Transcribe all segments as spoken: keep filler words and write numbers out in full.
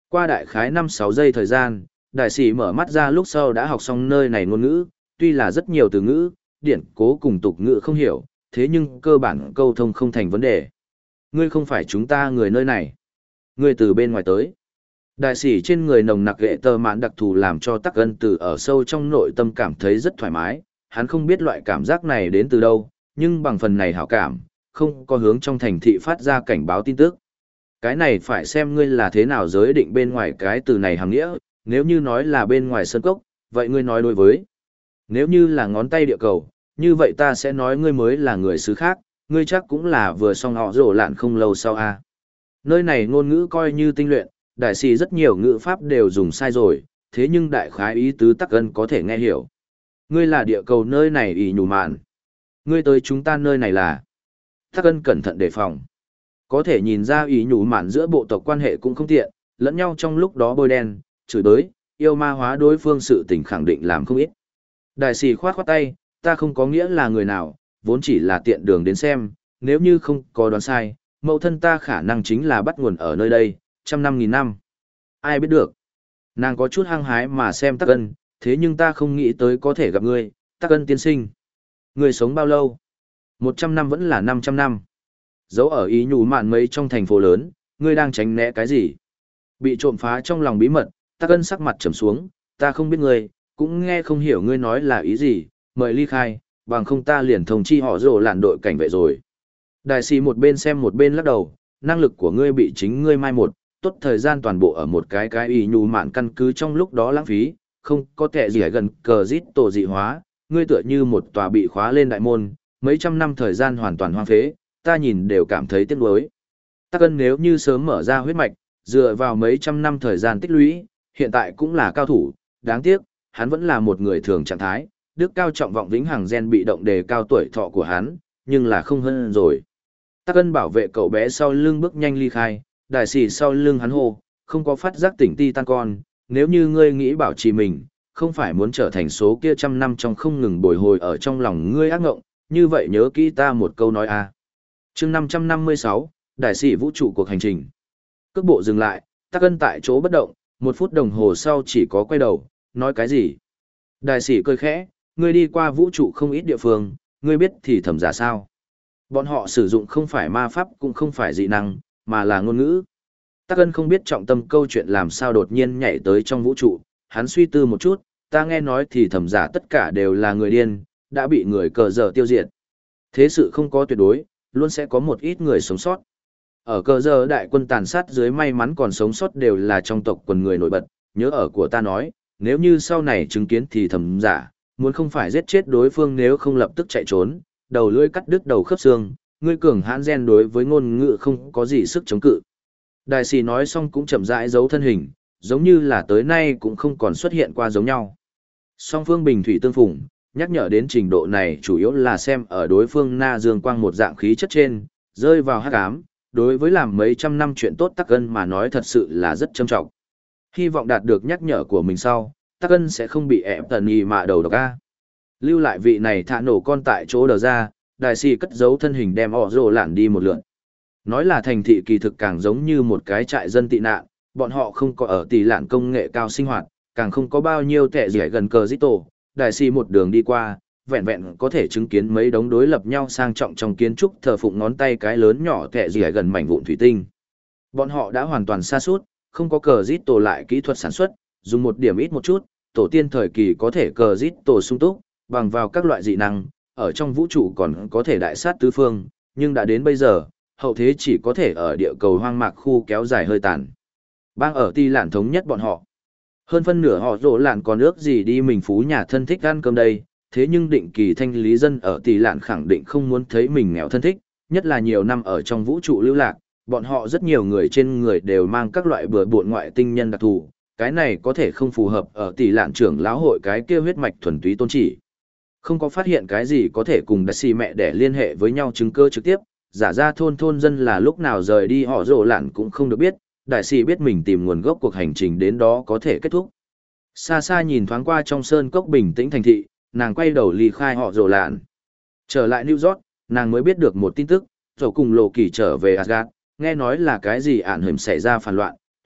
Qua đại khái năm sáu giây thời gian, đại sĩ mở mắt ra lúc sau đã học xong nơi này ngôn ngữ, tuy là rất nhiều từ ngữ, điển cố cùng tục ngữ không hiểu, thế nhưng cơ bản câu thông không thành vấn đề. Ngươi không phải chúng ta người nơi này. Ngươi từ bên ngoài tới. Đại sĩ trên người nồng nặc ghệ tờ mãn đặc thù làm cho Tắc Ân từ ở sâu trong nội tâm cảm thấy rất thoải mái, hắn không biết loại cảm giác này đến từ đâu, nhưng bằng phần này hảo cảm, không có hướng trong thành thị phát ra cảnh báo tin tức. Cái này phải xem ngươi là thế nào giới định bên ngoài cái từ này hàng nghĩa, nếu như nói là bên ngoài sân cốc, vậy ngươi nói đối với. Nếu như là ngón tay địa cầu, như vậy ta sẽ nói ngươi mới là người xứ khác, ngươi chắc cũng là vừa xong họ rổ lạn không lâu sau a. À. Nơi này ngôn ngữ coi như tinh luyện, đại sĩ rất nhiều ngữ pháp đều dùng sai rồi, thế nhưng đại khái ý tứ Tắc Ân có thể nghe hiểu. Ngươi là địa cầu nơi này ỷ nhù mạn. Ngươi tới chúng ta nơi này là. Tắc Ân cẩn thận đề phòng. Có thể nhìn ra ỷ nhù mạn giữa bộ tộc quan hệ cũng không tiện, lẫn nhau trong lúc đó bôi đen, chửi bới, yêu ma hóa đối phương sự tình khẳng định làm không ít. Đại sĩ khoát khoát tay, ta không có nghĩa là người nào, vốn chỉ là tiện đường đến xem, nếu như không có đoán sai, mẫu thân ta khả năng chính là bắt nguồn ở nơi đây, trăm năm nghìn năm. Ai biết được. Nàng có chút hăng hái mà xem Tắc Ân, thế nhưng ta không nghĩ tới có thể gặp ngươi, Tắc Ân tiên sinh. Ngươi sống bao lâu? Một trăm năm vẫn là năm trăm năm. Dấu ở ý nhủ mạn mấy trong thành phố lớn, ngươi đang tránh né cái gì? Bị trộm phá trong lòng bí mật, Tắc Ân sắc mặt trầm xuống, ta không biết ngươi, cũng nghe không hiểu ngươi nói là ý gì, mời ly khai, bằng không ta liền thông chi họ rồ làn đội cảnh vệ rồi. Đại sĩ một bên xem một bên lắc đầu, năng lực của ngươi bị chính ngươi mai một, tốt thời gian toàn bộ ở một cái cái ý nhủ mạn căn cứ trong lúc đó lãng phí, không có kẻ gì gần cờ rít tổ dị hóa, ngươi tựa như một tòa bị khóa lên đại môn, mấy trăm năm thời gian hoàn toàn hoang phế, ta nhìn đều cảm thấy tiếc nuối. Tắc Ân nếu như sớm mở ra huyết mạch, dựa vào mấy trăm năm thời gian tích lũy, hiện tại cũng là cao thủ, đáng tiếc, hắn vẫn là một người thường trạng thái, đức cao trọng vọng vĩnh hằng gen bị động đề cao tuổi thọ của hắn, nhưng là không hơn rồi. Tắc Ân bảo vệ cậu bé sau lưng bước nhanh ly khai, đại sĩ sau lưng hắn hô, không có phát giác tỉnh ti tan con, nếu như ngươi nghĩ bảo trì mình, không phải muốn trở thành số kia trăm năm trong không ngừng bồi hồi ở trong lòng ngươi ác ngộng, như vậy nhớ kỹ ta một câu nói a. À. Chương năm trăm năm mươi sáu, đại sĩ vũ trụ cuộc hành trình. Cước bộ dừng lại, Tắc Ân tại chỗ bất động, một phút đồng hồ sau chỉ có quay đầu, nói cái gì? Đại sĩ cười khẽ, ngươi đi qua vũ trụ không ít địa phương, ngươi biết thì thầm giả sao? Bọn họ sử dụng không phải ma pháp cũng không phải dị năng, mà là ngôn ngữ. Tắc Ân không biết trọng tâm câu chuyện làm sao đột nhiên nhảy tới trong vũ trụ, hắn suy tư một chút, ta nghe nói thì thầm giả tất cả đều là người điên, đã bị người cờ dở tiêu diệt. Thế sự không có tuyệt đối, luôn sẽ có một ít người sống sót. Ở cờ dở đại quân tàn sát dưới may mắn còn sống sót đều là trong tộc quần người nổi bật, nhớ ở của ta nói, nếu như sau này chứng kiến thì thầm giả, muốn không phải giết chết đối phương nếu không lập tức chạy trốn, đầu lưỡi cắt đứt đầu khớp xương, ngươi cường hãn gen đối với ngôn ngữ không có gì sức chống cự. Đại sĩ nói xong cũng chậm rãi giấu thân hình, giống như là tới nay cũng không còn xuất hiện qua giống nhau. Song phương bình thủy tương phùng, nhắc nhở đến trình độ này chủ yếu là xem ở đối phương na dương quang một dạng khí chất trên, rơi vào hắc ám, đối với làm mấy trăm năm chuyện tốt Tắc Ân mà nói thật sự là rất trâm trọng. Hy vọng đạt được nhắc nhở của mình sau, Tắc Ân sẽ không bị ép tần y mạ đầu độc a. Lưu lại vị này thả nổ con tại chỗ đờ ra, đại sĩ cất giấu thân hình đem họ rồ lản đi một lượt. Nói là thành thị kỳ thực càng giống như một cái trại dân tị nạn, bọn họ không có ở tị lạn công nghệ cao sinh hoạt, càng không có bao nhiêu tệ rẻ gần cờ dít tổ. Đại sĩ một đường đi qua, vẹn vẹn có thể chứng kiến mấy đống đối lập nhau sang trọng trong kiến trúc thờ phụng ngón tay cái lớn nhỏ tệ rẻ gần mảnh vụn thủy tinh. Bọn họ đã hoàn toàn sa sút, không có cờ dít tổ lại kỹ thuật sản xuất, dùng một điểm ít một chút, tổ tiên thời kỳ có thể cờ dít tổ sung túc, bằng vào các loại dị năng, ở trong vũ trụ còn có thể đại sát tứ phương, nhưng đã đến bây giờ, hậu thế chỉ có thể ở địa cầu hoang mạc khu kéo dài hơi tàn. Bang ở ti lạn thống nhất bọn họ. Hơn phân nửa họ rỗ lạn còn ước gì đi mình phú nhà thân thích ăn cơm đây, thế nhưng định kỳ thanh lý dân ở tỷ lạn khẳng định không muốn thấy mình nghèo thân thích, nhất là nhiều năm ở trong vũ trụ lưu lạc, bọn họ rất nhiều người trên người đều mang các loại bừa bộn ngoại tinh nhân đặc thù, cái này có thể không phù hợp ở tỷ lạn trưởng lão hội cái kia huyết mạch thuần túy tôn chỉ. Không có phát hiện cái gì có thể cùng đại sĩ mẹ để liên hệ với nhau chứng cơ trực tiếp, giả ra thôn thôn dân là lúc nào rời đi họ rồ lạn cũng không được biết, đại sĩ biết mình tìm nguồn gốc cuộc hành trình đến đó có thể kết thúc. Xa xa nhìn thoáng qua trong sơn cốc bình tĩnh thành thị, nàng quay đầu ly khai họ rồ lạn. Trở lại New York, nàng mới biết được một tin tức, rồi cùng Lộ Kỳ trở về Asgard, nghe nói là cái gì ản hểm xảy ra phản loạn,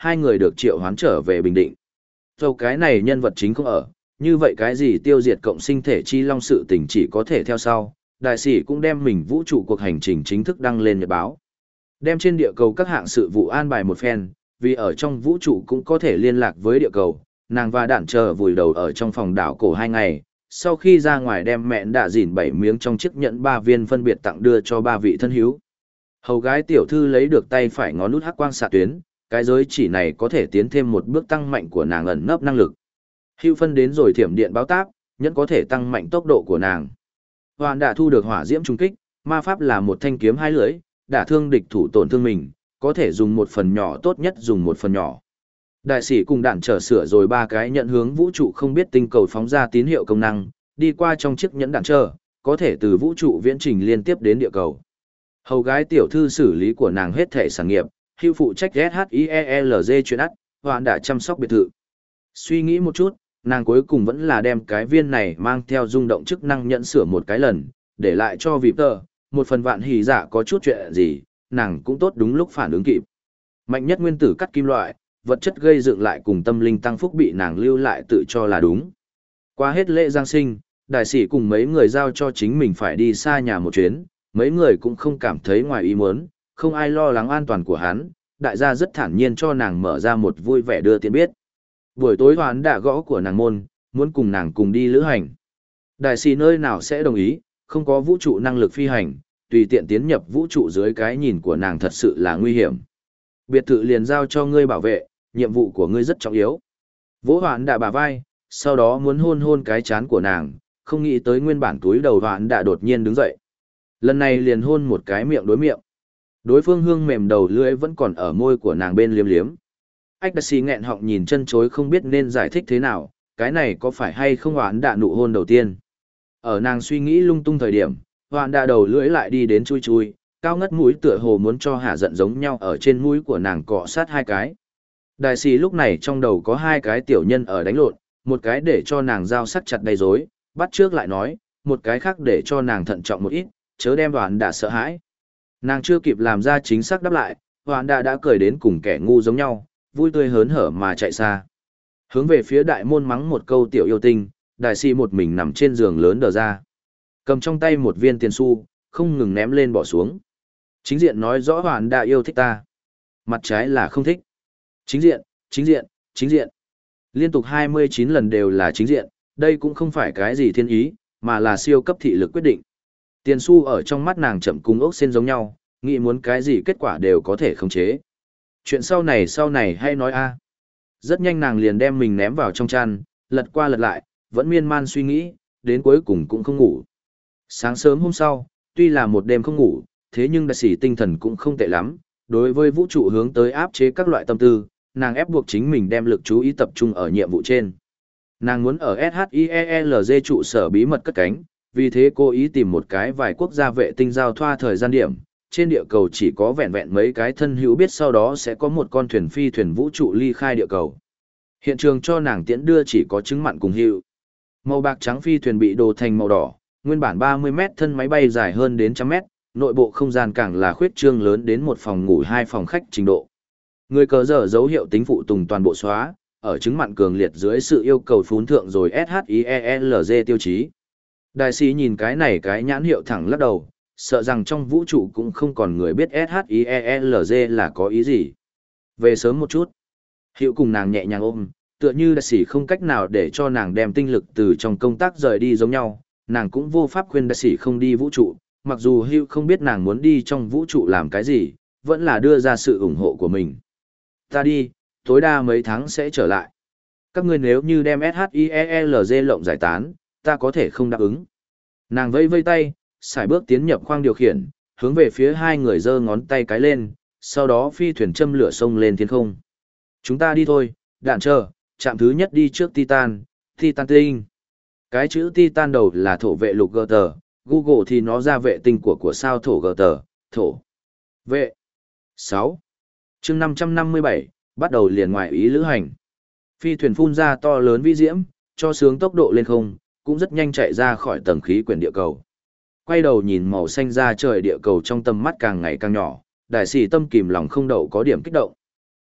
hai người được triệu hoán trở về Bình Định. Dầu cái này nhân vật chính không ở, như vậy cái gì tiêu diệt cộng sinh thể chi long sự tình chỉ có thể theo sau, đại sĩ cũng đem mình vũ trụ cuộc hành trình chính thức đăng lên nhật báo. Đem trên địa cầu các hạng sự vụ an bài một phen, vì ở trong vũ trụ cũng có thể liên lạc với địa cầu, nàng và đạn chờ vùi đầu ở trong phòng đảo cổ hai ngày, sau khi ra ngoài đem mẹn đạ dỉn bảy miếng trong chiếc nhẫn ba viên phân biệt tặng đưa cho ba vị thân hữu. Hầu gái tiểu thư lấy được tay phải ngón nút hắc quang xạ tuyến, cái giới chỉ này có thể tiến thêm một bước tăng mạnh của nàng ẩn nấp năng lực. Hữu phân đến rồi thiểm điện báo táp, nhẫn có thể tăng mạnh tốc độ của nàng. Hoàn đã thu được hỏa diễm trung kích, ma pháp là một thanh kiếm hai lưỡi, đả thương địch thủ tổn thương mình, có thể dùng một phần nhỏ, tốt nhất dùng một phần nhỏ. Đại sĩ cùng đạn trở sửa rồi ba cái nhận hướng vũ trụ không biết tinh cầu phóng ra tín hiệu công năng, đi qua trong chiếc nhẫn đạn trở, có thể từ vũ trụ viễn trình liên tiếp đến địa cầu. Hầu gái tiểu thư xử lý của nàng hết thể sản nghiệp, hữu phụ trách ét hát i e lờ giê chuyện ắt, hoàn đã chăm sóc biệt thự. Suy nghĩ một chút, nàng cuối cùng vẫn là đem cái viên này mang theo rung động chức năng nhận sửa một cái lần, để lại cho vịp tờ, một phần vạn hỉ dạ có chút chuyện gì, nàng cũng tốt đúng lúc phản ứng kịp. Mạnh nhất nguyên tử cắt kim loại, vật chất gây dựng lại cùng tâm linh tăng phúc bị nàng lưu lại tự cho là đúng. Qua hết lễ Giáng sinh, đại sĩ cùng mấy người giao cho chính mình phải đi xa nhà một chuyến, mấy người cũng không cảm thấy ngoài ý muốn, không ai lo lắng an toàn của hắn, đại gia rất thản nhiên cho nàng mở ra một vui vẻ đưa tiện biết. Buổi tối Hoán đã gõ của nàng môn, muốn cùng nàng cùng đi lữ hành. Đại sĩ nơi nào sẽ đồng ý, không có vũ trụ năng lực phi hành, tùy tiện tiến nhập vũ trụ dưới cái nhìn của nàng thật sự là nguy hiểm. Biệt thự liền giao cho ngươi bảo vệ, nhiệm vụ của ngươi rất trọng yếu. Vỗ Hoán đã bả vai, sau đó muốn hôn hôn cái chán của nàng, không nghĩ tới nguyên bản túi đầu Hoán đã đột nhiên đứng dậy. Lần này liền hôn một cái miệng đối miệng. Đối phương hương mềm đầu lưỡi vẫn còn ở môi của nàng bên liếm liếm. Ách Đa Xì nghẹn họng nhìn chân chối không biết nên giải thích thế nào, cái này có phải hay không Hoán đã nụ hôn đầu tiên. Ở nàng suy nghĩ lung tung thời điểm, Hoán đã đầu lưỡi lại đi đến chui chui, cao ngất mũi tựa hồ muốn cho hạ giận giống nhau ở trên mũi của nàng cọ sát hai cái. Đại sĩ lúc này trong đầu có hai cái tiểu nhân ở đánh lộn, một cái để cho nàng giao sắc chặt đầy rối, bắt trước lại nói, một cái khác để cho nàng thận trọng một ít, chớ đem Hoán đã sợ hãi. Nàng chưa kịp làm ra chính xác đáp lại, Hoán đã đã cười đến cùng kẻ ngu giống nhau, vui tươi hớn hở mà chạy xa. Hướng về phía đại môn mắng một câu tiểu yêu tinh, đại sĩ một mình nằm trên giường lớn đờ ra. Cầm trong tay một viên tiền xu, không ngừng ném lên bỏ xuống. Chính diện nói rõ Hoán đã yêu thích ta. Mặt trái là không thích. Chính diện, chính diện, chính diện. Liên tục hai mươi chín lần đều là chính diện, đây cũng không phải cái gì thiên ý, mà là siêu cấp thị lực quyết định. Tiền xu ở trong mắt nàng chậm cùng ốc sen giống nhau, nghĩ muốn cái gì kết quả đều có thể khống chế. Chuyện sau này sau này hay nói a. Rất nhanh nàng liền đem mình ném vào trong chăn, lật qua lật lại, vẫn miên man suy nghĩ, đến cuối cùng cũng không ngủ. Sáng sớm hôm sau, tuy là một đêm không ngủ, thế nhưng đại sĩ tinh thần cũng không tệ lắm, đối với vũ trụ hướng tới áp chế các loại tâm tư, nàng ép buộc chính mình đem lực chú ý tập trung ở nhiệm vụ trên. Nàng muốn ở ét hát i e lờ giê trụ sở bí mật cất cánh, vì thế cô ý tìm một cái vài quốc gia vệ tinh giao thoa thời gian điểm, trên địa cầu chỉ có vẹn vẹn mấy cái thân hữu biết sau đó sẽ có một con thuyền phi thuyền vũ trụ ly khai địa cầu. Hiện trường cho nàng tiễn đưa chỉ có trứng mặn cùng hữu. Màu bạc trắng phi thuyền bị đồ thành màu đỏ, nguyên bản ba mươi mét thân máy bay dài hơn đến trăm mét, nội bộ không gian càng là khuyết trương lớn đến một phòng ngủ hai phòng khách trình độ. Người cờ dở dấu hiệu tính phụ tùng toàn bộ xóa, ở chứng mặn cường liệt dưới sự yêu cầu phún thượng rồi ét hát i e lờ giê tiêu chí. Đại sĩ nhìn cái này cái nhãn hiệu thẳng lắc đầu, sợ rằng trong vũ trụ cũng không còn người biết ét hát i e lờ giê là có ý gì. Về sớm một chút, hiệu cùng nàng nhẹ nhàng ôm, tựa như đại sĩ không cách nào để cho nàng đem tinh lực từ trong công tác rời đi giống nhau, nàng cũng vô pháp khuyên đại sĩ không đi vũ trụ, mặc dù Hugh không biết nàng muốn đi trong vũ trụ làm cái gì, vẫn là đưa ra sự ủng hộ của mình. Ta đi, tối đa mấy tháng sẽ trở lại. Các ngươi nếu như đem ét hát i e lờ giê lộng giải tán, ta có thể không đáp ứng. Nàng vây vây tay, xài bước tiến nhập khoang điều khiển, hướng về phía hai người giơ ngón tay cái lên, sau đó phi thuyền châm lửa sông lên thiên không. Chúng ta đi thôi, đạn chờ, chạm thứ nhất đi trước Titan, Titan tinh. Cái chữ Titan đầu là thổ vệ lục gờ tờ, Google thì nó ra vệ tinh của của sao thổ gờ tờ, thổ. Vệ. sáu. chương năm trăm năm mươi bảy, bắt đầu liền ngoài ý lữ hành. Phi thuyền phun ra to lớn vi diễm, cho sướng tốc độ lên không, cũng rất nhanh chạy ra khỏi tầng khí quyển địa cầu. Quay đầu nhìn màu xanh ra trời địa cầu trong tầm mắt càng ngày càng nhỏ, đại sĩ tâm kìm lòng không đậu có điểm kích động.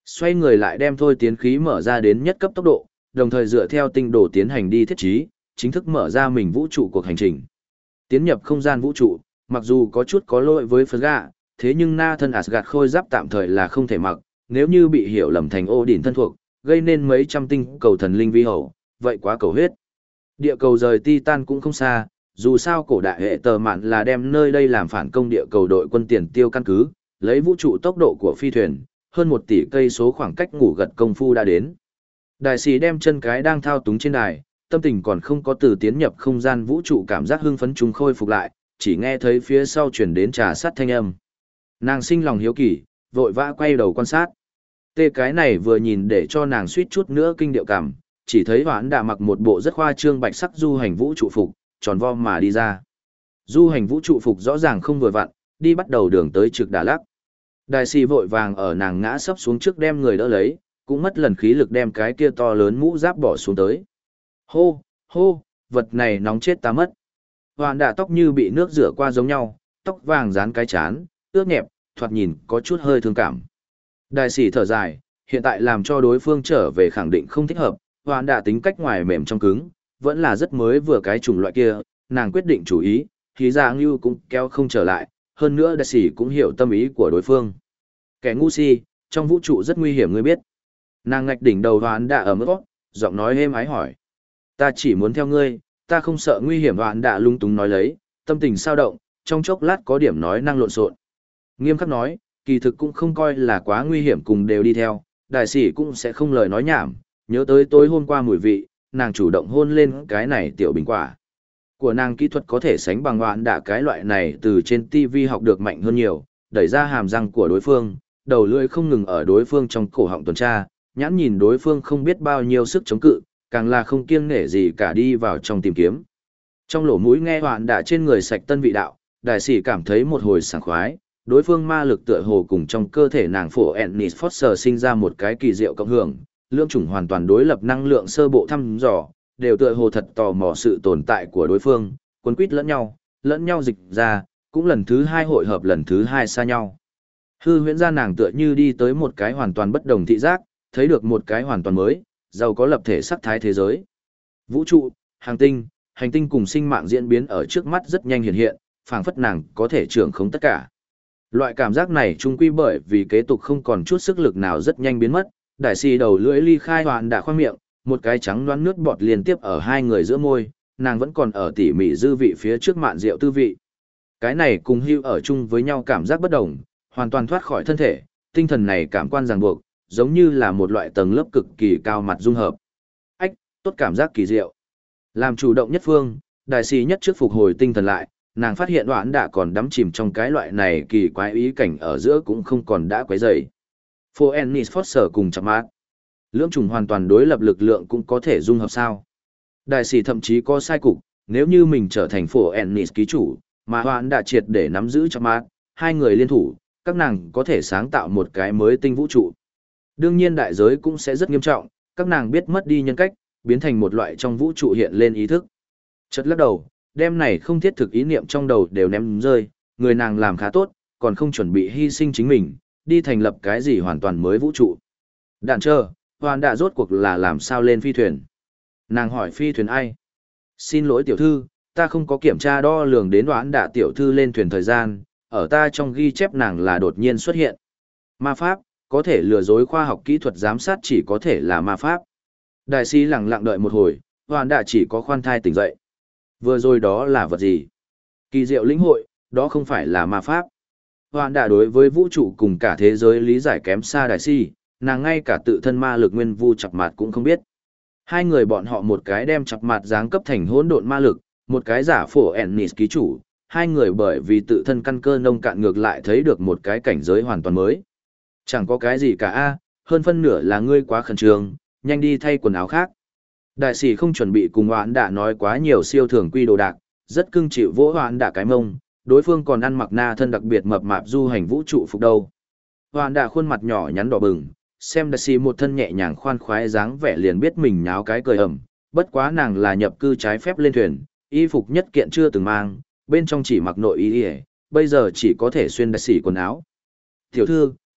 Xoay người lại đem thôi tiến khí mở ra đến nhất cấp tốc độ, đồng thời dựa theo tinh đồ tiến hành đi thiết trí, chính thức mở ra mình vũ trụ cuộc hành trình. Tiến nhập không gian vũ trụ, mặc dù có chút có lỗi với Phật gạ, thế nhưng na thân Asgard khôi giáp tạm thời là không thể mặc, nếu như bị hiểu lầm thành Odin thân thuộc, gây nên mấy trăm tinh cầu thần linh vi hậu, vậy quá cầu huyết. Địa cầu rời Titan cũng không xa, dù sao cổ đại hệ tờ mạn là đem nơi đây làm phản công địa cầu đội quân tiền tiêu căn cứ, lấy vũ trụ tốc độ của phi thuyền, hơn một tỷ cây số khoảng cách ngủ gật công phu đã đến. Đại sĩ đem chân cái đang thao túng trên đài, tâm tình còn không có từ tiến nhập không gian vũ trụ cảm giác hưng phấn chúng khôi phục lại, chỉ nghe thấy phía sau chuyển đến trà sát thanh âm. Nàng sinh lòng hiếu kỳ, vội vã quay đầu quan sát. Tê cái này vừa nhìn để cho nàng suýt chút nữa kinh điệu cảm, chỉ thấy Hoán đã mặc một bộ rất khoa trương bạch sắc du hành vũ trụ phục, tròn vo mà đi ra. Du hành vũ trụ phục rõ ràng không vừa vặn, đi bắt đầu đường tới trực Đà Lắc. Đại sĩ vội vàng ở nàng ngã sấp xuống trước đem người đỡ lấy, cũng mất lần khí lực đem cái kia to lớn mũ giáp bỏ xuống tới. Hô, hô, vật này nóng chết ta mất. Hoàn đạ tóc như bị nước rửa qua giống nhau, tóc vàng dán cái chán, ướt nhẹp, thoạt nhìn có chút hơi thương cảm. Đại sĩ thở dài, hiện tại làm cho đối phương trở về khẳng định không thích hợp, Hoàn đạ tính cách ngoài mềm trong cứng, vẫn là rất mới vừa cái chủng loại kia, nàng quyết định chủ ý, khí ra ngưu cũng kéo không trở lại, hơn nữa đại sĩ cũng hiểu tâm ý của đối phương. Kẻ ngu si, trong vũ trụ rất nguy hiểm ngươi biết. Nàng ngạch đỉnh đầu Hoàn đạ ở mức óc, giọng nói êm ái hỏi. Ta chỉ muốn theo ngươi, ta không sợ nguy hiểm. Hoàn đạ lung túng nói lấy, tâm tình sao động, trong chốc lát có điểm nói năng lộn xộn. Nghiêm khắc nói, kỳ thực cũng không coi là quá nguy hiểm cùng đều đi theo, đại sĩ cũng sẽ không lời nói nhảm, nhớ tới tối hôm qua mùi vị, nàng chủ động hôn lên cái này tiểu bình quả. Của nàng kỹ thuật có thể sánh bằng Hoàn đạ cái loại này từ trên ti vi học được mạnh hơn nhiều, đẩy ra hàm răng của đối phương, đầu lưỡi không ngừng ở đối phương trong cổ họng tuần tra, nhãn nhìn đối phương không biết bao nhiêu sức chống cự, càng là không kiêng nể gì cả đi vào trong tìm kiếm. Trong lỗ mũi nghe Hoàn đạ trên người sạch tân vị đạo, đại sĩ cảm thấy một hồi sảng khoái, đối phương ma lực tựa hồ cùng trong cơ thể nàng phổ Ennis Foster sinh ra một cái kỳ diệu cộng hưởng, lưỡng chủng hoàn toàn đối lập năng lượng sơ bộ thăm dò, đều tựa hồ thật tò mò sự tồn tại của đối phương, quấn quýt lẫn nhau, lẫn nhau dịch ra, cũng lần thứ hai hội hợp lần thứ hai xa nhau. Hư huyễn ra nàng tựa như đi tới một cái hoàn toàn bất đồng thị giác, thấy được một cái hoàn toàn mới, giàu có lập thể sắc thái thế giới. Vũ trụ, hành tinh, hành tinh cùng sinh mạng diễn biến ở trước mắt rất nhanh hiện hiện, phảng phất nàng có thể trưởng khống tất cả. Loại cảm giác này chung quy bởi vì kế tục không còn chút sức lực nào rất nhanh biến mất, đại sĩ đầu lưỡi ly khai Hoàn đã khoang miệng, một cái trắng đoán nước bọt liên tiếp ở hai người giữa môi, nàng vẫn còn ở tỉ mỉ dư vị phía trước mạn rượu tư vị. Cái này cùng hưu ở chung với nhau cảm giác bất đồng, hoàn toàn thoát khỏi thân thể, tinh thần này cảm quan ràng buộc, giống như là một loại tầng lớp cực kỳ cao mặt dung hợp. Ách, tốt cảm giác kỳ diệu. Làm chủ động nhất phương, đại sĩ nhất trước phục hồi tinh thần lại, nàng phát hiện Hoán đã còn đắm chìm trong cái loại này kỳ quái ý cảnh ở giữa cũng không còn đã quấy rầy. Phô Ennis Foster cùng chạm mát. Lưỡng trùng hoàn toàn đối lập lực lượng cũng có thể dung hợp sao. Đại sĩ thậm chí có sai cục, nếu như mình trở thành phổ Ennis ký chủ, mà Hoán đã triệt để nắm giữ chạm mát, hai người liên thủ, các nàng có thể sáng tạo một cái mới tinh vũ trụ. Đương nhiên đại giới cũng sẽ rất nghiêm trọng, các nàng biết mất đi nhân cách, biến thành một loại trong vũ trụ hiện lên ý thức. Chợt lắc đầu, đêm này không thiết thực ý niệm trong đầu đều ném rơi, người nàng làm khá tốt, còn không chuẩn bị hy sinh chính mình, đi thành lập cái gì hoàn toàn mới vũ trụ. Đạn chờ, Hoàn đã rốt cuộc là làm sao lên phi thuyền. Nàng hỏi phi thuyền ai? Xin lỗi tiểu thư, ta không có kiểm tra đo lường đến Hoàn đã tiểu thư lên thuyền thời gian, ở ta trong ghi chép nàng là đột nhiên xuất hiện. Ma pháp, có thể lừa dối khoa học kỹ thuật giám sát chỉ có thể là ma pháp. Đại sĩ lặng lặng đợi một hồi, Hoàn đã chỉ có khoan thai tỉnh dậy. Vừa rồi đó là vật gì? Kỳ diệu lĩnh hội, đó không phải là ma pháp. Hoàn đã đối với vũ trụ cùng cả thế giới lý giải kém xa đại sĩ, nàng ngay cả tự thân ma lực nguyên vu chặt mạt cũng không biết. Hai người bọn họ một cái đem chặt mạt giáng cấp thành hỗn độn ma lực, một cái giả phổ Ennis ký chủ, hai người bởi vì tự thân căn cơ nông cạn ngược lại thấy được một cái cảnh giới hoàn toàn mới. Chẳng có cái gì cả a, hơn phân nửa là ngươi quá khẩn trương, nhanh đi thay quần áo khác. Đại sĩ không chuẩn bị cùng Hoán đã nói quá nhiều siêu thường quy đồ đạc, rất cưng chịu vỗ Hoán đã cái mông, đối phương còn ăn mặc na thân đặc biệt mập mạp du hành vũ trụ phục đâu. Hoán đã khuôn mặt nhỏ nhắn đỏ bừng, xem đại sĩ một thân nhẹ nhàng khoan khoái dáng vẻ liền biết mình nháo cái cười ẩm, bất quá nàng là nhập cư trái phép lên thuyền, y phục nhất kiện chưa từng mang, bên trong chỉ mặc nội y y, bây giờ chỉ có thể xuyên đại sĩ quần áo. Tiểu thư,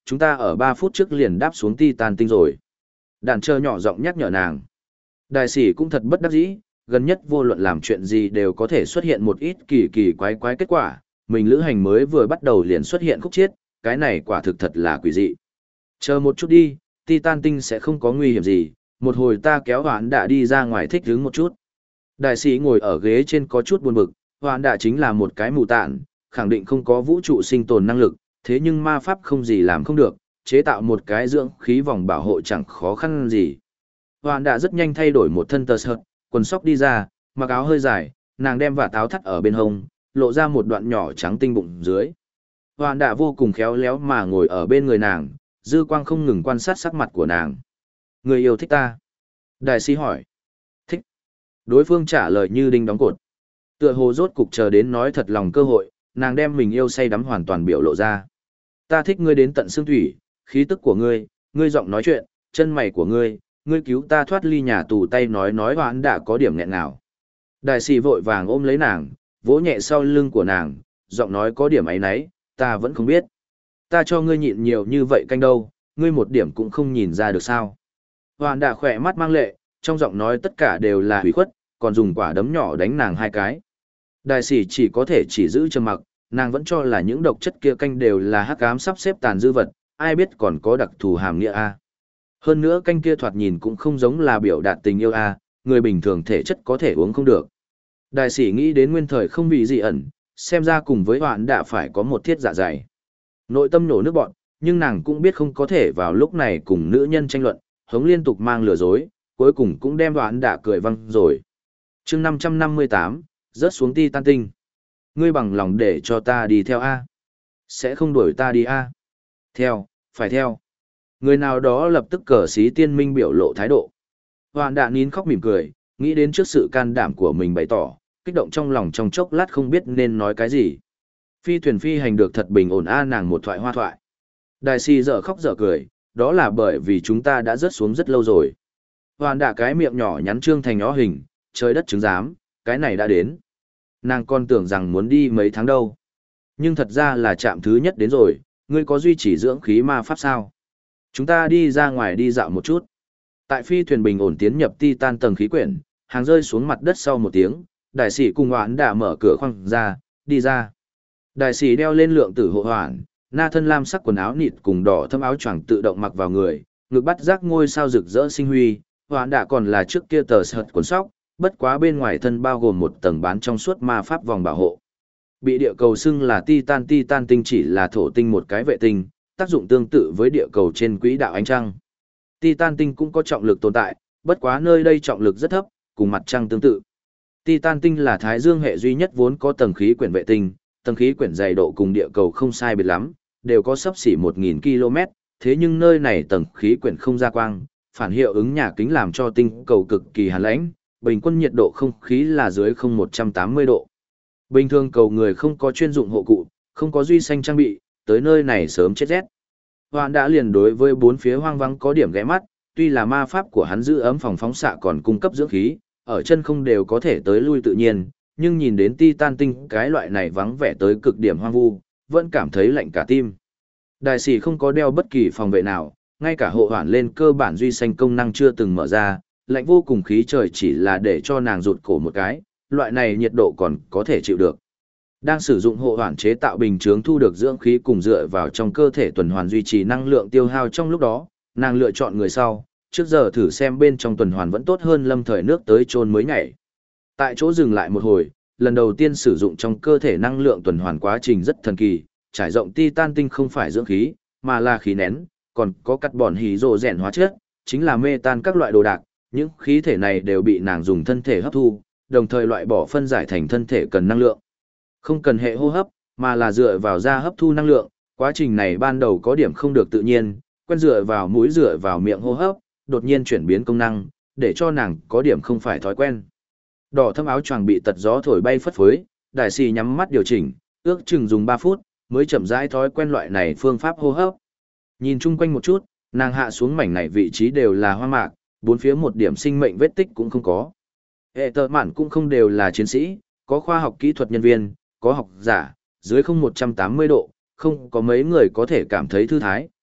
chúng ta ở ba phút trước liền đáp xuống Titan tinh rồi. Đàn chờ nhỏ giọng nhắc nhở nàng. Đại sĩ cũng thật bất đắc dĩ, gần nhất vô luận làm chuyện gì đều có thể xuất hiện một ít kỳ kỳ quái quái kết quả, mình lữ hành mới vừa bắt đầu liền xuất hiện khúc chiết, cái này quả thực thật là quỷ dị. Chờ một chút đi, Titan tinh sẽ không có nguy hiểm gì, một hồi ta kéo Hoán Đạ đi ra ngoài thích hứng một chút. Đại sĩ ngồi ở ghế trên có chút buồn bực, Hoán Đạ chính là một cái mù tạn, khẳng định không có vũ trụ sinh tồn năng lực, thế nhưng ma pháp không gì làm không được, chế tạo một cái dưỡng khí vòng bảo hộ chẳng khó khăn gì. Hoán Đạ rất nhanh thay đổi một thân tơ sợt, quần sóc đi ra, mặc áo hơi dài, nàng đem vạt áo thắt ở bên hông, lộ ra một đoạn nhỏ trắng tinh bụng dưới. Hoán Đạ vô cùng khéo léo mà ngồi ở bên người nàng, dư quang không ngừng quan sát sắc mặt của nàng. Người yêu thích ta? Đại sĩ hỏi. Thích. Đối phương trả lời như đinh đóng cột. Tựa hồ rốt cục chờ đến nói thật lòng cơ hội, nàng đem mình yêu say đắm hoàn toàn biểu lộ ra. Ta thích ngươi đến tận xương thủy, khí tức của ngươi, ngươi giọng nói chuyện, chân mày của ngươi, ngươi cứu ta thoát ly nhà tù tay nói nói Hoán Đạ có điểm nghẹn nào. Đại sĩ vội vàng ôm lấy nàng, vỗ nhẹ sau lưng của nàng, giọng nói có điểm ấy nấy, ta vẫn không biết. Ta cho ngươi nhịn nhiều như vậy canh đâu, ngươi một điểm cũng không nhìn ra được sao. Hoán Đạ khỏe mắt mang lệ, trong giọng nói tất cả đều là hủy khuất, còn dùng quả đấm nhỏ đánh nàng hai cái. Đại sĩ chỉ có thể chỉ giữ trầm mặc, nàng vẫn cho là những độc chất kia canh đều là hắc ám sắp xếp tàn dư vật, ai biết còn có đặc thù hàm nghĩa a. Hơn nữa canh kia thoạt nhìn cũng không giống là biểu đạt tình yêu a, người bình thường thể chất có thể uống không được. Đại sĩ nghĩ đến nguyên thời không bị dị ẩn, xem ra cùng với Hoán Đạ phải có một thiết dạ dày. Nội tâm nổ nước bọn, nhưng nàng cũng biết không có thể vào lúc này cùng nữ nhân tranh luận, hống liên tục mang lừa dối, cuối cùng cũng đem Hoán Đạ cười văng rồi. chương năm trăm năm mươi tám, rớt xuống Titan tinh. Ngươi bằng lòng để cho ta đi theo A. Sẽ không đuổi ta đi A. Theo, phải theo. Người nào đó lập tức cờ xí tiên minh biểu lộ thái độ. Hoán Đạ nín khóc mỉm cười, nghĩ đến trước sự can đảm của mình bày tỏ, kích động trong lòng trong chốc lát không biết nên nói cái gì. Phi thuyền phi hành được thật bình ổn a nàng một thoại hoa thoại. Đại sĩ dở khóc dở cười, đó là bởi vì chúng ta đã rớt xuống rất lâu rồi. Hoán Đạ cái miệng nhỏ nhắn trương thành nhỏ hình, trời đất chứng giám, cái này đã đến. Nàng còn tưởng rằng muốn đi mấy tháng đâu. Nhưng thật ra là trạm thứ nhất đến rồi, ngươi có duy trì dưỡng khí ma pháp sao? Chúng ta đi ra ngoài đi dạo một chút. Tại phi thuyền bình ổn tiến nhập Titan tầng khí quyển, hàng rơi xuống mặt đất sau một tiếng, đại sĩ cùng Hoán Đạ mở cửa khoang ra, đi ra. Đại sĩ đeo lên lượng tử hộ hoàn, na thân lam sắc quần áo nịt cùng đỏ thâm áo choàng tự động mặc vào người, ngực bắt giác ngôi sao rực rỡ sinh huy, Hoán Đạ còn là trước kia tờ sợt quần sóc, bất quá bên ngoài thân bao gồm một tầng bán trong suốt ma pháp vòng bảo hộ. Bị địa cầu xưng là Titan Titan tinh chỉ là thổ tinh một cái vệ tinh, tác dụng tương tự với địa cầu trên quỹ đạo ánh trăng. Titan tinh cũng có trọng lực tồn tại, bất quá nơi đây trọng lực rất thấp, cùng mặt trăng tương tự. Titan tinh là thái dương hệ duy nhất vốn có tầng khí quyển vệ tinh, tầng khí quyển dày độ cùng địa cầu không sai biệt lắm, đều có xấp xỉ một nghìn ki lô mét, thế nhưng nơi này tầng khí quyển không ra quang, phản hiệu ứng nhà kính làm cho tinh cầu cực kỳ hàn lãnh, bình quân nhiệt độ không khí là dưới không một trăm tám mươi độ. Bình thường cầu người không có chuyên dụng hộ cụ, không có duy xanh trang bị, tới nơi này sớm chết rét. Hoán đã liền đối với bốn phía hoang vắng có điểm ghé mắt, tuy là ma pháp của hắn giữ ấm phòng phóng xạ còn cung cấp dưỡng khí, ở chân không đều có thể tới lui tự nhiên, nhưng nhìn đến Titan tinh cái loại này vắng vẻ tới cực điểm hoang vu, vẫn cảm thấy lạnh cả tim. Đại sĩ không có đeo bất kỳ phòng vệ nào, ngay cả hộ hoàn lên cơ bản duy xanh công năng chưa từng mở ra, lạnh vô cùng khí trời chỉ là để cho nàng rụt cổ một cái, loại này nhiệt độ còn có thể chịu được. Đang sử dụng hộ hoàn chế tạo bình chướng thu được dưỡng khí cùng dựa vào trong cơ thể tuần hoàn duy trì năng lượng tiêu hao trong lúc đó, nàng lựa chọn người sau, trước giờ thử xem bên trong tuần hoàn vẫn tốt hơn lâm thời nước tới chôn mới nhảy. Tại chỗ dừng lại một hồi, lần đầu tiên sử dụng trong cơ thể năng lượng tuần hoàn quá trình rất thần kỳ, trải rộng Titan tinh không phải dưỡng khí, mà là khí nén, còn có carbon hydrogen hóa chất, chính là metan các loại đồ đạc, những khí thể này đều bị nàng dùng thân thể hấp thu, đồng thời loại bỏ phân giải thành thân thể cần năng lượng. Không cần hệ hô hấp, mà là dựa vào da hấp thu năng lượng, quá trình này ban đầu có điểm không được tự nhiên, quen dựa vào mũi dựa vào miệng hô hấp, đột nhiên chuyển biến công năng, để cho nàng có điểm không phải thói quen. Đỏ thâm áo choàng bị tật gió thổi bay phất phới, đại sĩ nhắm mắt điều chỉnh, ước chừng dùng ba phút, mới chậm rãi thói quen loại này phương pháp hô hấp. Nhìn chung quanh một chút, nàng hạ xuống mảnh này vị trí đều là hoang mạc, bốn phía một điểm sinh mệnh vết tích cũng không có. Hệ tợ mạn cũng không đều là chiến sĩ, có khoa học kỹ thuật nhân viên, có học giả, dưới không một trăm tám mươi độ, không có mấy người có thể cảm thấy thư thái,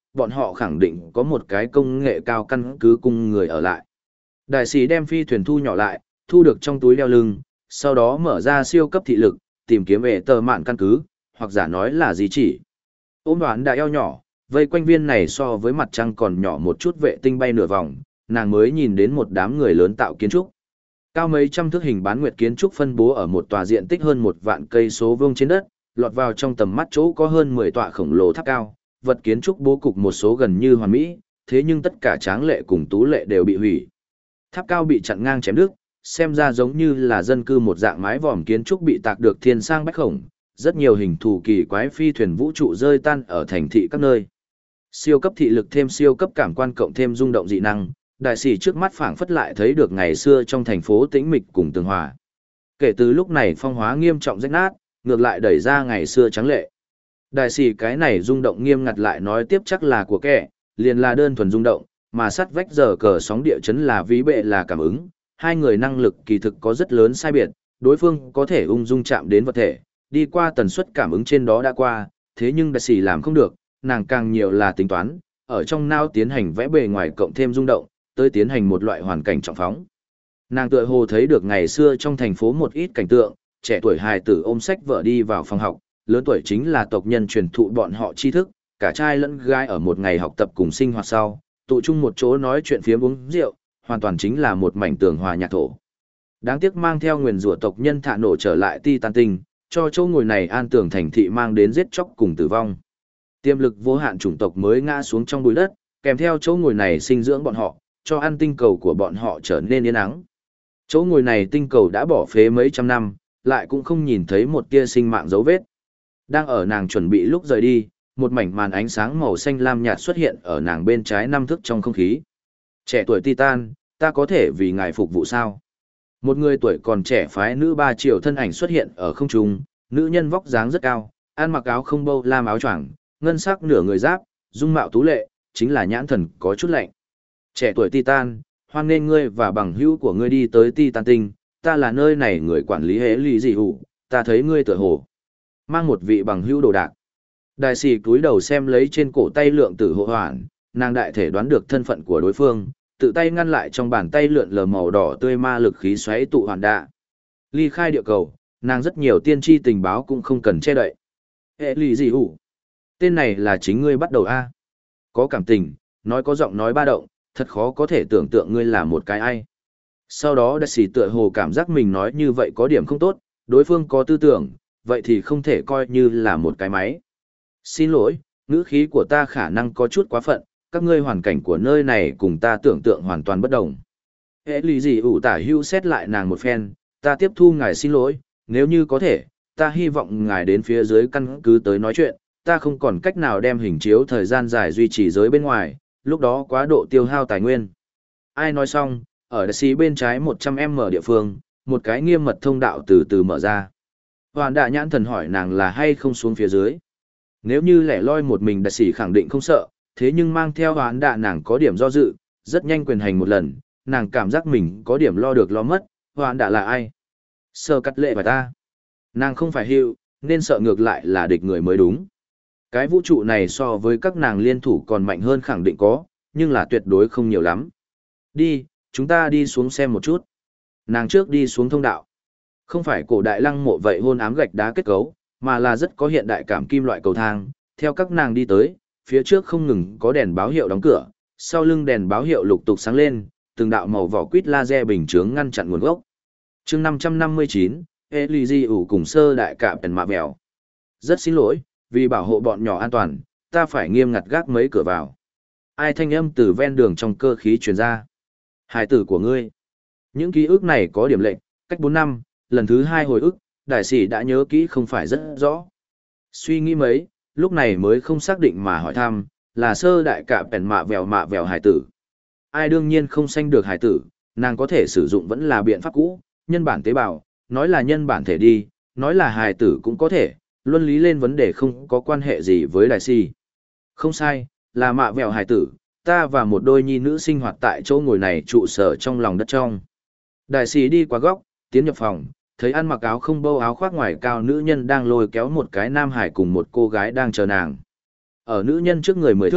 bọn họ khẳng định có một cái công nghệ cao căn cứ cung người ở lại. Đại sĩ đem phi thuyền thu nhỏ lại, thu được trong túi đeo lưng, sau đó mở ra siêu cấp thị lực, tìm kiếm về tờ mạn căn cứ, hoặc giả nói là gì chỉ. Ôm đoán đã eo nhỏ, vây quanh viên này so với mặt trăng còn nhỏ một chút vệ tinh bay nửa vòng, nàng mới nhìn đến một đám người lớn tạo kiến trúc. Cao mấy trăm thước hình bán nguyệt kiến trúc phân bố ở một tòa diện tích hơn một vạn cây số vuông trên đất, lọt vào trong tầm mắt chỗ có hơn mười tọa khổng lồ tháp cao, vật kiến trúc bố cục một số gần như hoàn mỹ, thế nhưng tất cả tráng lệ cùng tú lệ đều bị hủy. Tháp cao bị chặn ngang chém đứt, xem ra giống như là dân cư một dạng mái vòm kiến trúc bị tạc được thiên sang bách khổng, rất nhiều hình thù kỳ quái phi thuyền vũ trụ rơi tan ở thành thị các nơi. Siêu cấp thị lực thêm siêu cấp cảm quan cộng thêm rung động dị năng, đại sĩ trước mắt phảng phất lại thấy được ngày xưa trong thành phố tĩnh mịch cùng tường hòa. Kể từ lúc này phong hóa nghiêm trọng rách nát, ngược lại đẩy ra ngày xưa trắng lệ. Đại sĩ cái này rung động nghiêm ngặt lại nói tiếp chắc là của kẻ, liền là đơn thuần rung động, mà sắt vách giờ cờ sóng địa chấn là ví bệ là cảm ứng, hai người năng lực kỳ thực có rất lớn sai biệt, đối phương có thể ung dung chạm đến vật thể, đi qua tần suất cảm ứng trên đó đã qua, thế nhưng đại sĩ làm không được, nàng càng nhiều là tính toán, ở trong não tiến hành vẽ bề ngoài cộng thêm rung động, tới tiến hành một loại hoàn cảnh trọng phóng. Nàng tựa hồ thấy được ngày xưa trong thành phố một ít cảnh tượng, trẻ tuổi hài tử ôm sách vợ đi vào phòng học, lớn tuổi chính là tộc nhân truyền thụ bọn họ tri thức, cả trai lẫn gái ở một ngày học tập cùng sinh hoạt sau, tụ chung một chỗ nói chuyện phiếm uống rượu, hoàn toàn chính là một mảnh tường hòa nhạc thổ. Đáng tiếc mang theo nguyền rủa tộc nhân thả nổ trở lại Titan tinh, cho chỗ ngồi này an tường thành thị mang đến giết chóc cùng tử vong. Tiềm lực vô hạn chủng tộc mới ngã xuống trong bụi đất, kèm theo chỗ ngồi này sinh dưỡng bọn họ, cho ăn tinh cầu của bọn họ trở nên yên ắng. Chỗ ngồi này tinh cầu đã bỏ phế mấy trăm năm, lại cũng không nhìn thấy một tia sinh mạng dấu vết. Đang ở nàng chuẩn bị lúc rời đi, một mảnh màn ánh sáng màu xanh lam nhạt xuất hiện ở nàng bên trái năm thước trong không khí. Trẻ tuổi Titan, ta có thể vì ngài phục vụ sao? Một người tuổi còn trẻ phái nữ ba triệu thân ảnh xuất hiện ở không trung, nữ nhân vóc dáng rất cao, ăn mặc áo không bâu lam áo choàng, ngân sắc nửa người giáp, dung mạo tú lệ, chính là nhãn thần có chút lạnh. Trẻ tuổi Titan, hoan nghênh ngươi và bằng hữu của ngươi đi tới Titan tinh, ta là nơi này người quản lý hế lý dị hủ, ta thấy ngươi tựa hồ mang một vị bằng hữu đồ đạc. Đại sĩ cúi đầu xem lấy trên cổ tay lượng tử hộ hoàn, nàng đại thể đoán được thân phận của đối phương, tự tay ngăn lại trong bàn tay lượn lờ màu đỏ tươi ma lực khí xoáy tụ hoàn đạ. Ly khai địa cầu, nàng rất nhiều tiên tri tình báo cũng không cần che đậy. Hệ lì gì hủ? Tên này là chính ngươi bắt đầu a? Có cảm tình, nói có giọng nói ba động, thật khó có thể tưởng tượng ngươi là một cái ai. Sau đó đại sĩ tựa hồ cảm giác mình nói như vậy có điểm không tốt, đối phương có tư tưởng, vậy thì không thể coi như là một cái máy. Xin lỗi, ngữ khí của ta khả năng có chút quá phận, các ngươi hoàn cảnh của nơi này cùng ta tưởng tượng hoàn toàn bất đồng. Hệ lý gì ủ tả hưu xét lại nàng một phen, ta tiếp thu ngài xin lỗi, nếu như có thể, ta hy vọng ngài đến phía dưới căn cứ tới nói chuyện, ta không còn cách nào đem hình chiếu thời gian dài duy trì giới bên ngoài, lúc đó quá độ tiêu hao tài nguyên. Ai nói xong, ở đại sĩ bên trái một trăm mét địa phương, một cái nghiêm mật thông đạo từ từ mở ra. Hoàn đạ nhãn thần hỏi nàng là hay không xuống phía dưới. Nếu như lẻ loi một mình đại sĩ khẳng định không sợ, thế nhưng mang theo hoàn đạ nàng có điểm do dự, rất nhanh quyền hành một lần, nàng cảm giác mình có điểm lo được lo mất, hoàn đạ là ai? Sơ cắt lệ và ta. Nàng không phải hưu, nên sợ ngược lại là địch người mới đúng. Cái vũ trụ này so với các nàng liên thủ còn mạnh hơn khẳng định có, nhưng là tuyệt đối không nhiều lắm. Đi, chúng ta đi xuống xem một chút. Nàng trước đi xuống thông đạo. Không phải cổ đại lăng mộ vậy hôn ám gạch đá kết cấu, mà là rất có hiện đại cảm kim loại cầu thang. Theo các nàng đi tới, phía trước không ngừng có đèn báo hiệu đóng cửa, sau lưng đèn báo hiệu lục tục sáng lên, từng đạo màu vỏ quýt laser bình chướng ngăn chặn nguồn gốc. chương năm trăm năm mươi chín, Eligi ủ cùng sơ đại cạm đèn mạ mèo. Rất xin lỗi, vì bảo hộ bọn nhỏ an toàn, ta phải nghiêm ngặt gác mấy cửa vào. Ai thanh âm từ ven đường trong cơ khí truyền ra. Hải tử của ngươi. Những ký ức này có điểm lệnh, cách bốn năm, lần thứ hai hồi ức, đại sĩ đã nhớ kỹ không phải rất rõ. Suy nghĩ mấy, lúc này mới không xác định mà hỏi thăm, là sơ đại cạm đèn mạ vèo mạ vèo hải tử. Ai đương nhiên không sanh được hải tử, nàng có thể sử dụng vẫn là biện pháp cũ, nhân bản tế bào, nói là nhân bản thể đi, nói là hải tử cũng có thể, luân lý lên vấn đề không có quan hệ gì với đại sĩ. Không sai, là mạ vèo hải tử, ta và một đôi nhi nữ sinh hoạt tại chỗ ngồi này trụ sở trong lòng đất trong. Đại sĩ đi qua góc, tiến nhập phòng, thấy ăn mặc áo không bâu áo khoác ngoài cao nữ nhân đang lôi kéo một cái nam hải cùng một cô gái đang chờ nàng. Ở nữ nhân trước người mười thước,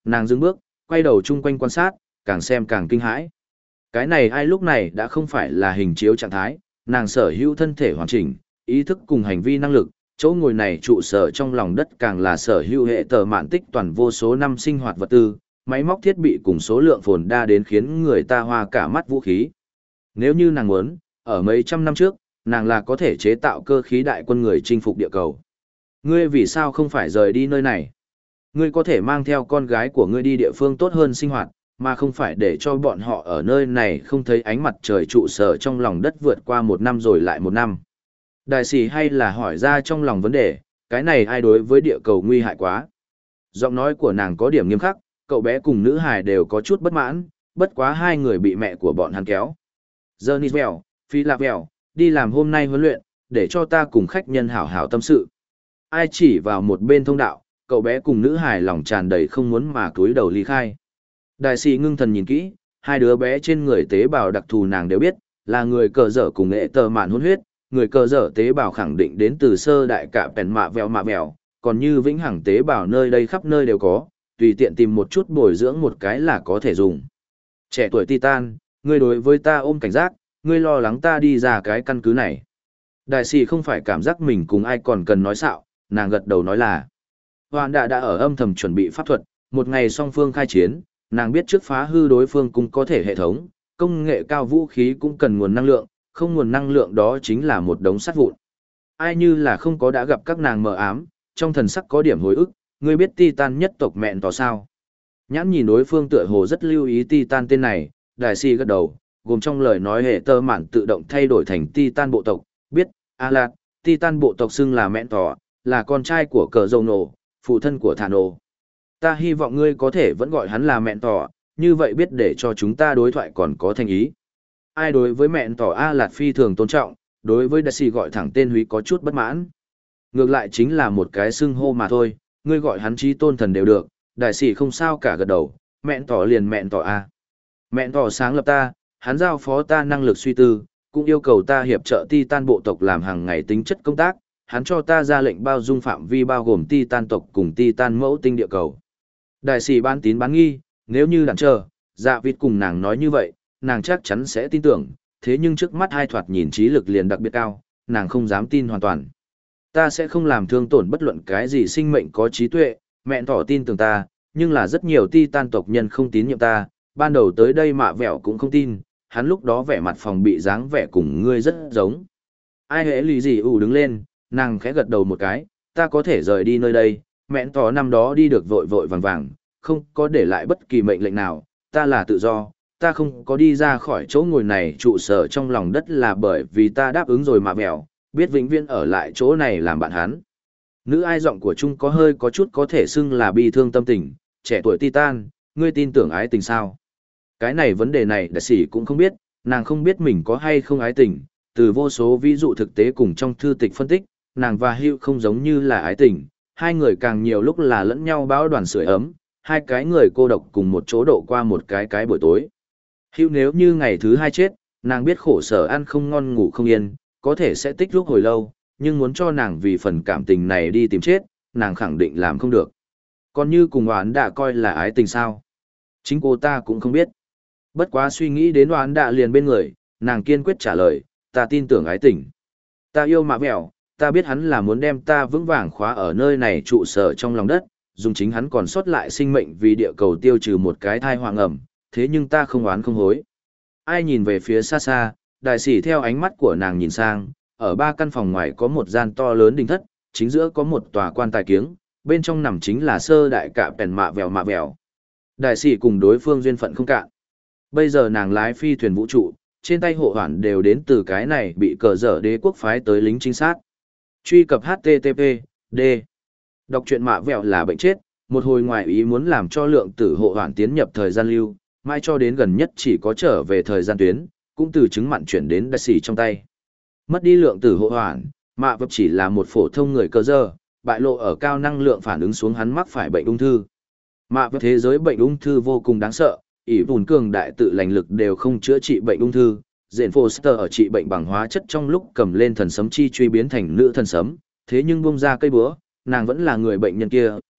Nàng dừng bước, quay đầu chung quanh quan sát, càng xem càng kinh hãi. Cái này ai lúc này đã không phải là hình chiếu trạng thái, nàng sở hữu thân thể hoàn chỉnh, ý thức cùng hành vi năng lực, chỗ ngồi này trụ sở trong lòng đất càng là sở hữu hệ tờ mạn tích toàn vô số năm sinh hoạt vật tư, máy móc thiết bị cùng số lượng phồn đa đến khiến người ta hoa cả mắt vũ khí. Nếu như nàng muốn, ở mấy trăm năm trước, nàng là có thể chế tạo cơ khí đại quân người chinh phục địa cầu. Ngươi vì sao không phải rời đi nơi này? Ngươi có thể mang theo con gái của ngươi đi địa phương tốt hơn sinh hoạt, mà không phải để cho bọn họ ở nơi này không thấy ánh mặt trời trụ sở trong lòng đất vượt qua một năm rồi lại một năm. Đại sĩ hay là hỏi ra trong lòng vấn đề, cái này ai đối với địa cầu nguy hại quá. Giọng nói của nàng có điểm nghiêm khắc, cậu bé cùng nữ hài đều có chút bất mãn, bất quá hai người bị mẹ của bọn hắn kéo. Johnny Bell, Phi Lạc Bell, đi làm hôm nay huấn luyện, để cho ta cùng khách nhân hảo hảo tâm sự. Ai chỉ vào một bên thông đạo, cậu bé cùng nữ hài lòng tràn đầy không muốn mà cúi đầu ly khai. Đại sĩ ngưng thần nhìn kỹ, hai đứa bé trên người tế bào đặc thù nàng đều biết, là người cờ dở cùng nghệ tờ mạn hôn huyết, người cờ dở tế bào khẳng định đến từ sơ đại cả bèn mạ vèo mạ vèo, còn như vĩnh hằng tế bào nơi đây khắp nơi đều có, tùy tiện tìm một chút bồi dưỡng một cái là có thể dùng. Trẻ tuổi Titan, ngươi đối với ta ôm cảnh giác, ngươi lo lắng ta đi ra cái căn cứ này. Đại sĩ không phải cảm giác mình cùng ai còn cần nói xạo, nàng gật đầu nói là. Hoàn đã đã ở âm thầm chuẩn bị pháp thuật, một ngày song phương khai chiến, nàng biết trước phá hư đối phương cũng có thể hệ thống, công nghệ cao vũ khí cũng cần nguồn năng lượng, không nguồn năng lượng đó chính là một đống sắt vụn. Ai như là không có đã gặp các nàng mờ ám, trong thần sắc có điểm hồi ức, ngươi biết Titan nhất tộc mẹn tỏ sao. Nhãn nhìn đối phương tựa hồ rất lưu ý Titan tên này, đại sĩ gật đầu, gồm trong lời nói hệ tơ mạn tự động thay đổi thành Titan bộ tộc, biết, a lạc, Titan bộ tộc xưng là mẹn tỏ, là con trai của cờ dầu nổ, phụ thân của thả nổ. Ta hy vọng ngươi có thể vẫn gọi hắn là mẹn tỏ, như vậy biết để cho chúng ta đối thoại còn có thành ý. Ai đối với mẹn tỏ A Lạt phi thường tôn trọng, đối với đại sĩ gọi thẳng tên húy có chút bất mãn. Ngược lại chính là một cái xưng hô mà thôi, ngươi gọi hắn chí tôn thần đều được, đại sĩ không sao cả gật đầu, mẹn tỏ liền mẹn tỏ A. Mẹn tỏ sáng lập ta, hắn giao phó ta năng lực suy tư, cũng yêu cầu ta hiệp trợ Titan bộ tộc làm hàng ngày tính chất công tác, hắn cho ta ra lệnh bao dung phạm vi bao gồm Titan tộc cùng Titan mẫu tinh địa cầu. Đại sĩ bán tín bán nghi, nếu như đàn chờ, dạ vịt cùng nàng nói như vậy, nàng chắc chắn sẽ tin tưởng, thế nhưng trước mắt hai thoạt nhìn trí lực liền đặc biệt cao, nàng không dám tin hoàn toàn. Ta sẽ không làm thương tổn bất luận cái gì sinh mệnh có trí tuệ, mẹn tỏ tin tưởng ta, nhưng là rất nhiều Titan tộc nhân không tín nhiệm ta, ban đầu tới đây mạ vẹo cũng không tin, hắn lúc đó vẻ mặt phòng bị dáng vẻ cùng ngươi rất giống. Ai hễ lì gì ủ đứng lên, nàng khẽ gật đầu một cái, ta có thể rời đi nơi đây, mẹn tỏ năm đó đi được vội vội vàng vàng, không có để lại bất kỳ mệnh lệnh nào, ta là tự do, ta không có đi ra khỏi chỗ ngồi này trụ sở trong lòng đất là bởi vì ta đáp ứng rồi mà mèo, biết vĩnh viễn ở lại chỗ này làm bạn hắn. Nữ ai giọng của Trung có hơi có chút có thể xưng là bi thương tâm tình, trẻ tuổi Titan, ngươi tin tưởng ái tình sao? Cái này vấn đề này đại sĩ cũng không biết, nàng không biết mình có hay không ái tình, từ vô số ví dụ thực tế cùng trong thư tịch phân tích, nàng và Hugh không giống như là ái tình, hai người càng nhiều lúc là lẫn nhau báo đoàn sưởi ấm, hai cái người cô độc cùng một chỗ độ qua một cái cái buổi tối. Hugh nếu như ngày thứ hai chết, nàng biết khổ sở ăn không ngon ngủ không yên, có thể sẽ tích lúc hồi lâu, nhưng muốn cho nàng vì phần cảm tình này đi tìm chết, nàng khẳng định làm không được. Còn như cùng oán đã coi là ái tình sao? Chính cô ta cũng không biết. Bất quá suy nghĩ đến oán đã liền bên người, nàng kiên quyết trả lời, ta tin tưởng ái tình. Ta yêu mạ vẹo, ta biết hắn là muốn đem ta vững vàng khóa ở nơi này trụ sở trong lòng đất, dùng chính hắn còn sót lại sinh mệnh vì địa cầu tiêu trừ một cái thai hoàng ẩm, thế nhưng ta không oán không hối. Ai nhìn về phía xa xa, đại sĩ theo ánh mắt của nàng nhìn sang, ở ba căn phòng ngoài có một gian to lớn đình thất, chính giữa có một tòa quan tài kiếng, bên trong nằm chính là sơ đại cả pèn mạ vèo mạ vèo. Đại sĩ cùng đối phương duyên phận không cạn. Bây giờ nàng lái phi thuyền vũ trụ, trên tay hộ hoàn đều đến từ cái này bị cờ dở đế quốc phái tới lính trinh sát. Truy cập H T T P, D. Đọc truyện mạ vẹo là bệnh chết, một hồi ngoài ý muốn làm cho lượng tử hộ hoàn tiến nhập thời gian lưu, mai cho đến gần nhất chỉ có trở về thời gian tuyến, cũng từ chứng mặn chuyển đến đại sĩ trong tay. Mất đi lượng tử hộ hoàn, mạ vật chỉ là một phổ thông người cơ dơ, bại lộ ở cao năng lượng phản ứng xuống hắn mắc phải bệnh ung thư. Mạ vật thế giới bệnh ung thư vô cùng đáng sợ, ỷ vùn cường đại tự lành lực đều không chữa trị bệnh ung thư. Dện Foster ở trị bệnh bằng hóa chất trong lúc cầm lên thần sấm chi truy biến thành nữ thần sấm, thế nhưng bung ra cây búa, nàng vẫn là người bệnh nhân kia,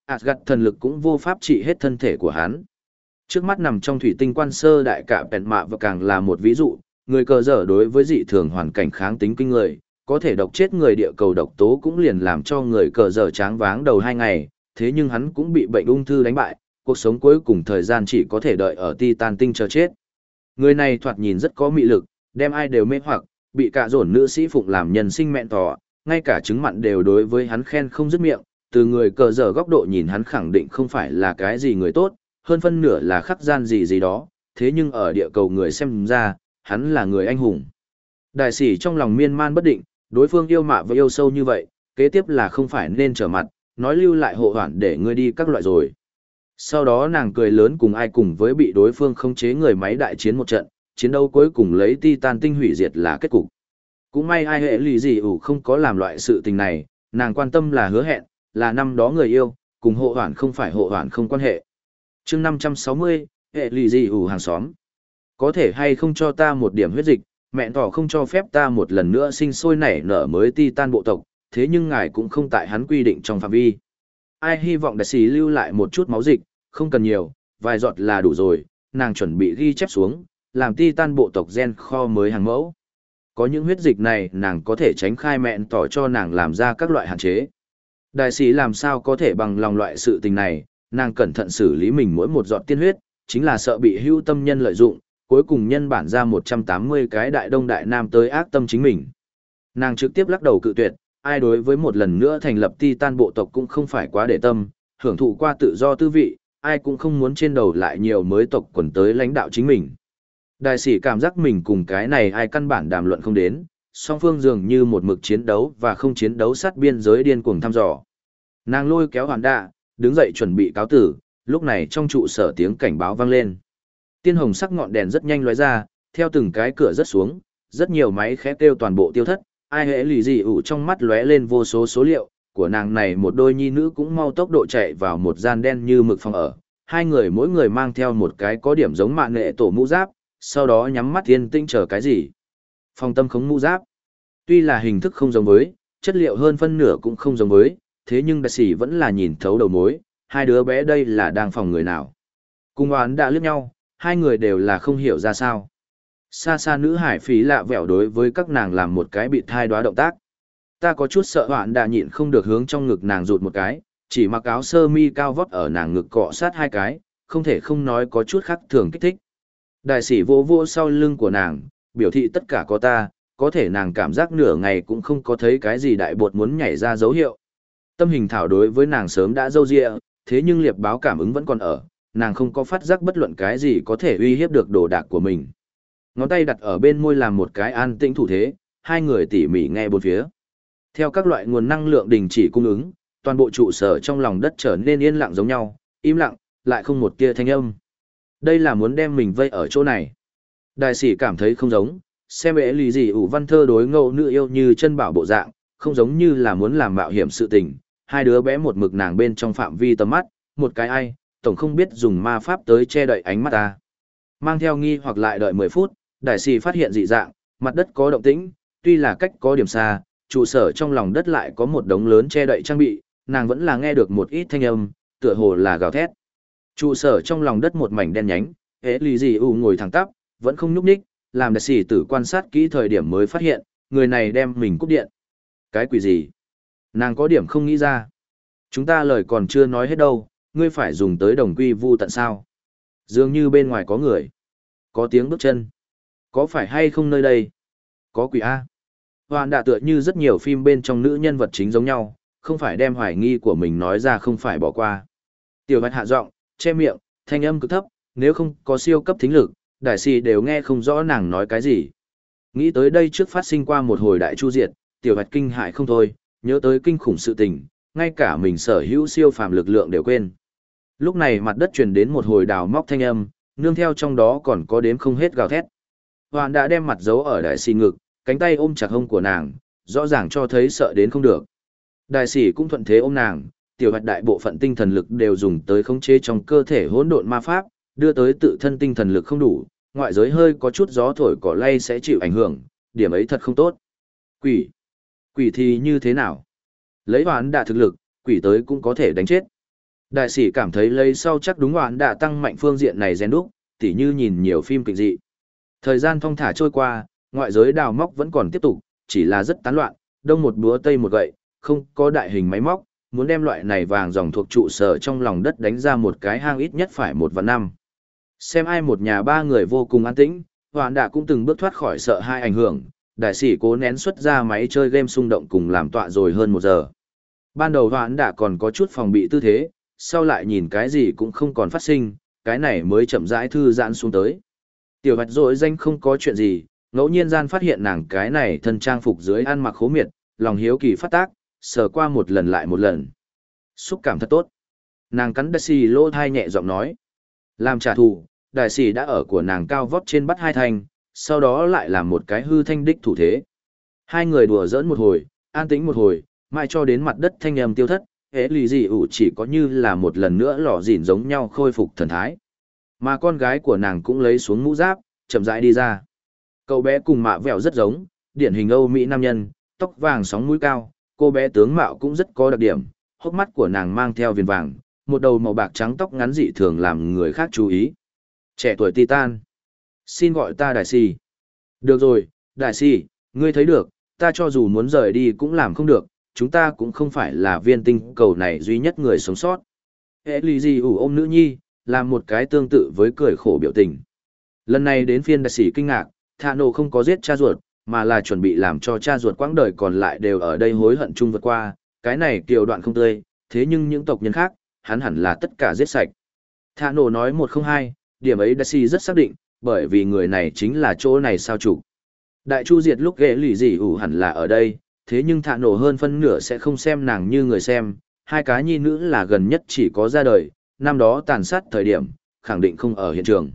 Asgard thần lực cũng vô pháp trị hết thân thể của hắn. Trước mắt nằm trong thủy tinh quan sơ đại cả bèn mạ và càng là một ví dụ, người cờ dở đối với dị thường hoàn cảnh kháng tính kinh người, có thể độc chết người địa cầu độc tố cũng liền làm cho người cờ dở tráng váng đầu hai ngày, thế nhưng hắn cũng bị bệnh ung thư đánh bại, cuộc sống cuối cùng thời gian chỉ có thể đợi ở Titan tinh chờ chết. Người này thoạt nhìn rất có mị lực, đem ai đều mê hoặc, bị cả dồn nữ sĩ phụng làm nhân sinh mẹn tỏ, ngay cả trứng mặn đều đối với hắn khen không dứt miệng, từ người cờ dở góc độ nhìn hắn khẳng định không phải là cái gì người tốt, hơn phân nửa là khắc gian gì gì đó, thế nhưng ở địa cầu người xem ra, hắn là người anh hùng. Đại sĩ trong lòng miên man bất định, đối phương yêu mạ và yêu sâu như vậy, kế tiếp là không phải nên trở mặt, nói lưu lại hộ hoản để ngươi đi các loại rồi. Sau đó nàng cười lớn cùng ai cùng với bị đối phương khống chế người máy đại chiến một trận, chiến đấu cuối cùng lấy Titan tinh hủy diệt là kết cục. Cũng may ai hệ lì gì ủ không có làm loại sự tình này, nàng quan tâm là hứa hẹn, là năm đó người yêu, cùng hộ hoản không phải hộ hoản không quan hệ. chương năm trăm sáu mươi, hệ lì gì ủ hàng xóm. Có thể hay không cho ta một điểm huyết dịch, mẹ tỏ không cho phép ta một lần nữa sinh sôi nảy nở mới Titan bộ tộc, thế nhưng ngài cũng không tại hắn quy định trong phạm vi. Ai hy vọng đại sĩ lưu lại một chút máu dịch, không cần nhiều, vài giọt là đủ rồi, nàng chuẩn bị ghi chép xuống, làm Titan bộ tộc gen kho mới hàng mẫu. Có những huyết dịch này nàng có thể tránh khai mẹn tỏ cho nàng làm ra các loại hạn chế. Đại sĩ làm sao có thể bằng lòng loại sự tình này, nàng cẩn thận xử lý mình mỗi một giọt tiên huyết, chính là sợ bị hưu tâm nhân lợi dụng, cuối cùng nhân bản ra một trăm tám mươi cái đại đông đại nam tới ác tâm chính mình. Nàng trực tiếp lắc đầu cự tuyệt, ai đối với một lần nữa thành lập Titan bộ tộc cũng không phải quá để tâm, hưởng thụ qua tự do tư vị, ai cũng không muốn trên đầu lại nhiều mới tộc quần tới lãnh đạo chính mình. Đại sĩ cảm giác mình cùng cái này ai căn bản đàm luận không đến, song phương dường như một mực chiến đấu và không chiến đấu sát biên giới điên cuồng thăm dò. Nàng lôi kéo hoàn đạ, đứng dậy chuẩn bị cáo tử, lúc này trong trụ sở tiếng cảnh báo vang lên. Tiên hồng sắc ngọn đèn rất nhanh lóe ra, theo từng cái cửa rất xuống, rất nhiều máy khẽ kêu toàn bộ tiêu thất, ai hễ lì gì ủ trong mắt lóe lên vô số số liệu, của nàng này một đôi nhi nữ cũng mau tốc độ chạy vào một gian đen như mực phòng ở, hai người mỗi người mang theo một cái có điểm giống mạng nghệ tổ mũ giáp, sau đó nhắm mắt yên tĩnh chờ cái gì. Phòng tâm khống mũ giáp, tuy là hình thức không giống với, chất liệu hơn phân nửa cũng không giống với, thế nhưng đại sĩ vẫn là nhìn thấu đầu mối, hai đứa bé đây là đang phòng người nào. Cùng oán đã liếc nhau, hai người đều là không hiểu ra sao. Xa xa nữ hải phí lạ vẻo đối với các nàng làm một cái bị thai đoá động tác. Ta có chút sợ hoạn đã nhịn không được hướng trong ngực nàng rụt một cái, chỉ mặc áo sơ mi cao vót ở nàng ngực cọ sát hai cái, không thể không nói có chút khác thường kích thích. Đại sĩ vô vô sau lưng của nàng, biểu thị tất cả có ta, có thể nàng cảm giác nửa ngày cũng không có thấy cái gì đại bột muốn nhảy ra dấu hiệu. Tâm hình thảo đối với nàng sớm đã râu ria, thế nhưng liệp báo cảm ứng vẫn còn ở, nàng không có phát giác bất luận cái gì có thể uy hiếp được đồ đạc của mình. Ngón tay đặt ở bên môi làm một cái an tĩnh thủ thế, hai người tỉ mỉ nghe bốn phía. Theo các loại nguồn năng lượng đình chỉ cung ứng, toàn bộ trụ sở trong lòng đất trở nên yên lặng giống nhau, im lặng, lại không một tia thanh âm. Đây là muốn đem mình vây ở chỗ này. Đại sĩ cảm thấy không giống, xem ế lì gì ủ văn thơ đối ngẫu nữ yêu như chân bảo bộ dạng, không giống như là muốn làm mạo hiểm sự tình. Hai đứa bé một mực nàng bên trong phạm vi tầm mắt, một cái ai, tổng không biết dùng ma pháp tới che đậy ánh mắt ta. Mang theo nghi hoặc lại đợi mười phút, đại sĩ phát hiện dị dạng, mặt đất có động tĩnh, tuy là cách có điểm xa, trụ sở trong lòng đất lại có một đống lớn che đậy trang bị, nàng vẫn là nghe được một ít thanh âm, tựa hồ là gào thét. Trụ sở trong lòng đất một mảnh đen nhánh, hễ lì gì ủ ngồi thẳng tắp, vẫn không nhúc nhích, làm đại sĩ tử quan sát kỹ thời điểm mới phát hiện, người này đem mình cúp điện. Cái quỷ gì? Nàng có điểm không nghĩ ra. Chúng ta lời còn chưa nói hết đâu, ngươi phải dùng tới đồng quy vu tận sao. Dường như bên ngoài có người. Có tiếng bước chân. Có phải hay không nơi đây? Có quỷ A. Hoàn đã tựa như rất nhiều phim bên trong nữ nhân vật chính giống nhau, không phải đem hoài nghi của mình nói ra không phải bỏ qua. Tiểu Bạch hạ giọng, che miệng, thanh âm cực thấp, nếu không có siêu cấp thính lực, đại sĩ đều nghe không rõ nàng nói cái gì. Nghĩ tới đây trước phát sinh qua một hồi đại chu diệt, Tiểu Bạch kinh hại không thôi, nhớ tới kinh khủng sự tình, ngay cả mình sở hữu siêu phàm lực lượng đều quên. Lúc này mặt đất truyền đến một hồi đào móc thanh âm, nương theo trong đó còn có đếm không hết gào thét. Hoàn đã đem mặt giấu ở đại sĩ ngực, cánh tay ôm chặt hông của nàng, rõ ràng cho thấy sợ đến không được. Đại sĩ cũng thuận thế ôm nàng, Tiểu Bạch đại bộ phận tinh thần lực đều dùng tới khống chế trong cơ thể hỗn độn ma pháp, đưa tới tự thân tinh thần lực không đủ, ngoại giới hơi có chút gió thổi cỏ lay sẽ chịu ảnh hưởng, điểm ấy thật không tốt. Quỷ, quỷ thì như thế nào? Lấy Hoàn đã thực lực, quỷ tới cũng có thể đánh chết. Đại sĩ cảm thấy lấy sau chắc đúng hoạn đã tăng mạnh phương diện này rèn đúc, tỉ như nhìn nhiều phim kịch dị. Thời gian thong thả trôi qua, ngoại giới đào móc vẫn còn tiếp tục, chỉ là rất tán loạn, đông một búa tây một gậy, không có đại hình máy móc, muốn đem loại này vàng dòng thuộc trụ sở trong lòng đất đánh ra một cái hang ít nhất phải một vạn năm. Xem ai một nhà ba người vô cùng an tĩnh, hoạn đã cũng từng bước thoát khỏi sợ hai ảnh hưởng, đại sĩ cố nén xuất ra máy chơi game xung động cùng làm tọa rồi hơn một giờ. Ban đầu hoạn đã còn có chút phòng bị tư thế, sau lại nhìn cái gì cũng không còn phát sinh, cái này mới chậm rãi thư giãn xuống tới. Tiểu Bạch Dội danh không có chuyện gì, ngẫu nhiên gian phát hiện nàng cái này thân trang phục dưới ăn mặc khố miệt, lòng hiếu kỳ phát tác, sờ qua một lần lại một lần. Xúc cảm thật tốt. Nàng cắn đại sĩ lỗ thai nhẹ giọng nói. Làm trả thù, đại sĩ đã ở của nàng cao vót trên bắt hai thanh, sau đó lại làm một cái hư thanh đích thủ thế. Hai người đùa giỡn một hồi, an tĩnh một hồi, mãi cho đến mặt đất thanh âm tiêu thất, hễ lì gì ủ chỉ có như là một lần nữa lò dỉn giống nhau khôi phục thần thái. Mà con gái của nàng cũng lấy xuống mũ giáp, chậm rãi đi ra. Cậu bé cùng mạ vẹo rất giống, điển hình Âu Mỹ nam nhân, tóc vàng sóng mũi cao, cô bé tướng mạo cũng rất có đặc điểm, hốc mắt của nàng mang theo viền vàng, một đầu màu bạc trắng tóc ngắn dị thường làm người khác chú ý. Trẻ tuổi Titan. Xin gọi ta Đại Si. Được rồi, Đại Si, ngươi thấy được, ta cho dù muốn rời đi cũng làm không được, chúng ta cũng không phải là viên tinh cầu này duy nhất người sống sót. Hệ lì gì ủ ôm nữ nhi, làm một cái tương tự với cười khổ biểu tình. Lần này đến phiên Đại sĩ kinh ngạc, Thạ Nổ không có giết cha ruột, mà là chuẩn bị làm cho cha ruột quãng đời còn lại đều ở đây hối hận chung vượt qua, cái này kiều đoạn không tươi, thế nhưng những tộc nhân khác, hắn hẳn là tất cả giết sạch. Thạ Nổ nói một không hai, điểm ấy Đại sĩ rất xác định, bởi vì người này chính là chỗ này sao chủ. Đại Chu diệt lúc ghệ lì gì ủ hẳn là ở đây, thế nhưng Thạ Nổ hơn phân nửa sẽ không xem nàng như người xem, hai cá nhi nữ là gần nhất chỉ có ra đời, năm đó tàn sát thời điểm, khẳng định không ở hiện trường.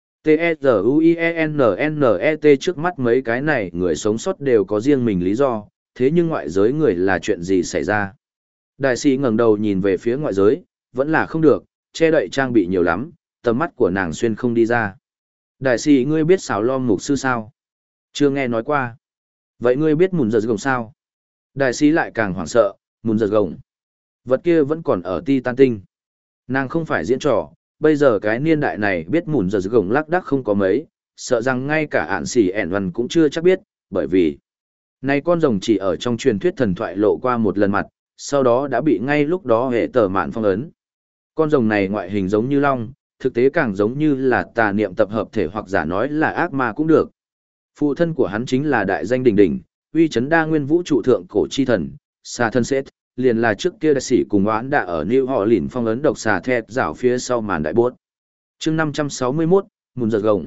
T-E-Z-U-I-E-N-N-E-T trước mắt mấy cái này người sống sót đều có riêng mình lý do, thế nhưng ngoại giới người là chuyện gì xảy ra? Đại sĩ ngẩng đầu nhìn về phía ngoại giới, vẫn là không được, che đậy trang bị nhiều lắm, tầm mắt của nàng xuyên không đi ra. Đại sĩ ngươi biết xảo lom mục sư sao? Chưa nghe nói qua. Vậy ngươi biết mùn giật gồng sao? Đại sĩ lại càng hoảng sợ, mùn giật gồng. Vật kia vẫn còn ở Titan tinh. Nàng không phải diễn trò, bây giờ cái niên đại này biết mùn giật gồng lác đác không có mấy, sợ rằng ngay cả ạn xỉ ẻn văn cũng chưa chắc biết, bởi vì này con rồng chỉ ở trong truyền thuyết thần thoại lộ qua một lần mặt, sau đó đã bị ngay lúc đó hệ tờ mạn phong ấn. Con rồng này ngoại hình giống như long, thực tế càng giống như là tà niệm tập hợp thể hoặc giả nói là ác ma cũng được. Phụ thân của hắn chính là đại danh đỉnh đỉnh, uy chấn đa nguyên vũ trụ thượng cổ chi thần, Sa thân Seth, liền là trước kia đại sĩ cùng oán đã ở New Orleans phong ấn độc xà thẹt rảo phía sau màn đại bốt. Chương năm trăm sáu mươi mốt, mùn giật gồng.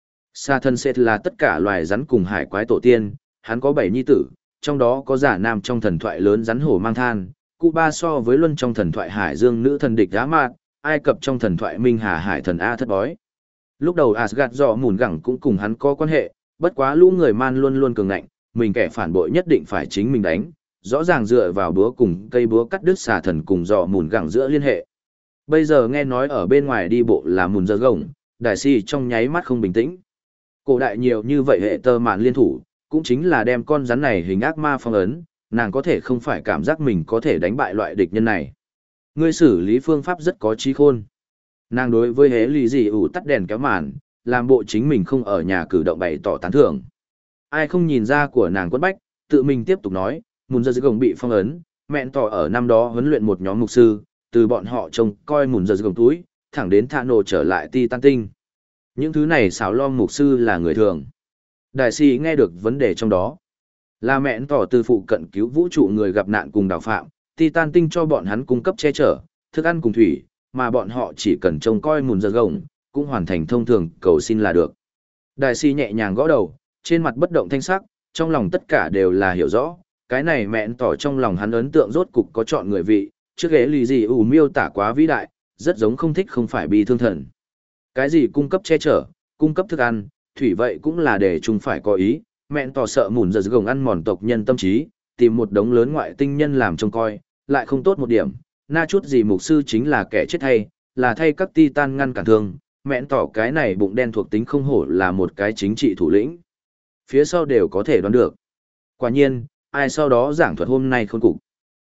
Sa thân Seth là tất cả loài rắn cùng hải quái tổ tiên, hắn có bảy nhi tử, trong đó có giả nam trong thần thoại lớn rắn hổ mang than, cụ ba so với luân trong thần thoại hải dương nữ thần địch Á Mạt, Ai Cập trong thần thoại minh hà hải thần A thất bói. Lúc đầu Asgard dọ mùn gẳng cũng cùng hắn có quan hệ, bất quá lũ người man luôn luôn cường ngạnh, mình kẻ phản bội nhất định phải chính mình đánh, rõ ràng dựa vào búa cùng cây búa cắt đứt xà thần cùng dọ mùn gẳng giữa liên hệ. Bây giờ nghe nói ở bên ngoài đi bộ là mùn giật gồng, đại si trong nháy mắt không bình tĩnh. Cổ đại nhiều như vậy hệ tơ mạn liên thủ, cũng chính là đem con rắn này hình ác ma phong ấn, nàng có thể không phải cảm giác mình có thể đánh bại loại địch nhân này. Ngươi xử lý phương pháp rất có trí khôn. Nàng đối với hế lì gì ủ tắt đèn kéo màn, làm bộ chính mình không ở nhà cử động bày tỏ tán thưởng. Ai không nhìn ra của nàng quất bách, tự mình tiếp tục nói, mùn giật gồng bị phong ấn, mẹn tỏ ở năm đó huấn luyện một nhóm mục sư, từ bọn họ trông coi mùn giật gồng túi, thẳng đến Thạ Nổ trở lại Titan tinh. Những thứ này xảo lom mục sư là người thường. Đại sĩ nghe được vấn đề trong đó. Là mẹn tỏ từ phụ cận cứu vũ trụ người gặp nạn cùng đào phạm, Titan tinh cho bọn hắn cung cấp che chở, thức ăn cùng thủy, mà bọn họ chỉ cần trông coi mùn giật gồng, cũng hoàn thành thông thường cầu xin là được. Đại sĩ nhẹ nhàng gõ đầu, trên mặt bất động thanh sắc, trong lòng tất cả đều là hiểu rõ, cái này mẹn tỏ trong lòng hắn ấn tượng rốt cục có chọn người vị, trước ghế lì gì ủ miêu tả quá vĩ đại, rất giống không thích không phải bi thương thần. Cái gì cung cấp che chở, cung cấp thức ăn, thủy vậy cũng là để chúng phải có ý, mẹn tỏ sợ mùn giật gồng ăn mòn tộc nhân tâm trí, tìm một đống lớn ngoại tinh nhân làm trông coi, lại không tốt một điểm, na chút gì mục sư chính là kẻ chết hay, là thay các Titan ngăn cản thương, mẹn tỏ cái này bụng đen thuộc tính không hổ là một cái chính trị thủ lĩnh. Phía sau đều có thể đoán được. Quả nhiên, ai sau đó giảng thuật hôm nay khôn cục.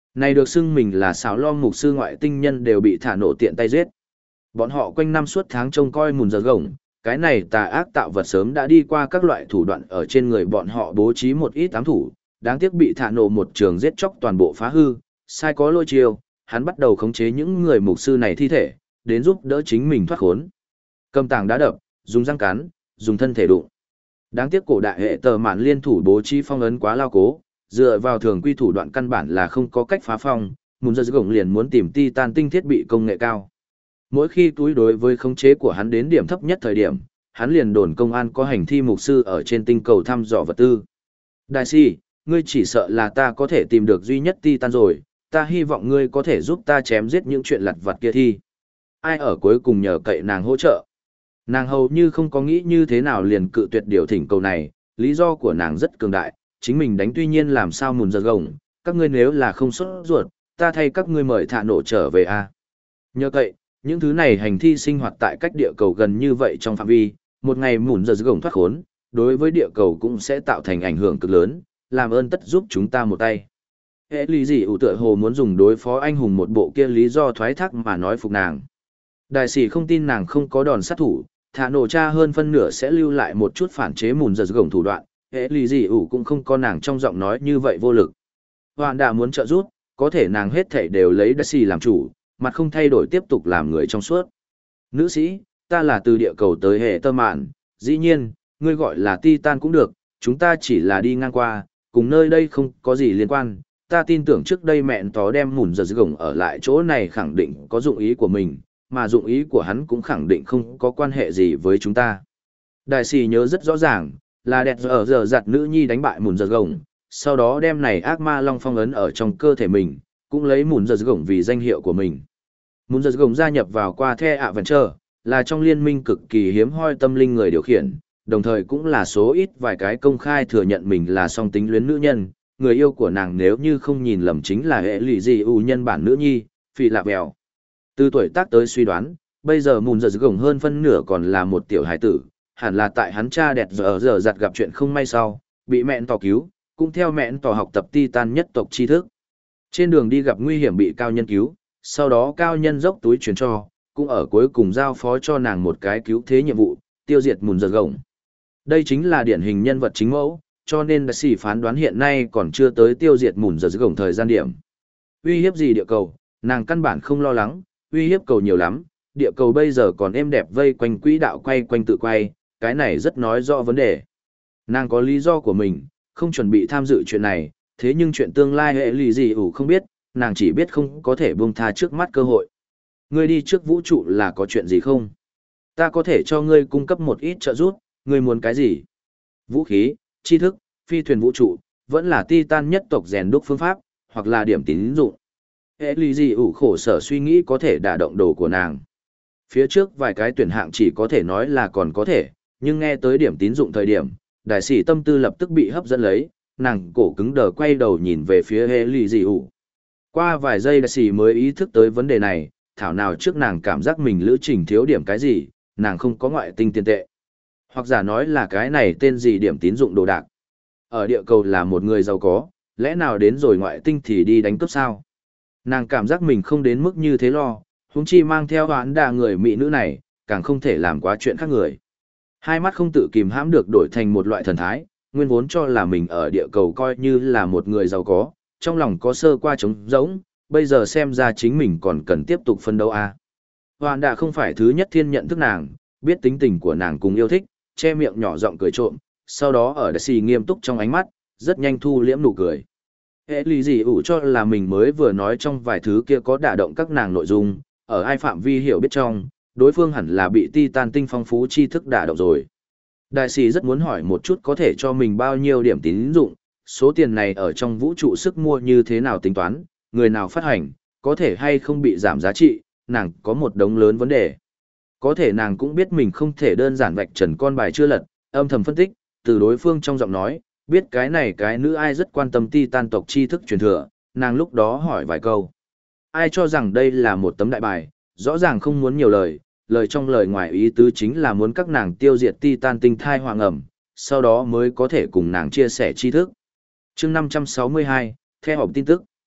Này được xưng mình là xảo lo mục sư ngoại tinh nhân đều bị thả nổ tiện tay giết. Bọn họ quanh năm suốt tháng trông coi mùn giờ gồng, cái này tà ác tạo vật sớm đã đi qua các loại thủ đoạn ở trên người bọn họ bố trí một ít ám thủ, đáng tiếc bị thả nổ một trường giết chóc toàn bộ phá hư, sai có lôi chiêu, hắn bắt đầu khống chế những người mục sư này thi thể, đến giúp đỡ chính mình thoát khốn. Cầm tảng đá đập, dùng răng cắn, dùng thân thể đụng. Đáng tiếc cổ đại hệ tờ mạn liên thủ bố trí phong ấn quá lao cố, dựa vào thường quy thủ đoạn căn bản là không có cách phá phong, mùn giờ gồng liền muốn tìm titan tinh thiết bị công nghệ cao. Mỗi khi túi đối với khống chế của hắn đến điểm thấp nhất thời điểm, hắn liền đồn công an có hành thi mục sư ở trên tinh cầu thăm dò vật tư. Đại si, ngươi chỉ sợ là ta có thể tìm được duy nhất titan rồi, ta hy vọng ngươi có thể giúp ta chém giết những chuyện lặt vặt kia thi. Ai ở cuối cùng nhờ cậy nàng hỗ trợ. Nàng hầu như không có nghĩ như thế nào liền cự tuyệt điều thỉnh cầu này, lý do của nàng rất cường đại, chính mình đánh tuy nhiên làm sao mùn giật gồng, các ngươi nếu là không sốt ruột, ta thay các ngươi mời thả nổ trở về a. Nhờ cậy, những thứ này hành thi sinh hoạt tại cách địa cầu gần như vậy trong phạm vi, một ngày mùn giật gồng thoát khốn, đối với địa cầu cũng sẽ tạo thành ảnh hưởng cực lớn, làm ơn tất giúp chúng ta một tay. Hệ lý gì ủ tựa hồ muốn dùng đối phó anh hùng một bộ kia lý do thoái thác mà nói phục nàng. Đại sĩ không tin nàng không có đòn sát thủ, thả nổ cha hơn phân nửa sẽ lưu lại một chút phản chế mùn giật gồng thủ đoạn, hệ lý gì ủ cũng không có nàng trong giọng nói như vậy vô lực. Hoàn đã muốn trợ giúp, có thể nàng hết thảy đều lấy đại sĩ làm chủ, mặt không thay đổi tiếp tục làm người trong suốt. Nữ sĩ, ta là từ địa cầu tới hệ tơ mạn, dĩ nhiên, ngươi gọi là Titan cũng được, chúng ta chỉ là đi ngang qua, cùng nơi đây không có gì liên quan. Ta tin tưởng trước đây mẹn tó đem mùn giật gồng ở lại chỗ này khẳng định có dụng ý của mình, mà dụng ý của hắn cũng khẳng định không có quan hệ gì với chúng ta. Đại sĩ nhớ rất rõ ràng, là đẹp ở giờ giặt nữ nhi đánh bại mùn giật gồng, sau đó đem này ác ma long phong ấn ở trong cơ thể mình, cũng lấy mùn giật gồng vì danh hiệu của mình. Mùn giật gồng gia nhập vào qua The Adventure, là trong liên minh cực kỳ hiếm hoi tâm linh người điều khiển, đồng thời cũng là số ít vài cái công khai thừa nhận mình là song tính luyến nữ nhân. Người yêu của nàng nếu như không nhìn lầm chính là hệ lụy gì ưu nhân bản nữ nhi, Phi Lạp Bèo. Từ tuổi tác tới suy đoán, bây giờ mùn giật gồng hơn phân nửa còn là một tiểu hải tử, hẳn là tại hắn cha đẹp giờ giờ giặt gặp chuyện không may sau, bị mẹn tỏ cứu, cũng theo mẹn tỏ học tập Titan nhất tộc tri thức. Trên đường đi gặp nguy hiểm bị cao nhân cứu, sau đó cao nhân dốc túi chuyển cho, cũng ở cuối cùng giao phó cho nàng một cái cứu thế nhiệm vụ, tiêu diệt mùn giật gồng. Đây chính là điển hình nhân vật chính mẫu, cho nên đại sĩ phán đoán hiện nay còn chưa tới tiêu diệt mùn giật gồng thời gian điểm. Uy hiếp gì địa cầu, nàng căn bản không lo lắng, uy hiếp cầu nhiều lắm, địa cầu bây giờ còn êm đẹp vây quanh quỹ đạo quay quanh tự quay, cái này rất nói rõ vấn đề. Nàng có lý do của mình, không chuẩn bị tham dự chuyện này, thế nhưng chuyện tương lai hệ lụy gì ủ không biết, nàng chỉ biết không có thể buông tha trước mắt cơ hội. Ngươi đi trước vũ trụ là có chuyện gì không? Ta có thể cho ngươi cung cấp một ít trợ giúp, ngươi muốn cái gì? Vũ khí, tri thức, phi thuyền vũ trụ, vẫn là Titan nhất tộc rèn đúc phương pháp, hoặc là điểm tín dụng. Hệ lý gì ủ khổ sở suy nghĩ có thể đả động đồ của nàng. Phía trước vài cái tuyển hạng chỉ có thể nói là còn có thể, nhưng nghe tới điểm tín dụng thời điểm, đại sĩ tâm tư lập tức bị hấp dẫn lấy, nàng cổ cứng đờ quay đầu nhìn về phía hệ lý gì ủ. Qua vài giây đại sĩ mới ý thức tới vấn đề này, thảo nào trước nàng cảm giác mình lữ trình thiếu điểm cái gì, nàng không có ngoại tinh tiền tệ. Hoặc giả nói là cái này tên gì điểm tín dụng đồ đạc. Ở địa cầu là một người giàu có, lẽ nào đến rồi ngoại tinh thì đi đánh cướp sao? Nàng cảm giác mình không đến mức như thế lo, huống chi mang theo hoán đà người mỹ nữ này, càng không thể làm quá chuyện khác người. Hai mắt không tự kìm hãm được đổi thành một loại thần thái, nguyên vốn cho là mình ở địa cầu coi như là một người giàu có, trong lòng có sơ qua trống rỗng, bây giờ xem ra chính mình còn cần tiếp tục phân đấu à. Hoán đà không phải thứ nhất thiên nhận thức nàng, biết tính tình của nàng cùng yêu thích, che miệng nhỏ giọng cười trộm, sau đó ở đại sĩ nghiêm túc trong ánh mắt, rất nhanh thu liễm nụ cười. Hệ lý gì ủ cho là mình mới vừa nói trong vài thứ kia có đả động các nàng nội dung, ở ai phạm vi hiểu biết trong, đối phương hẳn là bị Titan tinh phong phú tri thức đả động rồi. Đại sĩ rất muốn hỏi một chút có thể cho mình bao nhiêu điểm tín dụng, số tiền này ở trong vũ trụ sức mua như thế nào tính toán, người nào phát hành, có thể hay không bị giảm giá trị, nàng có một đống lớn vấn đề. Có thể nàng cũng biết mình không thể đơn giản vạch trần con bài chưa lật, âm thầm phân tích, từ đối phương trong giọng nói, biết cái này cái nữ ai rất quan tâm Titan tộc tri thức truyền thừa, nàng lúc đó hỏi vài câu. Ai cho rằng đây là một tấm đại bài, rõ ràng không muốn nhiều lời, lời trong lời ngoài ý tứ chính là muốn các nàng tiêu diệt Titan tinh thai hoàng ẩm, sau đó mới có thể cùng nàng chia sẻ tri thức. Chương năm trăm sáu mươi hai, theo hộp tin tức.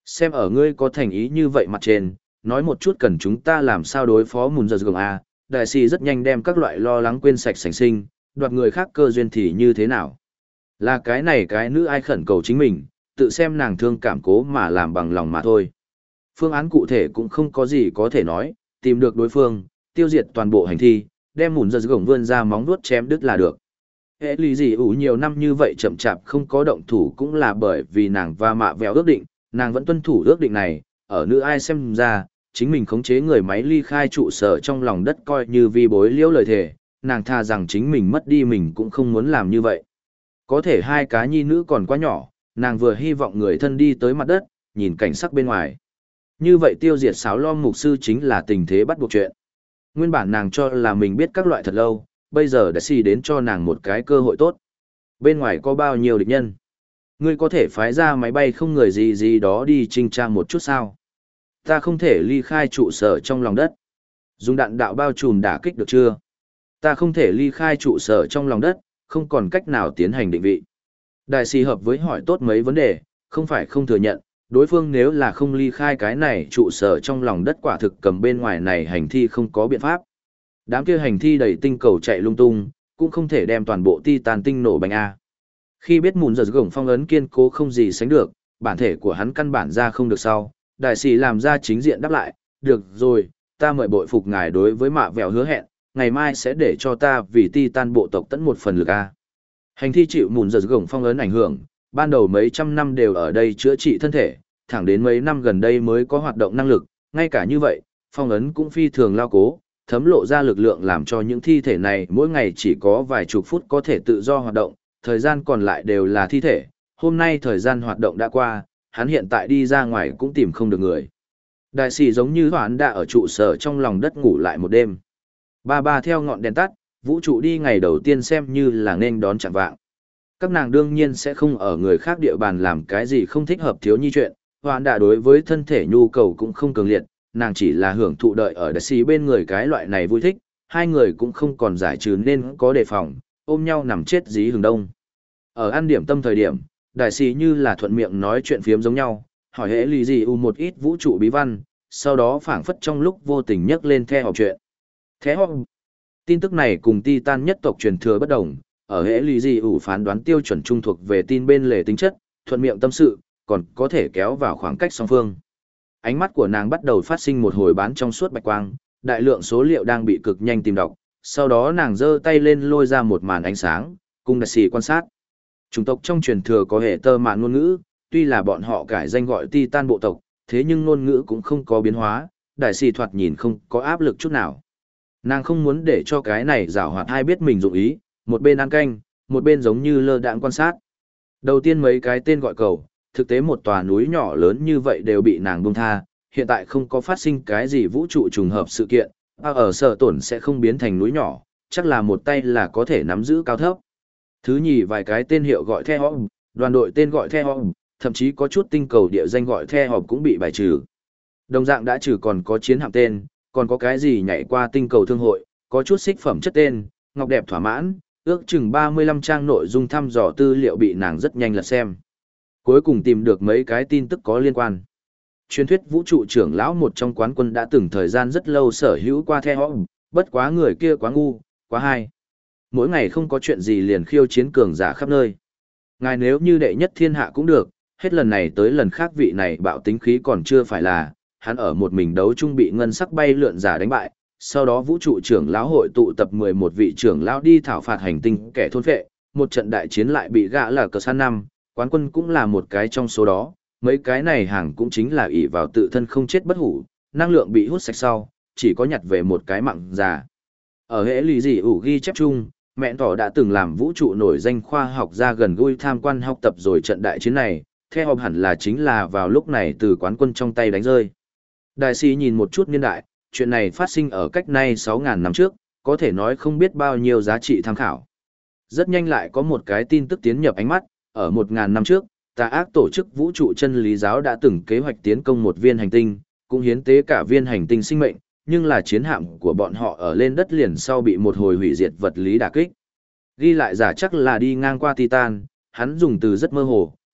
Xem ở ngươi có thành ý như vậy mặt trên, nói một chút cần chúng ta làm sao đối phó mùn giật gồng A, đại sĩ rất nhanh đem các loại lo lắng quên sạch sành sinh, đoạt người khác cơ duyên thì như thế nào. Là cái này cái nữ ai khẩn cầu chính mình, tự xem nàng thương cảm cố mà làm bằng lòng mà thôi. Phương án cụ thể cũng không có gì có thể nói, tìm được đối phương, tiêu diệt toàn bộ hành thi, đem mùn giật gồng vươn ra móng vuốt chém đứt là được. Hệ lý gì ủ nhiều năm như vậy chậm chạp không có động thủ cũng là bởi vì nàng và mạ vẹo ước định, nàng vẫn tuân thủ ước định này, ở nữ ai xem ra, chính mình khống chế người máy ly khai trụ sở trong lòng đất coi như vi bối liễu lời thề, nàng tha rằng chính mình mất đi mình cũng không muốn làm như vậy. Có thể hai cá nhi nữ còn quá nhỏ, nàng vừa hy vọng người thân đi tới mặt đất, nhìn cảnh sắc bên ngoài. Như vậy tiêu diệt sáo lo mục sư chính là tình thế bắt buộc chuyện. Nguyên bản nàng cho là mình biết các loại thật lâu, bây giờ đã xì đến cho nàng một cái cơ hội tốt. Bên ngoài có bao nhiêu địch nhân? Ngươi có thể phái ra máy bay không người gì gì đó đi trinh tra một chút sao? Ta không thể ly khai trụ sở trong lòng đất. Dùng đạn đạo bao trùm đả kích được chưa? Ta không thể ly khai trụ sở trong lòng đất, không còn cách nào tiến hành định vị. Đại sĩ hợp với hỏi tốt mấy vấn đề, không phải không thừa nhận, đối phương nếu là không ly khai cái này trụ sở trong lòng đất quả thực cầm bên ngoài này hành thi không có biện pháp. Đám kia hành thi đầy tinh cầu chạy lung tung, cũng không thể đem toàn bộ Titan tinh nổ bánh A. Khi biết mùn giật gồng phong ấn kiên cố không gì sánh được, bản thể của hắn căn bản ra không được sau, đại sĩ làm ra chính diện đáp lại, được rồi, ta mời bội phục ngài đối với mạ vẹo hứa hẹn, ngày mai sẽ để cho ta vì Titan bộ tộc tận một phần lực A. Hành thi chịu mùn giật gồng phong ấn ảnh hưởng, ban đầu mấy trăm năm đều ở đây chữa trị thân thể, thẳng đến mấy năm gần đây mới có hoạt động năng lực, ngay cả như vậy, phong ấn cũng phi thường lao cố, thấm lộ ra lực lượng làm cho những thi thể này mỗi ngày chỉ có vài chục phút có thể tự do hoạt động, thời gian còn lại đều là thi thể. Hôm nay thời gian hoạt động đã qua, hắn hiện tại đi ra ngoài cũng tìm không được người. Đại sĩ giống như hoán đã ở trụ sở trong lòng đất ngủ lại một đêm. Ba ba theo ngọn đèn tắt, vũ trụ đi ngày đầu tiên xem như là nên đón chẳng vạng. Các nàng đương nhiên sẽ không ở người khác địa bàn làm cái gì không thích hợp thiếu nhi chuyện, hoán đã đối với thân thể nhu cầu cũng không cường liệt, nàng chỉ là hưởng thụ đợi ở đại sĩ bên người cái loại này vui thích, hai người cũng không còn giải trừ nên có đề phòng, ôm nhau nằm chết dí hừng đông. Ở ăn điểm tâm thời điểm, đại sĩ như là thuận miệng nói chuyện phiếm giống nhau, hỏi hễ lì gì u một ít vũ trụ bí văn, sau đó phảng phất trong lúc vô tình nhắc lên theo học chuyện. Thế học, tin tức này cùng Titan nhất tộc truyền thừa bất đồng, ở hễ lì gì u phán đoán tiêu chuẩn trung thuộc về tin bên lề tính chất, thuận miệng tâm sự, còn có thể kéo vào khoảng cách song phương. Ánh mắt của nàng bắt đầu phát sinh một hồi bán trong suốt bạch quang, đại lượng số liệu đang bị cực nhanh tìm đọc, sau đó nàng giơ tay lên lôi ra một màn ánh sáng, cùng đại sĩ quan sát. Chủng tộc trong truyền thừa có hệ tơ mạn ngôn ngữ, tuy là bọn họ cải danh gọi Titan bộ tộc, thế nhưng ngôn ngữ cũng không có biến hóa, đại sĩ thoạt nhìn không có áp lực chút nào. Nàng không muốn để cho cái này giảo hoạt ai biết mình dụng ý, một bên ăn canh, một bên giống như lơ đãng quan sát. Đầu tiên mấy cái tên gọi cầu, thực tế một tòa núi nhỏ lớn như vậy đều bị nàng buông tha, hiện tại không có phát sinh cái gì vũ trụ trùng hợp sự kiện, à ở sở tổn sẽ không biến thành núi nhỏ, chắc là một tay là có thể nắm giữ cao thấp. Thứ nhì vài cái tên hiệu gọi theo họp, đoàn đội tên gọi theo họp, thậm chí có chút tinh cầu địa danh gọi theo họp cũng bị bài trừ. Đồng dạng đã trừ còn có chiến hạm tên, còn có cái gì nhảy qua tinh cầu thương hội, có chút xích phẩm chất tên, ngọc đẹp thỏa mãn, ước chừng ba mươi lăm trang nội dung thăm dò tư liệu bị nàng rất nhanh lật xem. Cuối cùng tìm được mấy cái tin tức có liên quan. Truyền thuyết vũ trụ trưởng lão một trong quán quân đã từng thời gian rất lâu sở hữu qua theo họp, bất quá người kia quá ngu, quá hay. Mỗi ngày không có chuyện gì liền khiêu chiến cường giả khắp nơi. Ngài nếu như đệ nhất thiên hạ cũng được, hết lần này tới lần khác vị này bạo tính khí còn chưa phải là, hắn ở một mình đấu chung bị ngân sắc bay lượn giả đánh bại, sau đó vũ trụ trưởng lão hội tụ tập mười một vị trưởng lão đi thảo phạt hành tinh kẻ thôn phệ, một trận đại chiến lại bị gã là cờ san năm, quán quân cũng là một cái trong số đó, mấy cái này hàng cũng chính là ỷ vào tự thân không chết bất hủ, năng lượng bị hút sạch sau, chỉ có nhặt về một cái mạng già. Ở hệ lì gì ủ ghi chép chung, mẹ tỏ đã từng làm vũ trụ nổi danh khoa học gia gần gũi tham quan học tập rồi trận đại chiến này, theo họp hẳn là chính là vào lúc này từ quán quân trong tay đánh rơi. Đại sĩ nhìn một chút niên đại, chuyện này phát sinh ở cách nay sáu nghìn năm trước, có thể nói không biết bao nhiêu giá trị tham khảo. Rất nhanh lại có một cái tin tức tiến nhập ánh mắt, ở một nghìn năm trước, tà ác tổ chức vũ trụ chân lý giáo đã từng kế hoạch tiến công một viên hành tinh, cũng hiến tế cả viên hành tinh sinh mệnh, nhưng là chiến hạm của bọn họ ở lên đất liền sau bị một hồi hủy diệt vật lý đả kích. Ghi lại giả chắc là đi ngang qua Titan, hắn dùng từ rất mơ hồ,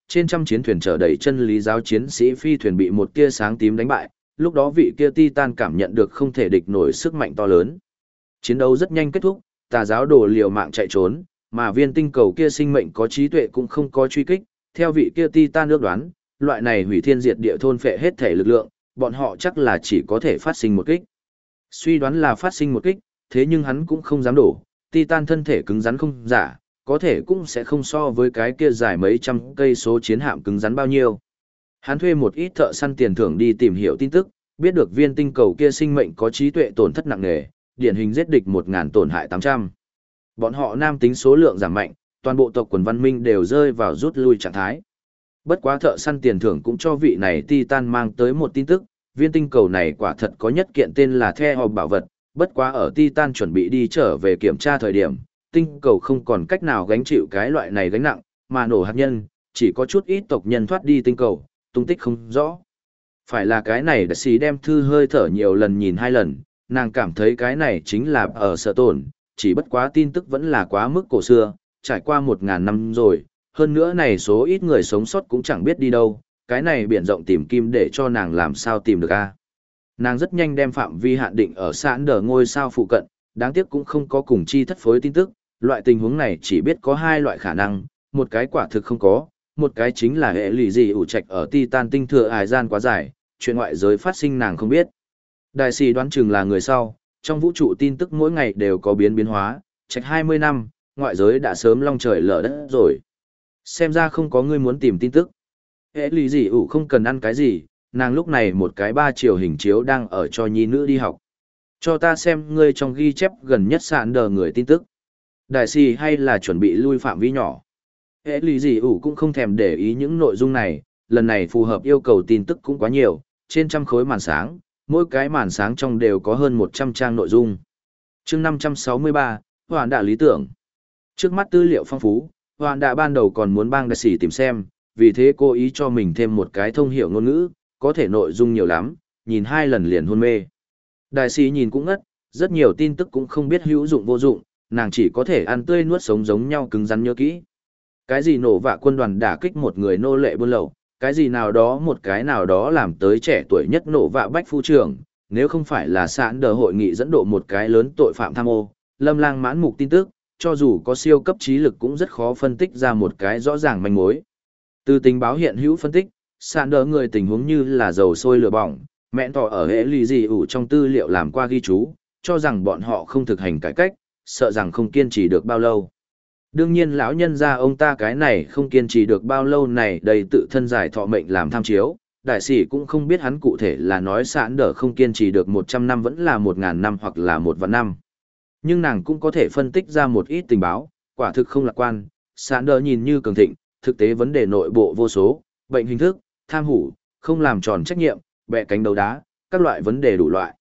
trên trăm chiến thuyền chở đầy chân lý giáo chiến sĩ phi thuyền bị một tia sáng tím đánh bại, lúc đó vị kia Titan cảm nhận được không thể địch nổi sức mạnh to lớn. Chiến đấu rất nhanh kết thúc, tà giáo đồ liều mạng chạy trốn, mà viên tinh cầu kia sinh mệnh có trí tuệ cũng không có truy kích, theo vị kia Titan ước đoán, loại này hủy thiên diệt địa thôn phệ hết thể lực lượng, bọn họ chắc là chỉ có thể phát sinh một kích. Suy đoán là phát sinh một kích, thế nhưng hắn cũng không dám đổ, Titan thân thể cứng rắn không giả, có thể cũng sẽ không so với cái kia dài mấy trăm cây số chiến hạm cứng rắn bao nhiêu. Hắn thuê một ít thợ săn tiền thưởng đi tìm hiểu tin tức, biết được viên tinh cầu kia sinh mệnh có trí tuệ tổn thất nặng nề, điển hình giết địch một nghìn tổn hại tám trăm. Bọn họ nam tính số lượng giảm mạnh, toàn bộ tộc quần văn minh đều rơi vào rút lui trạng thái. Bất quá thợ săn tiền thưởng cũng cho vị này Titan mang tới một tin tức, viên tinh cầu này quả thật có nhất kiện tên là The Hòm bảo vật, bất quá ở Titan chuẩn bị đi trở về kiểm tra thời điểm, tinh cầu không còn cách nào gánh chịu cái loại này gánh nặng, mà nổ hạt nhân, chỉ có chút ít tộc nhân thoát đi tinh cầu, tung tích không rõ. Phải là cái này đã xí đem thư hơi thở nhiều lần nhìn hai lần, nàng cảm thấy cái này chính là ở sở tổn, chỉ bất quá tin tức vẫn là quá mức cổ xưa, trải qua một ngàn năm rồi, hơn nữa này số ít người sống sót cũng chẳng biết đi đâu, cái này biển rộng tìm kim để cho nàng làm sao tìm được a. Nàng rất nhanh đem phạm vi hạn định ở sẵn đờ ngôi sao phụ cận, đáng tiếc cũng không có cùng chi thất phối tin tức, loại tình huống này chỉ biết có hai loại khả năng, một cái quả thực không có, một cái chính là hệ lụy gì ủ trạch ở Titan tinh thừa hải gian quá dài, chuyện ngoại giới phát sinh nàng không biết. Đại sĩ đoán chừng là người sau, trong vũ trụ tin tức mỗi ngày đều có biến biến hóa, trạch hai mươi năm, ngoại giới đã sớm long trời lở đất rồi. Xem ra không có người muốn tìm tin tức. Hệ lụy gì ủ không cần ăn cái gì, nàng lúc này một cái ba chiều hình chiếu đang ở cho nhi nữ đi học. Cho ta xem ngươi trong ghi chép gần nhất sạn đờ người tin tức. Đại sĩ hay là chuẩn bị lui phạm vi nhỏ. Hệ lụy gì ủ cũng không thèm để ý những nội dung này, lần này phù hợp yêu cầu tin tức cũng quá nhiều, trên trăm khối màn sáng, mỗi cái màn sáng trong đều có hơn một trăm trang nội dung. Chương năm trăm sáu mươi ba, Hoàn Đạ lý tưởng. Trước mắt tư liệu phong phú, Hoàn Đạ ban đầu còn muốn bang đại sĩ tìm xem, vì thế cô ý cho mình thêm một cái thông hiểu ngôn ngữ, có thể nội dung nhiều lắm, nhìn hai lần liền hôn mê. Đại sĩ nhìn cũng ngất, rất nhiều tin tức cũng không biết hữu dụng vô dụng, nàng chỉ có thể ăn tươi nuốt sống giống nhau cứng rắn nhớ kỹ. Cái gì nổ vạ quân đoàn đả kích một người nô lệ buôn lậu, cái gì nào đó một cái nào đó làm tới trẻ tuổi nhất nổ vạ bách phu trưởng, nếu không phải là sẵn đờ hội nghị dẫn độ một cái lớn tội phạm tham ô, lâm lang mãn mục tin tức, cho dù có siêu cấp trí lực cũng rất khó phân tích ra một cái rõ ràng manh mối. Từ tình báo hiện hữu phân tích, sẵn đờ người tình huống như là dầu sôi lửa bỏng, mẹn tỏ ở hệ lì gì ủ trong tư liệu làm qua ghi chú, cho rằng bọn họ không thực hành cải cách, sợ rằng không kiên trì được bao lâu. Đương nhiên lão nhân gia ông ta cái này không kiên trì được bao lâu này đầy tự thân giải thọ mệnh làm tham chiếu, đại sĩ cũng không biết hắn cụ thể là nói sẵn đờ không kiên trì được một trăm năm vẫn là một ngàn năm hoặc là một vạn năm. Nhưng nàng cũng có thể phân tích ra một ít tình báo, quả thực không lạc quan, sẵn đờ nhìn như cường thịnh, thực tế vấn đề nội bộ vô số, bệnh hình thức, tham hủ, không làm tròn trách nhiệm, bẻ cánh đầu đá, các loại vấn đề đủ loại.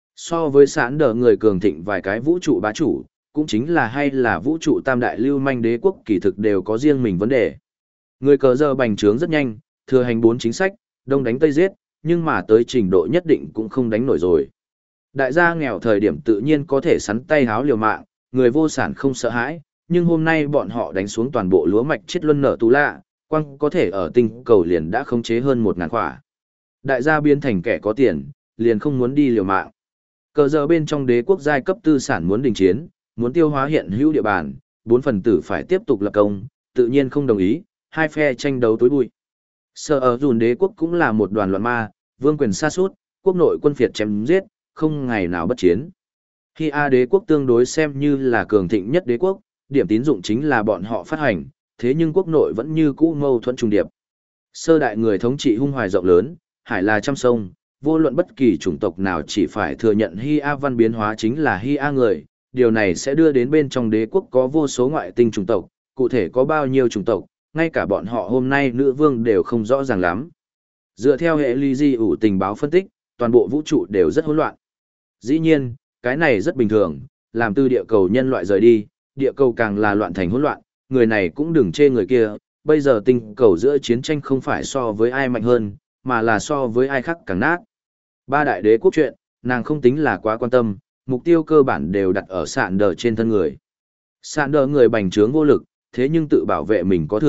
So với sẵn đờ người cường thịnh vài cái vũ trụ bá chủ, cũng chính là hay là vũ trụ tam đại lưu manh đế quốc kỳ thực đều có riêng mình vấn đề. Người cờ giờ bành trướng rất nhanh, thừa hành bốn chính sách, đông đánh tây giết, nhưng mà tới trình độ nhất định cũng không đánh nổi rồi. Đại gia nghèo thời điểm tự nhiên có thể sắn tay háo liều mạng, người vô sản không sợ hãi, nhưng hôm nay bọn họ đánh xuống toàn bộ lúa mạch chết luân nở tù lạ, quăng có thể ở tinh cầu liền đã khống chế hơn một ngàn khỏa. Đại gia biến thành kẻ có tiền, liền không muốn đi liều mạng. Cờ giờ bên trong đế quốc giai cấp tư sản muốn đình chiến, muốn tiêu hóa hiện hữu địa bàn, bốn phần tử phải tiếp tục lập công, tự nhiên không đồng ý, hai phe tranh đấu tối bụi. Sở ở dùn đế quốc cũng là một đoàn loạn ma, vương quyền sa sút, quốc nội quân phiệt chém giết, không ngày nào bất chiến. Khi A đế quốc tương đối xem như là cường thịnh nhất đế quốc, điểm tín dụng chính là bọn họ phát hành, thế nhưng quốc nội vẫn như cũ mâu thuẫn trùng điệp. Sơ đại người thống trị hung hoài rộng lớn, hải là trăm sông, vô luận bất kỳ chủng tộc nào chỉ phải thừa nhận Hy A văn biến hóa chính là Hy A người, điều này sẽ đưa đến bên trong đế quốc có vô số ngoại tinh chủng tộc, cụ thể có bao nhiêu chủng tộc, ngay cả bọn họ hôm nay nữ vương đều không rõ ràng lắm. Dựa theo hệ ly di ủ tình báo phân tích, toàn bộ vũ trụ đều rất hỗn loạn. Dĩ nhiên, cái này rất bình thường, làm từ địa cầu nhân loại rời đi, địa cầu càng là loạn thành hỗn loạn, người này cũng đừng chê người kia, bây giờ tinh cầu giữa chiến tranh không phải so với ai mạnh hơn, mà là so với ai khác càng nát. Ba đại đế quốc chuyện, nàng không tính là quá quan tâm, mục tiêu cơ bản đều đặt ở sạn đờ trên thân người. Sạn đờ người bành trướng vô lực, thế nhưng tự bảo vệ mình có thừa,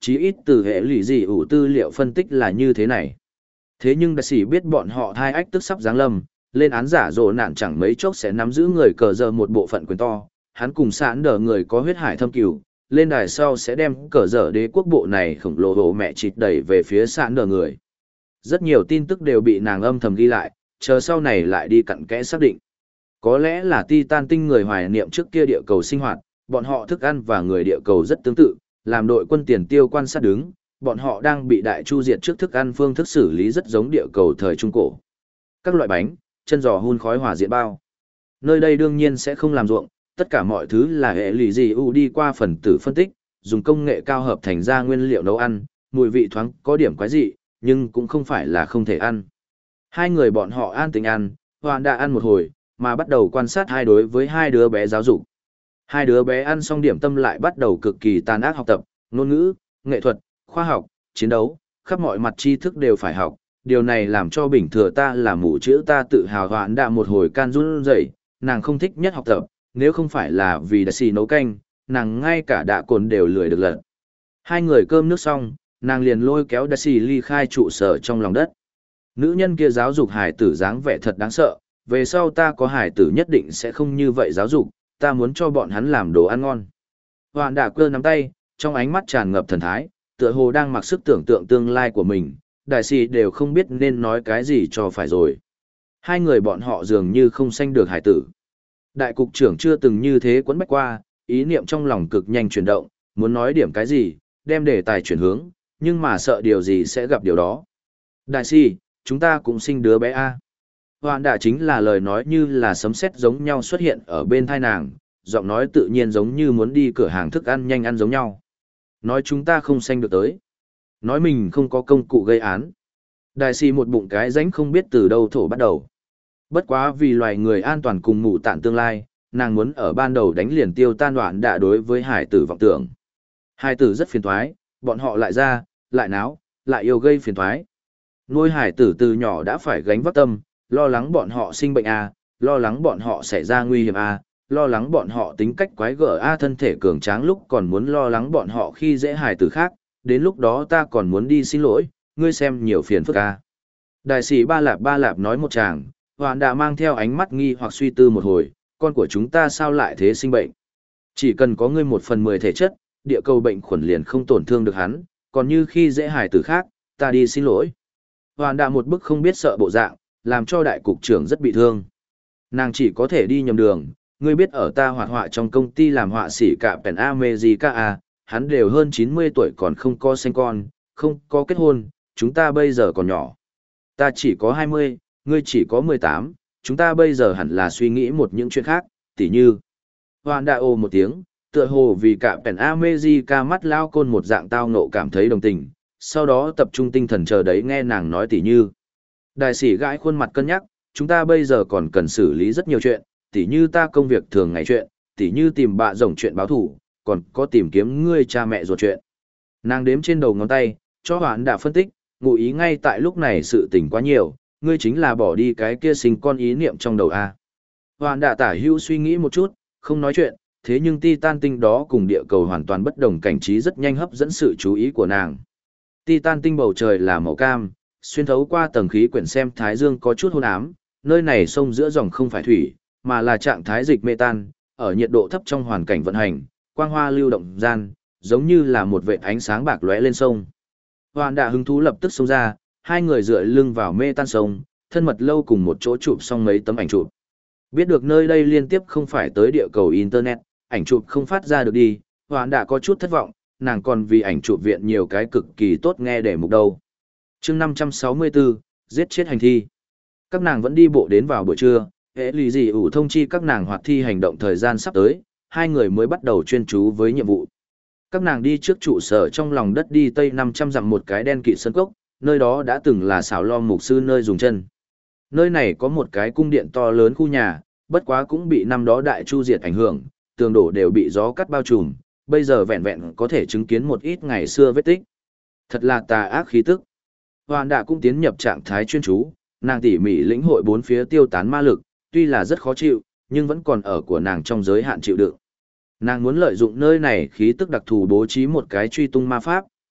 chí ít từ hệ lụy gì ủ tư liệu phân tích là như thế này. Thế nhưng đại sĩ biết bọn họ thai ách tức sắp giáng lâm, lên án giả dỗ nạn chẳng mấy chốc sẽ nắm giữ người cờ giờ một bộ phận quyền to, hắn cùng sẵn đỡ người có huyết hải thâm cửu, lên đài sau sẽ đem cờ giờ đế quốc bộ này khổng lồ hộ mẹ chịt đẩy về phía sẵn đỡ người. Rất nhiều tin tức đều bị nàng âm thầm ghi lại, chờ sau này lại đi cặn kẽ xác định. Có lẽ là Titan tinh người hoài niệm trước kia địa cầu sinh hoạt, bọn họ thức ăn và người địa cầu rất tương tự, làm đội quân tiền tiêu quan sát đứng, bọn họ đang bị đại chu diệt trước thức ăn phương thức xử lý rất giống địa cầu thời Trung Cổ. Các loại bánh, chân giò hun khói hỏa diện bao. Nơi đây đương nhiên sẽ không làm ruộng, tất cả mọi thứ là hệ lụy gì u đi qua phần tử phân tích, dùng công nghệ cao hợp thành ra nguyên liệu nấu ăn, mùi vị thoáng có điểm quái dị, nhưng cũng không phải là không thể ăn. Hai người bọn họ an tình ăn, Hoàn đã ăn một hồi, mà bắt đầu quan sát hai đối với hai đứa bé giáo dục. Hai đứa bé ăn xong điểm tâm lại bắt đầu cực kỳ tàn ác học tập, ngôn ngữ, nghệ thuật, khoa học, chiến đấu, khắp mọi mặt tri thức đều phải học. Điều này làm cho bình thừa ta là mù chữ ta tự hào Hoàn đã một hồi can run rẩy, nàng không thích nhất học tập, nếu không phải là vì đại xì nấu canh, nàng ngay cả đạ cồn đều lười được lật. Hai người cơm nước xong, nàng liền lôi kéo đại xì ly khai trụ sở trong lòng đất. Nữ nhân kia giáo dục hải tử dáng vẻ thật đáng sợ, về sau ta có hải tử nhất định sẽ không như vậy giáo dục, ta muốn cho bọn hắn làm đồ ăn ngon. Hoàn đã cơ nắm tay, trong ánh mắt tràn ngập thần thái, tựa hồ đang mặc sức tưởng tượng tương lai của mình, đại sĩ đều không biết nên nói cái gì cho phải rồi. Hai người bọn họ dường như không sanh được hải tử. Đại cục trưởng chưa từng như thế quấn bách qua, ý niệm trong lòng cực nhanh chuyển động, muốn nói điểm cái gì, đem đề tài chuyển hướng, nhưng mà sợ điều gì sẽ gặp điều đó. Đại sĩ, chúng ta cũng sinh đứa bé A. Hoàn đã chính là lời nói như là sấm sét giống nhau xuất hiện ở bên thai nàng, giọng nói tự nhiên giống như muốn đi cửa hàng thức ăn nhanh ăn giống nhau. Nói chúng ta không sanh được tới. Nói mình không có công cụ gây án. Đại sĩ một bụng cái rãnh không biết từ đâu thổ bắt đầu. Bất quá vì loài người an toàn cùng mụ tản tương lai, nàng muốn ở ban đầu đánh liền tiêu tan đoạn đã đối với hải tử vọng tưởng. Hải tử rất phiền thoái, bọn họ lại ra, lại náo, lại yêu gây phiền thoái. Nuôi hải tử từ nhỏ đã phải gánh vác tâm, lo lắng bọn họ sinh bệnh A, lo lắng bọn họ xảy ra nguy hiểm A, lo lắng bọn họ tính cách quái gở A thân thể cường tráng lúc còn muốn lo lắng bọn họ khi dễ hài tử khác, đến lúc đó ta còn muốn đi xin lỗi, ngươi xem nhiều phiền phức A. Đại sĩ Ba Lạp Ba Lạp nói một chàng, Hoàn đã mang theo ánh mắt nghi hoặc suy tư một hồi, con của chúng ta sao lại thế sinh bệnh. Chỉ cần có ngươi một phần mười thể chất, địa cầu bệnh khuẩn liền không tổn thương được hắn, còn như khi dễ hài tử khác, ta đi xin lỗi. Hoàn đã một bức không biết sợ bộ dạng, làm cho đại cục trưởng rất bị thương. Nàng chỉ có thể đi nhầm đường, ngươi biết ở ta hoạt họa trong công ty làm họa sĩ cả Pen America A, hắn đều hơn chín mươi tuổi còn không có sinh con, không có kết hôn, chúng ta bây giờ còn nhỏ. Ta chỉ có hai mươi, ngươi chỉ có mười tám, chúng ta bây giờ hẳn là suy nghĩ một những chuyện khác, tỉ như. Hoàn đã ồ một tiếng, tựa hồ vì cả Pen America mắt lao côn một dạng tao nộ cảm thấy đồng tình, sau đó tập trung tinh thần chờ đấy nghe nàng nói tỉ như. Đại sĩ gãi khuôn mặt cân nhắc, chúng ta bây giờ còn cần xử lý rất nhiều chuyện, tỉ như ta công việc thường ngày chuyện, tỉ như tìm bạ rồng chuyện báo thủ, còn có tìm kiếm ngươi cha mẹ ruột chuyện. Nàng đếm trên đầu ngón tay, cho Hoán đã phân tích, ngụ ý ngay tại lúc này sự tình quá nhiều, ngươi chính là bỏ đi cái kia sinh con ý niệm trong đầu a. Hoán đã tả hữu suy nghĩ một chút, không nói chuyện, thế nhưng Titan tinh đó cùng địa cầu hoàn toàn bất đồng cảnh trí rất nhanh hấp dẫn sự chú ý của nàng. Titan tinh bầu trời là màu cam, xuyên thấu qua tầng khí quyển xem thái dương có chút hôn ám, nơi này sông giữa dòng không phải thủy, mà là trạng thái dịch metan, ở nhiệt độ thấp trong hoàn cảnh vận hành, quang hoa lưu động gian, giống như là một vệt ánh sáng bạc lóe lên sông. Hoàn đã hứng thú lập tức xông ra, hai người dựa lưng vào metan sông, thân mật lâu cùng một chỗ chụp xong mấy tấm ảnh chụp. Biết được nơi đây liên tiếp không phải tới địa cầu internet, ảnh chụp không phát ra được đi, Hoàn đã có chút thất vọng, nàng còn vì ảnh chụp viện nhiều cái cực kỳ tốt nghe để mục đâu. Chương năm trăm sáu mươi tư, giết chết hành thi. Các nàng vẫn đi bộ đến vào buổi trưa, hệ lì gì ủ thông chi các nàng hoạt thi hành động thời gian sắp tới, hai người mới bắt đầu chuyên chú với nhiệm vụ. Các nàng đi trước trụ sở trong lòng đất đi tây năm trăm dặm một cái đen kịt sân cốc, nơi đó đã từng là xảo lo mục sư nơi dùng chân. Nơi này có một cái cung điện to lớn khu nhà, bất quá cũng bị năm đó đại chu diệt ảnh hưởng, tường đổ đều bị gió cắt bao trùm, bây giờ vẹn vẹn có thể chứng kiến một ít ngày xưa vết tích. Thật là tà ác khí tức. Hoàn đã cũng tiến nhập trạng thái chuyên chú, nàng tỉ mỉ lĩnh hội bốn phía tiêu tán ma lực, tuy là rất khó chịu, nhưng vẫn còn ở của nàng trong giới hạn chịu đựng. Nàng muốn lợi dụng nơi này khí tức đặc thù bố trí một cái truy tung ma pháp,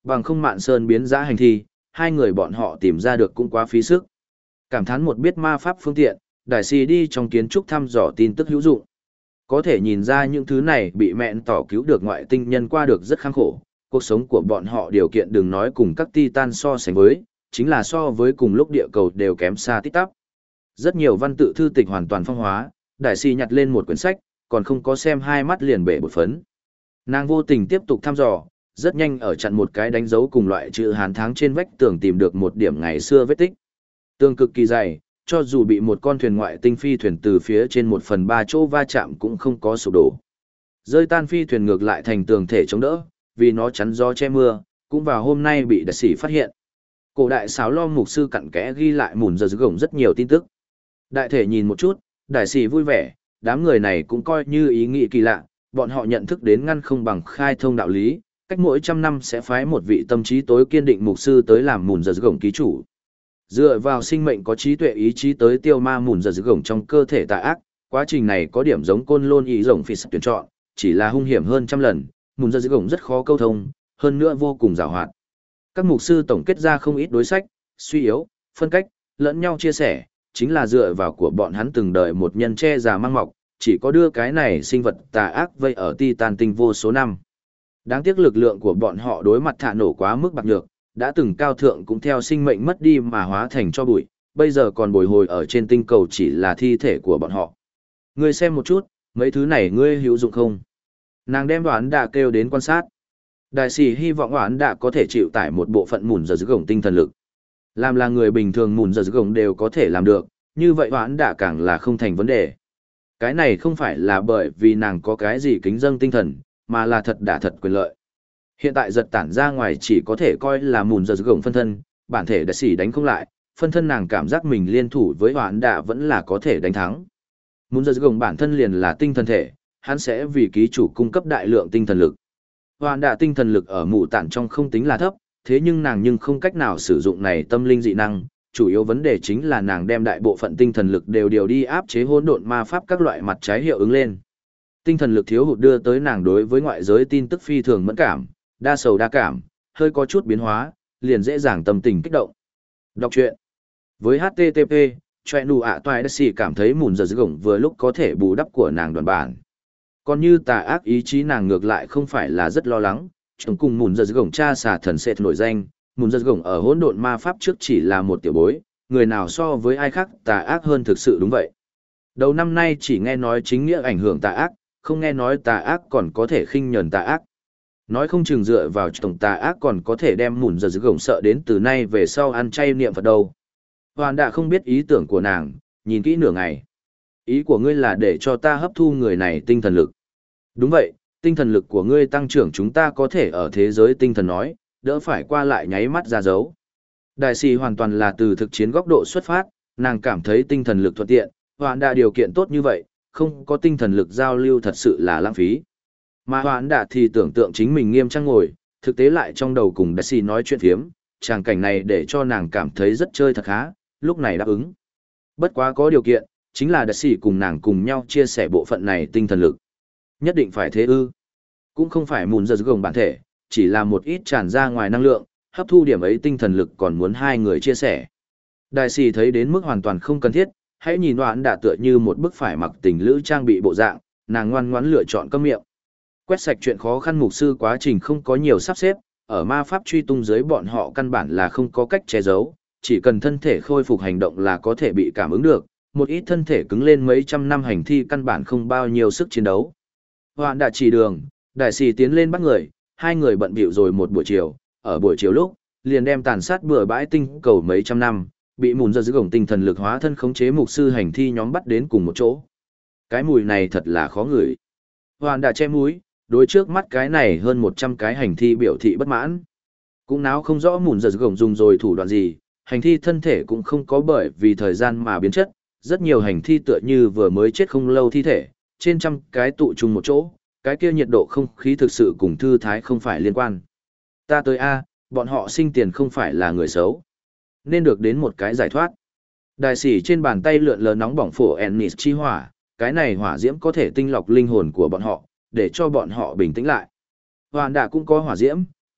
Bằng không Mạn Sơn biến giã hành thi, hai người bọn họ tìm ra được cũng quá phí sức. Cảm thán một biết ma pháp phương tiện, đại sĩ đi trong kiến trúc thăm dò tin tức hữu dụng. Có thể nhìn ra những thứ này bị mẹn tỏ cứu được ngoại tinh nhân qua được rất khắc khổ, cuộc sống của bọn họ điều kiện đừng nói cùng các titan so sánh với, chính là so với cùng lúc địa cầu đều kém xa tít tắp. Rất nhiều văn tự thư tịch hoàn toàn phong hóa, đại sĩ nhặt lên một quyển sách, còn không có xem hai mắt liền bể bột phấn. Nàng vô tình tiếp tục thăm dò, rất nhanh ở chặn một cái đánh dấu cùng loại chữ Hán tháng trên vách tường tìm được một điểm ngày xưa vết tích. Tường cực kỳ dày, cho dù bị một con thuyền ngoại tinh phi thuyền từ phía trên một phần ba chỗ va chạm cũng không có sụp đổ. Rơi tan phi thuyền ngược lại thành tường thể chống đỡ, vì nó chắn gió che mưa, cũng vào hôm nay bị đại sĩ phát hiện. Cổ đại sáo lo mục sư cặn kẽ ghi lại mùn giờ dưới gồng rất nhiều tin tức. Đại thể nhìn một chút, đại sĩ vui vẻ, đám người này cũng coi như ý nghĩ kỳ lạ, bọn họ nhận thức đến ngăn không bằng khai thông đạo lý, cách mỗi trăm năm sẽ phái một vị tâm trí tối kiên định mục sư tới làm mùn giờ dưới gồng ký chủ. Dựa vào sinh mệnh có trí tuệ ý chí tới tiêu ma mùn giờ dưới gồng trong cơ thể tà ác, quá trình này có điểm giống côn lôn ý rồng phi tuyển chọn, chỉ là hung hiểm hơn trăm lần, mùn giờ dưới gồng rất khó câu thông, hơn nữa vô cùng giàu hoạt. Các mục sư tổng kết ra không ít đối sách, suy yếu, phân cách, lẫn nhau chia sẻ, chính là dựa vào của bọn hắn từng đời một nhân che già mang mọc, chỉ có đưa cái này sinh vật tà ác vây ở Titan tinh vô số năm. Đáng tiếc lực lượng của bọn họ đối mặt thả nổ quá mức bạc nhược, đã từng cao thượng cũng theo sinh mệnh mất đi mà hóa thành cho bụi, bây giờ còn bồi hồi ở trên tinh cầu chỉ là thi thể của bọn họ. Ngươi xem một chút, mấy thứ này ngươi hữu dụng không? Nàng đem đoán đã kêu đến quan sát. Đại sĩ hy vọng đoán đã có thể chịu tải một bộ phận mùn giờ dưới gồng tinh thần lực. Làm là người bình thường mùn giờ dưới gồng đều có thể làm được, như vậy đoán đã càng là không thành vấn đề. Cái này không phải là bởi vì nàng có cái gì kính dâng tinh thần, mà là thật đã thật quyền lợi. Hiện tại giật tản ra ngoài chỉ có thể coi là mùn giờ dưới gồng phân thân, bản thể đại sĩ đánh không lại, phân thân nàng cảm giác mình liên thủ với đoán đã vẫn là có thể đánh thắng. Mùn giờ dưới gồng bản thân liền là tinh thần thể, hắn sẽ vì ký chủ cung cấp đại lượng tinh thần lực. Hoàn đạ tinh thần lực ở mụ tản trong không tính là thấp, thế nhưng nàng nhưng không cách nào sử dụng này tâm linh dị năng, chủ yếu vấn đề chính là nàng đem đại bộ phận tinh thần lực đều điều đi áp chế hỗn độn ma pháp các loại mặt trái hiệu ứng lên. Tinh thần lực thiếu hụt đưa tới nàng đối với ngoại giới tin tức phi thường mẫn cảm, đa sầu đa cảm, hơi có chút biến hóa, liền dễ dàng tâm tình kích động. Đọc truyện. Với hát tê tê pê, choe nụ ạ toại đất xì cảm thấy mùn giờ dưới gồng vừa lúc có thể bù đắp của nàng đoàn bản. Còn như tà ác ý chí nàng ngược lại không phải là rất lo lắng, chúng cùng mùn giờ dưới gồng cha xà thần sẽ nổi danh, mùn giờ dưới gồng ở hỗn độn ma pháp trước chỉ là một tiểu bối, người nào so với ai khác tà ác hơn thực sự đúng vậy. Đầu năm nay chỉ nghe nói chính nghĩa ảnh hưởng tà ác, không nghe nói tà ác còn có thể khinh nhẫn tà ác. Nói không chừng dựa vào tổng tà ác còn có thể đem mùn giờ dưới gồng sợ đến từ nay về sau ăn chay niệm Phật đâu. Hoàn đã không biết ý tưởng của nàng, nhìn kỹ nửa ngày. Ý của ngươi là để cho ta hấp thu người này tinh thần lực. Đúng vậy, tinh thần lực của ngươi tăng trưởng chúng ta có thể ở thế giới tinh thần nói, đỡ phải qua lại nháy mắt ra dấu. Đại sĩ hoàn toàn là từ thực chiến góc độ xuất phát, nàng cảm thấy tinh thần lực thuận tiện, hoạn đã điều kiện tốt như vậy, không có tinh thần lực giao lưu thật sự là lãng phí. Mà hoạn đã thì tưởng tượng chính mình nghiêm trang ngồi, thực tế lại trong đầu cùng đại sĩ nói chuyện phiếm, tràng cảnh này để cho nàng cảm thấy rất chơi thật khá, lúc này đáp ứng. Bất quá có điều kiện, chính là đại sĩ cùng nàng cùng nhau chia sẻ bộ phận này tinh thần lực. Nhất định phải thế ư. Cũng không phải mùn giờ dưới gồng bản thể, chỉ là một ít tràn ra ngoài năng lượng, hấp thu điểm ấy tinh thần lực còn muốn hai người chia sẻ. Đại sĩ thấy đến mức hoàn toàn không cần thiết, hãy nhìn đoạn đã tựa như một bức phải mặc tình lữ trang bị bộ dạng, nàng ngoan ngoãn lựa chọn câm miệng. Quét sạch chuyện khó khăn mục sư quá trình không có nhiều sắp xếp, ở ma pháp truy tung dưới bọn họ căn bản là không có cách che giấu, chỉ cần thân thể khôi phục hành động là có thể bị cảm ứng được, một ít thân thể cứng lên mấy trăm năm hành thi căn bản không bao nhiêu sức chiến đấu. Hoạn đã chỉ đường, đại sĩ tiến lên bắt người, hai người bận bịu rồi một buổi chiều, ở buổi chiều lúc, liền đem tàn sát bừa bãi tinh cầu mấy trăm năm, bị mùn giờ dưới gồng tinh thần lực hóa thân khống chế mục sư hành thi nhóm bắt đến cùng một chỗ. Cái mùi này thật là khó ngửi. Hoạn đã che mũi, đối trước mắt cái này hơn một trăm cái hành thi biểu thị bất mãn. Cũng náo không rõ mùn giờ dưới gồng dùng rồi thủ đoạn gì, hành thi thân thể cũng không có bởi vì thời gian mà biến chất, rất nhiều hành thi tựa như vừa mới chết không lâu thi thể, trên trăm cái tụ chung một chỗ, cái kia nhiệt độ không khí thực sự cùng thư thái không phải liên quan. Ta tới A, bọn họ sinh tiền không phải là người xấu, nên được đến một cái giải thoát. Đại sĩ trên bàn tay lượn lờ nóng bỏng phổ Ennis chi hỏa, cái này hỏa diễm có thể tinh lọc linh hồn của bọn họ, để cho bọn họ bình tĩnh lại. Hoàn đả cũng có hỏa diễm,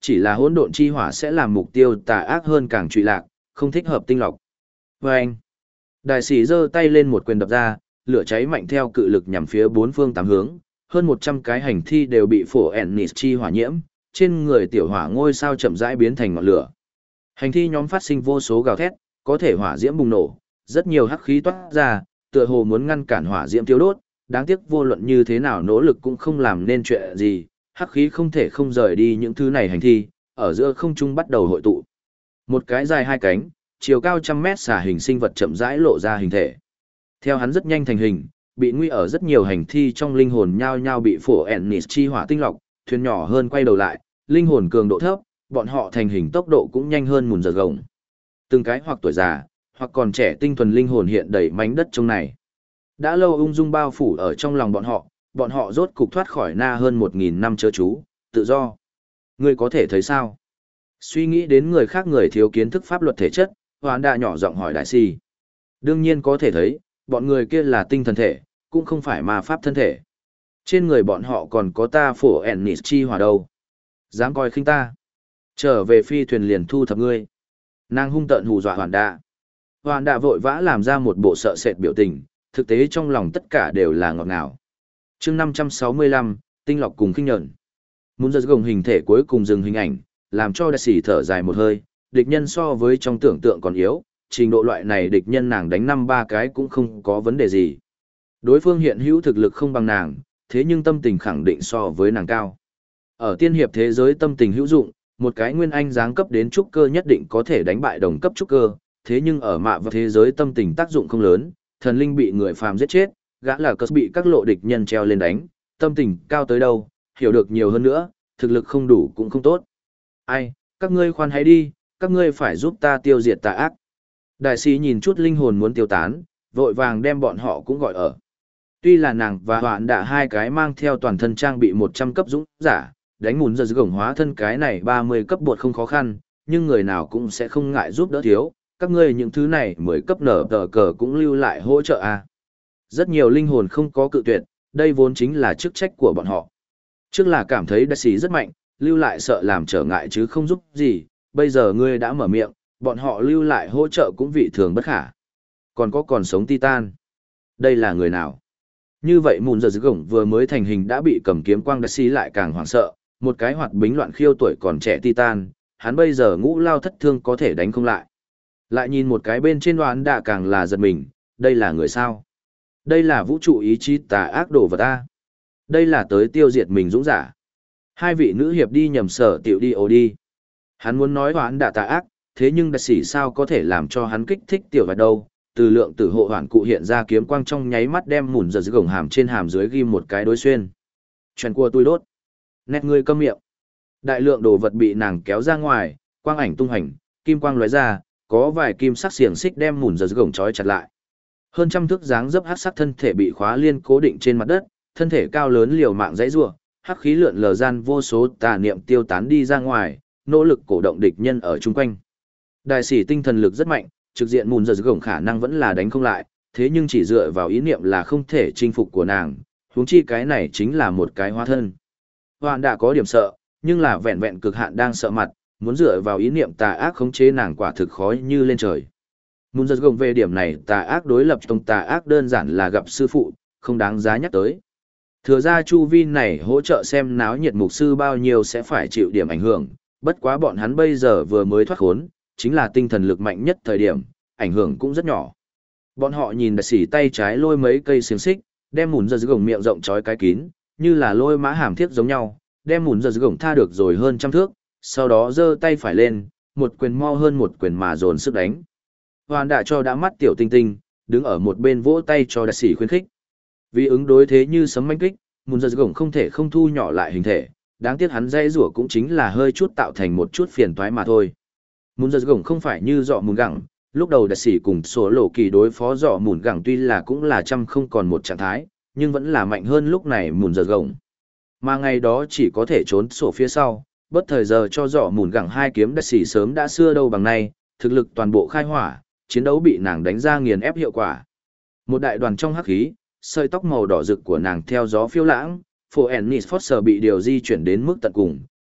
chỉ là hỗn độn chi hỏa sẽ làm mục tiêu tà ác hơn càng trụy lạc, không thích hợp tinh lọc. Và anh, đại sĩ giơ tay lên một quyền đập ra, lửa cháy mạnh theo cự lực nhằm phía bốn phương tám hướng, hơn một trăm cái hành thi đều bị phổ Ennis chi hỏa nhiễm, trên người tiểu hỏa ngôi sao chậm rãi biến thành ngọn lửa. Hành thi nhóm phát sinh vô số gào thét, có thể hỏa diễm bùng nổ, rất nhiều hắc khí toát ra, tựa hồ muốn ngăn cản hỏa diễm thiêu đốt, đáng tiếc vô luận như thế nào nỗ lực cũng không làm nên chuyện gì, hắc khí không thể không rời đi những thứ này hành thi, ở giữa không trung bắt đầu hội tụ. Một cái dài hai cánh, chiều cao trăm mét xà hình sinh vật chậm rãi lộ ra hình thể. Theo hắn rất nhanh thành hình, bị nguy ở rất nhiều hành thi trong linh hồn nhao nhao bị phổ Ennis chi hỏa tinh lọc, thuyền nhỏ hơn quay đầu lại, linh hồn cường độ thấp, bọn họ thành hình tốc độ cũng nhanh hơn mùn giật gồng. Từng cái hoặc tuổi già, hoặc còn trẻ tinh thuần linh hồn hiện đầy mảnh đất trong này. Đã lâu ung dung bao phủ ở trong lòng bọn họ, bọn họ rốt cục thoát khỏi na hơn một nghìn năm chớ chú, tự do. Ngươi có thể thấy sao? Suy nghĩ đến người khác người thiếu kiến thức pháp luật thể chất, Hoán Đạ nhỏ giọng hỏi đại si. Đương nhiên có thể thấy, bọn người kia là tinh thần thể, cũng không phải ma pháp thân thể. Trên người bọn họ còn có ta phổ Ennis chi hỏa đâu. Dám coi khinh ta. Trở về phi thuyền liền thu thập ngươi. Nàng hung tợn hù dọa Hoán Đạ. Hoán Đạ vội vã làm ra một bộ sợ sệt biểu tình, thực tế trong lòng tất cả đều là ngọt ngào. Chương năm trăm sáu mươi lăm, tinh lọc cùng khinh nhẫn. Muốn giật gồng hình thể cuối cùng dừng hình ảnh, làm cho đại sĩ thở dài một hơi, địch nhân so với trong tưởng tượng còn yếu, trình độ loại này địch nhân nàng đánh năm ba cái cũng không có vấn đề gì. Đối phương hiện hữu thực lực không bằng nàng, thế nhưng tâm tình khẳng định so với nàng cao. Ở tiên hiệp thế giới tâm tình hữu dụng, một cái nguyên anh giáng cấp đến trúc cơ nhất định có thể đánh bại đồng cấp trúc cơ, thế nhưng ở mạ và thế giới tâm tình tác dụng không lớn, thần linh bị người phàm giết chết, gã là cờ bị các lộ địch nhân treo lên đánh, tâm tình cao tới đâu, hiểu được nhiều hơn nữa, thực lực không đủ cũng không tốt. Ai, các ngươi khoan hãy đi, các ngươi phải giúp ta tiêu diệt tà ác. Đại sĩ nhìn chút linh hồn muốn tiêu tán, vội vàng đem bọn họ cũng gọi ở. Tuy là nàng và Hoạn Đạ hai cái mang theo toàn thân trang bị một trăm cấp dũng giả, đánh mùn giật gồng hóa thân cái này ba mươi cấp bột không khó khăn, nhưng người nào cũng sẽ không ngại giúp đỡ thiếu, các ngươi những thứ này mười cấp nở tờ cờ cũng lưu lại hỗ trợ à. Rất nhiều linh hồn không có cự tuyệt, đây vốn chính là chức trách của bọn họ. Trước là cảm thấy đại sĩ rất mạnh, lưu lại sợ làm trở ngại chứ không giúp gì, bây giờ ngươi đã mở miệng, bọn họ lưu lại hỗ trợ cũng vị thường bất khả. Còn có còn sống Titan. Đây là người nào? Như vậy mùn giờ gồng vừa mới thành hình đã bị cầm kiếm quang đại sĩ lại càng hoảng sợ, một cái hoạt bính loạn khiêu tuổi còn trẻ Titan, hắn bây giờ ngũ lao thất thương có thể đánh không lại. Lại nhìn một cái bên trên Hoán Đạ càng là giật mình, đây là người sao? Đây là vũ trụ ý chí tà ác đồ vật ta. Đây là tới tiêu diệt mình dũng giả. Hai vị nữ hiệp đi nhầm sở tiểu đi ồ đi. Hắn muốn nói Hoán Đạ tà ác, thế nhưng đại sĩ sao có thể làm cho hắn kích thích tiểu vật đâu. Từ lượng tử hộ hoàn cụ hiện ra kiếm quang trong nháy mắt đem mùn giật dưới gồng hàm trên hàm dưới ghim một cái đối xuyên. Chuyện của tôi đốt. Nét ngươi câm miệng. Đại lượng đồ vật bị nàng kéo ra ngoài, quang ảnh tung hành, kim quang lóe ra, có vài kim sắc xiềng xích đem mùn giật dưới gồng trói chặt lại. Hơn trăm thước dáng dấp hắc sắc thân thể bị khóa liên cố định trên mặt đất, thân thể cao lớn liều mạng dãy rủa, hắc khí lượn lờ gian vô số tà niệm tiêu tán đi ra ngoài, nỗ lực cổ động địch nhân ở chung quanh. Đại sĩ tinh thần lực rất mạnh, trực diện mùn giật gồng khả năng vẫn là đánh không lại, thế nhưng chỉ dựa vào ý niệm là không thể chinh phục của nàng, huống chi cái này chính là một cái hóa thân. Hoạn đã có điểm sợ, nhưng là vẹn vẹn cực hạn đang sợ mặt, muốn dựa vào ý niệm tà ác khống chế nàng quả thực khó như lên trời. Mùn giật gồng về điểm này tà ác đối lập trong tà ác đơn giản là gặp sư phụ, không đáng giá nhắc tới. Thừa ra chu vi này hỗ trợ xem náo nhiệt mục sư bao nhiêu sẽ phải chịu điểm ảnh hưởng, bất quá bọn hắn bây giờ vừa mới thoát khốn, chính là tinh thần lực mạnh nhất thời điểm, ảnh hưởng cũng rất nhỏ. Bọn họ nhìn đại sĩ tay trái lôi mấy cây xiềng xích, đem mùn giật gồng miệng rộng trói cái kín, như là lôi mã hàm thiết giống nhau, đem mùn giật gồng tha được rồi hơn trăm thước, sau đó giơ tay phải lên, một quyền mo hơn một quyền mà dồn sức đánh. Hoàn đã cho đã mắt tiểu tinh tinh, đứng ở một bên vỗ tay cho đại sĩ khuyến khích. Vì ứng đối thế như sấm manh kích, mùn giật gồng không thể không thu nhỏ lại hình thể, đáng tiếc hắn dây rủa cũng chính là hơi chút tạo thành một chút phiền toái mà thôi. Mùn giật gồng không phải như dọ mùn gẳng, lúc đầu đại sĩ cùng số lộ kỳ đối phó dọ mùn gẳng tuy là cũng là trăm không còn một trạng thái, nhưng vẫn là mạnh hơn lúc này mùn giật gồng. Mà ngày đó chỉ có thể trốn sổ phía sau, bất thời giờ cho dọ mùn gẳng hai kiếm đại sĩ sớm đã xưa đâu bằng nay, thực lực toàn bộ khai hỏa, chiến đấu bị nàng đánh ra nghiền ép hiệu quả. Một đại đoàn trong hắc khí, sợi tóc màu đỏ rực của nàng theo gió phiêu lãng, phổ Ennis Foster bị điều di chuyển đến mức tận cùng,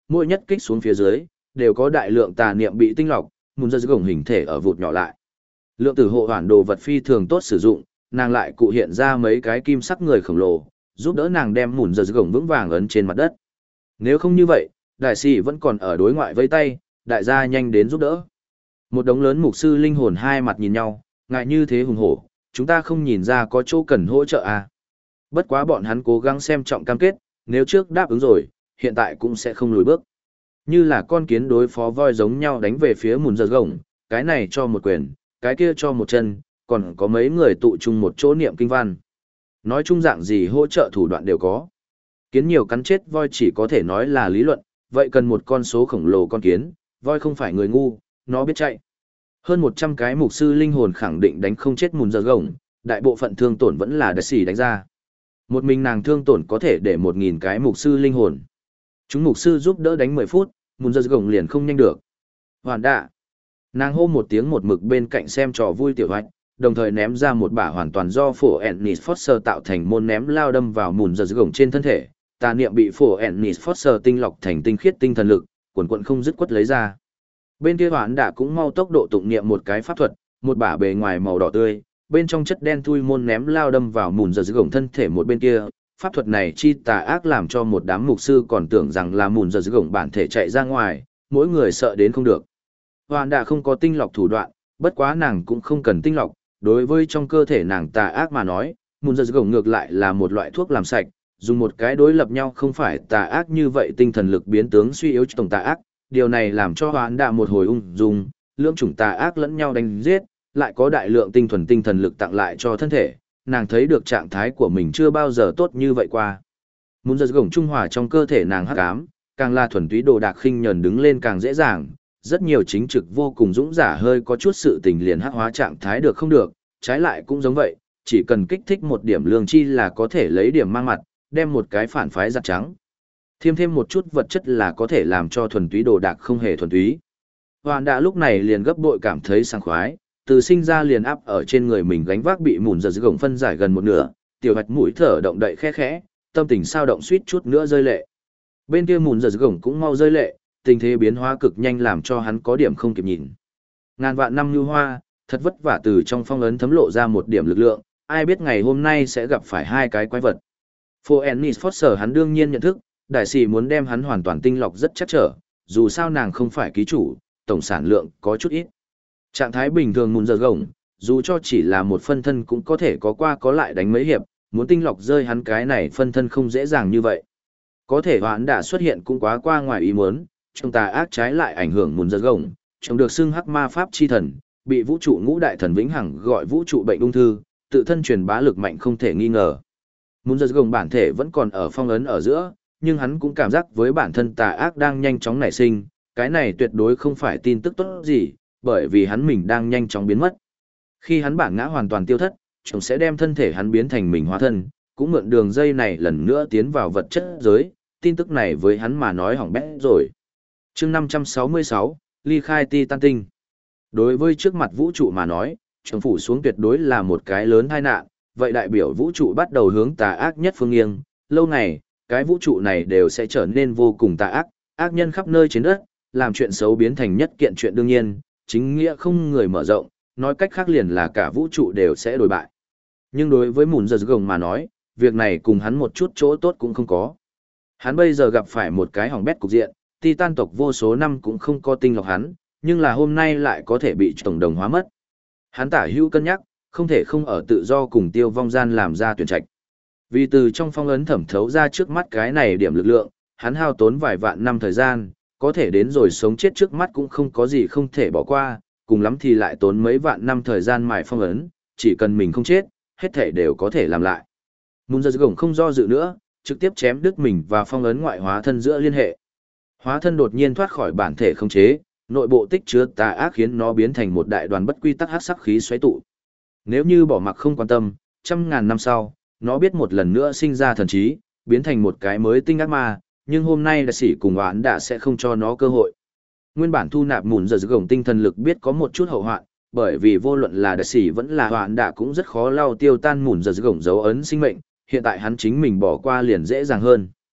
mỗi nhất kích xuống phía dưới, đều có đại lượng tà niệm bị tinh lọc, mùn giật gồng hình thể ở vụt nhỏ lại. Lượng tử hộ hoàn đồ vật phi thường tốt sử dụng, nàng lại cụ hiện ra mấy cái kim sắc người khổng lồ, giúp đỡ nàng đem mùn giật gồng vững vàng ấn trên mặt đất. Nếu không như vậy, đại sĩ vẫn còn ở đối ngoại vây tay, đại gia nhanh đến giúp đỡ. Một đống lớn mục sư linh hồn hai mặt nhìn nhau, ngại như thế hùng hổ, chúng ta không nhìn ra có chỗ cần hỗ trợ à. Bất quá bọn hắn cố gắng xem trọng cam kết, nếu trước đáp ứng rồi, hiện tại cũng sẽ không lùi bước. Như là con kiến đối phó voi giống nhau đánh về phía mùn giật gồng, cái này cho một quyền, cái kia cho một chân, còn có mấy người tụ chung một chỗ niệm kinh văn. Nói chung dạng gì hỗ trợ thủ đoạn đều có. Kiến nhiều cắn chết voi chỉ có thể nói là lý luận, vậy cần một con số khổng lồ con kiến, voi không phải người ngu, nó biết chạy. Hơn một trăm cái mục sư linh hồn khẳng định đánh không chết mùn giật gồng, đại bộ phận thương tổn vẫn là đại sĩ đánh ra. Một mình nàng thương tổn có thể để một nghìn cái mục sư linh hồn. Chúng mục sư giúp đỡ đánh mười phút, mùn giật gồng liền không nhanh được. Hoàn đạ. Nàng hô một tiếng một mực bên cạnh xem trò vui tiểu hoạch, đồng thời ném ra một bả hoàn toàn do phổ Ennis Foster tạo thành môn ném lao đâm vào mùn giật gồng trên thân thể. Tà niệm bị phổ Ennis Foster tinh lọc thành tinh khiết tinh thần lực, quần quần không dứt quất lấy ra. Bên kia hoán đạ cũng mau tốc độ tụng niệm một cái pháp thuật, một bả bề ngoài màu đỏ tươi, bên trong chất đen thui môn ném lao đâm vào mùn giật gồng thân thể một bên kia. Pháp thuật này chi tà ác làm cho một đám mục sư còn tưởng rằng là mùn giật gồng bản thể chạy ra ngoài, mỗi người sợ đến không được. Hoán đạ không có tinh lọc thủ đoạn, bất quá nàng cũng không cần tinh lọc, đối với trong cơ thể nàng tà ác mà nói, mùn giật gồng ngược lại là một loại thuốc làm sạch, dùng một cái đối lập nhau không phải tà ác như vậy tinh thần lực biến tướng suy yếu tổng tà ác, điều này làm cho hoán đạ một hồi ung dung, lưỡng chủng tà ác lẫn nhau đánh giết, lại có đại lượng tinh thuần tinh thần lực tặng lại cho thân thể, nàng thấy được trạng thái của mình chưa bao giờ tốt như vậy qua. Mùn giật gồng trung hòa trong cơ thể nàng hắc ám, càng là thuần túy đồ đạc khinh nhẫn đứng lên càng dễ dàng, rất nhiều chính trực vô cùng dũng giả hơi có chút sự tình liền hắc hóa trạng thái được không được, trái lại cũng giống vậy, chỉ cần kích thích một điểm lương chi là có thể lấy điểm mang mặt, đem một cái phản phái giặt trắng. Thêm thêm một chút vật chất là có thể làm cho thuần túy đồ đạc không hề thuần túy. Hoàn đạ lúc này liền gấp bội cảm thấy sảng khoái, từ sinh ra liền áp ở trên người mình gánh vác bị mùn giật gồng phân giải gần một nửa, tiểu hạch mũi thở động đậy khẽ khẽ, tâm tình sao động suýt chút nữa rơi lệ. Bên kia mùn giật gồng cũng mau rơi lệ, tình thế biến hóa cực nhanh làm cho hắn có điểm không kịp nhìn. Ngàn vạn năm như hoa, thật vất vả từ trong phong ấn thấm lộ ra một điểm lực lượng, ai biết ngày hôm nay sẽ gặp phải hai cái quái vật. Phô Ennis Foster hắn đương nhiên nhận thức, đại sĩ muốn đem hắn hoàn toàn tinh lọc rất chắc trở, dù sao nàng không phải ký chủ, tổng sản lượng có chút ít. Trạng thái bình thường mùn giật gồng, dù cho chỉ là một phân thân cũng có thể có qua có lại đánh mấy hiệp, muốn tinh lọc rơi hắn cái này phân thân không dễ dàng như vậy. Có thể hoán đã xuất hiện cũng quá qua ngoài ý muốn, trong tà ác trái lại ảnh hưởng mùn giật gồng, trong được xưng hắc ma pháp chi thần, bị vũ trụ ngũ đại thần vĩnh hằng gọi vũ trụ bệnh ung thư, tự thân truyền bá lực mạnh không thể nghi ngờ. Mùn giật gồng bản thể vẫn còn ở phong ấn ở giữa, nhưng hắn cũng cảm giác với bản thân tà ác đang nhanh chóng nảy sinh, cái này tuyệt đối không phải tin tức tốt gì, bởi vì hắn mình đang nhanh chóng biến mất. Khi hắn bản ngã hoàn toàn tiêu thất, chúng sẽ đem thân thể hắn biến thành mình hóa thân, cũng mượn đường dây này lần nữa tiến vào vật chất giới, tin tức này với hắn mà nói hỏng bét rồi. Chương năm trăm sáu mươi sáu, ly khai Titan tinh. Đối với trước mặt vũ trụ mà nói, chúng phủ xuống tuyệt đối là một cái lớn tai nạn, vậy đại biểu vũ trụ bắt đầu hướng tà ác nhất phương nghiêng, lâu ngày, cái vũ trụ này đều sẽ trở nên vô cùng tà ác, ác nhân khắp nơi trên đất, làm chuyện xấu biến thành nhất kiện chuyện đương nhiên, chính nghĩa không người mở rộng, nói cách khác liền là cả vũ trụ đều sẽ đổi bại. Nhưng đối với mùn giật gồng mà nói, việc này cùng hắn một chút chỗ tốt cũng không có. Hắn bây giờ gặp phải một cái hỏng bét cục diện, Titan tộc vô số năm cũng không có tinh lọc hắn, nhưng là hôm nay lại có thể bị tổng đồng hóa mất. Hắn tả hữu cân nhắc, không thể không ở tự do cùng tiêu vong gian làm ra tuyển trạch. Vì từ trong phong ấn thẩm thấu ra trước mắt cái này điểm lực lượng, hắn hao tốn vài vạn năm thời gian, có thể đến rồi sống chết trước mắt cũng không có gì không thể bỏ qua, cùng lắm thì lại tốn mấy vạn năm thời gian mài phong ấn, chỉ cần mình không chết, hết thể đều có thể làm lại. Mùn giật gồng không do dự nữa, trực tiếp chém đứt mình và phong ấn ngoại hóa thân giữa liên hệ. Hóa thân đột nhiên thoát khỏi bản thể không chế, nội bộ tích chứa tà ác khiến nó biến thành một đại đoàn bất quy tắc hắc sắc khí xoáy tụ. Nếu như bỏ mặc không quan tâm, trăm ngàn năm sau, nó biết một lần nữa sinh ra thần trí, biến thành một cái mới tinh ác ma, nhưng hôm nay đại sĩ cùng oán đã sẽ không cho nó cơ hội. Nguyên bản thu nạp mùn giật gồng tinh thần lực biết có một chút hậu hoạn, bởi vì vô luận là đại sĩ vẫn là oán đã cũng rất khó lau tiêu tan mùn giật gồng dấu ấn sinh mệnh, hiện tại hắn chính mình bỏ qua liền dễ dàng hơn.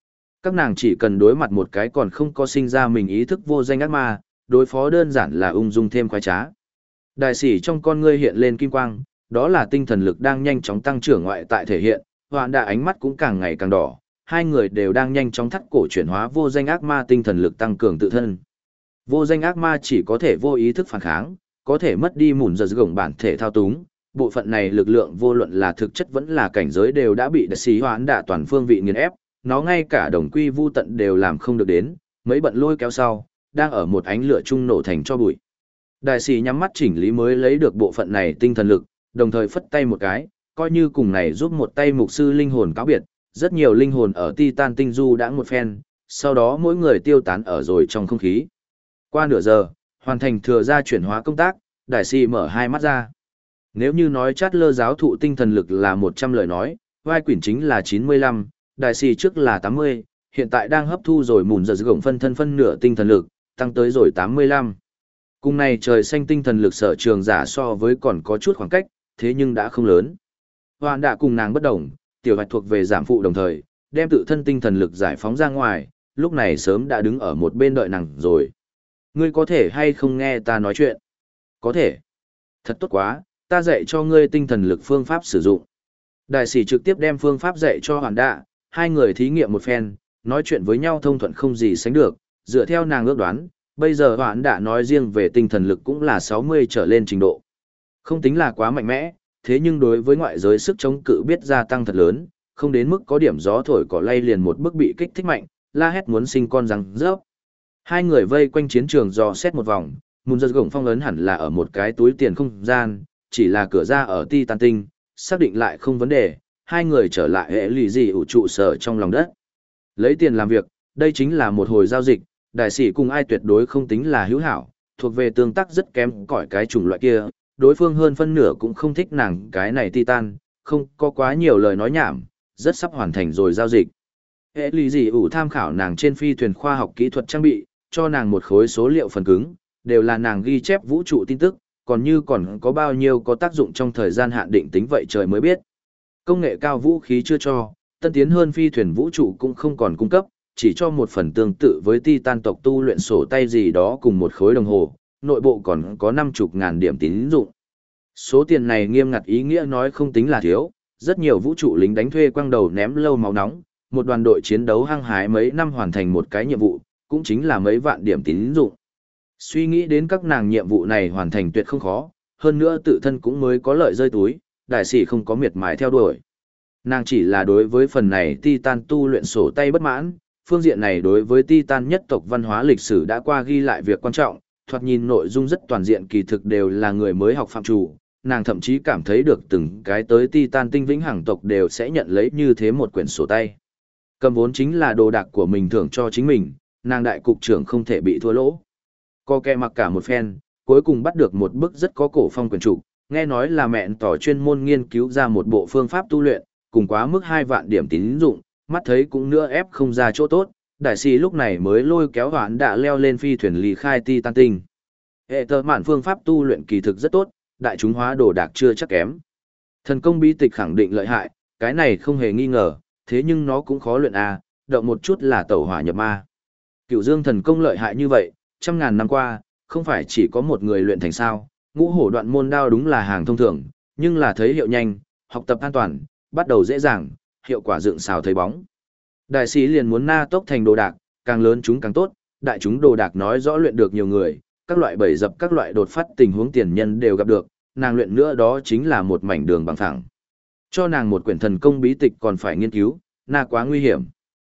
Các nàng chỉ cần đối mặt một cái còn không có sinh ra mình ý thức vô danh ác ma, đối phó đơn giản là ung dung thêm khoái trá. Đại sĩ trong con ngươi hiện lên kim quang, đó là tinh thần lực đang nhanh chóng tăng trưởng ngoại tại thể hiện, Hoạn Đạ ánh mắt cũng càng ngày càng đỏ, hai người đều đang nhanh chóng thắt cổ chuyển hóa vô danh ác ma tinh thần lực tăng cường tự thân. Vô danh ác ma chỉ có thể vô ý thức phản kháng, có thể mất đi mùn giật gồng bản thể thao túng, bộ phận này lực lượng vô luận là thực chất vẫn là cảnh giới đều đã bị đại sĩ Hoạn Đạ toàn phương vị nghiền ép, nó ngay cả đồng quy vu tận đều làm không được đến, mấy bận lôi kéo sau, đang ở một ánh lửa chung nổ thành cho bụi. Đại sĩ nhắm mắt chỉnh lý mới lấy được bộ phận này tinh thần lực, đồng thời phất tay một cái, coi như cùng này giúp một tay mục sư linh hồn cáo biệt, rất nhiều linh hồn ở Titan tinh du đã một phen, sau đó mỗi người tiêu tán ở rồi trong không khí. Qua nửa giờ, hoàn thành thừa ra chuyển hóa công tác, đại sĩ mở hai mắt ra. Nếu như nói chát lơ giáo thụ tinh thần lực là một trăm lời nói, vai quyển chính là chín mươi lăm, đại sĩ trước là tám mươi, hiện tại đang hấp thu rồi mùn giật gồng phân thân phân nửa tinh thần lực, tăng tới rồi tám mươi lăm. Cùng này trời xanh tinh thần lực sở trường giả so với còn có chút khoảng cách, thế nhưng đã không lớn. Hoạn Đạ cùng nàng bất đồng, tiểu hoạch thuộc về giảm phụ đồng thời, đem tự thân tinh thần lực giải phóng ra ngoài, lúc này sớm đã đứng ở một bên đợi nàng rồi. Ngươi có thể hay không nghe ta nói chuyện? Có thể. Thật tốt quá, ta dạy cho ngươi tinh thần lực phương pháp sử dụng. Đại sĩ trực tiếp đem phương pháp dạy cho Hoạn Đạ, hai người thí nghiệm một phen, nói chuyện với nhau thông thuận không gì sánh được, dựa theo nàng ước đoán, bây giờ Hoạn Đạ nói riêng về tinh thần lực cũng là sáu mươi trở lên trình độ. Không tính là quá mạnh mẽ, thế nhưng đối với ngoại giới sức chống cự biết gia tăng thật lớn, không đến mức có điểm gió thổi cỏ lay liền một bức bị kích thích mạnh, la hét muốn sinh con răng rớp. Hai người vây quanh chiến trường dò xét một vòng, mùn giật gồng phong ấn hẳn là ở một cái túi tiền không gian, chỉ là cửa ra ở Titan tinh, xác định lại không vấn đề, hai người trở lại hệ lụy gì ủ trụ sở trong lòng đất. Lấy tiền làm việc, đây chính là một hồi giao dịch, đại sĩ cùng ai tuyệt đối không tính là hữu hảo, thuộc về tương tác rất kém cỏi cái chủng loại kia, đối phương hơn phân nửa cũng không thích nàng cái này Titan, không có quá nhiều lời nói nhảm, rất sắp hoàn thành rồi giao dịch. Hệ lý gì ủ tham khảo nàng trên phi thuyền khoa học kỹ thuật trang bị, cho nàng một khối số liệu phần cứng, đều là nàng ghi chép vũ trụ tin tức, còn như còn có bao nhiêu có tác dụng trong thời gian hạn định tính vậy trời mới biết. Công nghệ cao vũ khí chưa cho, tân tiến hơn phi thuyền vũ trụ cũng không còn cung cấp, chỉ cho một phần tương tự với Titan tộc tu luyện sổ tay gì đó cùng một khối đồng hồ, nội bộ còn có năm chục ngàn điểm tín dụng. Số tiền này nghiêm ngặt ý nghĩa nói không tính là thiếu, rất nhiều vũ trụ lính đánh thuê quăng đầu ném lâu máu nóng, một đoàn đội chiến đấu hăng hái mấy năm hoàn thành một cái nhiệm vụ, cũng chính là mấy vạn điểm tín dụng. Suy nghĩ đến các nàng nhiệm vụ này hoàn thành tuyệt không khó, hơn nữa tự thân cũng mới có lợi rơi túi, đại sĩ không có miệt mài theo đuổi. Nàng chỉ là đối với phần này Titan tu luyện sổ tay bất mãn, phương diện này đối với Titan nhất tộc văn hóa lịch sử đã qua ghi lại việc quan trọng, thoạt nhìn nội dung rất toàn diện kỳ thực đều là người mới học phạm chủ, nàng thậm chí cảm thấy được từng cái tới Titan tinh vĩnh hằng tộc đều sẽ nhận lấy như thế một quyển sổ tay. Cầm vốn chính là đồ đạc của mình thưởng cho chính mình, nàng đại cục trưởng không thể bị thua lỗ. Co kè mặc cả một phen, cuối cùng bắt được một bức rất có cổ phong quyển trục, nghe nói là mẹn tỏ chuyên môn nghiên cứu ra một bộ phương pháp tu luyện, cùng quá mức hai vạn điểm tín dụng, mắt thấy cũng nữa ép không ra chỗ tốt, đại sĩ lúc này mới lôi kéo Hoạn Đạ leo lên phi thuyền ly khai Titan tinh. Hệ tờ mạn phương pháp tu luyện kỳ thực rất tốt, đại chúng hóa đồ đạc chưa chắc kém. Thần công bí tịch khẳng định lợi hại, cái này không hề nghi ngờ, thế nhưng nó cũng khó luyện à, động một chút là tẩu hỏa nhập ma. Cửu Dương thần công lợi hại như vậy, trăm ngàn năm qua, không phải chỉ có một người luyện thành sao, ngũ hổ đoạn môn đao đúng là hàng thông thường, nhưng là thấy hiệu nhanh, học tập an toàn, bắt đầu dễ dàng, hiệu quả dựng xào thấy bóng. Đại sĩ liền muốn na tốc thành đồ đạc, càng lớn chúng càng tốt, đại chúng đồ đạc nói rõ luyện được nhiều người, các loại bẫy dập các loại đột phát tình huống tiền nhân đều gặp được, nàng luyện nữa đó chính là một mảnh đường bằng phẳng. Cho nàng một quyển thần công bí tịch còn phải nghiên cứu, na quá nguy hiểm.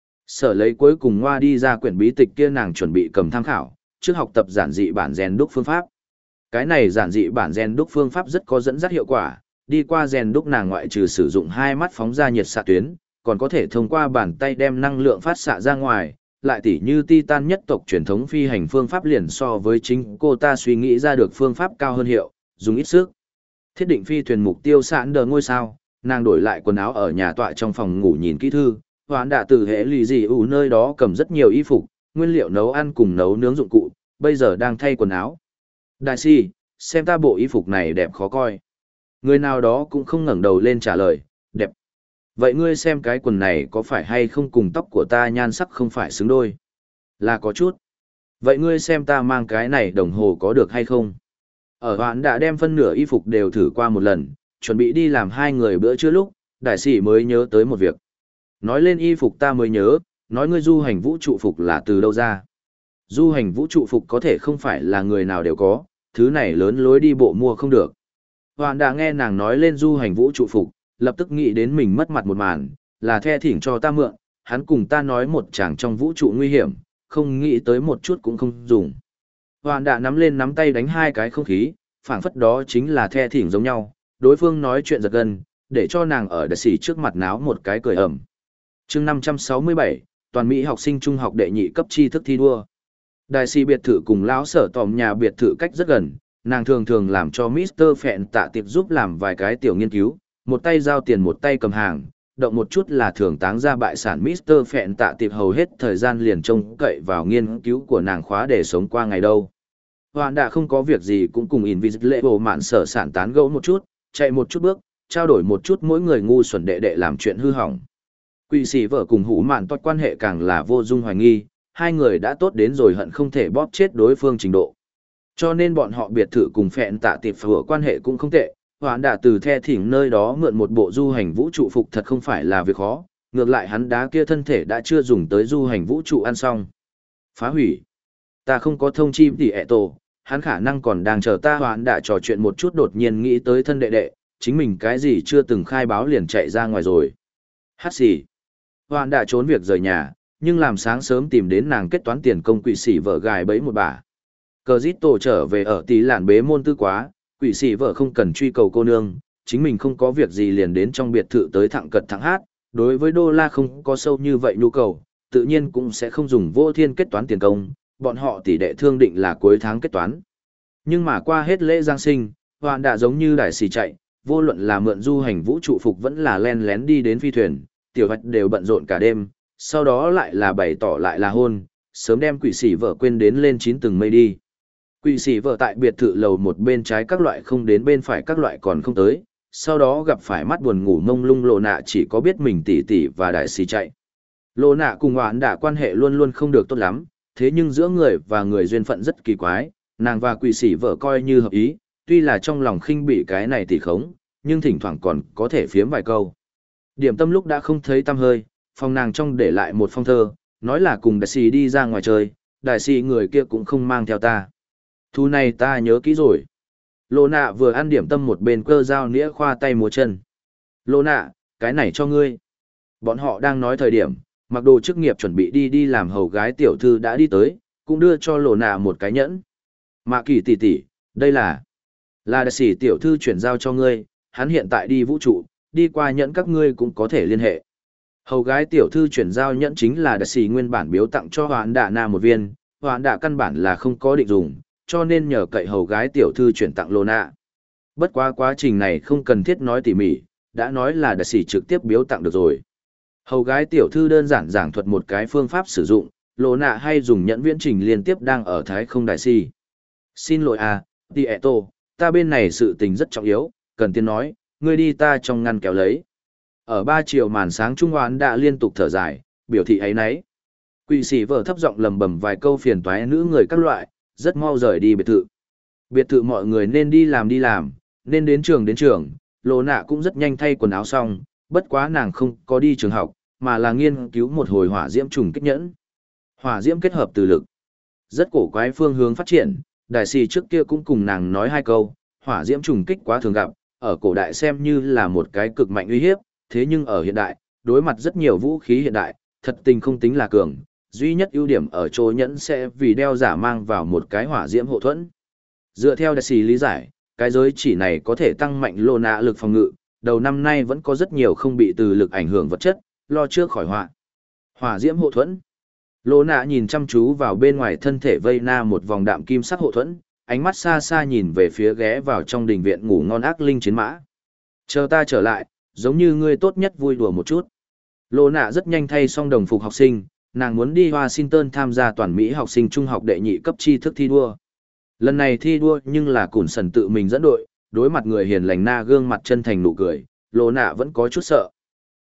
Sở lấy cuối cùng ngoa đi ra quyển bí tịch kia nàng chuẩn bị cầm tham khảo, trước học tập giản dị bản rèn đúc phương pháp. Cái này giản dị bản rèn đúc phương pháp rất có dẫn dắt hiệu quả, đi qua rèn đúc nàng ngoại trừ sử dụng hai mắt phóng ra nhiệt xạ tuyến, còn có thể thông qua bàn tay đem năng lượng phát xạ ra ngoài, lại tỉ như Titan nhất tộc truyền thống phi hành phương pháp liền so với chính cô ta suy nghĩ ra được phương pháp cao hơn hiệu, dùng ít sức. Thiết định phi thuyền mục tiêu sẵn đờ ngôi sao, nàng đổi lại quần áo ở nhà tọa trong phòng ngủ nhìn kỹ thư, Hoán Đạ từ hệ lì gì ủ nơi đó cầm rất nhiều y phục, nguyên liệu nấu ăn cùng nấu nướng dụng cụ, bây giờ đang thay quần áo. Đại sĩ, xem ta bộ y phục này đẹp khó coi. Người nào đó cũng không ngẩng đầu lên trả lời, đẹp. Vậy ngươi xem cái quần này có phải hay không cùng tóc của ta nhan sắc không phải xứng đôi? Là có chút. Vậy ngươi xem ta mang cái này đồng hồ có được hay không? Ở hoãn đã đem phân nửa y phục đều thử qua một lần, chuẩn bị đi làm hai người bữa trưa lúc, đại sĩ mới nhớ tới một việc. Nói lên y phục ta mới nhớ, nói ngươi du hành vũ trụ phục là từ đâu ra? Du hành vũ trụ phục có thể không phải là người nào đều có, thứ này lớn lối đi bộ mua không được. Hoạn đã nghe nàng nói lên du hành vũ trụ phục, lập tức nghĩ đến mình mất mặt một màn, là the thỉnh cho ta mượn, hắn cùng ta nói một chàng trong vũ trụ nguy hiểm, không nghĩ tới một chút cũng không dùng. Hoạn đã nắm lên nắm tay đánh hai cái không khí, phảng phất đó chính là the thỉnh giống nhau, đối phương nói chuyện giật gân, để cho nàng ở đại sĩ trước mặt náo một cái cười ẩm. chương năm trăm sáu mươi bảy, toàn Mỹ học sinh trung học đệ nhị cấp tri thức thi đua. Đại sĩ biệt thự cùng lão sở tòm nhà biệt thự cách rất gần, nàng thường thường làm cho mít tơ Phẹn tạ tiệp giúp làm vài cái tiểu nghiên cứu, một tay giao tiền một tay cầm hàng, động một chút là thường táng ra bại sản mít tơ Phẹn tạ tiệp hầu hết thời gian liền trông cậy vào nghiên cứu của nàng khóa để sống qua ngày đâu. Hoạn đã không có việc gì cũng cùng Invisible mạn sở sản tán gẫu một chút, chạy một chút bước, trao đổi một chút mỗi người ngu xuẩn đệ đệ làm chuyện hư hỏng. Quỷ sĩ vợ cùng hủ mạn toát quan hệ càng là vô dung hoài nghi, hai người đã tốt đến rồi hận không thể bóp chết đối phương trình độ. Cho nên bọn họ biệt thự cùng Phẹn tạ tiệp phở quan hệ cũng không tệ, hoạn đã từ the thỉnh nơi đó mượn một bộ du hành vũ trụ phục thật không phải là việc khó, ngược lại hắn đá kia thân thể đã chưa dùng tới du hành vũ trụ ăn xong. Phá hủy. Ta không có thông chi tỉ ẹ tổ, hắn khả năng còn đang chờ ta hoạn đã trò chuyện một chút đột nhiên nghĩ tới thân đệ đệ, chính mình cái gì chưa từng khai báo liền chạy ra ngoài rồi. Hát xì. Hoạn đã trốn việc rời nhà, nhưng làm sáng sớm tìm đến nàng kết toán tiền công quỷ sĩ vợ gài bẫy một bà. Cờ dít tổ trở về ở tí lản bế môn tư quá, quỷ sĩ vợ không cần truy cầu cô nương, chính mình không có việc gì liền đến trong biệt thự tới thẳng cật thẳng hát, đối với đô la không có sâu như vậy nhu cầu, tự nhiên cũng sẽ không dùng vô thiên kết toán tiền công, bọn họ tỷ đệ thương định là cuối tháng kết toán. Nhưng mà qua hết lễ Giáng sinh, hoàn đã giống như đại xì chạy, vô luận là mượn du hành vũ trụ phục vẫn là len lén đi đến phi thuyền, tiểu hoạch đều bận rộn cả đêm, sau đó lại là bày tỏ lại là hôn, sớm đem quỷ sĩ vợ quên đến lên chín tầng mây đi. Quỷ sĩ vợ tại biệt thự lầu một bên trái các loại không đến bên phải các loại còn không tới, sau đó gặp phải mắt buồn ngủ mông lung lộ nạ chỉ có biết mình tỉ tỉ và đại xì chạy. Lộ nạ cùng hoán đã quan hệ luôn luôn không được tốt lắm, thế nhưng giữa người và người duyên phận rất kỳ quái, nàng và quỷ sĩ vợ coi như hợp ý, tuy là trong lòng khinh bị cái này tỉ khống, nhưng thỉnh thoảng còn có thể phiếm vài câu. Điểm tâm lúc đã không thấy tăm hơi, phòng nàng trong để lại một phong thơ, nói là cùng đại sĩ đi ra ngoài chơi, đại sĩ người kia cũng không mang theo ta. Thu này ta nhớ kỹ rồi. Lô nạ vừa ăn điểm tâm một bên cơ dao nĩa khoa tay múa chân. Lô nạ, cái này cho ngươi. Bọn họ đang nói thời điểm, mặc đồ chức nghiệp chuẩn bị đi đi làm hầu gái tiểu thư đã đi tới, cũng đưa cho lô nạ một cái nhẫn. Mạ kỳ tỷ tỷ, đây là... Là đại sĩ tiểu thư chuyển giao cho ngươi, hắn hiện tại đi vũ trụ, đi qua nhẫn các ngươi cũng có thể liên hệ. Hầu gái tiểu thư chuyển giao nhẫn chính là đại sĩ nguyên bản biếu tặng cho hoạn đạ na một viên, hoạn đạ căn bản là không có định dùng, cho nên nhờ cậy hầu gái tiểu thư chuyển tặng lô nạ. Bất quá quá trình này không cần thiết nói tỉ mỉ, đã nói là đại sĩ trực tiếp biếu tặng được rồi. Hầu gái tiểu thư đơn giản giảng thuật một cái phương pháp sử dụng, lô nạ hay dùng nhẫn viễn trình liên tiếp đang ở thái không đại sĩ. Xin lỗi à, Tieto, ta bên này sự tình rất trọng yếu, cần tiên nói, ngươi đi ta trong ngăn kéo lấy. Ở ba chiều màn sáng trung hoán đã liên tục thở dài, biểu thị ấy nấy. Quỷ sĩ vợ thấp giọng lầm bầm vài câu phiền toái nữ người các loại, rất mau rời đi biệt thự. Biệt thự mọi người nên đi làm đi làm, nên đến trường đến trường, Lô nạ cũng rất nhanh thay quần áo xong, bất quá nàng không có đi trường học, mà là nghiên cứu một hồi hỏa diễm trùng kích nhẫn. Hỏa diễm kết hợp từ lực. Rất cổ quái phương hướng phát triển, đại sĩ trước kia cũng cùng nàng nói hai câu, hỏa diễm trùng kích quá thường gặp, ở cổ đại xem như là một cái cực mạnh uy hiếp, thế nhưng ở hiện đại, đối mặt rất nhiều vũ khí hiện đại, thật tình không tính là cường, duy nhất ưu điểm ở chỗ nhẫn sẽ vì đeo giả mang vào một cái hỏa diễm hộ thuẫn. Dựa theo đại sĩ lý giải, cái giới chỉ này có thể tăng mạnh lô nạ lực phòng ngự, đầu năm nay vẫn có rất nhiều không bị từ lực ảnh hưởng vật chất, lo trước khỏi họa. Hỏa diễm hộ thuẫn. Lô nạ nhìn chăm chú vào bên ngoài thân thể vây na một vòng đạm kim sắc hộ thuẫn, ánh mắt xa xa nhìn về phía ghé vào trong đình viện ngủ ngon ác linh chiến mã. Chờ ta trở lại, giống như ngươi tốt nhất vui đùa một chút. Lô nạ rất nhanh thay xong đồng phục học sinh, nàng muốn đi Washington tham gia toàn Mỹ học sinh trung học đệ nhị cấp tri thức thi đua. Lần này thi đua nhưng là Cùn Sần tự mình dẫn đội, đối mặt người hiền lành na gương mặt chân thành nụ cười, Lô nạ vẫn có chút sợ.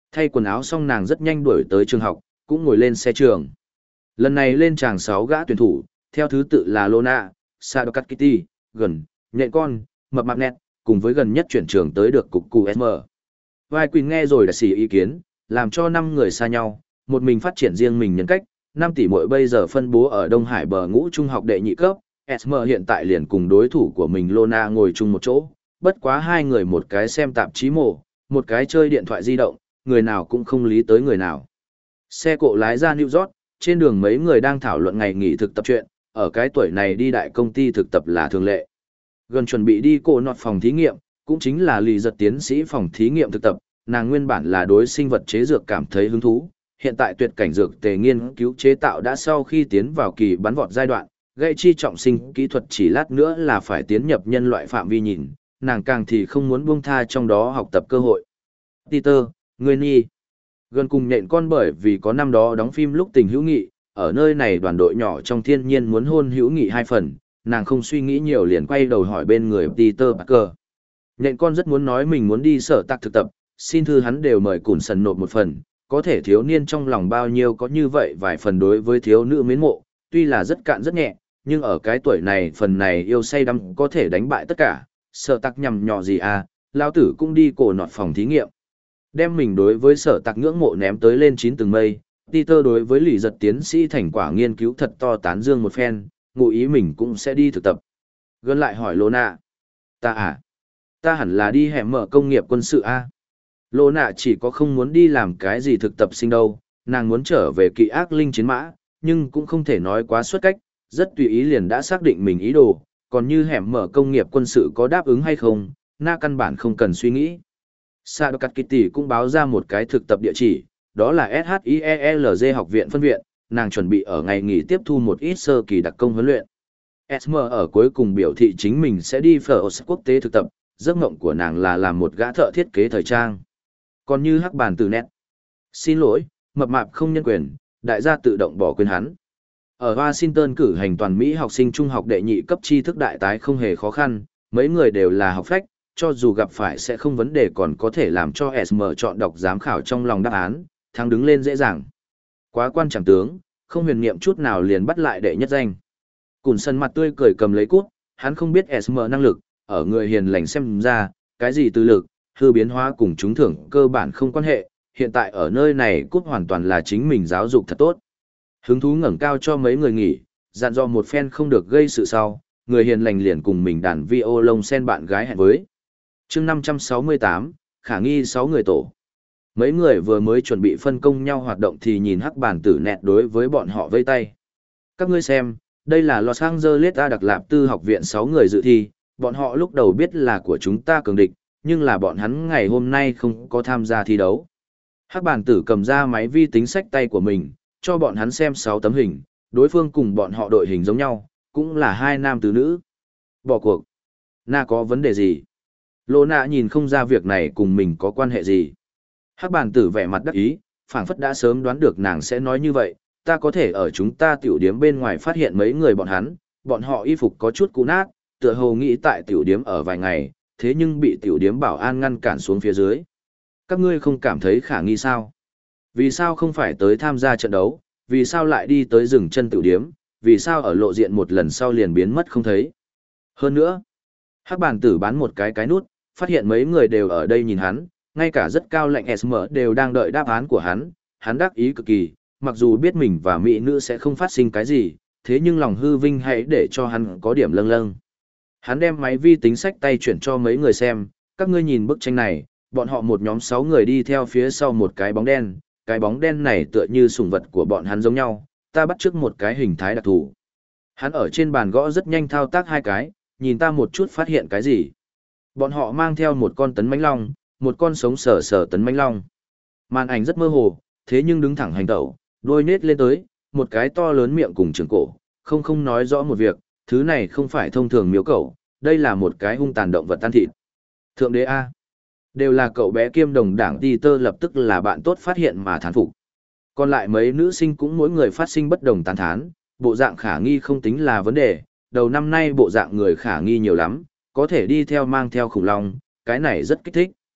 Thay quần áo xong nàng rất nhanh đuổi tới trường học, cũng ngồi lên xe trường. Lần này lên tràng sáu gã tuyển thủ, theo thứ tự là Lona, Sadokat Kitty, gần, nhện con, mập mạp nét, cùng với gần nhất chuyển trường tới được cục cù ét em. Vai Quỳnh nghe rồi đã xỉ ý kiến, làm cho năm người xa nhau, một mình phát triển riêng mình nhân cách, năm tỷ muội bây giờ phân bố ở Đông Hải bờ ngũ trung học đệ nhị cấp, ét em hiện tại liền cùng đối thủ của mình Lona ngồi chung một chỗ, bất quá hai người một cái xem tạp chí mổ, một cái chơi điện thoại di động, người nào cũng không lý tới người nào. Xe cộ lái ra New York, trên đường mấy người đang thảo luận ngày nghỉ thực tập chuyện, ở cái tuổi này đi đại công ty thực tập là thường lệ. Gần chuẩn bị đi cổ nọt phòng thí nghiệm, cũng chính là lì giật tiến sĩ phòng thí nghiệm thực tập, nàng nguyên bản là đối sinh vật chế dược cảm thấy hứng thú, hiện tại tuyệt cảnh dược tề nghiên cứu chế tạo đã sau khi tiến vào kỳ bắn vọt giai đoạn, gây chi trọng sinh kỹ thuật chỉ lát nữa là phải tiến nhập nhân loại phạm vi nhìn, nàng càng thì không muốn buông tha trong đó học tập cơ hội. Peter, người nhi. Gần cùng nhện con bởi vì có năm đó đóng phim lúc tình hữu nghị, ở nơi này đoàn đội nhỏ trong thiên nhiên muốn hôn hữu nghị hai phần, nàng không suy nghĩ nhiều liền quay đầu hỏi bên người Peter Parker. Nhện con rất muốn nói mình muốn đi sở tạc thực tập, xin thư hắn đều mời Cùn Sần nộp một phần, có thể thiếu niên trong lòng bao nhiêu có như vậy vài phần đối với thiếu nữ mến mộ, tuy là rất cạn rất nhẹ, nhưng ở cái tuổi này phần này yêu say đắm có thể đánh bại tất cả, sở tạc nhằm nhỏ gì à, lao tử cũng đi cổ nọt phòng thí nghiệm. Đem mình đối với sở tạc ngưỡng mộ ném tới lên chín tầng mây, Peter đối với lì giật tiến sĩ thành quả nghiên cứu thật to tán dương một phen, ngụ ý mình cũng sẽ đi thực tập. Gần lại hỏi Lona. Ta à? Ta hẳn là đi hẻm mở công nghiệp quân sự a. Lona chỉ có không muốn đi làm cái gì thực tập sinh đâu, nàng muốn trở về kỵ ác linh chiến mã, nhưng cũng không thể nói quá xuất cách, rất tùy ý liền đã xác định mình ý đồ, còn như hẻm mở công nghiệp quân sự có đáp ứng hay không, na căn bản không cần suy nghĩ. Sadokat Kitty cũng báo ra một cái thực tập địa chỉ, đó là ét hát i e lờ giê học viện phân viện, nàng chuẩn bị ở ngày nghỉ tiếp thu một ít sơ kỳ đặc công huấn luyện. ét em ở cuối cùng biểu thị chính mình sẽ đi phở quốc tế thực tập, giấc mộng của nàng là làm một gã thợ thiết kế thời trang. Còn như hắc bàn từ nét. Xin lỗi, mập mạp không nhân quyền, đại gia tự động bỏ quên hắn. Ở Washington cử hành toàn Mỹ học sinh trung học đệ nhị cấp tri thức đại tái không hề khó khăn, mấy người đều là học phách, cho dù gặp phải sẽ không vấn đề còn có thể làm cho ét em chọn đọc giám khảo trong lòng đáp án, thắng đứng lên dễ dàng. Quá quan trọng tướng, không huyền niệm chút nào liền bắt lại đệ nhất danh. Cùn Sân mặt tươi cười cầm lấy cút, hắn không biết ét em năng lực, ở người hiền lành xem ra, cái gì tư lực, hư biến hóa cùng chúng thưởng cơ bản không quan hệ, hiện tại ở nơi này cút hoàn toàn là chính mình giáo dục thật tốt. Hứng thú ngẩng cao cho mấy người nghỉ, dặn dò một phen không được gây sự sau, người hiền lành liền cùng mình đàn vi ô lông sen bạn gái hẹn với. chương năm trăm sáu mươi tám, khả nghi sáu người tổ. Mấy người vừa mới chuẩn bị phân công nhau hoạt động thì nhìn hắc bản tử nẹt đối với bọn họ vây tay. Các ngươi xem, đây là Los Angeles A Đặc Lạp Tư học viện sáu người dự thi, bọn họ lúc đầu biết là của chúng ta cường địch, nhưng là bọn hắn ngày hôm nay không có tham gia thi đấu. Hắc bản tử cầm ra máy vi tính sách tay của mình, cho bọn hắn xem sáu tấm hình, đối phương cùng bọn họ đội hình giống nhau, cũng là hai nam tứ nữ. Bỏ cuộc. Na có vấn đề gì? Lô nạ nhìn không ra việc này cùng mình có quan hệ gì. Hắc bản tử vẻ mặt đắc ý, phảng phất đã sớm đoán được nàng sẽ nói như vậy, ta có thể ở chúng ta tiểu điếm bên ngoài phát hiện mấy người bọn hắn, bọn họ y phục có chút cũ nát, tựa hồ nghĩ tại tiểu điếm ở vài ngày, thế nhưng bị tiểu điếm bảo an ngăn cản xuống phía dưới. Các ngươi không cảm thấy khả nghi sao? Vì sao không phải tới tham gia trận đấu, vì sao lại đi tới rừng chân tiểu điếm, vì sao ở lộ diện một lần sau liền biến mất không thấy? Hơn nữa, hắc bản tử bán một cái cái nút, phát hiện mấy người đều ở đây nhìn hắn, ngay cả rất cao lệnh ét em đều đang đợi đáp án của hắn, hắn đắc ý cực kỳ, mặc dù biết mình và mỹ nữ sẽ không phát sinh cái gì, thế nhưng lòng hư vinh hãy để cho hắn có điểm lâng lâng. Hắn đem máy vi tính sách tay chuyển cho mấy người xem, các ngươi nhìn bức tranh này, bọn họ một nhóm sáu người đi theo phía sau một cái bóng đen, cái bóng đen này tựa như sủng vật của bọn hắn giống nhau, ta bắt chước một cái hình thái đặc thù. Hắn ở trên bàn gõ rất nhanh thao tác hai cái, nhìn ta một chút phát hiện cái gì. Bọn họ mang theo một con tấn mãnh long, một con sống sờ sờ tấn mãnh long. Màn ảnh rất mơ hồ, thế nhưng đứng thẳng hành tẩu, đôi nết lên tới, một cái to lớn miệng cùng trường cổ, không không nói rõ một việc, thứ này không phải thông thường miếu cẩu, đây là một cái hung tàn động vật ăn thịt. Thượng đế A. Đều là cậu bé kiêm đồng đảng Peter lập tức là bạn tốt phát hiện mà thán phục. Còn lại mấy nữ sinh cũng mỗi người phát sinh bất đồng tán thán, bộ dạng khả nghi không tính là vấn đề, đầu năm nay bộ dạng người khả nghi nhiều lắm, có thể đi theo mang theo khủng long, cái này rất kích thích.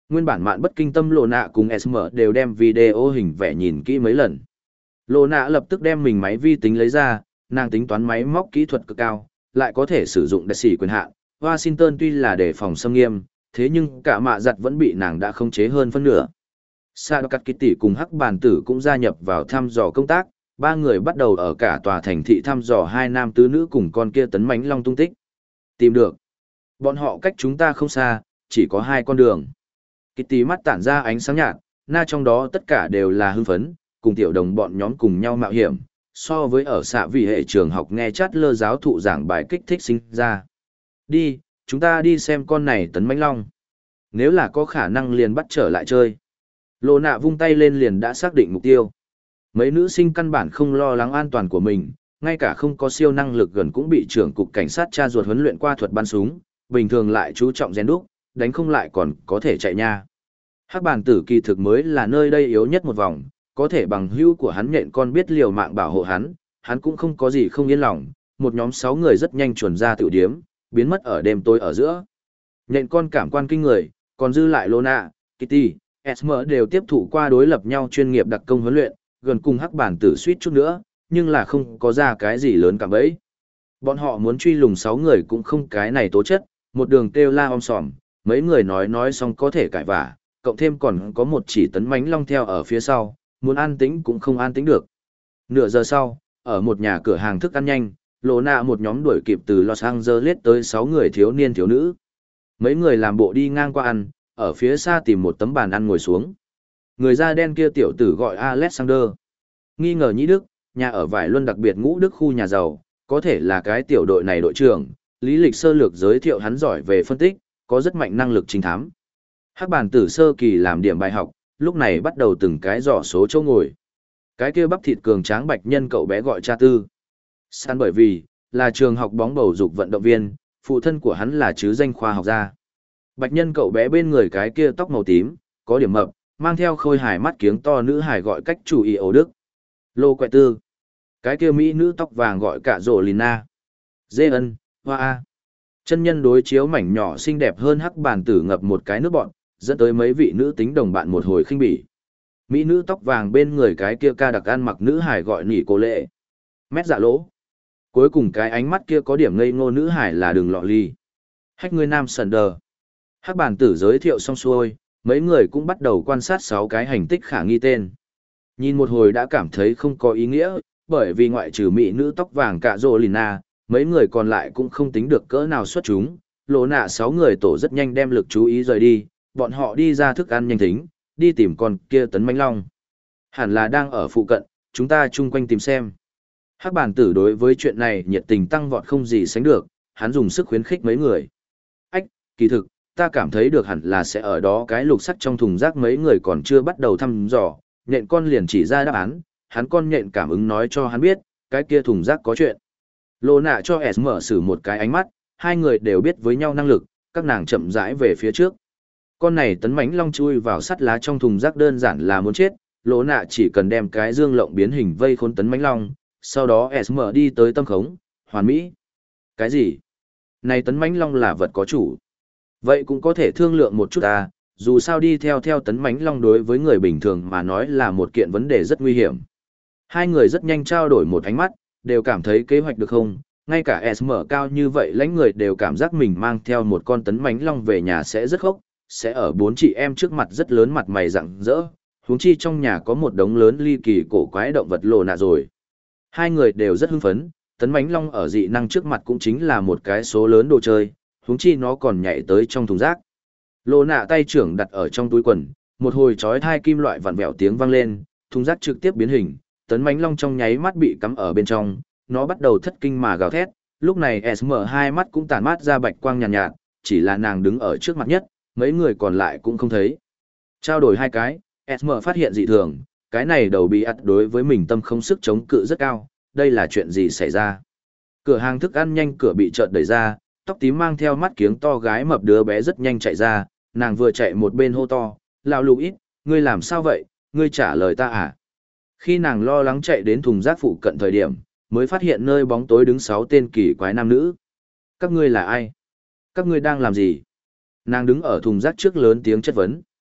Nguyên bản mạn bất kinh tâm lộ nạ cùng ét em đều đem video hình vẽ nhìn kỹ mấy lần. Lộ nạ lập tức đem mình máy vi tính lấy ra, nàng tính toán máy móc kỹ thuật cực cao, lại có thể sử dụng đặc sĩ quyền hạn. Washington tuy là đề phòng xâm nghiêm, thế nhưng cả mạ giặt vẫn bị nàng đã khống chế hơn phân nửa. Sadakat Kitty cùng Hắc Bàn Tử cũng gia nhập vào thăm dò công tác, ba người bắt đầu ở cả tòa thành thị thăm dò hai nam tứ nữ cùng con kia tấn mãnh long tung tích. Tìm được. Bọn họ cách chúng ta không xa, chỉ có hai con đường. Kitty mắt tản ra ánh sáng nhạt, na trong đó tất cả đều là hưng phấn, cùng tiểu đồng bọn nhóm cùng nhau mạo hiểm, so với ở xạ vị hệ trường học nghe chát lơ giáo thụ giảng bài kích thích sinh ra. Đi, chúng ta đi xem con này tấn mãnh long. Nếu là có khả năng liền bắt trở lại chơi. Lộ nạ vung tay lên liền đã xác định mục tiêu. Mấy nữ sinh căn bản không lo lắng an toàn của mình, ngay cả không có siêu năng lực gần cũng bị trưởng cục cảnh sát cha ruột huấn luyện qua thuật bắn súng, bình thường lại chú trọng rèn đúc, đánh không lại còn có thể chạy nha. Hắc Bàn Tử kỳ thực mới là nơi đây yếu nhất một vòng, có thể bằng hữu của hắn nhện con biết liều mạng bảo hộ hắn, hắn cũng không có gì không yên lòng, một nhóm sáu người rất nhanh chuẩn ra tiểu điếm, biến mất ở đêm tối ở giữa. Nhện con cảm quan kinh người, còn dư lại Lona, Kitty, Esmer đều tiếp thụ qua đối lập nhau chuyên nghiệp đặc công huấn luyện, gần cùng Hắc Bản Tử suýt chút nữa, nhưng là không có ra cái gì lớn cả bấy. Bọn họ muốn truy lùng sáu người cũng không cái này tố chất, một đường kêu la om sòm, mấy người nói nói xong có thể cãi vả, cộng thêm còn có một chỉ tấn mãnh long theo ở phía sau, muốn an tĩnh cũng không an tĩnh được. Nửa giờ sau, ở một nhà cửa hàng thức ăn nhanh, lộ nạ một nhóm đuổi kịp từ Los Angeles tới sáu người thiếu niên thiếu nữ. Mấy người làm bộ đi ngang qua ăn, ở phía xa tìm một tấm bàn ăn ngồi xuống. Người da đen kia tiểu tử gọi Alexander. Nghi ngờ nhĩ Đức, nhà ở Vải Luân đặc biệt ngũ Đức khu nhà giàu, có thể là cái tiểu đội này đội trưởng. Lý lịch sơ lược giới thiệu hắn giỏi về phân tích, có rất mạnh năng lực trinh thám. Hắc Bàn Tử sơ kỳ làm điểm bài học, lúc này bắt đầu từng cái dò số chỗ ngồi. Cái kia bắp thịt cường tráng bạch nhân cậu bé gọi cha tư. San bởi vì, là trường học bóng bầu dục vận động viên, phụ thân của hắn là chứ danh khoa học gia. Bạch nhân cậu bé bên người cái kia tóc màu tím, có điểm mập, mang theo khôi hài mắt kiếng to nữ hài gọi cách chủ ý ấu đức. Lô quẹ tư. Cái kia mỹ nữ tóc vàng gọi cả rổ Lina. Dê ân, hoa A. Chân nhân đối chiếu mảnh nhỏ xinh đẹp hơn Hắc Bàn Tử ngập một cái nước bọn, dẫn tới mấy vị nữ tính đồng bạn một hồi khinh bỉ. Mỹ nữ tóc vàng bên người cái kia ca đặc ăn mặc nữ hải gọi nỉ cô lệ. Mét dạ lỗ. Cuối cùng cái ánh mắt kia có điểm ngây ngô nữ hải là đường lọ ly. Hách người nam sần đờ. Hắc Bàn Tử giới thiệu xong xuôi, mấy người cũng bắt đầu quan sát sáu cái hành tích khả nghi tên. Nhìn một hồi đã cảm thấy không có ý nghĩa, bởi vì ngoại trừ mỹ nữ tóc vàng cả rô Lina, mấy người còn lại cũng không tính được cỡ nào xuất chúng. Lộ nạ sáu người tổ rất nhanh đem lực chú ý rời đi, bọn họ đi ra thức ăn nhanh thính, đi tìm con kia tấn mãnh long. Hẳn là đang ở phụ cận, chúng ta chung quanh tìm xem. Hắc Bàn Tử đối với chuyện này nhiệt tình tăng vọt không gì sánh được, hắn dùng sức khuyến khích mấy người. Ách, kỳ thực, ta cảm thấy được hẳn là sẽ ở đó cái lục sắt trong thùng rác mấy người còn chưa bắt đầu thăm dò, nhện con liền chỉ ra đáp án, hắn con nhện cảm ứng nói cho hắn biết, cái kia thùng rác có chuyện. Lô nạ cho S mở xử một cái ánh mắt, hai người đều biết với nhau năng lực, các nàng chậm rãi về phía trước. Con này tấn mãnh long chui vào sắt lá trong thùng rác đơn giản là muốn chết, lỗ nạ chỉ cần đem cái dương lộng biến hình vây khốn tấn mãnh long, sau đó S mở đi tới tâm khống, hoàn mỹ. Cái gì? Này tấn mãnh long là vật có chủ. Vậy cũng có thể thương lượng một chút à, dù sao đi theo theo tấn mãnh long đối với người bình thường mà nói là một kiện vấn đề rất nguy hiểm. Hai người rất nhanh trao đổi một ánh mắt, đều cảm thấy kế hoạch được không, ngay cả S mở cao như vậy lãnh người đều cảm giác mình mang theo một con tấn mãnh long về nhà sẽ rất khốc, sẽ ở bốn chị em trước mặt rất lớn mặt mày rạng rỡ, huống chi trong nhà có một đống lớn ly kỳ cổ quái động vật lộ nạ rồi. Hai người đều rất hưng phấn, tấn mãnh long ở dị năng trước mặt cũng chính là một cái số lớn đồ chơi, huống chi nó còn nhảy tới trong thùng rác. Lộ nạ tay trưởng đặt ở trong túi quần, một hồi chói tai kim loại vặn vẹo tiếng vang lên, thùng rác trực tiếp biến hình, tấn mãnh long trong nháy mắt bị cắm ở bên trong, nó bắt đầu thất kinh mà gào thét, lúc này S M hai mắt cũng tản mát ra bạch quang nhàn nhạt, nhạt, chỉ là nàng đứng ở trước mặt nhất, mấy người còn lại cũng không thấy. Trao đổi hai cái, S M phát hiện dị thường, cái này đầu bị ặt đối với mình tâm không sức chống cự rất cao, đây là chuyện gì xảy ra. Cửa hàng thức ăn nhanh cửa bị chợt đẩy ra, tóc tím mang theo mắt kiếng to gái mập đứa bé rất nhanh chạy ra, nàng vừa chạy một bên hô to, lão lục ít, ngươi làm sao vậy, ngươi trả lời ta à. Khi nàng lo lắng chạy đến thùng rác phụ cận thời điểm, mới phát hiện nơi bóng tối đứng sáu tên kỳ quái nam nữ. Các ngươi là ai? Các ngươi đang làm gì? Nàng đứng ở thùng rác trước lớn tiếng chất vấn.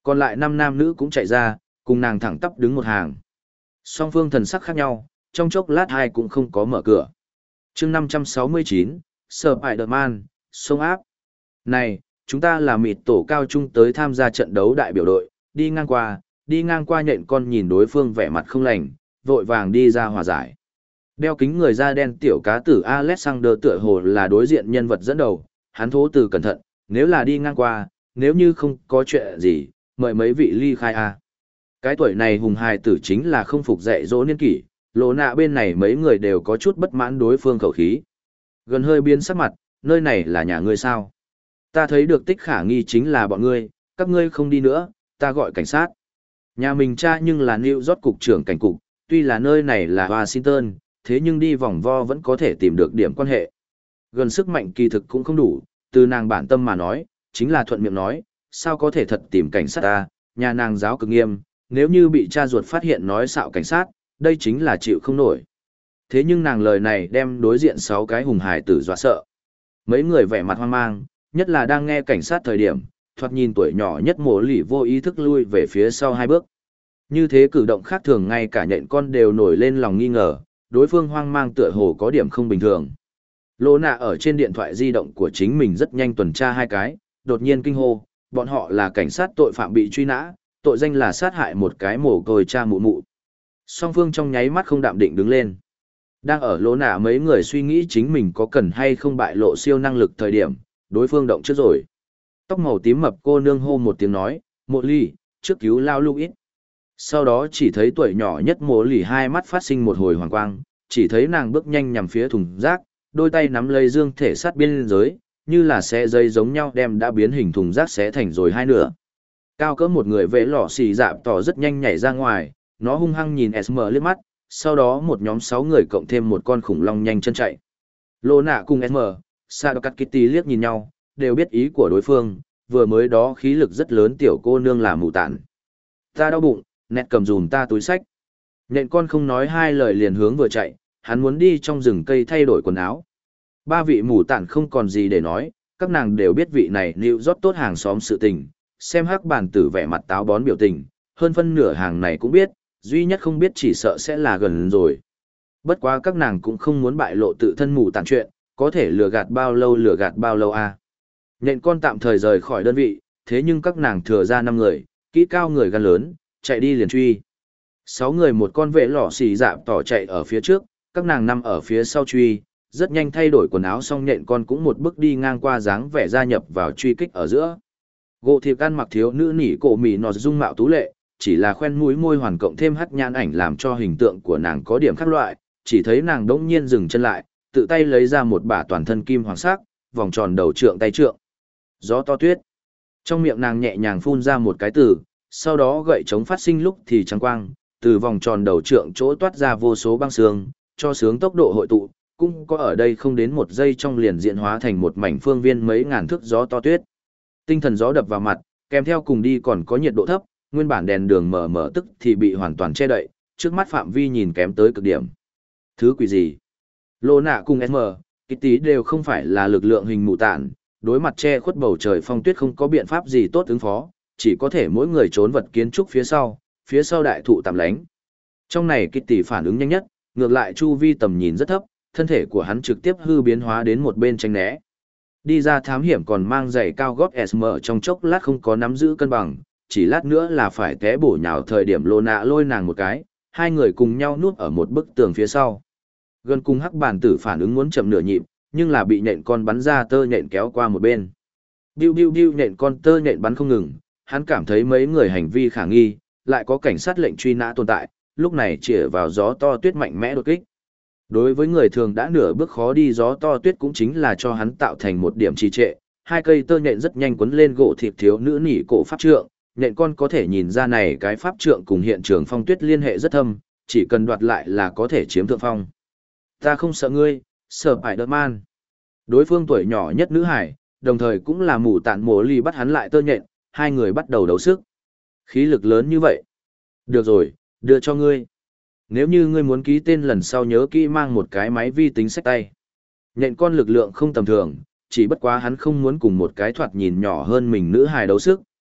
Còn lại năm nam nữ cũng chạy ra, cùng nàng thẳng tắp đứng một hàng. Song phương thần sắc khác nhau, trong chốc lát hai cũng không có mở cửa. chương năm trăm sáu mươi chín, Spider-Man, sông áp. Này, chúng ta là mịt tổ cao trung tới tham gia trận đấu đại biểu đội, đi ngang qua, đi ngang qua nhện con nhìn đối phương vẻ mặt không lành, vội vàng đi ra hòa giải. Đeo kính người da đen tiểu cá tử Alexander tựa hồ là đối diện nhân vật dẫn đầu, hắn thố từ cẩn thận, nếu là đi ngang qua, nếu như không có chuyện gì, mời mấy vị ly khai a. Cái tuổi này hùng hài tử chính là không phục dạy dỗ niên kỷ, lộ nạ bên này mấy người đều có chút bất mãn đối phương khẩu khí. Gần hơi biến sắc mặt, nơi này là nhà ngươi sao? Ta thấy được tích khả nghi chính là bọn ngươi, các ngươi không đi nữa, ta gọi cảnh sát. Nhà mình cha nhưng là New York cục trưởng cảnh cục, tuy là nơi này là Washington, thế nhưng đi vòng vo vẫn có thể tìm được điểm quan hệ. Gần sức mạnh kỳ thực cũng không đủ, từ nàng bản tâm mà nói, chính là thuận miệng nói, sao có thể thật tìm cảnh sát ta, nhà nàng giáo cực nghiêm, nếu như bị cha ruột phát hiện nói xạo cảnh sát, đây chính là chịu không nổi. Thế nhưng nàng lời này đem đối diện sáu cái hùng hải tử dọa sợ. Mấy người vẻ mặt hoang mang, nhất là đang nghe cảnh sát thời điểm, thoạt nhìn tuổi nhỏ nhất mổ lỉ vô ý thức lui về phía sau hai bước. Như thế cử động khác thường ngay cả nhện con đều nổi lên lòng nghi ngờ, đối phương hoang mang tựa hồ có điểm không bình thường. Lô nạ ở trên điện thoại di động của chính mình rất nhanh tuần tra hai cái, đột nhiên kinh hô, bọn họ là cảnh sát tội phạm bị truy nã, tội danh là sát hại một cái mồ côi cha mụ mụ. Song phương trong nháy mắt không đạm định đứng lên. Đang ở lỗ nạ mấy người suy nghĩ chính mình có cần hay không bại lộ siêu năng lực thời điểm, đối phương động trước rồi. Tóc màu tím mập cô nương hô một tiếng nói, Mộ Ly, trước cứu lao lưu ít. Sau đó chỉ thấy tuổi nhỏ nhất Mộ Ly hai mắt phát sinh một hồi hoàng quang, chỉ thấy nàng bước nhanh nhằm phía thùng rác, đôi tay nắm lấy dương thể sát biên giới, như là xe dây giống nhau đem đã biến hình thùng rác xé thành rồi hai nửa. Cao cỡ một người vệ lọ xì dạp tỏ rất nhanh nhảy ra ngoài, nó hung hăng nhìn ét em liếc mắt, sau đó một nhóm sáu người cộng thêm một con khủng long nhanh chân chạy. Lô nạ cùng ét em, Sadokat Kitty liếc nhìn nhau, đều biết ý của đối phương, vừa mới đó khí lực rất lớn tiểu cô nương là mù tản. Ta đau bụng, nẹt cầm dùm ta túi sách. Nện con không nói hai lời liền hướng vừa chạy, hắn muốn đi trong rừng cây thay đổi quần áo. Ba vị mù tản không còn gì để nói, các nàng đều biết vị này nịu rót tốt hàng xóm sự tình, xem hắc bản tử vẻ mặt táo bón biểu tình, hơn phân nửa hàng này cũng biết, duy nhất không biết chỉ sợ sẽ là gần rồi. Bất quá các nàng cũng không muốn bại lộ tự thân mù tản chuyện, có thể lừa gạt bao lâu lừa gạt bao lâu à. Nhện con tạm thời rời khỏi đơn vị, thế nhưng các nàng thừa ra năm người, kỹ cao người gan lớn, chạy đi liền truy. Sáu người một con vệ lỏ xì dạp tỏ chạy ở phía trước, các nàng nằm ở phía sau truy, rất nhanh thay đổi quần áo xong nhện con cũng một bước đi ngang qua dáng vẻ gia nhập vào truy kích ở giữa. Gỗ thiệp ăn mặc thiếu nữ nỉ cổ mì nọt dung mạo tú lệ, chỉ là khoen mũi môi hoàn cộng thêm hắt nhãn ảnh làm cho hình tượng của nàng có điểm khác loại, chỉ thấy nàng đỗng nhiên dừng chân lại, tự tay lấy ra một bả toàn thân kim hoàng sắc, vòng tròn đầu trượng tay trượng. Gió to tuyết. Trong miệng nàng nhẹ nhàng phun ra một cái từ, sau đó gậy chống phát sinh lúc thì trắng quang, từ vòng tròn đầu trượng chỗ toát ra vô số băng sương, cho sướng tốc độ hội tụ, cũng có ở đây không đến một giây trong liền diện hóa thành một mảnh phương viên mấy ngàn thước gió to tuyết. Tinh thần gió đập vào mặt, kèm theo cùng đi còn có nhiệt độ thấp, nguyên bản đèn đường mở mở tức thì bị hoàn toàn che đậy, trước mắt phạm vi nhìn kém tới cực điểm. Thứ quỷ gì? Lô nạ cùng ét em, Kitty đều không phải là lực lượng hình mù tản, đối mặt che khuất bầu trời phong tuyết không có biện pháp gì tốt ứng phó, chỉ có thể mỗi người trốn vật kiến trúc phía sau, phía sau đại thụ tạm lánh. Trong này Kitty phản ứng nhanh nhất, ngược lại chu vi tầm nhìn rất thấp, thân thể của hắn trực tiếp hư biến hóa đến một bên tránh né. Đi ra thám hiểm còn mang giày cao gót ét em trong chốc lát không có nắm giữ cân bằng, chỉ lát nữa là phải té bổ nhào thời điểm lô nạ lôi nàng một cái, hai người cùng nhau nuốt ở một bức tường phía sau. Gần cùng hắc bản tử phản ứng muốn chậm nửa nhịp, nhưng là bị nhện con bắn ra tơ nhện kéo qua một bên. Biu biu biu nhện con tơ nhện bắn không ngừng, hắn cảm thấy mấy người hành vi khả nghi, lại có cảnh sát lệnh truy nã tồn tại, lúc này chĩa vào gió to tuyết mạnh mẽ đột kích. Đối với người thường đã nửa bước khó đi gió to tuyết cũng chính là cho hắn tạo thành một điểm trì trệ, hai cây tơ nhện rất nhanh quấn lên gỗ thịt thiếu nữ nỉ cổ pháp trượng, nhện con có thể nhìn ra này cái pháp trượng cùng hiện trường phong tuyết liên hệ rất thâm, chỉ cần đoạt lại là có thể chiếm thượng phong. Ta không sợ ngươi, sợ Spider-Man. Đối phương tuổi nhỏ nhất nữ hải, đồng thời cũng là mù tản mồ ly bắt hắn lại tơ nhện, hai người bắt đầu đấu sức. Khí lực lớn như vậy. Được rồi, đưa cho ngươi. Nếu như ngươi muốn ký tên lần sau nhớ kỹ mang một cái máy vi tính xách tay. Nhện con lực lượng không tầm thường, chỉ bất quá hắn không muốn cùng một cái thoạt nhìn nhỏ hơn mình nữ hài đấu sức,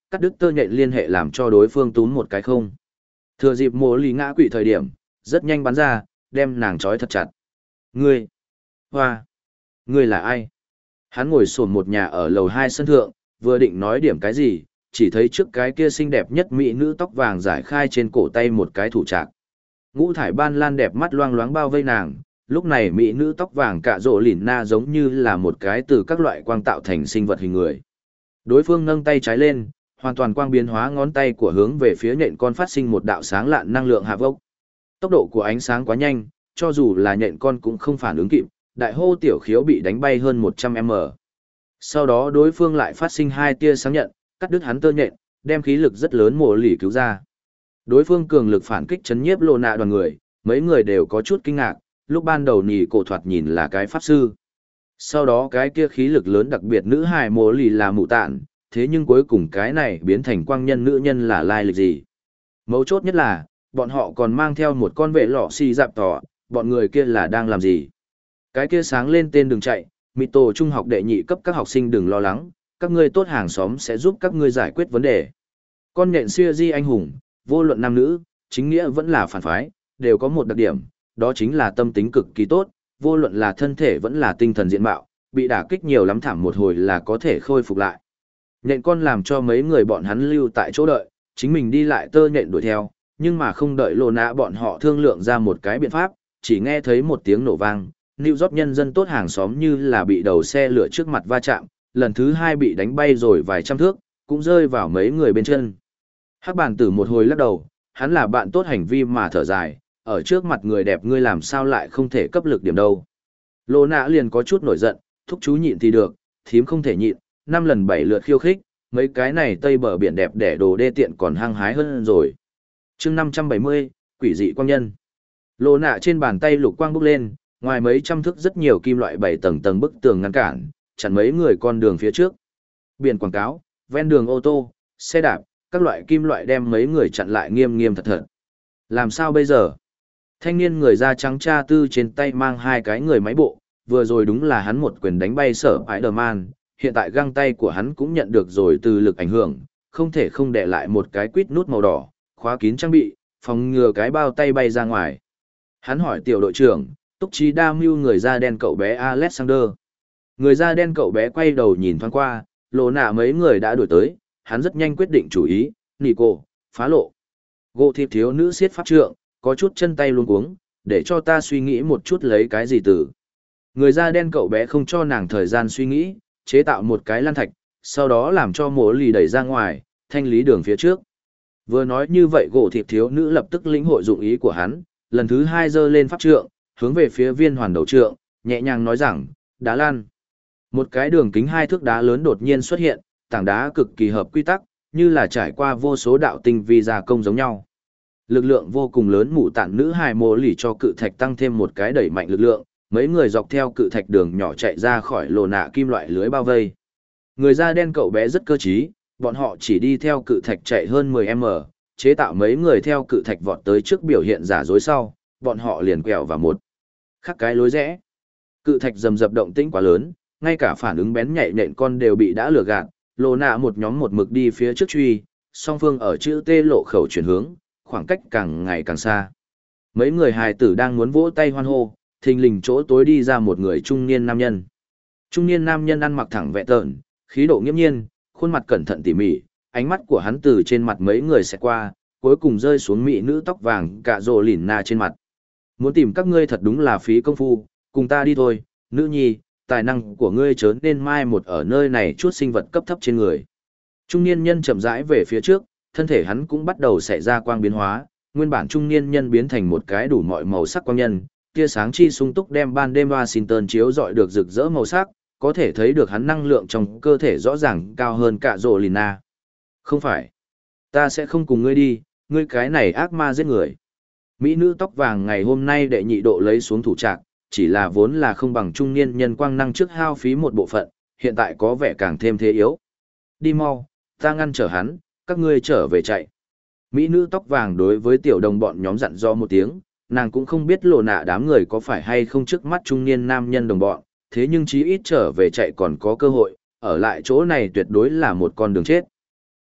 cắt đứt tơ nhện liên hệ làm cho đối phương túm một cái không. Thừa dịp mộ lì ngã quỵ thời điểm, rất nhanh bắn ra, đem nàng trói thật chặt. Ngươi! Hoa! Ngươi là ai? Hắn ngồi sổn một nhà ở lầu hai sân thượng, vừa định nói điểm cái gì, chỉ thấy trước cái kia xinh đẹp nhất mỹ nữ tóc vàng giải khai trên cổ tay một cái thủ trạc. Ngũ thải ban lan đẹp mắt loang loáng bao vây nàng, lúc này mỹ nữ tóc vàng cạ rộ lỉn na giống như là một cái từ các loại quang tạo thành sinh vật hình người. Đối phương nâng tay trái lên, hoàn toàn quang biến hóa ngón tay của hướng về phía nhện con phát sinh một đạo sáng lạn năng lượng hạ vốc. Tốc độ của ánh sáng quá nhanh, cho dù là nhện con cũng không phản ứng kịp, đại hô tiểu khiếu bị đánh bay hơn một trăm mét. Sau đó đối phương lại phát sinh hai tia sáng nhận, cắt đứt hắn tơ nhện, đem khí lực rất lớn mổ lì cứu ra. Đối phương cường lực phản kích chấn nhiếp lô nạ đoàn người, mấy người đều có chút kinh ngạc, lúc ban đầu nhì cổ thoạt nhìn là cái pháp sư. Sau đó cái kia khí lực lớn đặc biệt nữ hài mổ lì là mụ tạn, thế nhưng cuối cùng cái này biến thành quang nhân nữ nhân là lai lịch gì. Mấu chốt nhất là, bọn họ còn mang theo một con vệ lọ xì dạp tỏ, bọn người kia là đang làm gì. Cái kia sáng lên tên đừng chạy, mị tổ trung học đệ nhị cấp các học sinh đừng lo lắng, các ngươi tốt hàng xóm sẽ giúp các ngươi giải quyết vấn đề. Con nhện xưa di anh hùng, vô luận nam nữ, chính nghĩa vẫn là phản phái, đều có một đặc điểm, đó chính là tâm tính cực kỳ tốt, vô luận là thân thể vẫn là tinh thần diện mạo, bị đả kích nhiều lắm thảm một hồi là có thể khôi phục lại. Nhện con làm cho mấy người bọn hắn lưu tại chỗ đợi, chính mình đi lại tơ nhện đuổi theo, nhưng mà không đợi lô nạ bọn họ thương lượng ra một cái biện pháp, chỉ nghe thấy một tiếng nổ vang, New York nhân dân tốt hàng xóm như là bị đầu xe lửa trước mặt va chạm, lần thứ hai bị đánh bay rồi vài trăm thước, cũng rơi vào mấy người bên chân. Hắc bản tử một hồi lắc đầu, hắn là bạn tốt hành vi mà thở dài, ở trước mặt người đẹp ngươi làm sao lại không thể cấp lực điểm đâu. Lô nạ liền có chút nổi giận, thúc chú nhịn thì được, thím không thể nhịn, năm lần bảy lượt khiêu khích, mấy cái này tây bờ biển đẹp đẻ đồ đê tiện còn hăng hái hơn rồi. chương năm trăm bảy mươi, quỷ dị quang nhân. Lô nạ trên bàn tay lục quang bốc lên, ngoài mấy trăm thước rất nhiều kim loại bảy tầng tầng bức tường ngăn cản, chặn mấy người con đường phía trước. Biển quảng cáo, ven đường ô tô, xe đạp, các loại kim loại đem mấy người chặn lại nghiêm nghiêm thật thật. Làm sao bây giờ? Thanh niên người da trắng cha tư trên tay mang hai cái người máy bộ, vừa rồi đúng là hắn một quyền đánh bay sở Spider-Man, hiện tại găng tay của hắn cũng nhận được rồi từ lực ảnh hưởng, không thể không để lại một cái quít nút màu đỏ, khóa kín trang bị, phòng ngừa cái bao tay bay ra ngoài. Hắn hỏi tiểu đội trưởng, túc trí đa mưu người da đen cậu bé Alexander. Người da đen cậu bé quay đầu nhìn thoáng qua, lộ nạ mấy người đã đuổi tới, hắn rất nhanh quyết định chủ ý, Nico, phá lộ. Gỗ thịt thiếu nữ siết pháp trượng, có chút chân tay luống cuống, để cho ta suy nghĩ một chút lấy cái gì từ. Người da đen cậu bé không cho nàng thời gian suy nghĩ, chế tạo một cái lan thạch, sau đó làm cho mổ lì đẩy ra ngoài, thanh lý đường phía trước. Vừa nói như vậy gỗ thịt thiếu nữ lập tức lĩnh hội dụng ý của hắn, lần thứ hai giơ lên pháp trượng, hướng về phía viên hoàn đầu trượng, nhẹ nhàng nói rằng, đá lan. Một cái đường kính hai thước đá lớn đột nhiên xuất hiện, tảng đá cực kỳ hợp quy tắc, như là trải qua vô số đạo tinh vi gia công giống nhau. Lực lượng vô cùng lớn mụ tản nữ hài mồ lì cho cự thạch tăng thêm một cái đẩy mạnh lực lượng, mấy người dọc theo cự thạch đường nhỏ chạy ra khỏi lồ nạ kim loại lưới bao vây. Người da đen cậu bé rất cơ trí, bọn họ chỉ đi theo cự thạch chạy hơn mười mét, chế tạo mấy người theo cự thạch vọt tới trước biểu hiện giả dối sau, bọn họ liền quẹo vào một khắc cái lối rẽ. Cự thạch rầm rập động tĩnh quá lớn, ngay cả phản ứng bén nhạy nện con đều bị đã lừa gạt, lồ nạ một nhóm một mực đi phía trước truy, song phương ở chữ T lộ khẩu chuyển hướng, khoảng cách càng ngày càng xa. Mấy người hài tử đang muốn vỗ tay hoan hô, thình lình chỗ tối đi ra một người trung niên nam nhân. Trung niên nam nhân ăn mặc thẳng vẹ tợn, khí độ nghiêm nhiên, khuôn mặt cẩn thận tỉ mỉ, ánh mắt của hắn từ trên mặt mấy người sẽ qua, cuối cùng rơi xuống mỹ nữ tóc vàng cạ rồ lỉn na trên mặt. Muốn tìm các ngươi thật đúng là phí công phu, cùng ta đi thôi, nữ nhi, tài năng của ngươi chớ nên mai một ở nơi này chút sinh vật cấp thấp trên người. Trung niên nhân chậm rãi về phía trước, thân thể hắn cũng bắt đầu xảy ra quang biến hóa, nguyên bản trung niên nhân biến thành một cái đủ mọi màu sắc quang nhân, tia sáng chi sung túc đem ban đêm Washington chiếu rọi được rực rỡ màu sắc, có thể thấy được hắn năng lượng trong cơ thể rõ ràng cao hơn cả rồ lìn na. Không phải, ta sẽ không cùng ngươi đi, ngươi cái này ác ma giết người. Mỹ nữ tóc vàng ngày hôm nay đệ nhị độ lấy xuống thủ trạc, chỉ là vốn là không bằng trung niên nhân quang năng trước hao phí một bộ phận, hiện tại có vẻ càng thêm thế yếu. Đi mau, ta ngăn trở hắn, các ngươi trở về chạy. Mỹ nữ tóc vàng đối với tiểu đồng bọn nhóm dặn dò một tiếng, nàng cũng không biết lộ nạ đám người có phải hay không trước mắt trung niên nam nhân đồng bọn, thế nhưng chí ít trở về chạy còn có cơ hội, ở lại chỗ này tuyệt đối là một con đường chết.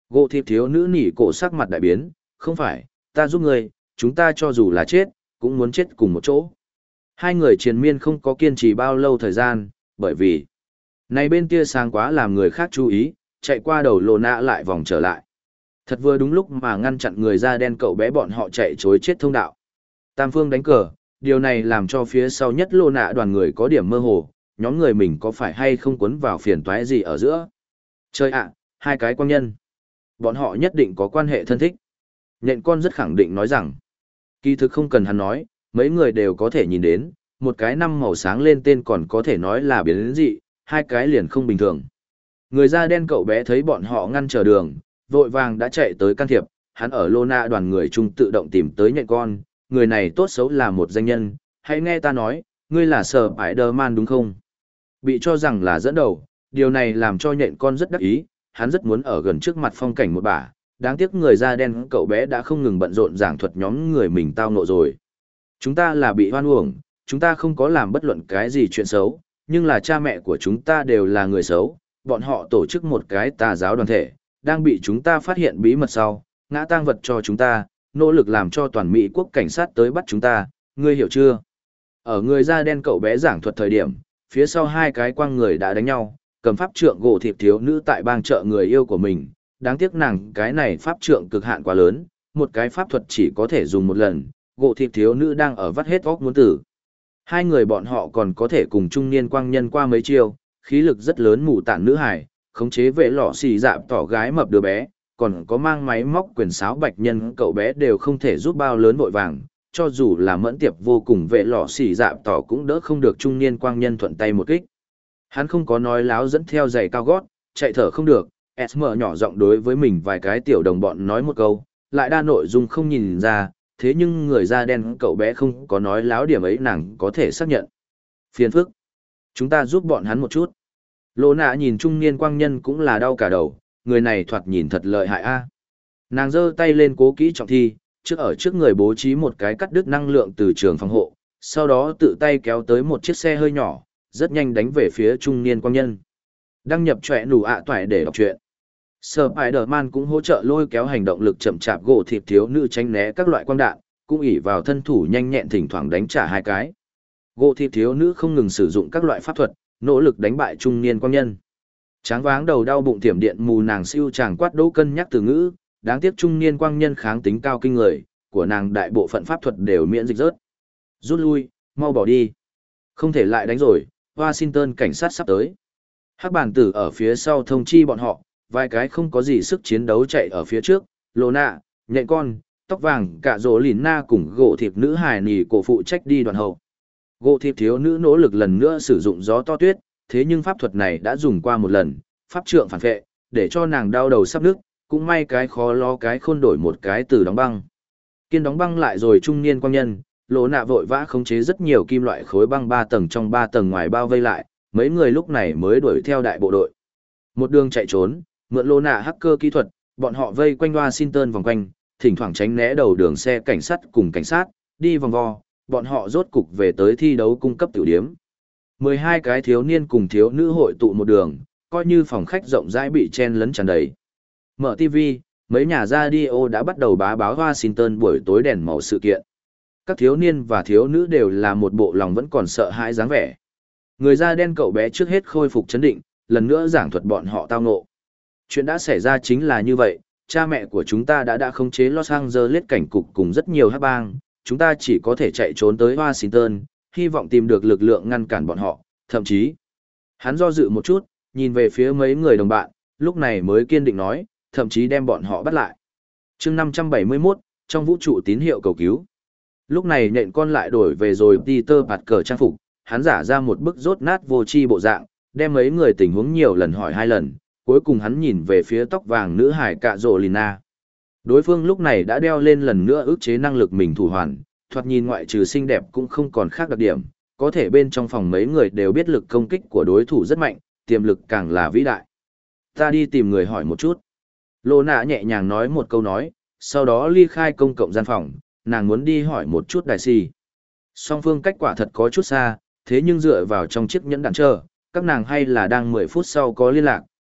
Gỗ thịt thiếu nữ nỉ cổ sắc mặt đại biến, không phải, ta giúp ngươi, chúng ta cho dù là chết, cũng muốn chết cùng một chỗ. Hai người triền miên không có kiên trì bao lâu thời gian, bởi vì này bên tia sáng quá làm người khác chú ý, chạy qua đầu lô nạ lại vòng trở lại. Thật vừa đúng lúc mà ngăn chặn người da đen cậu bé bọn họ chạy chối chết thông đạo. Tam phương đánh cờ, điều này làm cho phía sau nhất lô nạ đoàn người có điểm mơ hồ, nhóm người mình có phải hay không cuốn vào phiền toái gì ở giữa. Chơi ạ, hai cái quang nhân. Bọn họ nhất định có quan hệ thân thích. Nhện con rất khẳng định nói rằng, kỳ thực không cần hắn nói, mấy người đều có thể nhìn đến, một cái năm màu sáng lên tên còn có thể nói là biến dị, hai cái liền không bình thường. Người da đen cậu bé thấy bọn họ ngăn trở đường, vội vàng đã chạy tới can thiệp, hắn ở lô nạ đoàn người chung tự động tìm tới nhện con, người này tốt xấu là một danh nhân, hãy nghe ta nói, ngươi là Sở Spider-Man đúng không? Bị cho rằng là dẫn đầu, điều này làm cho nhện con rất đắc ý, hắn rất muốn ở gần trước mặt phong cảnh một bả, đáng tiếc người da đen cậu bé đã không ngừng bận rộn giảng thuật nhóm người mình tao nộ rồi. Chúng ta là bị hoan uổng, chúng ta không có làm bất luận cái gì chuyện xấu, nhưng là cha mẹ của chúng ta đều là người xấu, bọn họ tổ chức một cái tà giáo đoàn thể, đang bị chúng ta phát hiện bí mật sau, ngã tang vật cho chúng ta, nỗ lực làm cho toàn Mỹ quốc cảnh sát tới bắt chúng ta, ngươi hiểu chưa? Ở người da đen cậu bé giảng thuật thời điểm, phía sau hai cái quang người đã đánh nhau, cầm pháp trượng gỗ thịt thiếu nữ tại bang chợ người yêu của mình, đáng tiếc nàng cái này pháp trượng cực hạn quá lớn, một cái pháp thuật chỉ có thể dùng một lần, gỗ thịt thiếu nữ đang ở vắt hết óc muốn tử. Hai người bọn họ còn có thể cùng trung niên quang nhân qua mấy chiêu, khí lực rất lớn mù tản nữ hải, khống chế vệ lọ xì dạp tỏ gái mập đứa bé, còn có mang máy móc quyền sáo bạch nhân cậu bé đều không thể giúp bao lớn vội vàng, cho dù là mẫn tiệp vô cùng vệ lọ xì dạp tỏ cũng đỡ không được trung niên quang nhân thuận tay một kích. Hắn không có nói láo dẫn theo giày cao gót, chạy thở không được, ét em nhỏ giọng đối với mình vài cái tiểu đồng bọn nói một câu, lại đa nội dung không nhìn ra, thế nhưng người da đen cậu bé không có nói láo điểm ấy nàng có thể xác nhận. Phiền phức. Chúng ta giúp bọn hắn một chút. Lô nạ nhìn trung niên quang nhân cũng là đau cả đầu, người này thoạt nhìn thật lợi hại a. Nàng giơ tay lên cố kỹ trọng thi, trước ở trước người bố trí một cái cắt đứt năng lượng từ trường phòng hộ, sau đó tự tay kéo tới một chiếc xe hơi nhỏ, rất nhanh đánh về phía trung niên quang nhân. Đăng nhập trọe nủ ạ toại để đọc truyện. Spider-Man cũng hỗ trợ lôi kéo hành động lực chậm chạp gỗ thịt thiếu nữ tránh né các loại quang đạn, cũng ỷ vào thân thủ nhanh nhẹn thỉnh thoảng đánh trả hai cái. Gỗ thịt thiếu nữ không ngừng sử dụng các loại pháp thuật, nỗ lực đánh bại trung niên quang nhân. Tráng váng đầu đau bụng tiềm điện mù nàng siêu chàng quát đỗ cân nhắc từ ngữ, đáng tiếc trung niên quang nhân kháng tính cao kinh người, của nàng đại bộ phận pháp thuật đều miễn dịch rớt. Rút lui, mau bỏ đi. Không thể lại đánh rồi, Washington cảnh sát sắp tới. Hắc bản tử ở phía sau thông chi bọn họ, vài cái không có gì sức chiến đấu chạy ở phía trước, lô nạ, nhện con, tóc vàng, cả rỗ lìn na cùng gỗ thịt nữ hài nì cổ phụ trách đi đoàn hậu. Gỗ thịt thiếu nữ nỗ lực lần nữa sử dụng gió to tuyết, thế nhưng pháp thuật này đã dùng qua một lần, pháp trượng phản vệ, để cho nàng đau đầu sắp nứt, cũng may cái khó lo cái khôn đổi một cái từ đóng băng. Kiên đóng băng lại rồi trung niên quang nhân, lỗ nạ vội vã khống chế rất nhiều kim loại khối băng ba tầng trong ba tầng ngoài bao vây lại, mấy người lúc này mới đuổi theo đại bộ đội. Một đường chạy trốn, mượn lỗ nạ hacker kỹ thuật, bọn họ vây quanh Washington vòng quanh, thỉnh thoảng tránh né đầu đường xe cảnh sát cùng cảnh sát, đi vòng vo, bọn họ rốt cục về tới thi đấu cung cấp tiểu điếm. mười hai cái thiếu niên cùng thiếu nữ hội tụ một đường, coi như phòng khách rộng rãi bị chen lấn tràn đầy. Mở ti vi, mấy nhà radio đã bắt đầu bá báo Washington buổi tối đèn màu sự kiện. Các thiếu niên và thiếu nữ đều là một bộ lòng vẫn còn sợ hãi dáng vẻ. Người da đen cậu bé trước hết khôi phục chấn định, lần nữa giảng thuật bọn họ tao ngộ. Chuyện đã xảy ra chính là như vậy, cha mẹ của chúng ta đã đã khống chế Los Angeles cảnh cục cùng rất nhiều hắc bang, chúng ta chỉ có thể chạy trốn tới Washington, hy vọng tìm được lực lượng ngăn cản bọn họ, thậm chí. Hắn do dự một chút, nhìn về phía mấy người đồng bạn, lúc này mới kiên định nói, thậm chí đem bọn họ bắt lại. chương năm trăm bảy mươi mốt, trong vũ trụ tín hiệu cầu cứu. Lúc này nhện con lại đổi về rồi Peter Parker trang phục, hắn giả ra một bức rốt nát vô tri bộ dạng, đem mấy người tình huống nhiều lần hỏi hai lần, cuối cùng hắn nhìn về phía tóc vàng nữ hải cạ rồ Lina. Đối phương lúc này đã đeo lên lần nữa ức chế năng lực mình thủ hoàn, thoạt nhìn ngoại trừ xinh đẹp cũng không còn khác đặc điểm, có thể bên trong phòng mấy người đều biết lực công kích của đối thủ rất mạnh, tiềm lực càng là vĩ đại. Ta đi tìm người hỏi một chút. Lô nạ nhẹ nhàng nói một câu nói, sau đó ly khai công cộng gian phòng, nàng muốn đi hỏi một chút đại si. Song phương cách quả thật có chút xa, thế nhưng dựa vào trong chiếc nhẫn đạn chờ, các nàng hay là đang mười phút sau có liên lạc,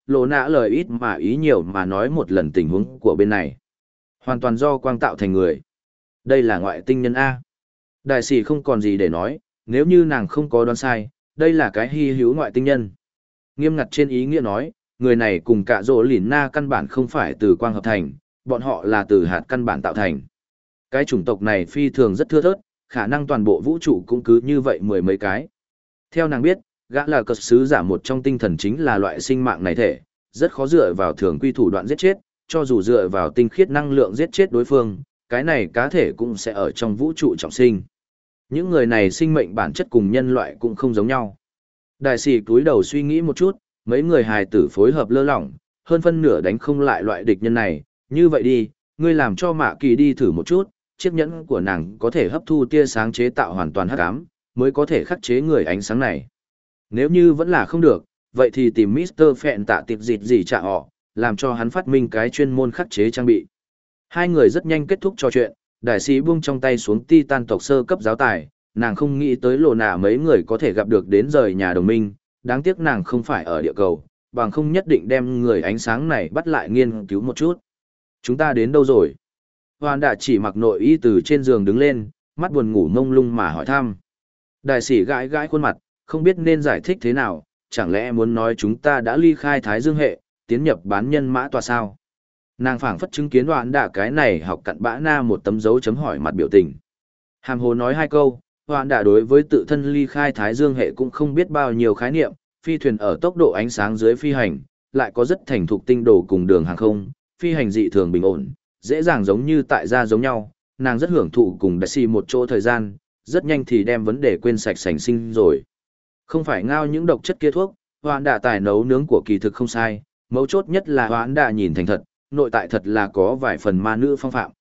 lộ nã lời ít mà ý nhiều mà nói một lần tình huống của bên này. Hoàn toàn do quang tạo thành người. Đây là ngoại tinh nhân A. Đại sĩ không còn gì để nói, nếu như nàng không có đoán sai, đây là cái hy hữu ngoại tinh nhân. Nghiêm ngặt trên ý nghĩa nói, người này cùng cả rỗ lìn na căn bản không phải từ quang hợp thành, bọn họ là từ hạt căn bản tạo thành. Cái chủng tộc này phi thường rất thưa thớt, khả năng toàn bộ vũ trụ cũng cứ như vậy mười mấy cái. Theo nàng biết, gã là cật sứ giả một trong tinh thần chính là loại sinh mạng này thể, rất khó dựa vào thường quy thủ đoạn giết chết, cho dù dựa vào tinh khiết năng lượng giết chết đối phương, cái này cá thể cũng sẽ ở trong vũ trụ trọng sinh. Những người này sinh mệnh bản chất cùng nhân loại cũng không giống nhau. Đại sĩ túi đầu suy nghĩ một chút, mấy người hài tử phối hợp lơ lỏng, hơn phân nửa đánh không lại loại địch nhân này, như vậy đi, ngươi làm cho Mạ Kỳ đi thử một chút, chiếc nhẫn của nàng có thể hấp thu tia sáng chế tạo hoàn toàn hắc ám, mới có thể khắc chế người ánh sáng này. Nếu như vẫn là không được, vậy thì tìm mít tơ Phẹn tạ tiệp dịt gì trả họ, làm cho hắn phát minh cái chuyên môn khắc chế trang bị. Hai người rất nhanh kết thúc trò chuyện, đại sĩ buông trong tay xuống Titan tộc sơ cấp giáo tài, nàng không nghĩ tới lộ nạ mấy người có thể gặp được đến rời nhà đồng minh, đáng tiếc nàng không phải ở địa cầu, bằng không nhất định đem người ánh sáng này bắt lại nghiên cứu một chút. Chúng ta đến đâu rồi? Hoàn đã chỉ mặc nội y từ trên giường đứng lên, mắt buồn ngủ mông lung mà hỏi thăm. Đại sĩ gãi gãi khuôn mặt, không biết nên giải thích thế nào, chẳng lẽ muốn nói chúng ta đã ly khai Thái Dương hệ, tiến nhập bán nhân mã tòa sao? Nàng phảng phất chứng kiến đoạn đả cái này học cặn bã na một tấm dấu chấm hỏi mặt biểu tình. Hàm hồ nói hai câu, đoạn đả đối với tự thân ly khai Thái Dương hệ cũng không biết bao nhiêu khái niệm, phi thuyền ở tốc độ ánh sáng dưới phi hành, lại có rất thành thục tinh đồ cùng đường hàng không, phi hành dị thường bình ổn, dễ dàng giống như tại gia giống nhau, nàng rất hưởng thụ cùng đại sĩ một chỗ thời gian, rất nhanh thì đem vấn đề quên sạch sành sinh rồi. Không phải ngao những độc chất kia thuốc, hoãn đà tài nấu nướng của kỳ thực không sai, mấu chốt nhất là hoãn đà nhìn thành thật, nội tại thật là có vài phần ma nữ phong phạm.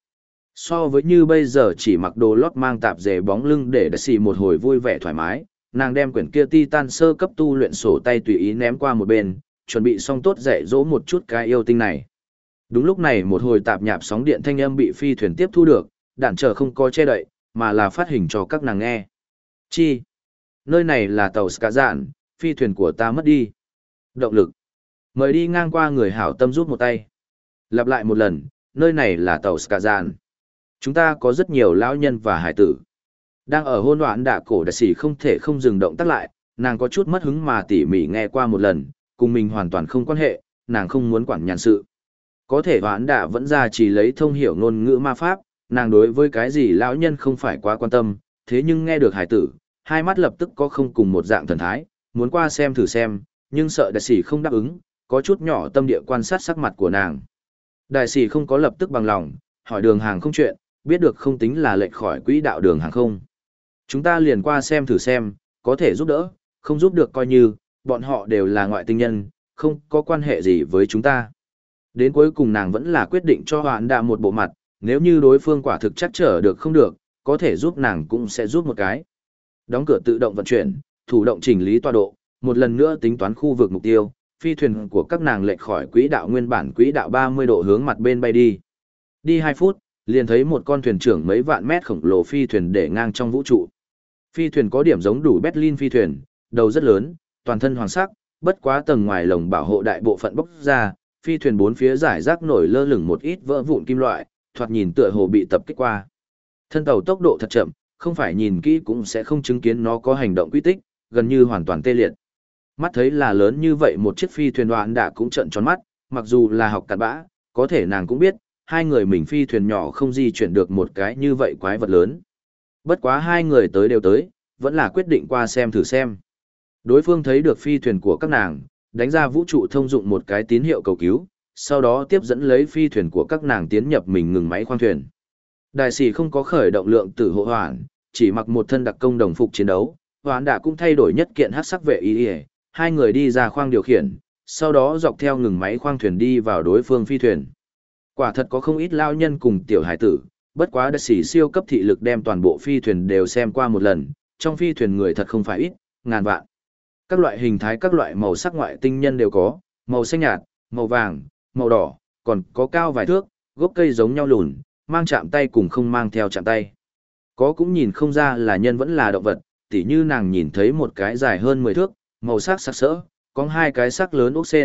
So với như bây giờ chỉ mặc đồ lót mang tạp dề bóng lưng để đại sĩ một hồi vui vẻ thoải mái, nàng đem quyển kia Titan sơ cấp tu luyện sổ tay tùy ý ném qua một bên, chuẩn bị xong tốt dạy dỗ một chút cái yêu tinh này. Đúng lúc này một hồi tạp nhạp sóng điện thanh âm bị phi thuyền tiếp thu được, đạn trở không có che đậy, mà là phát hình cho các nàng nghe. Chi? Nơi này là tàu Ska Dạn, phi thuyền của ta mất đi. Động lực. Mời đi ngang qua người hảo tâm rút một tay. Lặp lại một lần, nơi này là tàu Ska Dạn. Chúng ta có rất nhiều lão nhân và hải tử. Đang ở hôn loạn đạ cổ đại sĩ không thể không dừng động tác lại, nàng có chút mất hứng mà tỉ mỉ nghe qua một lần, cùng mình hoàn toàn không quan hệ, nàng không muốn quản nhàn sự. Có thể hoãn đạ vẫn ra chỉ lấy thông hiểu ngôn ngữ ma pháp, nàng đối với cái gì lão nhân không phải quá quan tâm, thế nhưng nghe được hải tử, hai mắt lập tức có không cùng một dạng thần thái, muốn qua xem thử xem, nhưng sợ đại sĩ không đáp ứng, có chút nhỏ tâm địa quan sát sắc mặt của nàng. Đại sĩ không có lập tức bằng lòng, hỏi đường hàng không chuyện, biết được không tính là lệch khỏi quỹ đạo đường hàng không. Chúng ta liền qua xem thử xem, có thể giúp đỡ, không giúp được coi như, bọn họ đều là ngoại tinh nhân, không có quan hệ gì với chúng ta. Đến cuối cùng nàng vẫn là quyết định cho hoạn đạ một bộ mặt, nếu như đối phương quả thực chắc trở được không được, có thể giúp nàng cũng sẽ giúp một cái. Đóng cửa tự động vận chuyển, thủ động chỉnh lý tọa độ, một lần nữa tính toán khu vực mục tiêu, phi thuyền của các nàng lệch khỏi quỹ đạo nguyên bản quỹ đạo ba mươi độ hướng mặt bên bay đi. Đi hai phút, liền thấy một con thuyền trưởng mấy vạn mét khổng lồ phi thuyền để ngang trong vũ trụ. Phi thuyền có điểm giống đủ Berlin phi thuyền, đầu rất lớn, toàn thân hoàng sắc, bất quá tầng ngoài lồng bảo hộ đại bộ phận bốc ra, phi thuyền bốn phía giải rác nổi lơ lửng một ít vỡ vụn kim loại, thoạt nhìn tựa hồ bị tập kích qua. Thân tàu tốc độ thật chậm, không phải nhìn kỹ cũng sẽ không chứng kiến nó có hành động quy tích, gần như hoàn toàn tê liệt. Mắt thấy là lớn như vậy một chiếc phi thuyền đoạn đã cũng trợn tròn mắt, mặc dù là học cặn bã, có thể nàng cũng biết, hai người mình phi thuyền nhỏ không di chuyển được một cái như vậy quái vật lớn. Bất quá hai người tới đều tới, vẫn là quyết định qua xem thử xem. Đối phương thấy được phi thuyền của các nàng, đánh ra vũ trụ thông dụng một cái tín hiệu cầu cứu, sau đó tiếp dẫn lấy phi thuyền của các nàng tiến nhập mình ngừng máy khoang thuyền. Đại sĩ không có khởi động lượng tử hộ hoàn, chỉ mặc một thân đặc công đồng phục chiến đấu, hoán đã cũng thay đổi nhất kiện hắc sắc vệ y y, hai người đi ra khoang điều khiển, sau đó dọc theo ngừng máy khoang thuyền đi vào đối phương phi thuyền. Quả thật có không ít lao nhân cùng tiểu hải tử, bất quá đại sĩ siêu cấp thị lực đem toàn bộ phi thuyền đều xem qua một lần, trong phi thuyền người thật không phải ít, ngàn vạn. Các loại hình thái các loại màu sắc ngoại tinh nhân đều có, màu xanh nhạt, màu vàng, màu đỏ, còn có cao vài thước, gốc cây giống nhau lùn, mang chạm tay cùng không mang theo chạm tay. Có cũng nhìn không ra là nhân vẫn là động vật, tỉ như nàng nhìn thấy một cái dài hơn mười thước, màu sắc sặc sỡ, có hai cái sắc lớn ốc sen,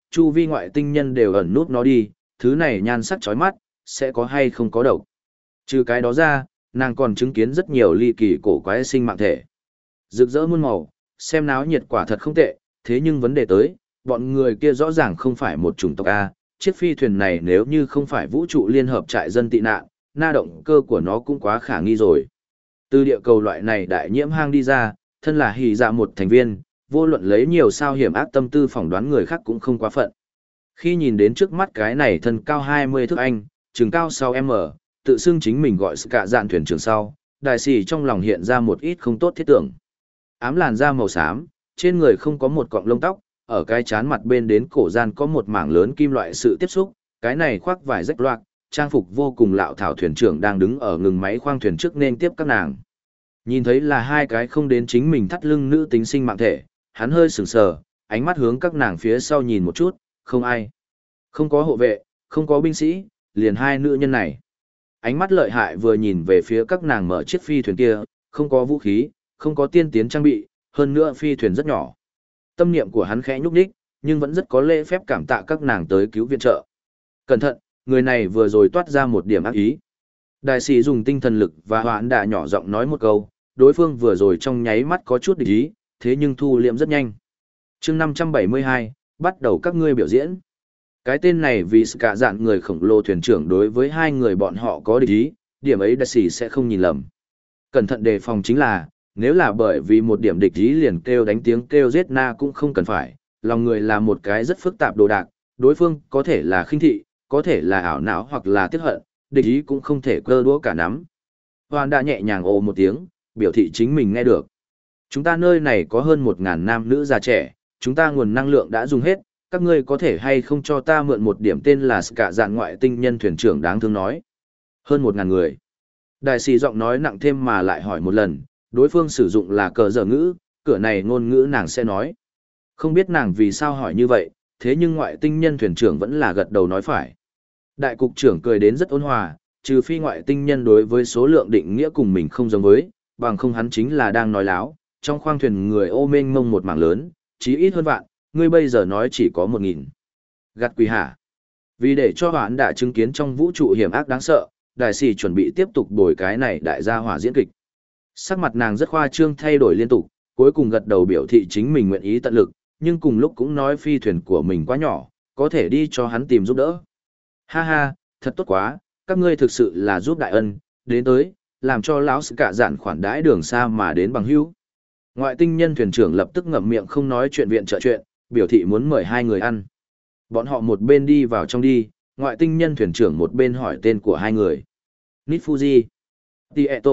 chu vi ngoại tinh nhân đều ẩn nút nó đi, thứ này nhan sắc chói mắt, sẽ có hay không có độc. Trừ cái đó ra, nàng còn chứng kiến rất nhiều ly kỳ cổ quái sinh mạng thể. Rực rỡ muôn màu, xem náo nhiệt quả thật không tệ, thế nhưng vấn đề tới, bọn người kia rõ ràng không phải một chủng tộc A, chiếc phi thuyền này nếu như không phải vũ trụ liên hợp trại dân tị nạn, na động cơ của nó cũng quá khả nghi rồi. Từ địa cầu loại này đại nhiễm hang đi ra, thân là hỉ dạ một thành viên, vô luận lấy nhiều sao hiểm ác tâm tư phỏng đoán người khác cũng không quá phận. Khi nhìn đến trước mắt cái này thân cao hai mươi thước anh, chừng cao sáu m, tự xưng chính mình gọi cả dạn thuyền trưởng sau, đại sĩ trong lòng hiện ra một ít không tốt thiết tưởng. Ám làn da màu xám, trên người không có một cọng lông tóc, ở cái chán mặt bên đến cổ gian có một mảng lớn kim loại sự tiếp xúc, cái này khoác vải rách loạc, trang phục vô cùng lạo thảo thuyền trưởng đang đứng ở ngừng máy khoang thuyền trước nên tiếp các nàng. Nhìn thấy là hai cái không đến chính mình thắt lưng nữ tính sinh mạng thể, hắn hơi sừng sờ, ánh mắt hướng các nàng phía sau nhìn một chút, không ai. Không có hộ vệ, không có binh sĩ, liền hai nữ nhân này. Ánh mắt lợi hại vừa nhìn về phía các nàng mở chiếc phi thuyền kia, không có vũ khí, không có tiên tiến trang bị, hơn nữa phi thuyền rất nhỏ. Tâm niệm của hắn khẽ nhúc nhích, nhưng vẫn rất có lễ phép cảm tạ các nàng tới cứu viện trợ. Cẩn thận, người này vừa rồi toát ra một điểm ác ý. Đại sĩ dùng tinh thần lực và hoãn đà nhỏ giọng nói một câu, đối phương vừa rồi trong nháy mắt có chút địch ý, thế nhưng thu liệm rất nhanh. chương năm trăm bảy mươi hai, bắt đầu các ngươi biểu diễn. Cái tên này vì cả dạn người khổng lồ thuyền trưởng đối với hai người bọn họ có địch ý, điểm ấy đại sĩ sẽ không nhìn lầm. Cẩn thận đề phòng chính là, nếu là bởi vì một điểm địch ý liền kêu đánh tiếng kêu giết na cũng không cần phải, lòng người là một cái rất phức tạp đồ đạc, đối phương có thể là khinh thị, có thể là ảo não hoặc là tiếc hận, địch ý cũng không thể cơ đũa cả nắm. Hoàn đã nhẹ nhàng ồ một tiếng, biểu thị chính mình nghe được. Chúng ta nơi này có hơn một ngàn nam nữ già trẻ, chúng ta nguồn năng lượng đã dùng hết, các ngươi có thể hay không cho ta mượn một điểm tên là cả dạn ngoại tinh nhân thuyền trưởng đáng thương nói. Hơn một ngàn người. Đại sĩ giọng nói nặng thêm mà lại hỏi một lần, đối phương sử dụng là cờ dở ngữ, cửa này ngôn ngữ nàng sẽ nói. Không biết nàng vì sao hỏi như vậy, thế nhưng ngoại tinh nhân thuyền trưởng vẫn là gật đầu nói phải. Đại cục trưởng cười đến rất ôn hòa, trừ phi ngoại tinh nhân đối với số lượng định nghĩa cùng mình không giống với, bằng không hắn chính là đang nói láo, trong khoang thuyền người ô mênh mông một mảng lớn, chí ít hơn vạn, ngươi bây giờ nói chỉ có một nghìn. Gạt quỷ hả? Vì để cho hoãn đã chứng kiến trong vũ trụ hiểm ác đáng sợ, đại sĩ chuẩn bị tiếp tục bồi cái này đại gia hỏa diễn kịch. Sắc mặt nàng rất khoa trương thay đổi liên tục, cuối cùng gật đầu biểu thị chính mình nguyện ý tận lực, nhưng cùng lúc cũng nói phi thuyền của mình quá nhỏ, có thể đi cho hắn tìm giúp đỡ. Ha ha, thật tốt quá, các ngươi thực sự là giúp đại ân, đến tới, làm cho lão sự cả dạn khoản đãi đường xa mà đến bằng hữu. Ngoại tinh nhân thuyền trưởng lập tức ngậm miệng không nói chuyện viện trợ chuyện, biểu thị muốn mời hai người ăn. Bọn họ một bên đi vào trong đi, ngoại tinh nhân thuyền trưởng một bên hỏi tên của hai người. Nifuji, Tieto.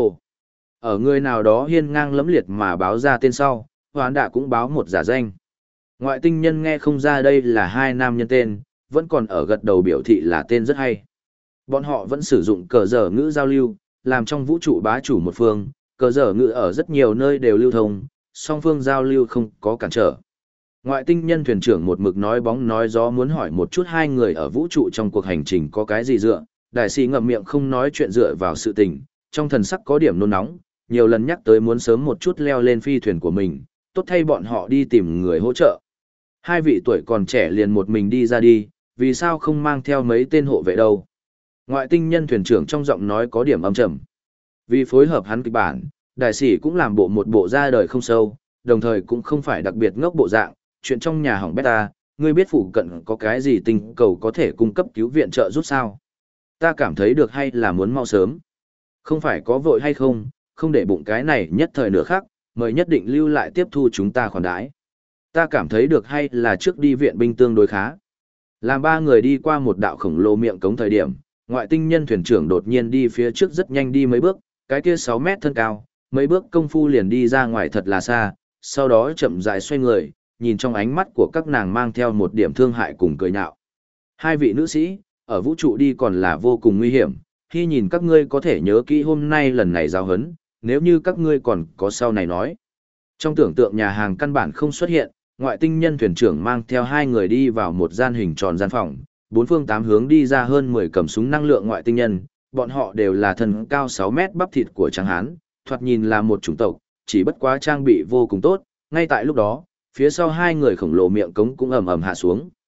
Ở người nào đó hiên ngang lẫm liệt mà báo ra tên sau, hoán đạ cũng báo một giả danh. Ngoại tinh nhân nghe không ra đây là hai nam nhân tên, vẫn còn ở gật đầu biểu thị là tên rất hay. Bọn họ vẫn sử dụng cờ dở ngữ giao lưu, làm trong vũ trụ bá chủ một phương, cờ dở ngữ ở rất nhiều nơi đều lưu thông, song phương giao lưu không có cản trở. Ngoại tinh nhân thuyền trưởng một mực nói bóng nói gió muốn hỏi một chút hai người ở vũ trụ trong cuộc hành trình có cái gì dựa, đại sĩ ngậm miệng không nói chuyện dựa vào sự tình, trong thần sắc có điểm nôn nóng, nhiều lần nhắc tới muốn sớm một chút leo lên phi thuyền của mình, tốt thay bọn họ đi tìm người hỗ trợ. Hai vị tuổi còn trẻ liền một mình đi ra đi, vì sao không mang theo mấy tên hộ vệ đâu? Ngoại tinh nhân thuyền trưởng trong giọng nói có điểm âm trầm. Vì phối hợp hắn kịch bản, đại sĩ cũng làm bộ một bộ ra đời không sâu, đồng thời cũng không phải đặc biệt ngốc bộ dạng, chuyện trong nhà hỏng beta, ngươi biết phụ cận có cái gì tinh cầu có thể cung cấp cứu viện trợ giúp sao? Ta cảm thấy được hay là muốn mau sớm? Không phải có vội hay không, không để bụng cái này nhất thời nửa khác, mời nhất định lưu lại tiếp thu chúng ta khoản đãi. Ta cảm thấy được hay là trước đi viện binh tương đối khá. Làm ba người đi qua một đạo khổng lồ miệng cống thời điểm, ngoại tinh nhân thuyền trưởng đột nhiên đi phía trước rất nhanh đi mấy bước, cái kia sáu mét thân cao, mấy bước công phu liền đi ra ngoài thật là xa, sau đó chậm rãi xoay người, nhìn trong ánh mắt của các nàng mang theo một điểm thương hại cùng cười nhạo. Hai vị nữ sĩ, ở vũ trụ đi còn là vô cùng nguy hiểm, khi nhìn các ngươi có thể nhớ kỹ hôm nay lần này giao hấn, nếu như các ngươi còn có sau này nói. Trong tưởng tượng nhà hàng căn bản không xuất hiện, ngoại tinh nhân thuyền trưởng mang theo hai người đi vào một gian hình tròn gian phòng, bốn phương tám hướng đi ra hơn mười cầm súng năng lượng ngoại tinh nhân, bọn họ đều là thân cao sáu mét bắp thịt của trắng hán, thoạt nhìn là một chủng tộc, chỉ bất quá trang bị vô cùng tốt, ngay tại lúc đó, phía sau hai người khổng lồ miệng cống cũng ầm ầm hạ xuống.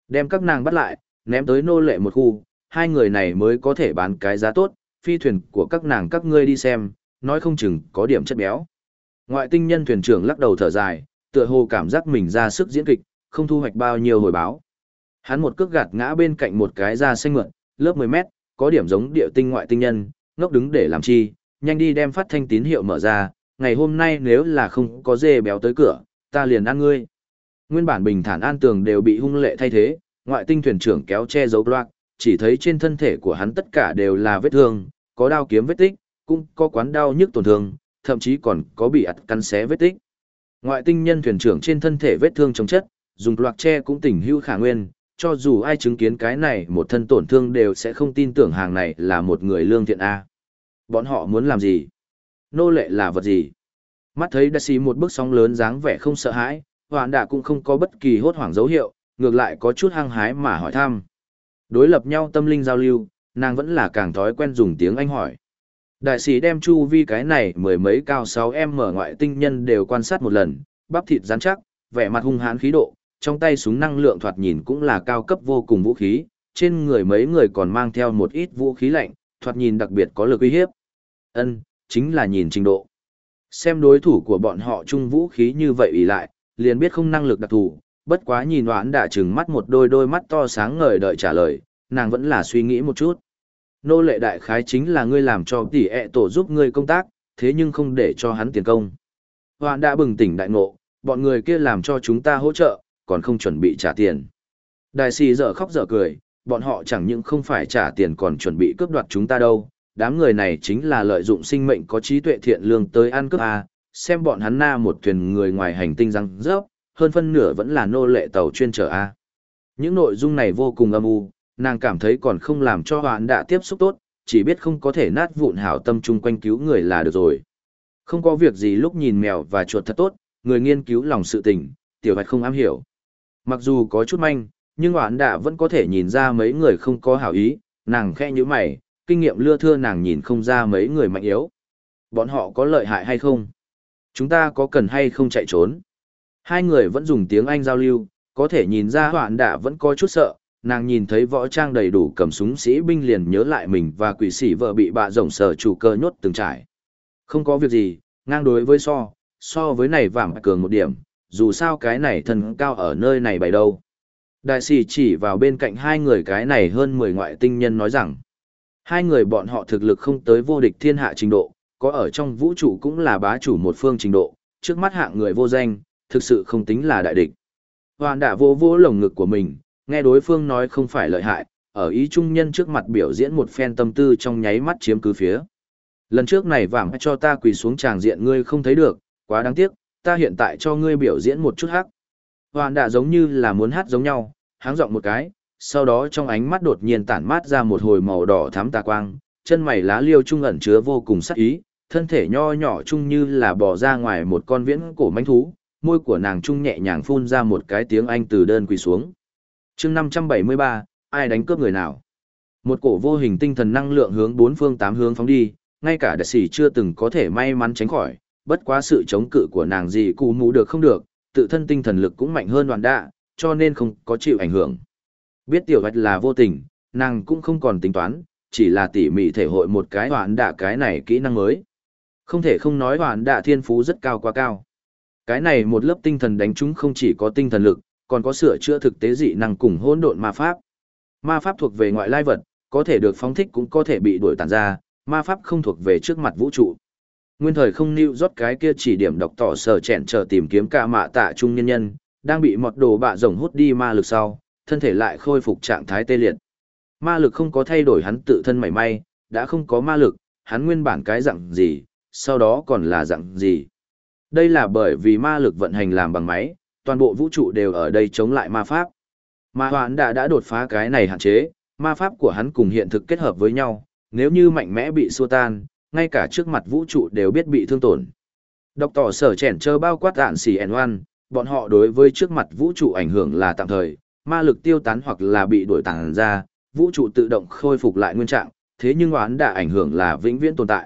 Đem các nàng bắt lại, ném tới nô lệ một khu, hai người này mới có thể bán cái giá tốt, phi thuyền của các nàng các ngươi đi xem, nói không chừng có điểm chất béo. Ngoại tinh nhân thuyền trưởng lắc đầu thở dài, tựa hồ cảm giác mình ra sức diễn kịch, không thu hoạch bao nhiêu hồi báo. Hắn một cước gạt ngã bên cạnh một cái da xanh mượn, lớp mười mét, có điểm giống địa tinh ngoại tinh nhân, ngốc đứng để làm chi, nhanh đi đem phát thanh tín hiệu mở ra, ngày hôm nay nếu là không có dê béo tới cửa, ta liền ăn ngươi. Nguyên bản bình thản an tường đều bị hung lệ thay thế, ngoại tinh thuyền trưởng kéo che giấu block, chỉ thấy trên thân thể của hắn tất cả đều là vết thương, có đao kiếm vết tích, cũng có quán đau nhức tổn thương, thậm chí còn có bị ặt cắn xé vết tích. Ngoại tinh nhân thuyền trưởng trên thân thể vết thương chống chất, dùng block che cũng tỉnh hữu khả nguyên, cho dù ai chứng kiến cái này một thân tổn thương đều sẽ không tin tưởng hàng này là một người lương thiện A. Bọn họ muốn làm gì? Nô lệ là vật gì? Mắt thấy đã xì một bước sóng lớn dáng vẻ không sợ hãi, Hoạn Đạ cũng không có bất kỳ hốt hoảng dấu hiệu, ngược lại có chút hăng hái mà hỏi thăm. Đối lập nhau tâm linh giao lưu, nàng vẫn là càng thói quen dùng tiếng Anh hỏi. Đại sĩ đem chu vi cái này mười mấy cao sáu em mở ngoại tinh nhân đều quan sát một lần, bắp thịt rắn chắc, vẻ mặt hung hãn khí độ, trong tay súng năng lượng thoạt nhìn cũng là cao cấp vô cùng vũ khí, trên người mấy người còn mang theo một ít vũ khí lạnh, thoạt nhìn đặc biệt có lực uy hiếp. Ân, chính là nhìn trình độ. Xem đối thủ của bọn họ chung vũ khí như vậy ỷ lại, liền biết không năng lực đặc thù, bất quá nhìn Hoán đã trừng mắt một đôi đôi mắt to sáng ngời đợi trả lời, nàng vẫn là suy nghĩ một chút. Nô lệ đại khái chính là ngươi làm cho tỷ ẹ tổ giúp ngươi công tác, thế nhưng không để cho hắn tiền công. Hoán đã bừng tỉnh đại ngộ, bọn người kia làm cho chúng ta hỗ trợ, còn không chuẩn bị trả tiền. Đại sĩ dở khóc dở cười, bọn họ chẳng những không phải trả tiền còn chuẩn bị cướp đoạt chúng ta đâu, đám người này chính là lợi dụng sinh mệnh có trí tuệ thiện lương tới ăn cướp A, xem bọn hắn na một thuyền người ngoài hành tinh răng rớp, hơn phân nửa vẫn là nô lệ tàu chuyên chở A. Những nội dung này vô cùng âm u, nàng cảm thấy còn không làm cho Hoán đã tiếp xúc tốt, chỉ biết không có thể nát vụn hảo tâm chung quanh cứu người là được rồi. Không có việc gì lúc nhìn mèo và chuột thật tốt, người nghiên cứu lòng sự tình, tiểu hạch không am hiểu. Mặc dù có chút manh, nhưng Hoán đã vẫn có thể nhìn ra mấy người không có hảo ý, nàng khẽ như mày, kinh nghiệm lưa thưa nàng nhìn không ra mấy người mạnh yếu. Bọn họ có lợi hại hay không? Chúng ta có cần hay không chạy trốn? Hai người vẫn dùng tiếng Anh giao lưu, có thể nhìn ra Hoạn Đạ vẫn có chút sợ, nàng nhìn thấy võ trang đầy đủ cầm súng sĩ binh liền nhớ lại mình và quỷ sĩ vợ bị bạ rồng sở chủ cơ nhốt từng trải. Không có việc gì, ngang đối với so, so với này vảm cường một điểm, dù sao cái này thân cao ở nơi này bày đâu. Đại sĩ chỉ vào bên cạnh hai người cái này hơn mười ngoại tinh nhân nói rằng, hai người bọn họ thực lực không tới vô địch thiên hạ trình độ, có ở trong vũ trụ cũng là bá chủ một phương trình độ, trước mắt hạng người vô danh, thực sự không tính là đại địch. Hoàn đã vô vô lồng ngực của mình, nghe đối phương nói không phải lợi hại, ở ý trung nhân trước mặt biểu diễn một phen tâm tư trong nháy mắt chiếm cứ phía. Lần trước này vàng cho ta quỳ xuống tràng diện ngươi không thấy được, quá đáng tiếc, ta hiện tại cho ngươi biểu diễn một chút hắc. Hoàn đã giống như là muốn hát giống nhau, háng giọng một cái, sau đó trong ánh mắt đột nhiên tản mát ra một hồi màu đỏ thắm tà quang, chân mày lá liêu trung ẩn chứa vô cùng sắc ý, thân thể nho nhỏ chung như là bò ra ngoài một con viễn cổ manh thú, môi của nàng trung nhẹ nhàng phun ra một cái tiếng Anh từ đơn quỳ xuống. chương năm trăm bảy mươi ba, ai đánh cướp người nào? Một cổ vô hình tinh thần năng lượng hướng bốn phương tám hướng phóng đi, ngay cả đại sĩ chưa từng có thể may mắn tránh khỏi, bất quá sự chống cự của nàng gì cụ mũ được không được, tự thân tinh thần lực cũng mạnh hơn đoàn đạ, cho nên không có chịu ảnh hưởng. Biết tiểu hoạch là vô tình, nàng cũng không còn tính toán, chỉ là tỉ mỉ thể hội một cái hoàn đạ cái này kỹ năng mới. Không thể không nói hoàn đạ thiên phú rất cao quá cao. Cái này một lớp tinh thần đánh chúng không chỉ có tinh thần lực, còn có sửa chữa thực tế dị năng cùng hỗn độn ma pháp. Ma pháp thuộc về ngoại lai vật, có thể được phóng thích cũng có thể bị đuổi tàn ra, ma pháp không thuộc về trước mặt vũ trụ. Nguyên thời không nêu rót cái kia chỉ điểm độc tỏ sở chẹn chờ tìm kiếm ca mạ tạ trung nhân nhân, đang bị một đồ bạ rồng hút đi ma lực sau, thân thể lại khôi phục trạng thái tê liệt. Ma lực không có thay đổi hắn tự thân mảy may, đã không có ma lực, hắn nguyên bản cái dạng gì, sau đó còn là dạng gì. Đây là bởi vì ma lực vận hành làm bằng máy, toàn bộ vũ trụ đều ở đây chống lại ma pháp. Ma Hoán đã đã đột phá cái này hạn chế, ma pháp của hắn cùng hiện thực kết hợp với nhau, nếu như mạnh mẽ bị xua tan, ngay cả trước mặt vũ trụ đều biết bị thương tổn. Độc tỏ sở chèn chơ bao quát ạn xì en oan, bọn họ đối với trước mặt vũ trụ ảnh hưởng là tạm thời, ma lực tiêu tán hoặc là bị đuổi tàn ra, vũ trụ tự động khôi phục lại nguyên trạng, thế nhưng Hoán đã ảnh hưởng là vĩnh viễn tồn tại.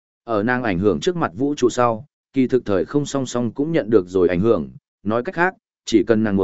Ở nàng ảnh hưởng trước mặt vũ trụ sau, kỳ thực thời không song song cũng nhận được rồi ảnh hưởng, nói cách khác, chỉ cần nàng muốn,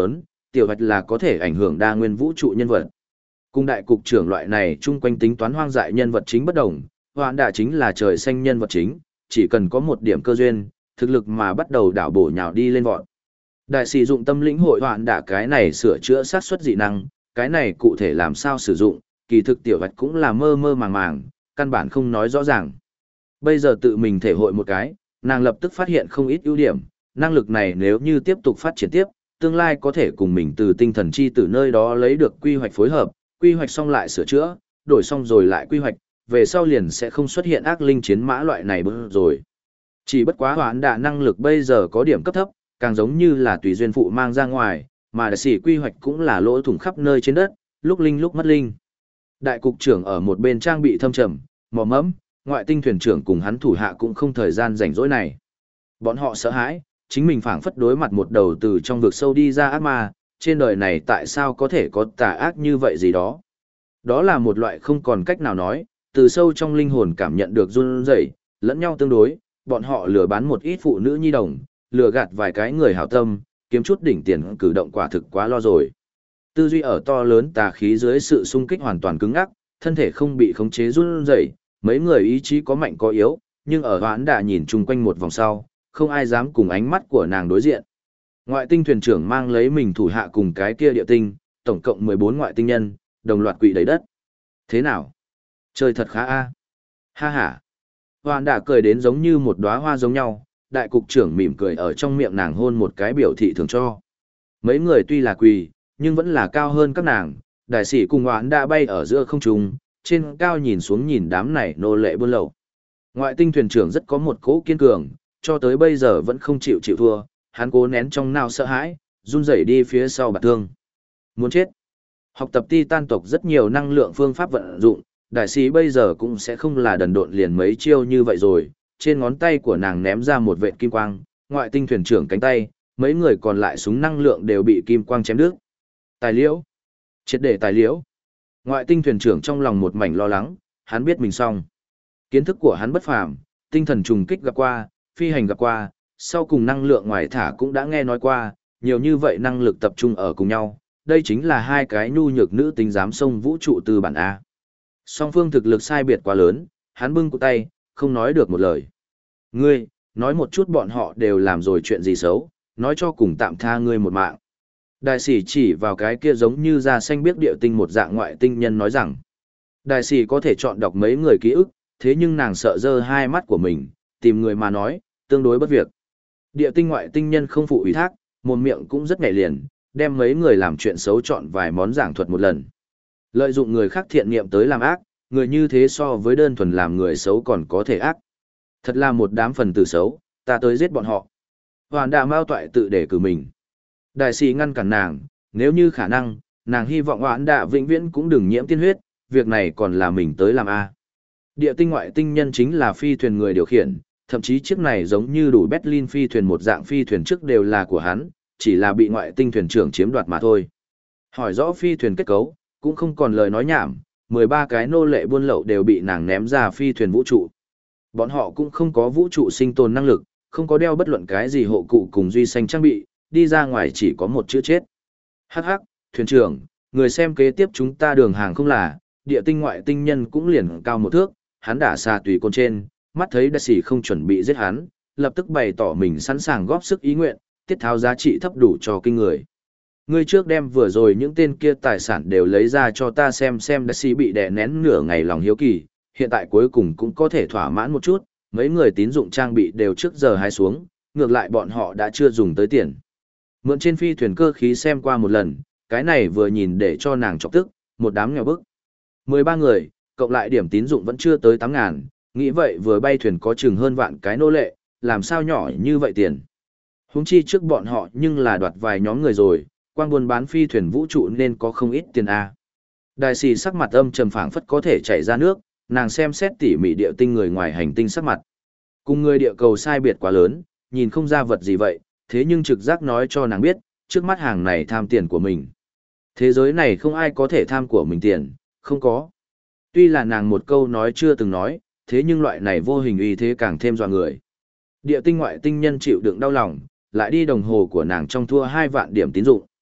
tiểu hoạch là có thể ảnh hưởng đa nguyên vũ trụ nhân vật. Cùng đại cục trưởng loại này chung quanh tính toán hoang dại nhân vật chính bất đồng, Hoạn Đạ chính là trời xanh nhân vật chính, chỉ cần có một điểm cơ duyên, thực lực mà bắt đầu đảo bổ nhào đi lên vọt. Đại sĩ dụng tâm lĩnh hội Hoạn Đạ cái này sửa chữa sát xuất dị năng, cái này cụ thể làm sao sử dụng, kỳ thực tiểu hoạch cũng là mơ mơ màng màng, căn bản không nói rõ ràng. Bây giờ tự mình thể hội một cái, nàng lập tức phát hiện không ít ưu điểm, năng lực này nếu như tiếp tục phát triển tiếp, tương lai có thể cùng mình từ tinh thần chi từ nơi đó lấy được quy hoạch phối hợp, quy hoạch xong lại sửa chữa, đổi xong rồi lại quy hoạch, về sau liền sẽ không xuất hiện ác linh chiến mã loại này bữa rồi. Chỉ bất quá Hoán Đạ năng lực bây giờ có điểm cấp thấp, càng giống như là tùy duyên phụ mang ra ngoài, mà đại sĩ quy hoạch cũng là lỗ thủng khắp nơi trên đất, lúc linh lúc mất linh. Đại cục trưởng ở một bên trang bị thâm trầm, mò mẫm, ngoại tinh thuyền trưởng cùng hắn thủ hạ cũng không thời gian rảnh rỗi này. Bọn họ sợ hãi, chính mình phảng phất đối mặt một đầu từ trong vực sâu đi ra ác ma, trên đời này tại sao có thể có tà ác như vậy gì đó. Đó là một loại không còn cách nào nói, từ sâu trong linh hồn cảm nhận được run rẩy, lẫn nhau tương đối, bọn họ lừa bán một ít phụ nữ nhi đồng, lừa gạt vài cái người hảo tâm, kiếm chút đỉnh tiền cử động quả thực quá lo rồi. Tư duy ở to lớn tà khí dưới sự xung kích hoàn toàn cứng ngắc, thân thể không bị khống chế run rẩy, mấy người ý chí có mạnh có yếu, nhưng ở Hoán Đạ nhìn chung quanh một vòng sau, không ai dám cùng ánh mắt của nàng đối diện. Ngoại tinh thuyền trưởng mang lấy mình thủ hạ cùng cái kia địa tinh, tổng cộng mười bốn ngoại tinh nhân, đồng loạt quỵ đầy đất. Thế nào? Chơi thật khá a. Ha ha. Hoán Đạ cười đến giống như một đóa hoa giống nhau, đại cục trưởng mỉm cười ở trong miệng nàng hôn một cái biểu thị thường cho. Mấy người tuy là quỳ, nhưng vẫn là cao hơn các nàng, đại sĩ cùng Hoán Đạ bay ở giữa không trung, trên cao nhìn xuống nhìn đám này nô lệ buôn lậu. Ngoại tinh thuyền trưởng rất có một cố kiên cường, cho tới bây giờ vẫn không chịu chịu thua, hắn cố nén trong nào sợ hãi, run rẩy đi phía sau bạt thương. Muốn chết. Học tập Titan tộc rất nhiều năng lượng phương pháp vận dụng, đại sĩ bây giờ cũng sẽ không là đần độn liền mấy chiêu như vậy rồi, trên ngón tay của nàng ném ra một vệt kim quang, ngoại tinh thuyền trưởng cánh tay, mấy người còn lại súng năng lượng đều bị kim quang chém đứt. Tài liễu. Triệt để tài liễu. Ngoại tinh thuyền trưởng trong lòng một mảnh lo lắng, hắn biết mình xong. Kiến thức của hắn bất phàm, tinh thần trùng kích gặp qua, phi hành gặp qua, sau cùng năng lượng ngoài thả cũng đã nghe nói qua, nhiều như vậy năng lực tập trung ở cùng nhau, đây chính là hai cái nhu nhược nữ tính dám xông vũ trụ từ bản A. Song phương thực lực sai biệt quá lớn, hắn bưng cụ tay, không nói được một lời. Ngươi, nói một chút bọn họ đều làm rồi chuyện gì xấu, nói cho cùng tạm tha ngươi một mạng. Đại sĩ chỉ vào cái kia giống như da xanh biếc địa tinh một dạng ngoại tinh nhân nói rằng, đại sĩ có thể chọn đọc mấy người ký ức, thế nhưng nàng sợ dơ hai mắt của mình, tìm người mà nói, tương đối bất việc. Địa tinh ngoại tinh nhân không phụ ủy thác, mồm miệng cũng rất nhẹ liền, đem mấy người làm chuyện xấu chọn vài món giảng thuật một lần. Lợi dụng người khác thiện niệm tới làm ác, người như thế so với đơn thuần làm người xấu còn có thể ác. Thật là một đám phần tử xấu, ta tới giết bọn họ. Hoàn Đạ Mao toại tự để cử mình. Đại sĩ ngăn cản nàng, nếu như khả năng, nàng hy vọng Hoán Đạ vĩnh viễn cũng đừng nhiễm tiên huyết, việc này còn là mình tới làm a. Địa tinh ngoại tinh nhân chính là phi thuyền người điều khiển, thậm chí chiếc này giống như đủ Berlin phi thuyền một dạng phi thuyền trước đều là của hắn, chỉ là bị ngoại tinh thuyền trưởng chiếm đoạt mà thôi. Hỏi rõ phi thuyền kết cấu, cũng không còn lời nói nhảm, mười ba cái nô lệ buôn lậu đều bị nàng ném ra phi thuyền vũ trụ. Bọn họ cũng không có vũ trụ sinh tồn năng lực, không có đeo bất luận cái gì hộ cụ cùng duy xanh trang bị, đi ra ngoài chỉ có một chữ chết. Hắc hắc, thuyền trưởng, người xem kế tiếp chúng ta đường hàng không là, địa tinh ngoại tinh nhân cũng liền cao một thước, hắn đã xa tùy côn trên, mắt thấy đại sĩ không chuẩn bị giết hắn, lập tức bày tỏ mình sẵn sàng góp sức ý nguyện, tiết tháo giá trị thấp đủ cho kinh người. Ngươi trước đem vừa rồi những tên kia tài sản đều lấy ra cho ta xem xem đại sĩ bị đè nén nửa ngày lòng hiếu kỳ, hiện tại cuối cùng cũng có thể thỏa mãn một chút, mấy người tín dụng trang bị đều trước giờ hái xuống, ngược lại bọn họ đã chưa dùng tới tiền. Mượn trên phi thuyền cơ khí xem qua một lần, cái này vừa nhìn để cho nàng chọc tức, một đám nghèo bức. mười ba người, cộng lại điểm tín dụng vẫn chưa tới tám ngàn, nghĩ vậy vừa bay thuyền có chừng hơn vạn cái nô lệ, làm sao nhỏ như vậy tiền. Huống chi trước bọn họ nhưng là đoạt vài nhóm người rồi, quang buôn bán phi thuyền vũ trụ nên có không ít tiền A. Đại sĩ sắc mặt âm trầm phảng phất có thể chảy ra nước, nàng xem xét tỉ mỉ địa tinh người ngoài hành tinh sắc mặt. Cùng người địa cầu sai biệt quá lớn, nhìn không ra vật gì vậy, thế nhưng trực giác nói cho nàng biết, trước mắt hàng này tham tiền của mình. Thế giới này không ai có thể tham của mình tiền, không có. Tuy là nàng một câu nói chưa từng nói, thế nhưng loại này vô hình uy thế càng thêm dọa người. Địa tinh ngoại tinh nhân chịu đựng đau lòng, lại đi đồng hồ của nàng trong thua hai vạn điểm tín dụng.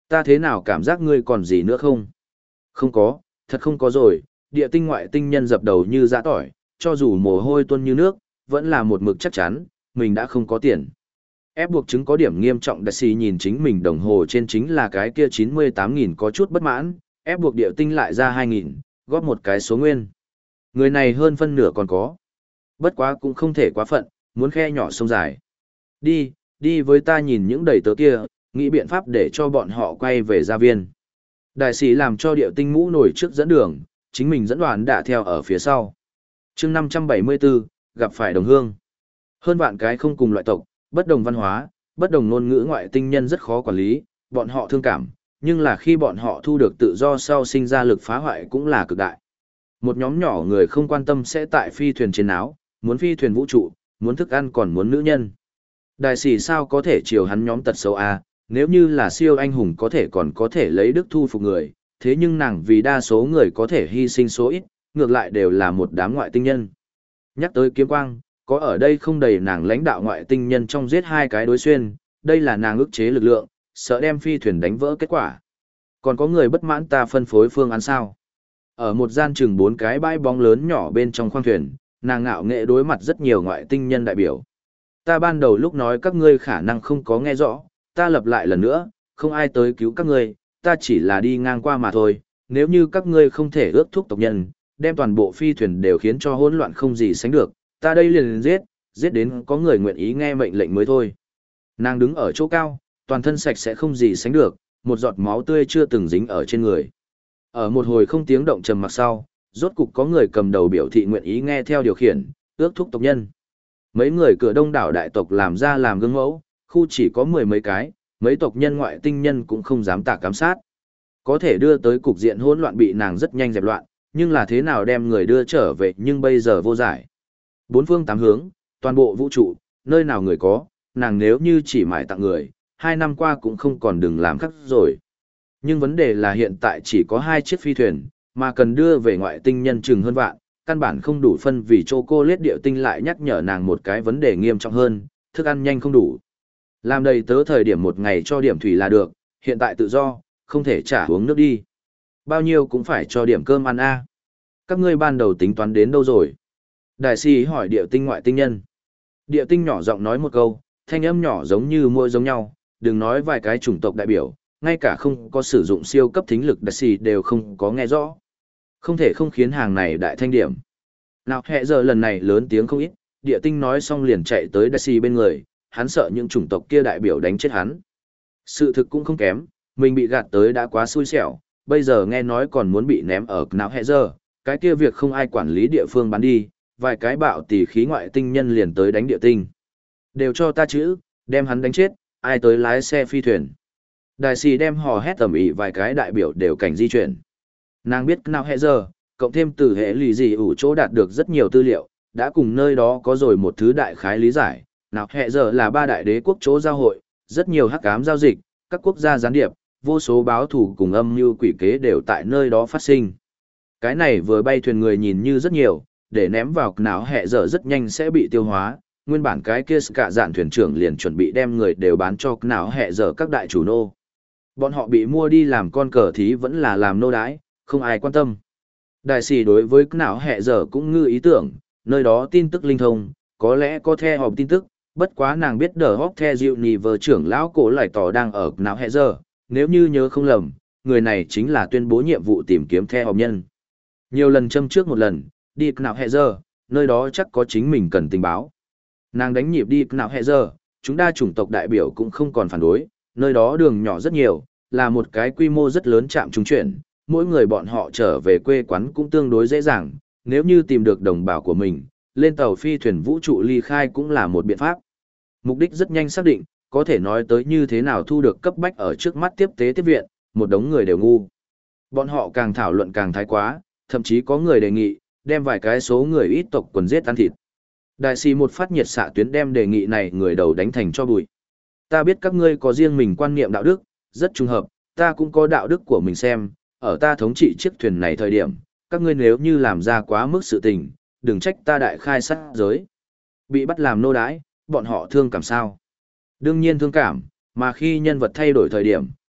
Ta thế nào cảm giác ngươi còn gì nữa không? Không có, thật không có rồi, địa tinh ngoại tinh nhân dập đầu như dã tỏi, cho dù mồ hôi tuôn như nước, vẫn là một mực chắc chắn, mình đã không có tiền. Ép buộc chứng có điểm nghiêm trọng Đại sĩ nhìn chính mình đồng hồ trên chính là cái kia chín mươi tám nghìn có chút bất mãn, ép buộc địa tinh lại ra hai nghìn, góp một cái số nguyên. Người này hơn phân nửa còn có. Bất quá cũng không thể quá phận, muốn khe nhỏ sông dài. Đi, đi với ta nhìn những đầy tớ kia, nghĩ biện pháp để cho bọn họ quay về gia viên. Đại sĩ làm cho địa tinh mũ nổi trước dẫn đường, chính mình dẫn đoàn đã theo ở phía sau. chương năm trăm bảy mươi bốn, gặp phải đồng hương. Hơn vạn cái không cùng loại tộc, bất đồng văn hóa, bất đồng ngôn ngữ ngoại tinh nhân rất khó quản lý, bọn họ thương cảm, nhưng là khi bọn họ thu được tự do sau sinh ra lực phá hoại cũng là cực đại. Một nhóm nhỏ người không quan tâm sẽ tại phi thuyền chiến áo, muốn phi thuyền vũ trụ, muốn thức ăn còn muốn nữ nhân. Đại sĩ sao có thể chiều hắn nhóm tật xấu a, nếu như là siêu anh hùng có thể còn có thể lấy đức thu phục người, thế nhưng nàng vì đa số người có thể hy sinh số ít, ngược lại đều là một đám ngoại tinh nhân. Nhắc tới kiếm quang, có ở đây không đầy nàng lãnh đạo ngoại tinh nhân trong giết hai cái đối xuyên, đây là nàng ức chế lực lượng, sợ đem phi thuyền đánh vỡ kết quả. Còn có người bất mãn ta phân phối phương án sao? Ở một gian chừng bốn cái bãi bóng lớn nhỏ bên trong khoang thuyền, nàng ngạo nghệ đối mặt rất nhiều ngoại tinh nhân đại biểu. Ta ban đầu lúc nói các ngươi khả năng không có nghe rõ, ta lặp lại lần nữa, không ai tới cứu các ngươi, ta chỉ là đi ngang qua mà thôi, nếu như các ngươi không thể ước thúc tộc nhân, đem toàn bộ phi thuyền đều khiến cho hỗn loạn không gì sánh được, ta đây liền giết, giết đến có người nguyện ý nghe mệnh lệnh mới thôi. Nàng đứng ở chỗ cao, toàn thân sạch sẽ không gì sánh được, một giọt máu tươi chưa từng dính ở trên người. Ở một hồi không tiếng động trầm mặc sau, rốt cục có người cầm đầu biểu thị nguyện ý nghe theo điều khiển, ước thúc tộc nhân. Mấy người cửa đông đảo đại tộc làm ra làm gương mẫu, khu chỉ có mười mấy cái, mấy tộc nhân ngoại tinh nhân cũng không dám tả cám sát. Có thể đưa tới cục diện hỗn loạn bị nàng rất nhanh dẹp loạn, nhưng là thế nào đem người đưa trở về nhưng bây giờ vô giải. Bốn phương tám hướng, toàn bộ vũ trụ, nơi nào người có, nàng nếu như chỉ mãi tặng người, hai năm qua cũng không còn đừng làm khắc rồi. Nhưng vấn đề là hiện tại chỉ có hai chiếc phi thuyền, mà cần đưa về ngoại tinh nhân chừng hơn vạn, căn bản không đủ phân vì chocolate địa tinh lại nhắc nhở nàng một cái vấn đề nghiêm trọng hơn, thức ăn nhanh không đủ. Làm đầy tớ thời điểm một ngày cho điểm thủy là được, hiện tại tự do, không thể trả uống nước đi. Bao nhiêu cũng phải cho điểm cơm ăn a. Các ngươi ban đầu tính toán đến đâu rồi? Đại sĩ hỏi địa tinh ngoại tinh nhân. Địa tinh nhỏ giọng nói một câu, thanh âm nhỏ giống như môi giống nhau, đừng nói vài cái chủng tộc đại biểu, ngay cả không có sử dụng siêu cấp thính lực đại sĩ đều không có nghe rõ. Không thể không khiến hàng này đại thanh điểm. Nào hẹ giờ lần này lớn tiếng không ít, địa tinh nói xong liền chạy tới đại sĩ bên người, hắn sợ những chủng tộc kia đại biểu đánh chết hắn. Sự thực cũng không kém, mình bị gạt tới đã quá xui xẻo, bây giờ nghe nói còn muốn bị ném ở não hẹ giờ, cái kia việc không ai quản lý địa phương bán đi, vài cái bạo tỷ khí ngoại tinh nhân liền tới đánh địa tinh. Đều cho ta chữ, đem hắn đánh chết, ai tới lái xe phi thuyền. Đại sĩ đem hò hét tầm ĩ vài cái đại biểu đều cảnh di chuyển. Nàng biết não hẹ giờ, cộng thêm từ hệ lì gì ủ chỗ đạt được rất nhiều tư liệu, đã cùng nơi đó có rồi một thứ đại khái lý giải. Nào hệ giờ là ba đại đế quốc chỗ giao hội, rất nhiều hắc ám giao dịch, các quốc gia gián điệp, vô số báo thủ cùng âm mưu quỷ kế đều tại nơi đó phát sinh. Cái này vừa bay thuyền người nhìn như rất nhiều, để ném vào não hệ giờ rất nhanh sẽ bị tiêu hóa, nguyên bản cái kia cả dạn thuyền trưởng liền chuẩn bị đem người đều bán cho não hệ giờ các đại chủ nô. Bọn họ bị mua đi làm con cờ thí vẫn là làm nô đái, không ai quan tâm. Đại sĩ đối với não hệ giờ cũng ngư ý tưởng, nơi đó tin tức linh thông, có lẽ có theo họp tin tức. Bất quá nàng biết đờ hóc the dịu nì vờ trưởng lão cổ lại tỏ đang ở não hệ giờ, nếu như nhớ không lầm, người này chính là tuyên bố nhiệm vụ tìm kiếm theo họp nhân. Nhiều lần châm trước một lần, đi não hệ giờ, nơi đó chắc có chính mình cần tình báo. Nàng đánh nhịp đi não hệ giờ, chúng đa chủng tộc đại biểu cũng không còn phản đối, nơi đó đường nhỏ rất nhiều, là một cái quy mô rất lớn chạm trung chuyển, mỗi người bọn họ trở về quê quán cũng tương đối dễ dàng, nếu như tìm được đồng bào của mình, lên tàu phi thuyền vũ trụ ly khai cũng là một biện pháp. Mục đích rất nhanh xác định, có thể nói tới như thế nào thu được cấp bách ở trước mắt tiếp tế tiếp viện, một đống người đều ngu. Bọn họ càng thảo luận càng thái quá, thậm chí có người đề nghị, đem vài cái số người ít tộc quần giết ăn thịt. Đại sĩ một phát nhiệt xạ tuyến đem đề nghị này người đầu đánh thành cho bụi. Ta biết các ngươi có riêng mình quan niệm đạo đức, rất trùng hợp, ta cũng có đạo đức của mình xem, ở ta thống trị chiếc thuyền này thời điểm, các ngươi nếu như làm ra quá mức sự tình, đừng trách ta đại khai sát giới. Bị bắt làm nô đái, bọn họ thương cảm sao? Đương nhiên thương cảm, mà khi nhân vật thay đổi thời điểm,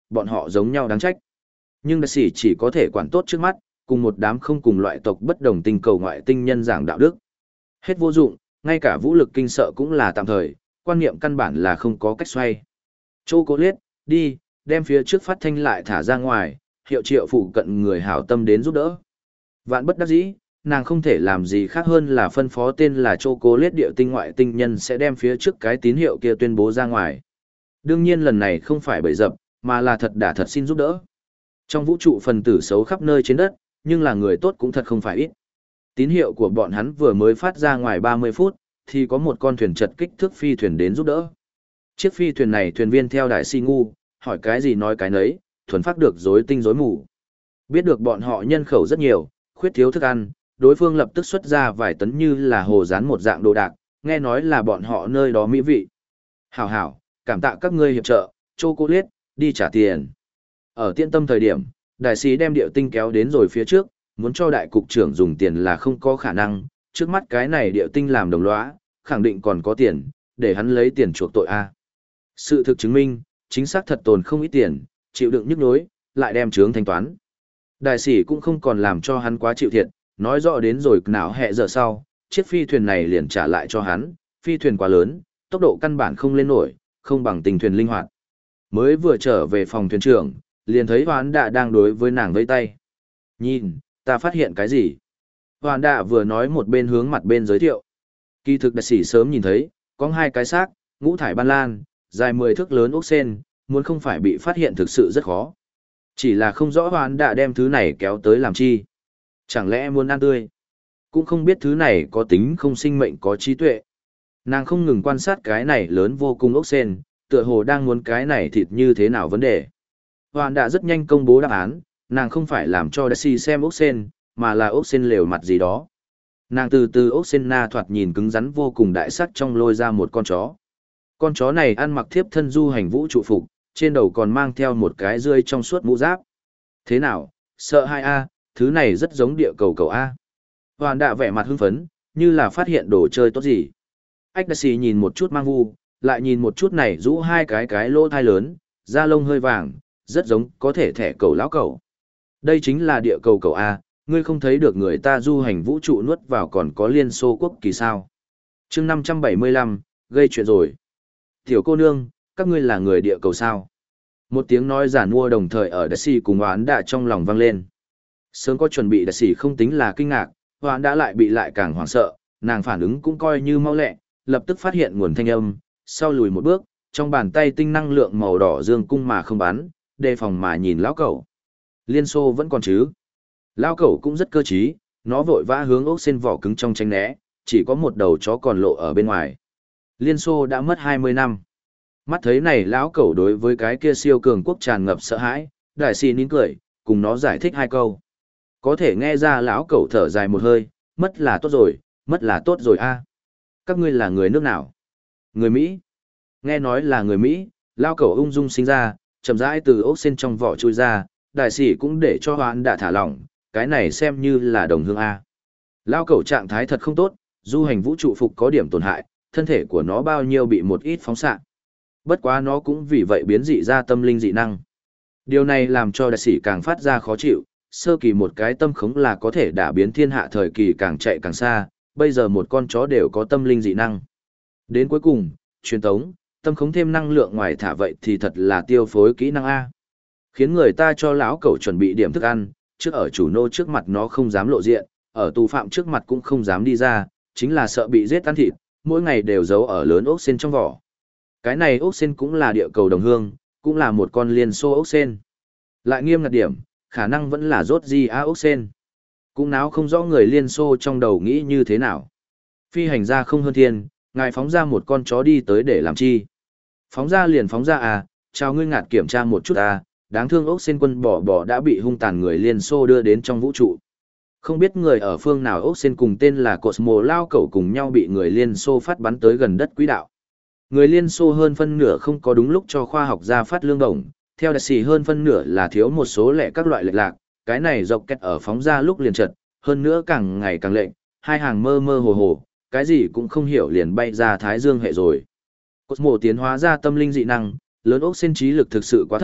bọn họ giống nhau đáng trách. Nhưng đại sĩ chỉ có thể quản tốt trước mắt, cùng một đám không cùng loại tộc bất đồng tinh cầu ngoại tinh nhân giảng đạo đức. Hết vô dụng, ngay cả vũ lực kinh sợ cũng là tạm thời, quan niệm căn bản là không có cách xoay. Chô cố liết, đi, đem phía trước phát thanh lại thả ra ngoài, hiệu triệu phụ cận người hảo tâm đến giúp đỡ. Vạn bất đắc dĩ, nàng không thể làm gì khác hơn là phân phó tên là Chô cố liết địa tinh ngoại tinh nhân sẽ đem phía trước cái tín hiệu kia tuyên bố ra ngoài. Đương nhiên lần này không phải bậy dập, mà là thật đả thật xin giúp đỡ. Trong vũ trụ phần tử xấu khắp nơi trên đất, nhưng là người tốt cũng thật không phải ít. Tín hiệu của bọn hắn vừa mới phát ra ngoài ba mươi phút, thì có một con thuyền chật kích thước phi thuyền đến giúp đỡ. Chiếc phi thuyền này thuyền viên theo đại si ngu, hỏi cái gì nói cái nấy, thuần phát được rối tinh rối mù. Biết được bọn họ nhân khẩu rất nhiều, khuyết thiếu thức ăn, đối phương lập tức xuất ra vài tấn như là hồ rán một dạng đồ đạc, nghe nói là bọn họ nơi đó mỹ vị. Hảo hảo, cảm tạ các ngươi hiệp trợ, chocolate, đi trả tiền. Ở tiện tâm thời điểm, đại sĩ đem điệu tinh kéo đến rồi phía trước, muốn cho đại cục trưởng dùng tiền là không có khả năng, trước mắt cái này điệu tinh làm đồng lõa, khẳng định còn có tiền, để hắn lấy tiền chuộc tội a. Sự thực chứng minh, chính xác thật tồn không ít tiền, chịu đựng nhức nhối, lại đem trướng thanh toán. Đại sĩ cũng không còn làm cho hắn quá chịu thiệt, nói rõ đến rồi nào hẹ giờ sau, chiếc phi thuyền này liền trả lại cho hắn, phi thuyền quá lớn, tốc độ căn bản không lên nổi, không bằng tình thuyền linh hoạt. Mới vừa trở về phòng thuyền trưởng, liền thấy Hoán Đạ đang đối với nàng vây tay. Nhìn, ta phát hiện cái gì? Hoán Đạ vừa nói một bên hướng mặt bên giới thiệu. Kỳ thực đại sĩ sớm nhìn thấy, có hai cái xác, ngũ thải ban lan, dài mười thước lớn ốc sen, muốn không phải bị phát hiện thực sự rất khó. Chỉ là không rõ Hoán Đạ đem thứ này kéo tới làm chi. Chẳng lẽ muốn ăn tươi? Cũng không biết thứ này có tính không sinh mệnh có trí tuệ. Nàng không ngừng quan sát cái này lớn vô cùng ốc sen, tựa hồ đang muốn cái này thịt như thế nào vấn đề. Hoàn đã rất nhanh công bố đáp án, nàng không phải làm cho Daisy xem ốc sen, mà là ốc sen lều mặt gì đó. Nàng từ từ ốc sen na thoạt nhìn cứng rắn vô cùng đại sắc trong lôi ra một con chó. Con chó này ăn mặc thiếp thân du hành vũ trụ phục, trên đầu còn mang theo một cái rươi trong suốt mũ giáp. Thế nào, sợ hai a, thứ này rất giống địa cầu cầu A. Hoàn đã vẻ mặt hưng phấn, như là phát hiện đồ chơi tốt gì. Ách Daisy nhìn một chút mang vu, lại nhìn một chút này rũ hai cái cái lỗ thai lớn, da lông hơi vàng, rất giống có thể thẻ cầu lão cầu. Đây chính là địa cầu cầu A, ngươi không thấy được người ta du hành vũ trụ nuốt vào còn có Liên Xô quốc kỳ sao. chương năm trăm bảy mươi lăm, gây chuyện rồi. Tiểu cô nương, các ngươi là người địa cầu sao? Một tiếng nói giả mua đồng thời ở Daisy cùng Hoán đã trong lòng vang lên. Sớm có chuẩn bị Daisy không tính là kinh ngạc, Hoán đã lại bị lại càng hoảng sợ, nàng phản ứng cũng coi như mau lẹ, lập tức phát hiện nguồn thanh âm, sau lùi một bước, trong bàn tay tinh năng lượng màu đỏ dương cung mà không bắn, đề phòng mà nhìn lão cẩu. Liên Xô vẫn còn chứ? Lão cẩu cũng rất cơ trí, nó vội vã hướng ốc sen vỏ cứng trong tránh né, chỉ có một đầu chó còn lộ ở bên ngoài. Liên Xô đã mất hai mươi năm. Mắt thấy này lão cẩu đối với cái kia siêu cường quốc tràn ngập sợ hãi, đại sĩ nín cười, cùng nó giải thích hai câu. Có thể nghe ra lão cẩu thở dài một hơi, mất là tốt rồi, mất là tốt rồi a. Các ngươi là người nước nào? Người Mỹ. Nghe nói là người Mỹ, lão cẩu ung dung sinh ra, chậm rãi từ ốc sen trong vỏ chui ra, đại sĩ cũng để cho Hoán đã thả lỏng, cái này xem như là đồng hương a. Lão cẩu trạng thái thật không tốt, du hành vũ trụ phục có điểm tổn hại, thân thể của nó bao nhiêu bị một ít phóng xạ. Bất quá nó cũng vì vậy biến dị ra tâm linh dị năng. Điều này làm cho đại sĩ càng phát ra khó chịu, sơ kỳ một cái tâm khống là có thể đả biến thiên hạ thời kỳ càng chạy càng xa, bây giờ một con chó đều có tâm linh dị năng. Đến cuối cùng, truyền tống, tâm khống thêm năng lượng ngoài thả vậy thì thật là tiêu phối kỹ năng A. Khiến người ta cho lão cẩu chuẩn bị điểm thức ăn, trước ở chủ nô trước mặt nó không dám lộ diện, ở tù phạm trước mặt cũng không dám đi ra, chính là sợ bị giết ăn thịt, mỗi ngày đều giấu ở lớn ốc sen trong vỏ. Cái này ốc sen cũng là địa cầu đồng hương, cũng là một con Liên Xô ốc sen. Lại nghiêm ngặt điểm, khả năng vẫn là rốt gì á ốc sen. Cũng náo không rõ người Liên Xô trong đầu nghĩ như thế nào. Phi hành gia không hơn thiên, ngài phóng ra một con chó đi tới để làm chi. Phóng ra liền phóng ra à, chào ngươi ngạt kiểm tra một chút à, đáng thương ốc sen quân bỏ bỏ đã bị hung tàn người Liên Xô đưa đến trong vũ trụ. Không biết người ở phương nào ốc sen cùng tên là Cosmo lao cẩu cùng nhau bị người Liên Xô phát bắn tới gần đất quỹ đạo. Người Liên Xô hơn phân nửa không có đúng lúc cho khoa học gia phát lương đồng, theo đại sĩ hơn phân nửa là thiếu một số lẻ các loại lệch lạc, cái này dọc kẹt ở phóng ra lúc liền trật, hơn nữa càng ngày càng lệnh, hai hàng mơ mơ hồ hồ, cái gì cũng không hiểu liền bay ra thái dương hệ rồi. Cosmo tiến hóa ra tâm linh dị năng, lớn ốc sen trí lực thực sự quá thấp,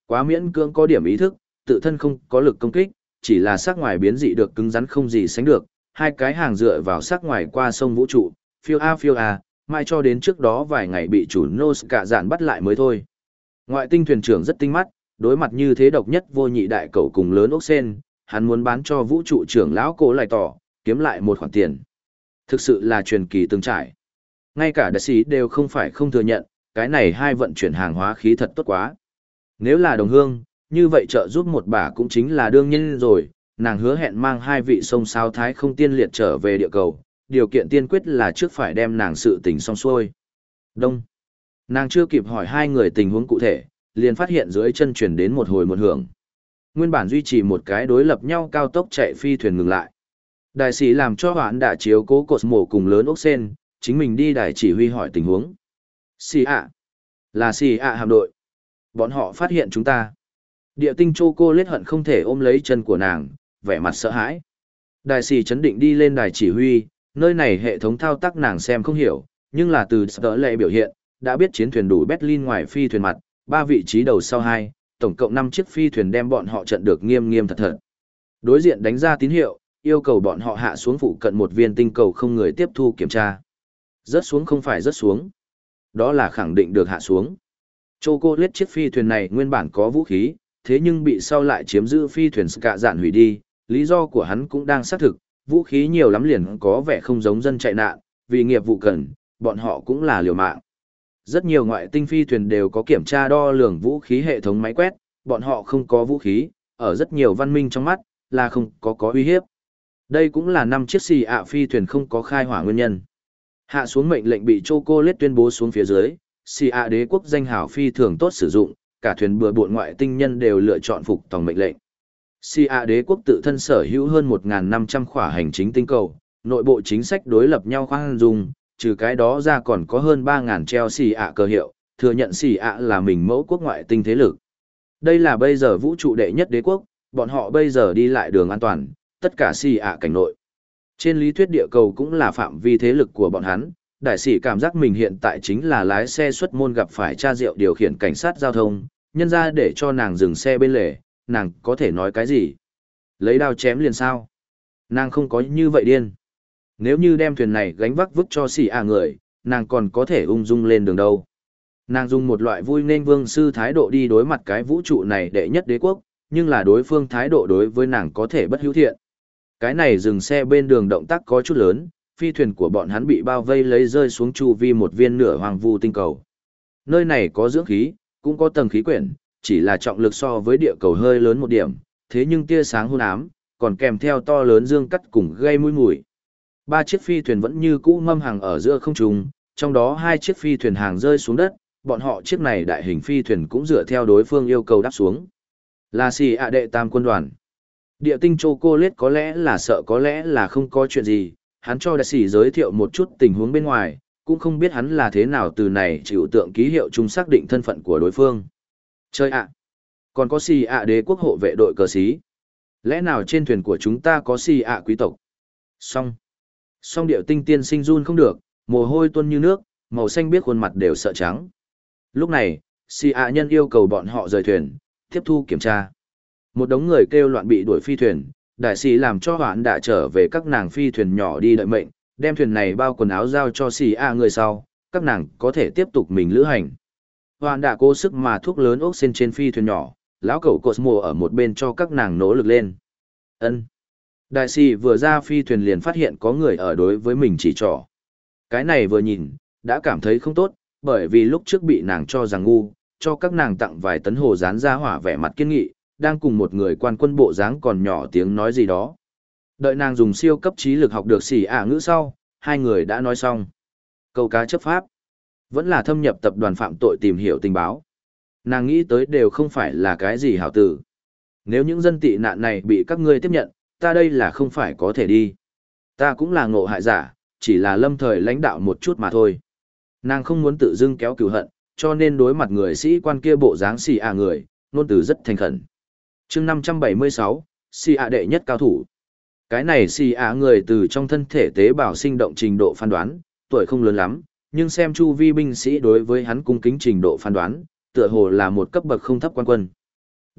Quá miễn cưỡng có điểm ý thức, tự thân không có lực công kích, chỉ là sắc ngoài biến dị được cứng rắn không gì sánh được, hai cái hàng dựa vào sắc ngoài qua sông vũ trụ, phiêu a phiêu a, mai cho đến trước đó vài ngày bị chủ Nos cả dạn bắt lại mới thôi. Ngoại tinh thuyền trưởng rất tinh mắt, đối mặt như thế độc nhất vô nhị đại cẩu cùng lớn ốc sen, hắn muốn bán cho vũ trụ trưởng lão Cố lại tỏ, kiếm lại một khoản tiền. Thực sự là truyền kỳ từng trải. Ngay cả đại sĩ đều không phải không thừa nhận, cái này hai vận chuyển hàng hóa khí thật tốt quá. Nếu là đồng hương, như vậy trợ giúp một bà cũng chính là đương nhiên rồi, nàng hứa hẹn mang hai vị sông sao thái không tiên liệt trở về địa cầu, điều kiện tiên quyết là trước phải đem nàng sự tình xong xuôi. Đông. Nàng chưa kịp hỏi hai người tình huống cụ thể, liền phát hiện dưới chân chuyển đến một hồi một hưởng. Nguyên bản duy trì một cái đối lập nhau cao tốc chạy phi thuyền ngừng lại. Đại sĩ làm cho hoãn đã chiếu cố cột mổ cùng lớn ốc sen, chính mình đi đài chỉ huy hỏi tình huống. Xì ạ. Là xì ạ hạm đội. Bọn họ phát hiện chúng ta. Địa tinh chô cô lết hận không thể ôm lấy chân của nàng, vẻ mặt sợ hãi. Đại sĩ chấn định đi lên đài chỉ huy, nơi này hệ thống thao tác nàng xem không hiểu, nhưng là từ sở lệ biểu hiện, đã biết chiến thuyền đủ Berlin ngoài phi thuyền mặt, ba vị trí đầu sau hai, tổng cộng năm chiếc phi thuyền đem bọn họ trận được nghiêm nghiêm thật thật. Đối diện đánh ra tín hiệu, yêu cầu bọn họ hạ xuống phụ cận một viên tinh cầu không người tiếp thu kiểm tra. Rớt xuống không phải rớt xuống. Đó là khẳng định được hạ xuống. Chocolate chiếc phi thuyền này nguyên bản có vũ khí, thế nhưng bị sau lại chiếm giữ phi thuyền Ska dạn hủy đi, lý do của hắn cũng đang xác thực, vũ khí nhiều lắm liền có vẻ không giống dân chạy nạn, vì nghiệp vụ cần, bọn họ cũng là liều mạng. Rất nhiều ngoại tinh phi thuyền đều có kiểm tra đo lường vũ khí hệ thống máy quét, bọn họ không có vũ khí, ở rất nhiều văn minh trong mắt, là không có có uy hiếp. Đây cũng là năm chiếc xì ạ phi thuyền không có khai hỏa nguyên nhân. Hạ xuống mệnh lệnh bị Chocolate tuyên bố xuống phía dưới, xì ạ đế quốc danh hào phi thường tốt sử dụng, cả thuyền bừa bộn ngoại tinh nhân đều lựa chọn phục tòng mệnh lệnh. xì ạ đế quốc tự thân sở hữu hơn một nghìn năm trăm khỏa hành chính tinh cầu, nội bộ chính sách đối lập nhau khoan dung, trừ cái đó ra còn có hơn ba nghìn treo xì ạ cờ hiệu, thừa nhận xì ạ là mình mẫu quốc ngoại tinh thế lực. Đây là bây giờ vũ trụ đệ nhất đế quốc, bọn họ bây giờ đi lại đường an toàn, tất cả xì ạ cảnh nội. Trên lý thuyết địa cầu cũng là phạm vi thế lực của bọn hắn, đại sĩ cảm giác mình hiện tại chính là lái xe xuất môn gặp phải cha rượu điều khiển cảnh sát giao thông, nhân ra để cho nàng dừng xe bên lề, nàng có thể nói cái gì? Lấy đao chém liền sao? Nàng không có như vậy điên. Nếu như đem thuyền này gánh vác vứt cho xì ạ người, nàng còn có thể ung dung lên đường đâu. Nàng dùng một loại vui nên vương sư thái độ đi đối mặt cái vũ trụ này đệ nhất đế quốc, nhưng là đối phương thái độ đối với nàng có thể bất hữu thiện. Cái này dừng xe bên đường động tác có chút lớn, phi thuyền của bọn hắn bị bao vây lấy rơi xuống chu vi một viên nửa hoàng vu tinh cầu. Nơi này có dưỡng khí, cũng có tầng khí quyển, chỉ là trọng lực so với địa cầu hơi lớn một điểm, thế nhưng tia sáng hôn ám, còn kèm theo to lớn dương cắt cùng gây mũi mùi. Ba chiếc phi thuyền vẫn như cũ mâm hàng ở giữa không trung, trong đó hai chiếc phi thuyền hàng rơi xuống đất, bọn họ chiếc này đại hình phi thuyền cũng dựa theo đối phương yêu cầu đáp xuống. Là xì ạ đệ tam quân đoàn. Địa tinh Chocolate có lẽ là sợ có lẽ là không có chuyện gì, hắn cho đại sĩ giới thiệu một chút tình huống bên ngoài, cũng không biết hắn là thế nào từ này chịu tượng ký hiệu chung xác định thân phận của đối phương. Chơi ạ! Còn có xì ạ đế quốc hộ vệ đội cờ xí. Lẽ nào trên thuyền của chúng ta có xì ạ quý tộc? Xong! Xong điệu tinh tiên sinh run không được, mồ hôi tuôn như nước, màu xanh biếc khuôn mặt đều sợ trắng. Lúc này, xì ạ nhân yêu cầu bọn họ rời thuyền, tiếp thu kiểm tra. Một đống người kêu loạn bị đuổi phi thuyền, đại sĩ làm cho hoãn đã trở về các nàng phi thuyền nhỏ đi đợi mệnh, đem thuyền này bao quần áo giao cho xì ạ người sau, các nàng có thể tiếp tục mình lữ hành. Hoãn đã cố sức mà thuốc lớn ốc sen trên phi thuyền nhỏ, lão cẩu Cosmo ở một bên cho các nàng nỗ lực lên. Ân. Đại sĩ vừa ra phi thuyền liền phát hiện có người ở đối với mình chỉ trỏ. Cái này vừa nhìn, đã cảm thấy không tốt, bởi vì lúc trước bị nàng cho rằng ngu, cho các nàng tặng vài tấn hồ dán ra hỏa vẻ mặt kiên nghị, đang cùng một người quan quân bộ dáng còn nhỏ tiếng nói gì đó. Đợi nàng dùng siêu cấp trí lực học được xỉ ả ngữ sau, hai người đã nói xong. Câu cá chấp pháp, vẫn là thâm nhập tập đoàn phạm tội tìm hiểu tình báo. Nàng nghĩ tới đều không phải là cái gì hảo tử. Nếu những dân tị nạn này bị các ngươi tiếp nhận, ta đây là không phải có thể đi. Ta cũng là ngộ hại giả, chỉ là lâm thời lãnh đạo một chút mà thôi. Nàng không muốn tự dưng kéo cừu hận, cho nên đối mặt người sĩ quan kia bộ dáng xì ả người, nôn từ rất thành khẩn. chương năm trăm bảy mươi sáu, xì ả đệ nhất cao thủ. Cái này xì ả người từ trong thân thể tế bào sinh động trình độ phán đoán, tuổi không lớn lắm, nhưng xem chu vi binh sĩ đối với hắn cung kính trình độ phán đoán, tựa hồ là một cấp bậc không thấp quan quân.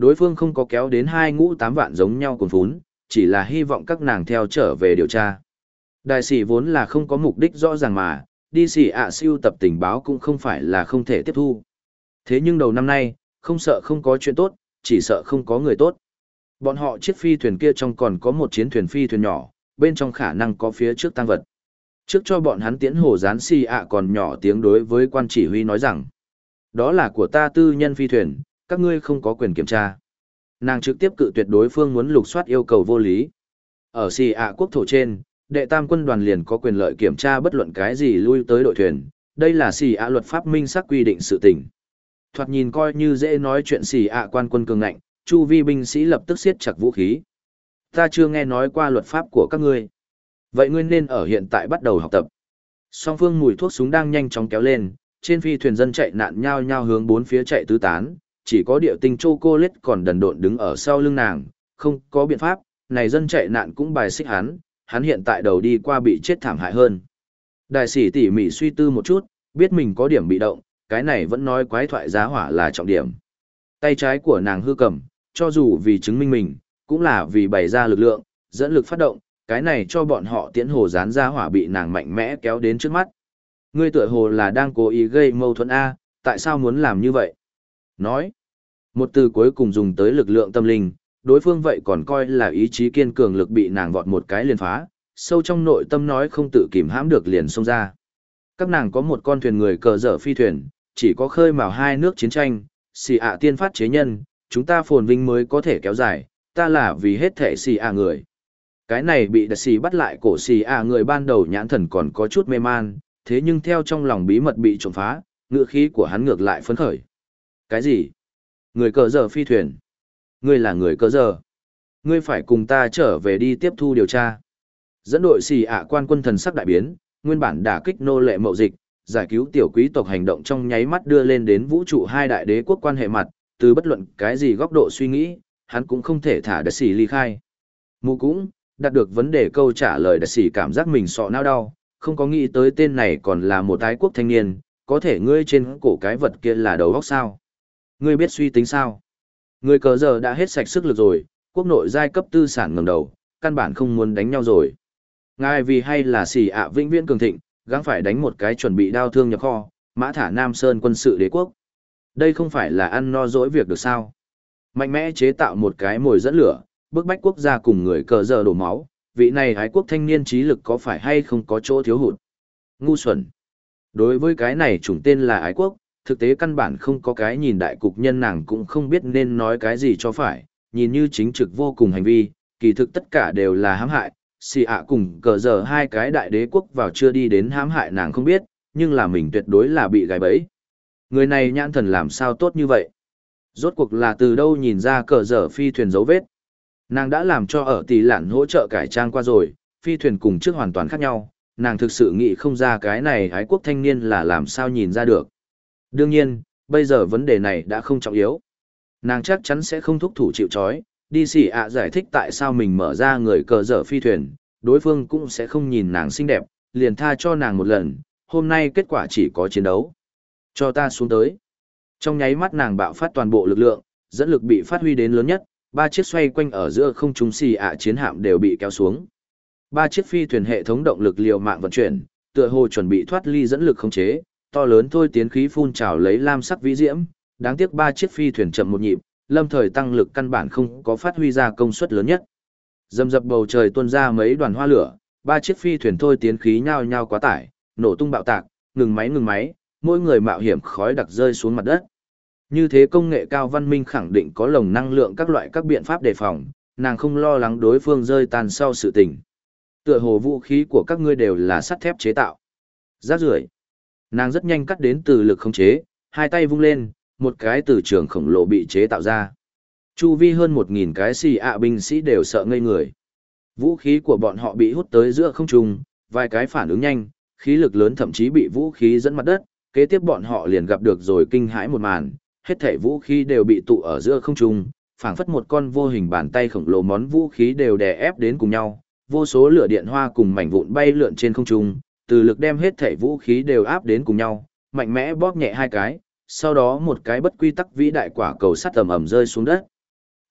Đối phương không có kéo đến hai ngũ tám vạn giống nhau cuồn phún, chỉ là hy vọng các nàng theo trở về điều tra. Đại sĩ vốn là không có mục đích rõ ràng mà, đi xì ạ siêu tập tình báo cũng không phải là không thể tiếp thu. Thế nhưng đầu năm nay, không sợ không có chuyện tốt, chỉ sợ không có người tốt. Bọn họ chiếc phi thuyền kia trong còn có một chiến thuyền phi thuyền nhỏ, bên trong khả năng có phía trước tăng vật. Trước cho bọn hắn tiễn hồ gián xì ạ còn nhỏ tiếng đối với quan chỉ huy nói rằng, đó là của ta tư nhân phi thuyền, các ngươi không có quyền kiểm tra. Nàng trực tiếp cự tuyệt đối phương muốn lục soát yêu cầu vô lý. Ở xì ạ quốc thổ trên, đệ tam quân đoàn liền có quyền lợi kiểm tra bất luận cái gì lui tới đội thuyền, đây là xì ạ luật pháp minh xác quy định sự tình. Thoạt nhìn coi như dễ nói chuyện xì ạ quan quân cường ngạnh, chu vi binh sĩ lập tức siết chặt vũ khí. Ta chưa nghe nói qua luật pháp của các ngươi. Vậy ngươi nên ở hiện tại bắt đầu học tập. Song phương mùi thuốc súng đang nhanh chóng kéo lên, trên phi thuyền dân chạy nạn nhao nhao hướng bốn phía chạy tứ tán, chỉ có điệu tinh chocolate còn đần độn đứng ở sau lưng nàng, không có biện pháp, này dân chạy nạn cũng bài xích hắn, hắn hiện tại đầu đi qua bị chết thảm hại hơn. Đại sĩ tỉ mỉ suy tư một chút, biết mình có điểm bị động, cái này vẫn nói quái thoại giá hỏa là trọng điểm. Tay trái của nàng hư cầm, cho dù vì chứng minh mình, cũng là vì bày ra lực lượng, dẫn lực phát động, cái này cho bọn họ tiễn hồ dán ra hỏa bị nàng mạnh mẽ kéo đến trước mắt. Ngươi tựa hồ là đang cố ý gây mâu thuẫn A, tại sao muốn làm như vậy? Nói, một từ cuối cùng dùng tới lực lượng tâm linh, đối phương vậy còn coi là ý chí kiên cường lực bị nàng vọt một cái liền phá, sâu trong nội tâm nói không tự kìm hãm được liền xông ra. Các nàng có một con thuyền người cờ dở phi thuyền, chỉ có khơi mào hai nước chiến tranh, xì ạ tiên phát chế nhân, chúng ta phồn vinh mới có thể kéo dài, ta là vì hết thể xì ạ người. Cái này bị đặc xì bắt lại cổ xì ạ người ban đầu nhãn thần còn có chút mê man, thế nhưng theo trong lòng bí mật bị trộm phá, ngựa khí của hắn ngược lại phấn khởi. Cái gì? Người cờ dở phi thuyền? Ngươi là người cờ dở? Ngươi phải cùng ta trở về đi tiếp thu điều tra. Dẫn đội xì ạ quan quân thần sắc đại biến, nguyên bản đả kích nô lệ mậu dịch, giải cứu tiểu quý tộc hành động trong nháy mắt đưa lên đến vũ trụ hai đại đế quốc quan hệ mặt, từ bất luận cái gì góc độ suy nghĩ, hắn cũng không thể thả đặc xì ly khai. Mù cũng, đạt được vấn đề câu trả lời đặc xì cảm giác mình sọ não đau, không có nghĩ tới tên này còn là một ái quốc thanh niên, có thể ngươi trên cổ cái vật kia là đầu óc sao? Ngươi biết suy tính sao? Người cờ giờ đã hết sạch sức lực rồi, quốc nội giai cấp tư sản ngẩng đầu, căn bản không muốn đánh nhau rồi. Ngài vì hay là xì ạ vĩnh viễn cường thịnh, gắng phải đánh một cái chuẩn bị đao thương nhập kho, mã thả Nam Sơn quân sự đế quốc. Đây không phải là ăn no dỗi việc được sao? Mạnh mẽ chế tạo một cái mồi dẫn lửa, bức bách quốc gia cùng người cờ giờ đổ máu, vị này ái quốc thanh niên trí lực có phải hay không có chỗ thiếu hụt? Ngu xuẩn. Đối với cái này chủng tên là ái quốc, thực tế căn bản không có cái nhìn đại cục nhân nàng cũng không biết nên nói cái gì cho phải, nhìn như chính trực vô cùng hành vi, kỳ thực tất cả đều là hãm hại, xì ạ cùng cờ giờ hai cái đại đế quốc vào chưa đi đến hãm hại nàng không biết, nhưng là mình tuyệt đối là bị gài bẫy. Người này nhãn thần làm sao tốt như vậy? Rốt cuộc là từ đâu nhìn ra cờ giờ phi thuyền dấu vết? Nàng đã làm cho ở tỷ lạn hỗ trợ cải trang qua rồi, phi thuyền cùng trước hoàn toàn khác nhau, nàng thực sự nghĩ không ra cái này ái quốc thanh niên là làm sao nhìn ra được. Đương nhiên, bây giờ vấn đề này đã không trọng yếu. Nàng chắc chắn sẽ không thúc thủ chịu trói, đi xì ạ giải thích tại sao mình mở ra người cờ dở phi thuyền, đối phương cũng sẽ không nhìn nàng xinh đẹp, liền tha cho nàng một lần, hôm nay kết quả chỉ có chiến đấu. Cho ta xuống tới. Trong nháy mắt nàng bạo phát toàn bộ lực lượng, dẫn lực bị phát huy đến lớn nhất, ba chiếc xoay quanh ở giữa không trung xì ạ chiến hạm đều bị kéo xuống. Ba chiếc phi thuyền hệ thống động lực liều mạng vận chuyển, tựa hồ chuẩn bị thoát ly dẫn lực khống chế, to lớn thôi tiến khí phun trào lấy lam sắc vĩ diễm, đáng tiếc ba chiếc phi thuyền chậm một nhịp, lâm thời tăng lực căn bản không có phát huy ra công suất lớn nhất. Dầm dập bầu trời tuôn ra mấy đoàn hoa lửa, ba chiếc phi thuyền thôi tiến khí nhao nhao quá tải, nổ tung bạo tạc, ngừng máy ngừng máy, mỗi người mạo hiểm khói đặc rơi xuống mặt đất. Như thế công nghệ cao văn minh khẳng định có lồng năng lượng các loại các biện pháp đề phòng, nàng không lo lắng đối phương rơi tan sau sự tình. Tựa hồ vũ khí của các ngươi đều là sắt thép chế tạo. Rác rưởi. Nàng rất nhanh cắt đến từ lực khống chế, hai tay vung lên, một cái từ trường khổng lồ bị chế tạo ra. Chu vi hơn một nghìn cái xì ạ binh sĩ đều sợ ngây người. Vũ khí của bọn họ bị hút tới giữa không trung, vài cái phản ứng nhanh, khí lực lớn thậm chí bị vũ khí dẫn mặt đất, kế tiếp bọn họ liền gặp được rồi kinh hãi một màn, hết thảy vũ khí đều bị tụ ở giữa không trung, phảng phất một con vô hình bàn tay khổng lồ món vũ khí đều đè ép đến cùng nhau, vô số lửa điện hoa cùng mảnh vụn bay lượn trên không trung, từ lực đem hết thảy vũ khí đều áp đến cùng nhau, mạnh mẽ bóp nhẹ hai cái, sau đó một cái bất quy tắc vĩ đại quả cầu sắt ầm ầm rơi xuống đất.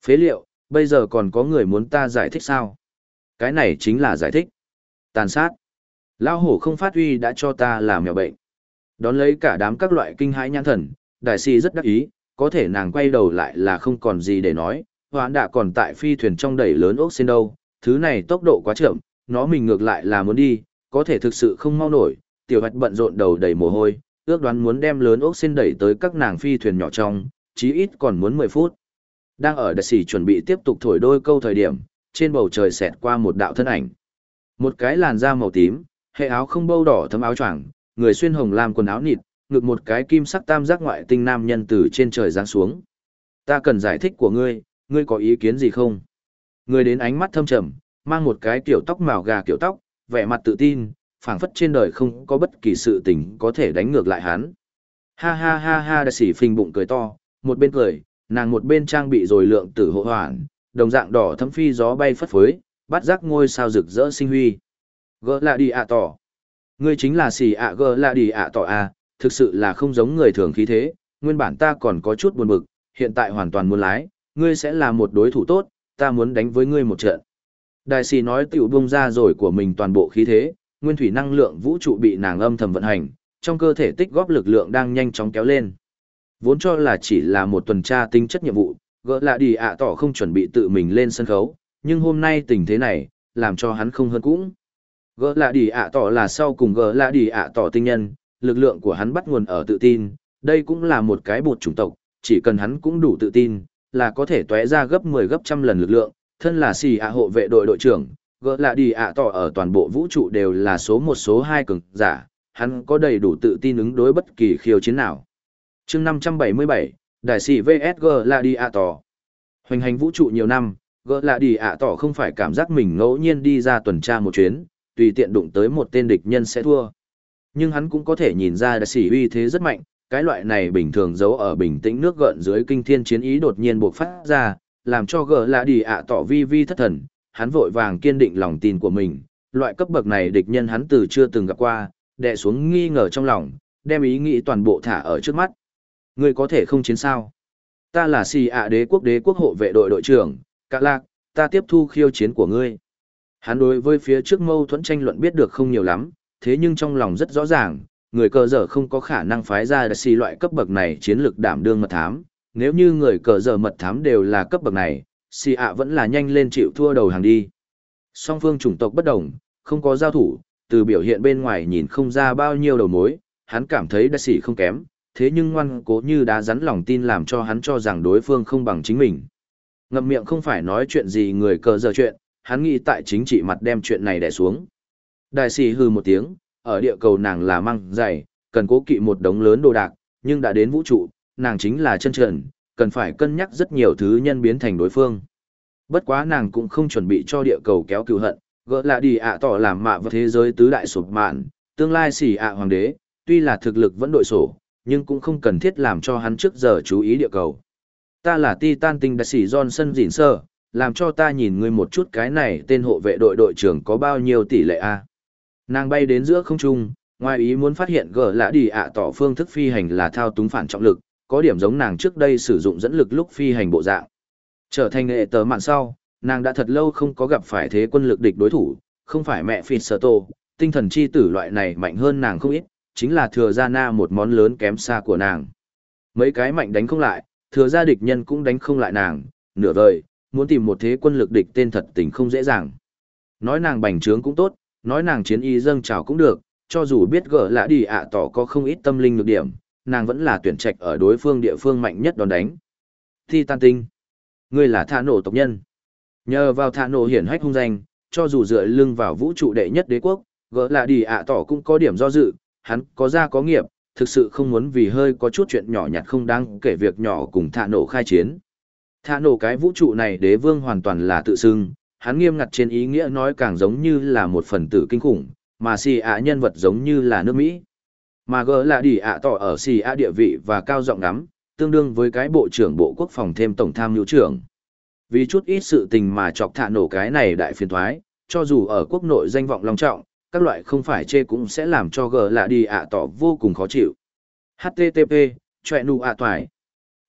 Phế liệu, bây giờ còn có người muốn ta giải thích sao? Cái này chính là giải thích. Tàn sát. Lao hổ không phát huy đã cho ta làm mèo bệnh. Đón lấy cả đám các loại kinh hãi nhãn thần, đại sĩ rất đắc ý, có thể nàng quay đầu lại là không còn gì để nói, hoãn đã còn tại phi thuyền trong đẩy lớn ốc xin đâu, thứ này tốc độ quá chậm, nó mình ngược lại là muốn đi, có thể thực sự không mau nổi, tiểu hạch bận rộn đầu đầy mồ hôi, ước đoán muốn đem lớn ốc xin đẩy tới các nàng phi thuyền nhỏ trong, chí ít còn muốn mười phút. Đang ở đại sĩ chuẩn bị tiếp tục thổi đôi câu thời điểm, trên bầu trời xẹt qua một đạo thân ảnh. Một cái làn da màu tím, hệ áo không bâu đỏ thấm áo choàng, người xuyên hồng lam quần áo nịt, ngực một cái kim sắc tam giác ngoại tinh nam nhân từ trên trời giáng xuống. Ta cần giải thích của ngươi, ngươi có ý kiến gì không? Người đến ánh mắt thâm trầm, mang một cái kiểu tóc màu gà kiểu tóc, vẻ mặt tự tin, phảng phất trên đời không có bất kỳ sự tình có thể đánh ngược lại hắn. Ha ha ha ha, đại sĩ phình bụng cười to, một bên cười, nàng một bên trang bị rồi lượng tử hộ hoàn, đồng dạng đỏ thấm phi gió bay phất phới, bắt giác ngôi sao rực rỡ sinh huy. Gỡ lạ đi ạ tỏ. Ngươi chính là xì ạ gỡ lạ đi ạ tỏ à, thực sự là không giống người thường khí thế, nguyên bản ta còn có chút buồn bực, hiện tại hoàn toàn muốn lái, ngươi sẽ là một đối thủ tốt, ta muốn đánh với ngươi một trận. Đại sĩ nói tiểu bung ra rồi của mình toàn bộ khí thế, nguyên thủy năng lượng vũ trụ bị nàng âm thầm vận hành, trong cơ thể tích góp lực lượng đang nhanh chóng kéo lên. Vốn cho là chỉ là một tuần tra tính chất nhiệm vụ, gỡ lạ đi ạ tỏ không chuẩn bị tự mình lên sân khấu, nhưng hôm nay tình thế này, làm cho hắn không hơn cũng. Gỡ lạ đi ạ tỏ là sau cùng gỡ lạ đi ạ tỏ tinh nhân, lực lượng của hắn bắt nguồn ở tự tin, đây cũng là một cái bột chủng tộc, chỉ cần hắn cũng đủ tự tin, là có thể tóe ra gấp mười gấp trăm lần lực lượng, thân là xì ạ hộ vệ đội đội trưởng, gỡ lạ đi ạ tỏ ở toàn bộ vũ trụ đều là số một số hai cường giả, hắn có đầy đủ tự tin ứng đối bất kỳ khiêu chiến nào. Chương năm trăm bảy mươi bảy, Đại sĩ vs gỡ lạ đi ạ tỏ. Hoành hành vũ trụ nhiều năm, gỡ lạ đi ạ tỏ không phải cảm giác mình ngẫu nhiên đi ra tuần tra một chuyến, tùy tiện đụng tới một tên địch nhân sẽ thua. Nhưng hắn cũng có thể nhìn ra đại sĩ uy thế rất mạnh, cái loại này bình thường giấu ở bình tĩnh nước gợn dưới kinh thiên chiến ý đột nhiên bộc phát ra, làm cho gỡ lạ đi ạ tỏ vi vi thất thần, hắn vội vàng kiên định lòng tin của mình, loại cấp bậc này địch nhân hắn từ chưa từng gặp qua, đè xuống nghi ngờ trong lòng, đem ý nghĩ toàn bộ thả ở trước mắt. Ngươi có thể không chiến sao? Ta là xì ạ đế quốc đế quốc hộ vệ đội đội trưởng, Cạ Lạc, ta tiếp thu khiêu chiến của ngươi. Hắn đối với phía trước mâu thuẫn tranh luận biết được không nhiều lắm, thế nhưng trong lòng rất rõ ràng, người cờ dở không có khả năng phái ra đại sĩ loại cấp bậc này chiến lược đảm đương mật thám. Nếu như người cờ dở mật thám đều là cấp bậc này, xì ạ vẫn là nhanh lên chịu thua đầu hàng đi. Song phương chủng tộc bất đồng, không có giao thủ, từ biểu hiện bên ngoài nhìn không ra bao nhiêu đầu mối, hắn cảm thấy đại sĩ không kém, thế nhưng ngoan cố như đá rắn lòng tin làm cho hắn cho rằng đối phương không bằng chính mình. Ngậm miệng không phải nói chuyện gì người cờ dở chuyện, hắn nghĩ tại chính trị mặt đem chuyện này đè xuống. Đại sĩ hừ một tiếng, ở địa cầu nàng là măng dày, cần cố kỵ một đống lớn đồ đạc, nhưng đã đến vũ trụ, nàng chính là chân trần, cần phải cân nhắc rất nhiều thứ nhân biến thành đối phương. Bất quá nàng cũng không chuẩn bị cho địa cầu kéo cừu hận, gỡ là đi ạ tỏ làm mạ vào thế giới tứ đại sụp mạn, tương lai xỉ ạ hoàng đế, tuy là thực lực vẫn đội sổ, nhưng cũng không cần thiết làm cho hắn trước giờ chú ý địa cầu. Ta là Titan tinh đại sĩ Johnson Dĩn Sơ, làm cho ta nhìn ngươi một chút cái này tên hộ vệ đội đội trưởng có bao nhiêu tỷ lệ a. Nàng bay đến giữa không trung, ngoài ý muốn phát hiện gỡ lã đi ạ tỏ phương thức phi hành là thao túng phản trọng lực, có điểm giống nàng trước đây sử dụng dẫn lực lúc phi hành bộ dạng. Trở thành nghệ tờ mạn sau, nàng đã thật lâu không có gặp phải thế quân lực địch đối thủ, không phải mẹ Phịt Sở Tô, tinh thần chi tử loại này mạnh hơn nàng không ít, chính là thừa ra na một món lớn kém xa của nàng. Mấy cái mạnh đánh không lại, thừa ra địch nhân cũng đánh không lại nàng, nửa vời, muốn tìm một thế quân lực địch tên thật tình không dễ dàng. Nói nàng bành trướng cũng tốt, nói nàng chiến y dâng trào cũng được, cho dù biết gỡ lã đi ạ tỏ có không ít tâm linh nhược điểm, nàng vẫn là tuyển trạch ở đối phương địa phương mạnh nhất đòn đánh. Titan tinh, ngươi là thả nổ tộc nhân. Nhờ vào thả nổ hiển hách hung danh, cho dù dựa lưng vào vũ trụ đệ nhất đế quốc, gỡ lã đi ạ tỏ cũng có điểm do dự, hắn có gia có nghiệp, thực sự không muốn vì hơi có chút chuyện nhỏ nhặt không đáng kể việc nhỏ cùng thả nổ khai chiến. Thả nổ cái vũ trụ này đế vương hoàn toàn là tự xưng, hắn nghiêm ngặt trên ý nghĩa nói càng giống như là một phần tử kinh khủng, mà xì ạ nhân vật giống như là nước Mỹ. Mà gỡ là đi ạ tỏ ở xì ạ địa vị và cao giọng ngắm, tương đương với cái bộ trưởng bộ quốc phòng thêm tổng tham mưu trưởng. Vì chút ít sự tình mà chọc thả nổ cái này đại phiền thoái, cho dù ở quốc nội danh vọng long trọng, các loại không phải chê cũng sẽ làm cho gỡ là đi ạ tỏ vô cùng khó chịu. hát tê tê pê, chọe nụ ạ toài.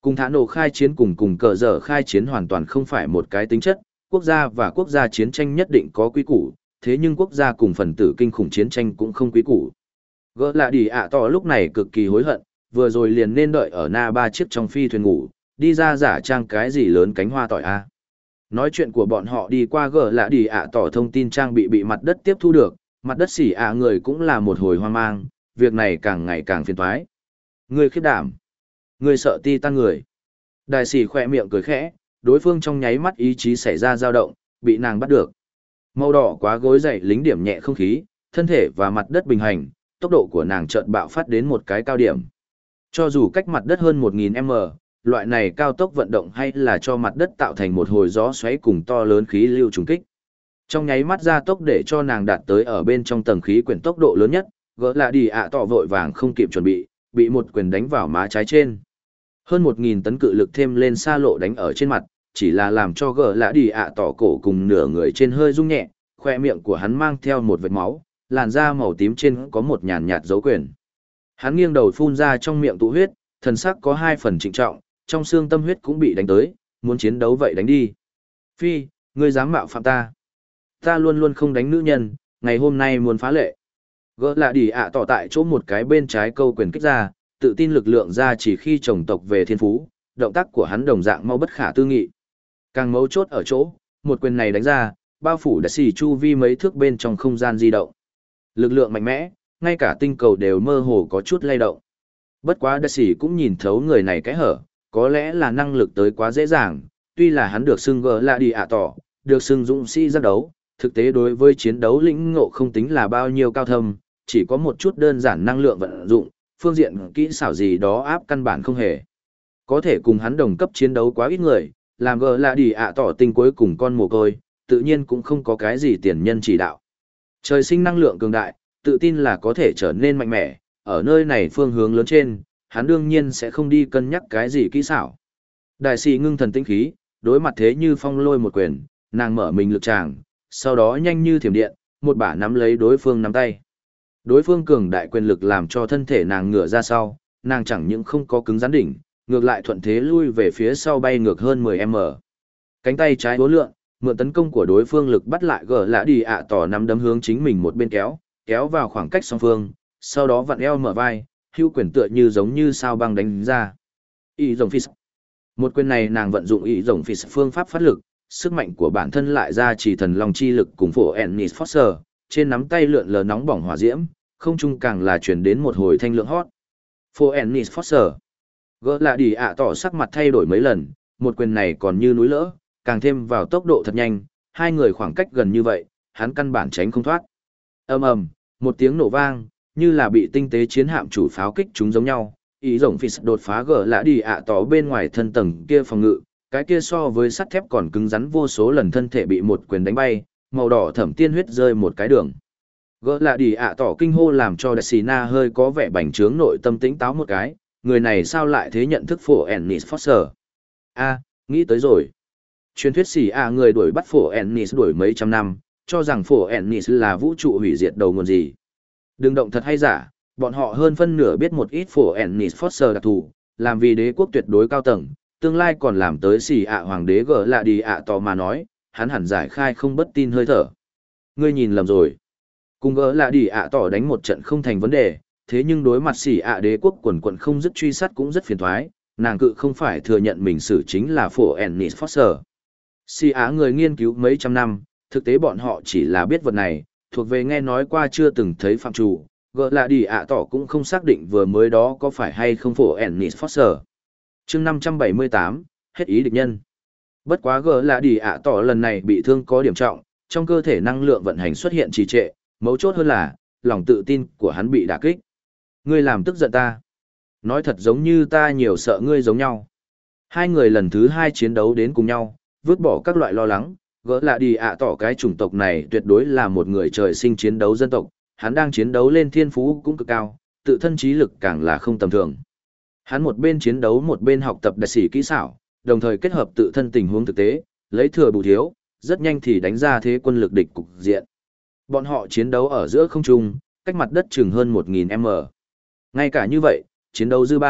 Cùng thả nổ khai chiến cùng cùng cờ dở khai chiến hoàn toàn không phải một cái tính chất, quốc gia và quốc gia chiến tranh nhất định có quy củ, thế nhưng quốc gia cùng phần tử kinh khủng chiến tranh cũng không quý củ. Gỡ lạ đi ạ tỏ lúc này cực kỳ hối hận, vừa rồi liền nên đợi ở na ba chiếc trong phi thuyền ngủ, đi ra giả trang cái gì lớn cánh hoa tỏi a. Nói chuyện của bọn họ đi qua gỡ lạ đi ạ tỏ thông tin trang bị bị mặt đất tiếp thu được, mặt đất xỉ ạ người cũng là một hồi hoang mang, việc này càng ngày càng phiền toái. Người khiếp đảm, người sợ ti tan người. Đại sĩ khỏe miệng cười khẽ, đối phương trong nháy mắt ý chí xảy ra dao động, bị nàng bắt được. Màu đỏ quá gối dậy lính điểm nhẹ không khí, thân thể và mặt đất bình hành, tốc độ của nàng chợt bạo phát đến một cái cao điểm. Cho dù cách mặt đất hơn một nghìn mét, loại này cao tốc vận động hay là cho mặt đất tạo thành một hồi gió xoáy cùng to lớn khí lưu trùng kích. Trong nháy mắt ra tốc để cho nàng đạt tới ở bên trong tầng khí quyển tốc độ lớn nhất, gỡ lạ đi ạ tỏ vội vàng không kịp chuẩn bị, bị một quyền đánh vào má trái trên. Hơn một nghìn tấn cự lực thêm lên xa lộ đánh ở trên mặt, chỉ là làm cho gỡ lạ đi ạ tỏ cổ cùng nửa người trên hơi rung nhẹ, khoe miệng của hắn mang theo một vệt máu, làn da màu tím trên có một nhàn nhạt dấu quyền. Hắn nghiêng đầu phun ra trong miệng tụ huyết, thần sắc có hai phần trịnh trọng, trong xương tâm huyết cũng bị đánh tới, muốn chiến đấu vậy đánh đi. Phi, ngươi dám mạo phạm ta. Ta luôn luôn không đánh nữ nhân, ngày hôm nay muốn phá lệ. Gỡ lạ đi ạ tỏ tại chỗ một cái bên trái câu quyền kích ra, tự tin lực lượng ra chỉ khi chồng tộc về thiên phú, động tác của hắn đồng dạng mau bất khả tư nghị. Càng mấu chốt ở chỗ, một quyền này đánh ra, bao phủ đã xỉ chu vi mấy thước bên trong không gian di động. Lực lượng mạnh mẽ, ngay cả tinh cầu đều mơ hồ có chút lay động. Bất quá đã xỉ cũng nhìn thấu người này cái hở, có lẽ là năng lực tới quá dễ dàng, tuy là hắn được xưng gỡ lạ đi ạ tỏ, được xưng dũng sĩ giác đấu, thực tế đối với chiến đấu lĩnh ngộ không tính là bao nhiêu cao thâm, chỉ có một chút đơn giản năng lượng vận dụng, phương diện kỹ xảo gì đó áp căn bản không hề. Có thể cùng hắn đồng cấp chiến đấu quá ít người, làm gỡ lạ đi ạ tỏ tinh cuối cùng con mồ côi, tự nhiên cũng không có cái gì tiền nhân chỉ đạo. Trời sinh năng lượng cường đại, tự tin là có thể trở nên mạnh mẽ, ở nơi này phương hướng lớn trên, hắn đương nhiên sẽ không đi cân nhắc cái gì kỹ xảo. Đại sĩ ngưng thần tinh khí, đối mặt thế như phong lôi một quyền, nàng mở mình lực tràng, sau đó nhanh như thiểm điện, một bả nắm lấy đối phương nắm tay. Đối phương cường đại quyền lực làm cho thân thể nàng ngửa ra sau, nàng chẳng những không có cứng rắn đỉnh, ngược lại thuận thế lui về phía sau bay ngược hơn mười mét. Cánh tay trái hố lượn, mượn tấn công của đối phương lực bắt lại gỡ lạ đi ạ tỏ nắm đấm hướng chính mình một bên kéo, kéo vào khoảng cách song phương, sau đó vặn eo mở vai, hưu quyền tựa như giống như sao băng đánh ra. Ý rồng phis. Một quyền này nàng vận dụng ý rồng phis phương pháp phát lực, sức mạnh của bản thân lại ra chỉ thần long chi lực cùng phổ Ennis Foster, trên nắm tay lượn lờ nóng bỏng hỏa diễm, không trung càng là chuyển đến một hồi thanh lượng hót. Phổ Ennis Foster. Gỡ lạ đi ạ tỏ sắc mặt thay đổi mấy lần, một quyền này còn như núi lỡ, càng thêm vào tốc độ thật nhanh, hai người khoảng cách gần như vậy, hắn căn bản tránh không thoát. Ầm ầm, một tiếng nổ vang, như là bị tinh tế chiến hạm chủ pháo kích chúng giống nhau, ý rồng phì đột phá gỡ lạ đi ạ tỏ bên ngoài thân tầng kia phòng ngự, cái kia so với sắt thép còn cứng rắn vô số lần thân thể bị một quyền đánh bay, màu đỏ thẩm tiên huyết rơi một cái đường. Gỡ lạ đi ạ tỏ kinh hô làm cho Đại Xì Na hơi có vẻ bành trướng nội tâm tĩnh táo một cái, người này sao lại thế nhận thức phổ Ennis Foster. A, nghĩ tới rồi. Truyền thuyết xì A người đuổi bắt phổ Ennis đuổi mấy trăm năm, cho rằng phổ Ennis là vũ trụ hủy diệt đầu nguồn gì. Đừng động thật hay giả, bọn họ hơn phân nửa biết một ít phổ Ennis Foster đặc thù, làm vì đế quốc tuyệt đối cao tầng, tương lai còn làm tới xì ạ hoàng đế gỡ lạ đi ạ tỏ mà nói, hắn hẳn giải khai không bất tin hơi thở. Ngươi nhìn lầm rồi. Cùng gỡ lạ đi ạ tỏ đánh một trận không thành vấn đề, thế nhưng đối mặt xì ạ đế quốc quần quần không dứt truy sát cũng rất phiền thoái, nàng cự không phải thừa nhận mình xử chính là phổ Ennis Foster. Xì ạ người nghiên cứu mấy trăm năm, thực tế bọn họ chỉ là biết vật này, thuộc về nghe nói qua chưa từng thấy phạm chủ, gỡ lạ đi ạ tỏ cũng không xác định vừa mới đó có phải hay không phổ Ennis Foster. chương năm trăm bảy mươi tám, hết ý địch nhân. Bất quá gỡ lạ đi ạ tỏ lần này bị thương có điểm trọng, trong cơ thể năng lượng vận hành xuất hiện trì trệ, mấu chốt hơn là, lòng tự tin của hắn bị đả kích. Ngươi làm tức giận ta. Nói thật giống như ta nhiều sợ ngươi giống nhau. Hai người lần thứ hai chiến đấu đến cùng nhau, vứt bỏ các loại lo lắng, gỡ lạ đi ạ tỏ cái chủng tộc này tuyệt đối là một người trời sinh chiến đấu dân tộc, hắn đang chiến đấu lên thiên phú cũng cực cao, tự thân trí lực càng là không tầm thường. Hắn một bên chiến đấu một bên học tập đặc sĩ kỹ xảo, đồng thời kết hợp tự thân tình huống thực tế, lấy thừa bù thiếu, rất nhanh thì đánh ra thế quân lực địch cục diện. Bọn họ chiến đấu ở giữa không trung, cách mặt đất chừng hơn một nghìn mét. Ngay cả như vậy, chiến đấu dư ba,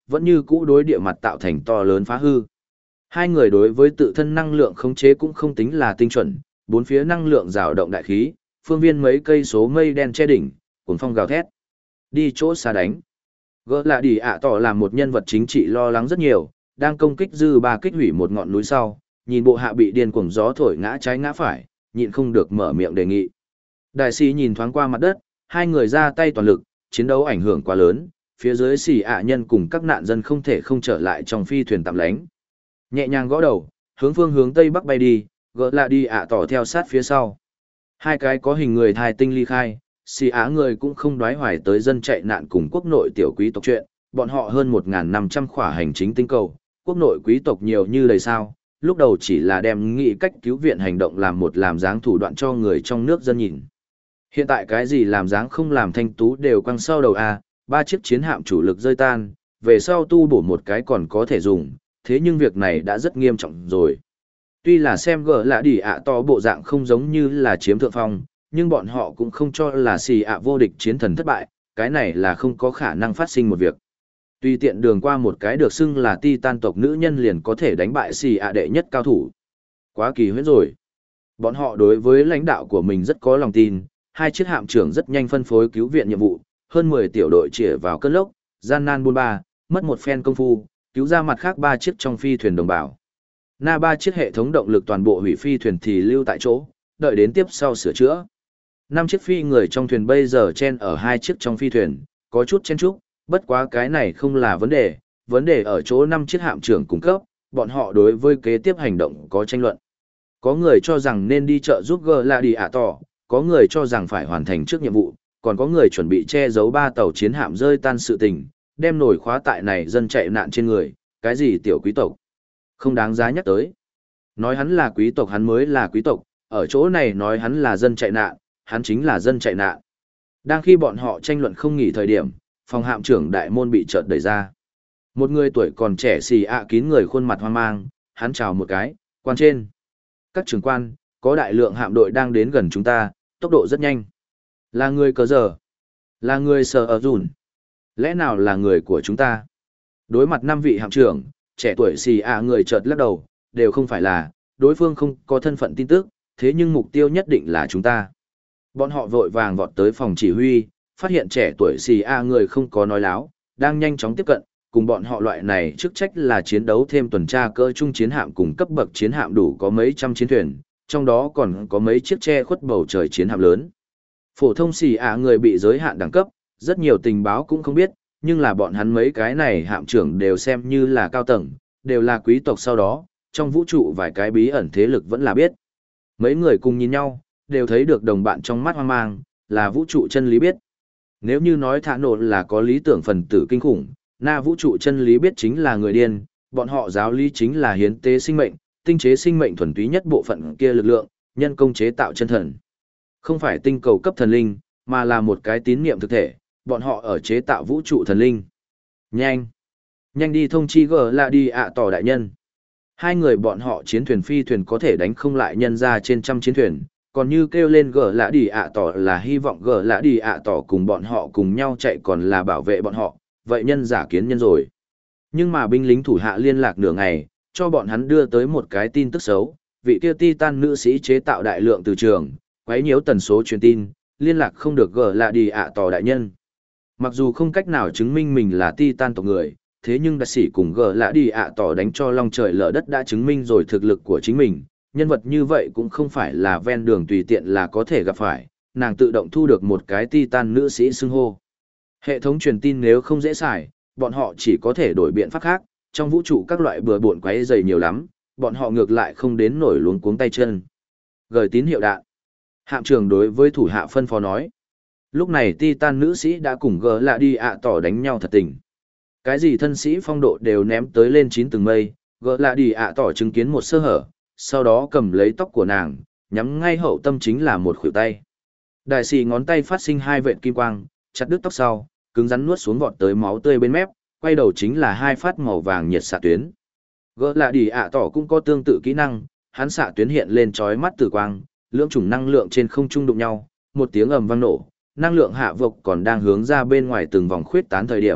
vẫn như cũ đối địa mặt tạo thành to lớn phá hư. Hai người đối với tự thân năng lượng khống chế cũng không tính là tinh chuẩn, bốn phía năng lượng rào động đại khí, phương viên mấy cây số mây đen che đỉnh, cuồng phong gào thét. Đi chỗ xa đánh. Gỡ lạ đi ạ tỏ là một nhân vật chính trị lo lắng rất nhiều, đang công kích dư ba kích hủy một ngọn núi sau, nhìn bộ hạ bị điên cuồng gió thổi ngã trái ngã phải, nhịn không được mở miệng đề nghị. Đại sĩ nhìn thoáng qua mặt đất, hai người ra tay toàn lực, chiến đấu ảnh hưởng quá lớn, phía dưới xỉ ạ nhân cùng các nạn dân không thể không trở lại trong phi thuyền tạm lánh. Nhẹ nhàng gõ đầu, hướng phương hướng tây bắc bay đi, gỡ lạ đi ạ tỏ theo sát phía sau. Hai cái có hình người thai tinh ly khai, xì á người cũng không đoái hoài tới dân chạy nạn cùng quốc nội tiểu quý tộc chuyện, bọn họ hơn một nghìn năm trăm khỏa hành chính tinh cầu, quốc nội quý tộc nhiều như đầy sao, lúc đầu chỉ là đem nghĩ cách cứu viện hành động làm một làm dáng thủ đoạn cho người trong nước dân nhìn. Hiện tại cái gì làm dáng không làm thanh tú đều quăng sau đầu a, ba chiếc chiến hạm chủ lực rơi tan, về sau tu bổ một cái còn có thể dùng, thế nhưng việc này đã rất nghiêm trọng rồi. Tuy là xem gỡ lạ đỉ ạ to bộ dạng không giống như là chiếm thượng phong, nhưng bọn họ cũng không cho là xì ạ vô địch chiến thần thất bại, cái này là không có khả năng phát sinh một việc. Tùy tiện đường qua một cái được xưng là Titan tộc nữ nhân liền có thể đánh bại xì ạ đệ nhất cao thủ. Quá kỳ huyễn rồi. Bọn họ đối với lãnh đạo của mình rất có lòng tin, hai chiếc hạm trưởng rất nhanh phân phối cứu viện nhiệm vụ, hơn mười tiểu đội chĩa vào cơn lốc, gian nan buôn ba, mất một phen công phu, cứu ra mặt khác ba chiếc trong phi thuyền đồng bào. Na ba chiếc hệ thống động lực toàn bộ hủy phi thuyền thì lưu tại chỗ, đợi đến tiếp sau sửa chữa. Năm chiếc phi người trong thuyền bây giờ chen ở hai chiếc trong phi thuyền, có chút chen chúc, bất quá cái này không là vấn đề, vấn đề ở chỗ năm chiếc hạm trưởng cung cấp, bọn họ đối với kế tiếp hành động có tranh luận. Có người cho rằng nên đi chợ giúp gờ là đi ạ tỏ, có người cho rằng phải hoàn thành trước nhiệm vụ, còn có người chuẩn bị che giấu ba tàu chiến hạm rơi tan sự tình, đem nổi khóa tại này dân chạy nạn trên người, cái gì tiểu quý tộc. Không đáng giá nhắc tới. Nói hắn là quý tộc hắn mới là quý tộc, ở chỗ này nói hắn là dân chạy nạn, hắn chính là dân chạy nạn. Đang khi bọn họ tranh luận không nghỉ thời điểm, phòng hạm trưởng đại môn bị chợt đẩy ra. Một người tuổi còn trẻ xì ạ kín người khuôn mặt hoang mang, hắn chào một cái, quan trên. Các trưởng quan, có đại lượng hạm đội đang đến gần chúng ta, tốc độ rất nhanh. Là người cờ giờ. Là người sờ ở dùn. Lẽ nào là người của chúng ta? Đối mặt năm vị hạm trưởng, trẻ tuổi xì ạ người chợt lắc đầu, đều không phải là, đối phương không có thân phận tin tức, thế nhưng mục tiêu nhất định là chúng ta. Bọn họ vội vàng vọt tới phòng chỉ huy, phát hiện trẻ tuổi xì a người không có nói láo, đang nhanh chóng tiếp cận, cùng bọn họ loại này chức trách là chiến đấu thêm tuần tra cơ trung chiến hạm cùng cấp bậc chiến hạm đủ có mấy trăm chiến thuyền, trong đó còn có mấy chiếc che khuất bầu trời chiến hạm lớn. Phổ thông xì a người bị giới hạn đẳng cấp, rất nhiều tình báo cũng không biết, nhưng là bọn hắn mấy cái này hạm trưởng đều xem như là cao tầng, đều là quý tộc sau đó, trong vũ trụ vài cái bí ẩn thế lực vẫn là biết. Mấy người cùng nhìn nhau, đều thấy được đồng bạn trong mắt hoang mang, là vũ trụ chân lý biết. Nếu như nói thả nổ là có lý tưởng phần tử kinh khủng, na vũ trụ chân lý biết chính là người điên, bọn họ giáo lý chính là hiến tế sinh mệnh, tinh chế sinh mệnh thuần túy nhất bộ phận kia lực lượng, nhân công chế tạo chân thần. Không phải tinh cầu cấp thần linh, mà là một cái tín niệm thực thể, bọn họ ở chế tạo vũ trụ thần linh. Nhanh! Nhanh đi thông chi gờ là đi ạ tỏ đại nhân. Hai người bọn họ chiến thuyền phi thuyền có thể đánh không lại nhân ra trên trăm chiến thuyền, còn như kêu lên gờ lã đi ạ tỏ là hy vọng gờ lã đi ạ tỏ cùng bọn họ cùng nhau chạy còn là bảo vệ bọn họ, vậy nhân giả kiến nhân rồi. Nhưng mà binh lính thủ hạ liên lạc nửa ngày, cho bọn hắn đưa tới một cái tin tức xấu, vị kia Titan nữ sĩ chế tạo đại lượng từ trường, quấy nhiễu tần số truyền tin, liên lạc không được gờ lã đi ạ tỏ đại nhân. Mặc dù không cách nào chứng minh mình là Titan tộc người, thế nhưng đặc sĩ cùng gờ lã đi ạ tỏ đánh cho long trời lở đất đã chứng minh rồi thực lực của chính mình. Nhân vật như vậy cũng không phải là ven đường tùy tiện là có thể gặp phải, nàng tự động thu được một cái Titan nữ sĩ xưng hô. Hệ thống truyền tin nếu không dễ xài, bọn họ chỉ có thể đổi biện pháp khác, trong vũ trụ các loại bừa bộn quấy dày nhiều lắm, bọn họ ngược lại không đến nổi luống cuống tay chân. Gửi tín hiệu đạn. Hạm trưởng đối với thủ hạ phân phó nói. Lúc này Titan nữ sĩ đã cùng gỡ lạ đi ạ tỏ đánh nhau thật tình. Cái gì thân sĩ phong độ đều ném tới lên chín tầng mây, gỡ lạ đi ạ tỏ chứng kiến một sơ hở, sau đó cầm lấy tóc của nàng, nhắm ngay hậu tâm chính là một khuỷu tay. Đại sĩ ngón tay phát sinh hai vệt kim quang, chặt đứt tóc sau, cứng rắn nuốt xuống vọt tới máu tươi bên mép, quay đầu chính là hai phát màu vàng nhiệt xạ tuyến. Gỡ lạ đi ạ tỏ cũng có tương tự kỹ năng, hắn xạ tuyến hiện lên chói mắt tử quang, lưỡng chủng năng lượng trên không trung đụng nhau, một tiếng ầm vang nổ, năng lượng hạ vực còn đang hướng ra bên ngoài từng vòng khuyết tán thời điểm,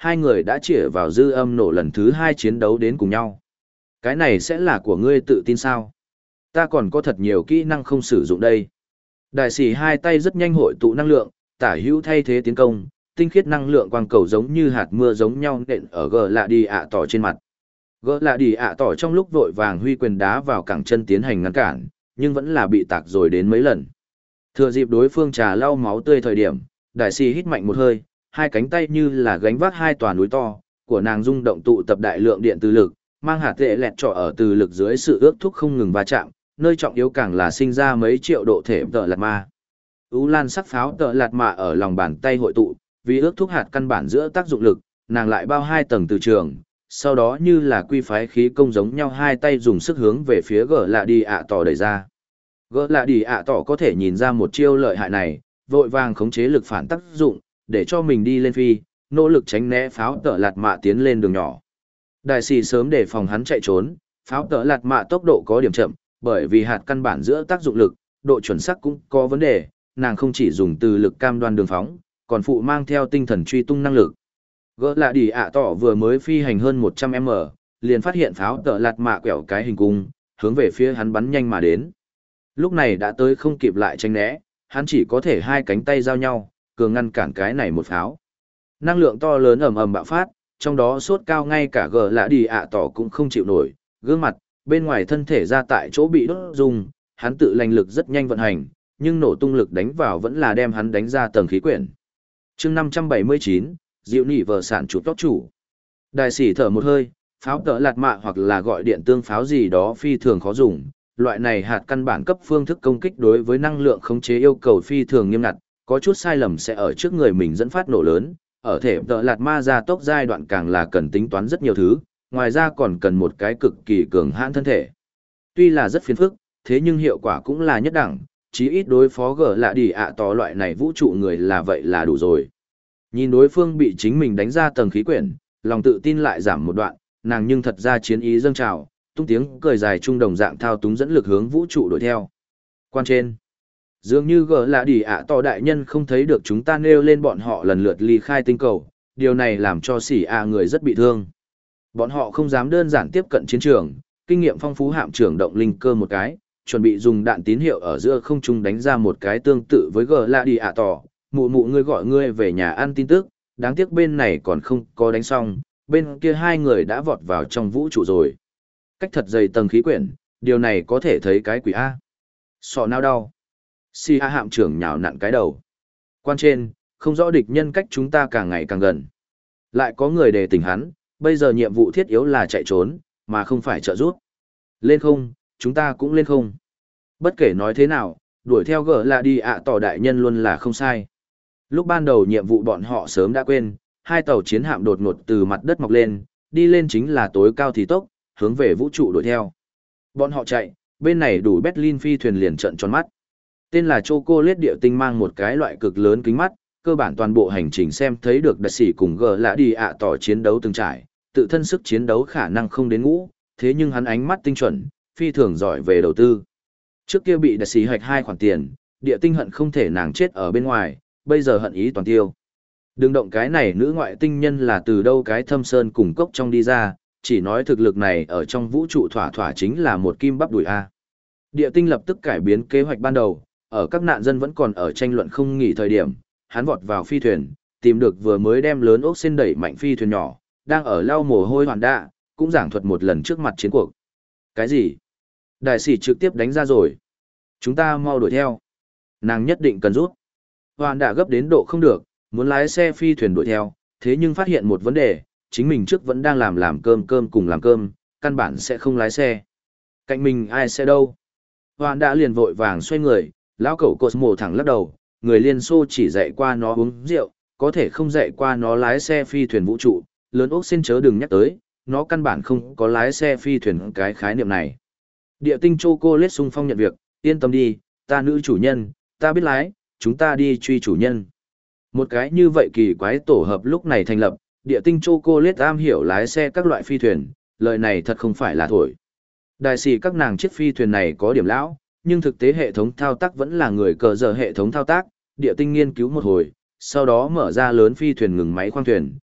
hai người đã chĩa vào dư âm nổ lần thứ hai chiến đấu đến cùng nhau. Cái này sẽ là của ngươi tự tin sao? Ta còn có thật nhiều kỹ năng không sử dụng đây. Đại sĩ hai tay rất nhanh hội tụ năng lượng, tả hữu thay thế tiến công, tinh khiết năng lượng quang cầu giống như hạt mưa giống nhau nện ở gờ lạ đi ạ tỏ trên mặt. Gỡ lạ đi ạ tỏ trong lúc vội vàng huy quyền đá vào cẳng chân tiến hành ngăn cản, nhưng vẫn là bị tạc rồi đến mấy lần. Thừa dịp đối phương trà lau máu tươi thời điểm, đại sĩ hít mạnh một hơi, hai cánh tay như là gánh vác hai tòa núi to, của nàng rung động tụ tập đại lượng điện từ lực, mang hạt tệ lẹt trọ ở từ lực dưới sự ước thúc không ngừng va chạm, nơi trọng yếu càng là sinh ra mấy triệu độ thể tợ lạt ma. U lan sắc pháo tợ lạt mạ ở lòng bàn tay hội tụ, vì ước thúc hạt căn bản giữa tác dụng lực, nàng lại bao hai tầng từ trường, sau đó như là quy phái khí công giống nhau hai tay dùng sức hướng về phía gỡ lạ đi ạ tỏ đẩy ra. Gỡ lạ đi ạ tỏ có thể nhìn ra một chiêu lợi hại này, vội vàng khống chế lực phản tác dụng, để cho mình đi lên phi, nỗ lực tránh né pháo tợ lạt mạ tiến lên đường nhỏ. Đại sĩ sớm để phòng hắn chạy trốn, pháo tợ lạt mạ tốc độ có điểm chậm, bởi vì hạt căn bản giữa tác dụng lực, độ chuẩn xác cũng có vấn đề, nàng không chỉ dùng từ lực cam đoan đường phóng, còn phụ mang theo tinh thần truy tung năng lực. Gỡ lạ đi ạ tỏ vừa mới phi hành hơn một trăm mét, liền phát hiện pháo tợ lạt mạ quẹo cái hình cung, hướng về phía hắn bắn nhanh mà đến. Lúc này đã tới không kịp lại tránh né, hắn chỉ có thể hai cánh tay giao nhau, cường ngăn cản cái này một pháo. Năng lượng to lớn ầm ầm bạo phát, trong đó sốt cao ngay cả gỡ lạ đi ạ tỏ cũng không chịu nổi, gương mặt, bên ngoài thân thể ra tại chỗ bị đốt rung, hắn tự lành lực rất nhanh vận hành, nhưng nổ tung lực đánh vào vẫn là đem hắn đánh ra tầng khí quyển. chương năm trăm bảy mươi chín, dịu nỉ vợ sản chủ tóc chủ. Đại sĩ thở một hơi, pháo tợ lạt mạ hoặc là gọi điện tương pháo gì đó phi thường khó dùng, loại này hạt căn bản cấp phương thức công kích đối với năng lượng khống chế yêu cầu phi thường nghiêm ngặt, có chút sai lầm sẽ ở trước người mình dẫn phát nổ lớn, ở thể tợ lạt ma gia tốc giai đoạn càng là cần tính toán rất nhiều thứ, ngoài ra còn cần một cái cực kỳ cường hãn thân thể. Tuy là rất phiền phức, thế nhưng hiệu quả cũng là nhất đẳng, chí ít đối phó gở lạ đi ạ tỏ loại này vũ trụ người là vậy là đủ rồi. Nhìn đối phương bị chính mình đánh ra tầng khí quyển, lòng tự tin lại giảm một đoạn, nàng nhưng thật ra chiến ý dâng trào, tung tiếng cười dài trung đồng dạng thao túng dẫn lực hướng vũ trụ đuổi theo. Quan trên, dường như gở lạ đi ạ tỏ đại nhân không thấy được chúng ta nêu lên bọn họ lần lượt ly khai tinh cầu, điều này làm cho xỉ ạ người rất bị thương. Bọn họ không dám đơn giản tiếp cận chiến trường, kinh nghiệm phong phú hạm trưởng động linh cơ một cái, chuẩn bị dùng đạn tín hiệu ở giữa không trung đánh ra một cái tương tự với gờ lạ đi ạ tỏ, mụ mụ ngươi gọi ngươi về nhà ăn tin tức, đáng tiếc bên này còn không có đánh xong, bên kia hai người đã vọt vào trong vũ trụ rồi. Cách thật dày tầng khí quyển, điều này có thể thấy cái quỷ A. Sọ não đau. Si A hạm trưởng nhào nặn cái đầu. Quan trên, không rõ địch nhân cách chúng ta càng ngày càng gần. Lại có người đề tỉnh hắn, bây giờ nhiệm vụ thiết yếu là chạy trốn, mà không phải trợ giúp. Lên không, chúng ta cũng lên không. Bất kể nói thế nào, đuổi theo gỡ là đi ạ tỏ đại nhân luôn là không sai. Lúc ban đầu nhiệm vụ bọn họ sớm đã quên, hai tàu chiến hạm đột ngột từ mặt đất mọc lên, đi lên chính là tối cao thì tốc, hướng về vũ trụ đuổi theo. Bọn họ chạy, bên này đủ Berlin phi thuyền liền trợn tròn mắt. Tên là Chocolate địa tinh mang một cái loại cực lớn kính mắt, cơ bản toàn bộ hành trình xem thấy được đại sĩ cùng gỡ lạ đi ạ tỏ chiến đấu từng trải, tự thân sức chiến đấu khả năng không đến ngũ, thế nhưng hắn ánh mắt tinh chuẩn, phi thường giỏi về đầu tư. Trước kia bị đại sĩ hạch hai khoản tiền, địa tinh hận không thể nàng chết ở bên ngoài, bây giờ hận ý toàn tiêu. Đừng động cái này nữ ngoại tinh nhân là từ đâu cái thâm sơn cùng cốc trong đi ra, chỉ nói thực lực này ở trong vũ trụ thỏa thỏa chính là một kim bắp đùi A. Địa tinh lập tức cải biến kế hoạch ban đầu, ở các nạn dân vẫn còn ở tranh luận không nghỉ thời điểm, hắn vọt vào phi thuyền, tìm được vừa mới đem lớn ốc sen đẩy mạnh phi thuyền nhỏ, đang ở lau mồ hôi hoàn đạ, cũng giảng thuật một lần trước mặt chiến cuộc. Cái gì? Đại sĩ trực tiếp đánh ra rồi. Chúng ta mau đuổi theo. Nàng nhất định cần rút. Hoàn đạ gấp đến độ không được, muốn lái xe phi thuyền đuổi theo, thế nhưng phát hiện một vấn đề, chính mình trước vẫn đang làm làm cơm cơm cùng làm cơm, căn bản sẽ không lái xe. Cạnh mình ai sẽ đâu? Hoàn đạ liền vội vàng xoay người, lão cẩu Cosmo thẳng lắc đầu, người Liên Xô chỉ dạy qua nó uống rượu, có thể không dạy qua nó lái xe phi thuyền vũ trụ, lớn ốc xin chớ đừng nhắc tới, nó căn bản không có lái xe phi thuyền cái khái niệm này. Địa tinh Chocolate xung phong nhận việc, yên tâm đi, ta nữ chủ nhân, ta biết lái, chúng ta đi truy chủ nhân. Một cái như vậy kỳ quái tổ hợp lúc này thành lập, địa tinh Chocolate am hiểu lái xe các loại phi thuyền, lời này thật không phải là thổi. Đại sĩ các nàng chiếc phi thuyền này có điểm lão, nhưng thực tế hệ thống thao tác vẫn là người cờ giờ hệ thống thao tác, địa tinh nghiên cứu một hồi, sau đó mở ra lớn phi thuyền ngừng máy khoang thuyền,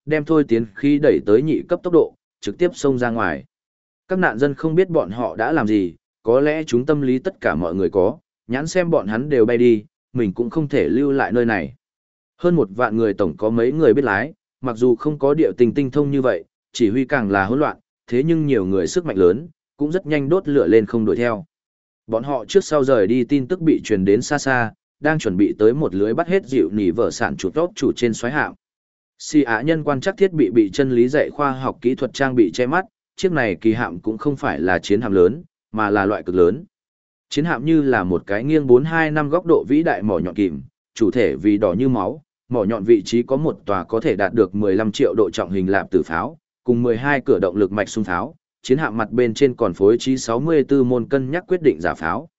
đem thôi tiến khí đẩy tới nhị cấp tốc độ, trực tiếp xông ra ngoài. Các nạn dân không biết bọn họ đã làm gì, có lẽ chúng tâm lý tất cả mọi người có, nhãn xem bọn hắn đều bay đi, mình cũng không thể lưu lại nơi này. Hơn một vạn người tổng có mấy người biết lái, mặc dù không có điệu tình tinh thông như vậy, chỉ huy càng là hỗn loạn, thế nhưng nhiều người sức mạnh lớn, cũng rất nhanh đốt lửa lên không đuổi theo. Bọn họ trước sau rời đi tin tức bị truyền đến xa xa, đang chuẩn bị tới một lưới bắt hết dịu nỉ vợ sản chủ tốt chủ trên xoáy hạm. Si Á nhân quan chắc thiết bị bị chân lý dạy khoa học kỹ thuật trang bị che mắt, chiếc này kỳ hạm cũng không phải là chiến hạm lớn, mà là loại cực lớn. Chiến hạm như là một cái nghiêng bốn hai năm góc độ vĩ đại mỏ nhọn kìm, chủ thể vì đỏ như máu, mỏ nhọn vị trí có một tòa có thể đạt được mười lăm triệu độ trọng hình lạp tử pháo, cùng mười hai cửa động lực mạch xung pháo, chiến hạm mặt bên trên còn phối trí sáu mươi tư môn cân nhắc quyết định giả pháo.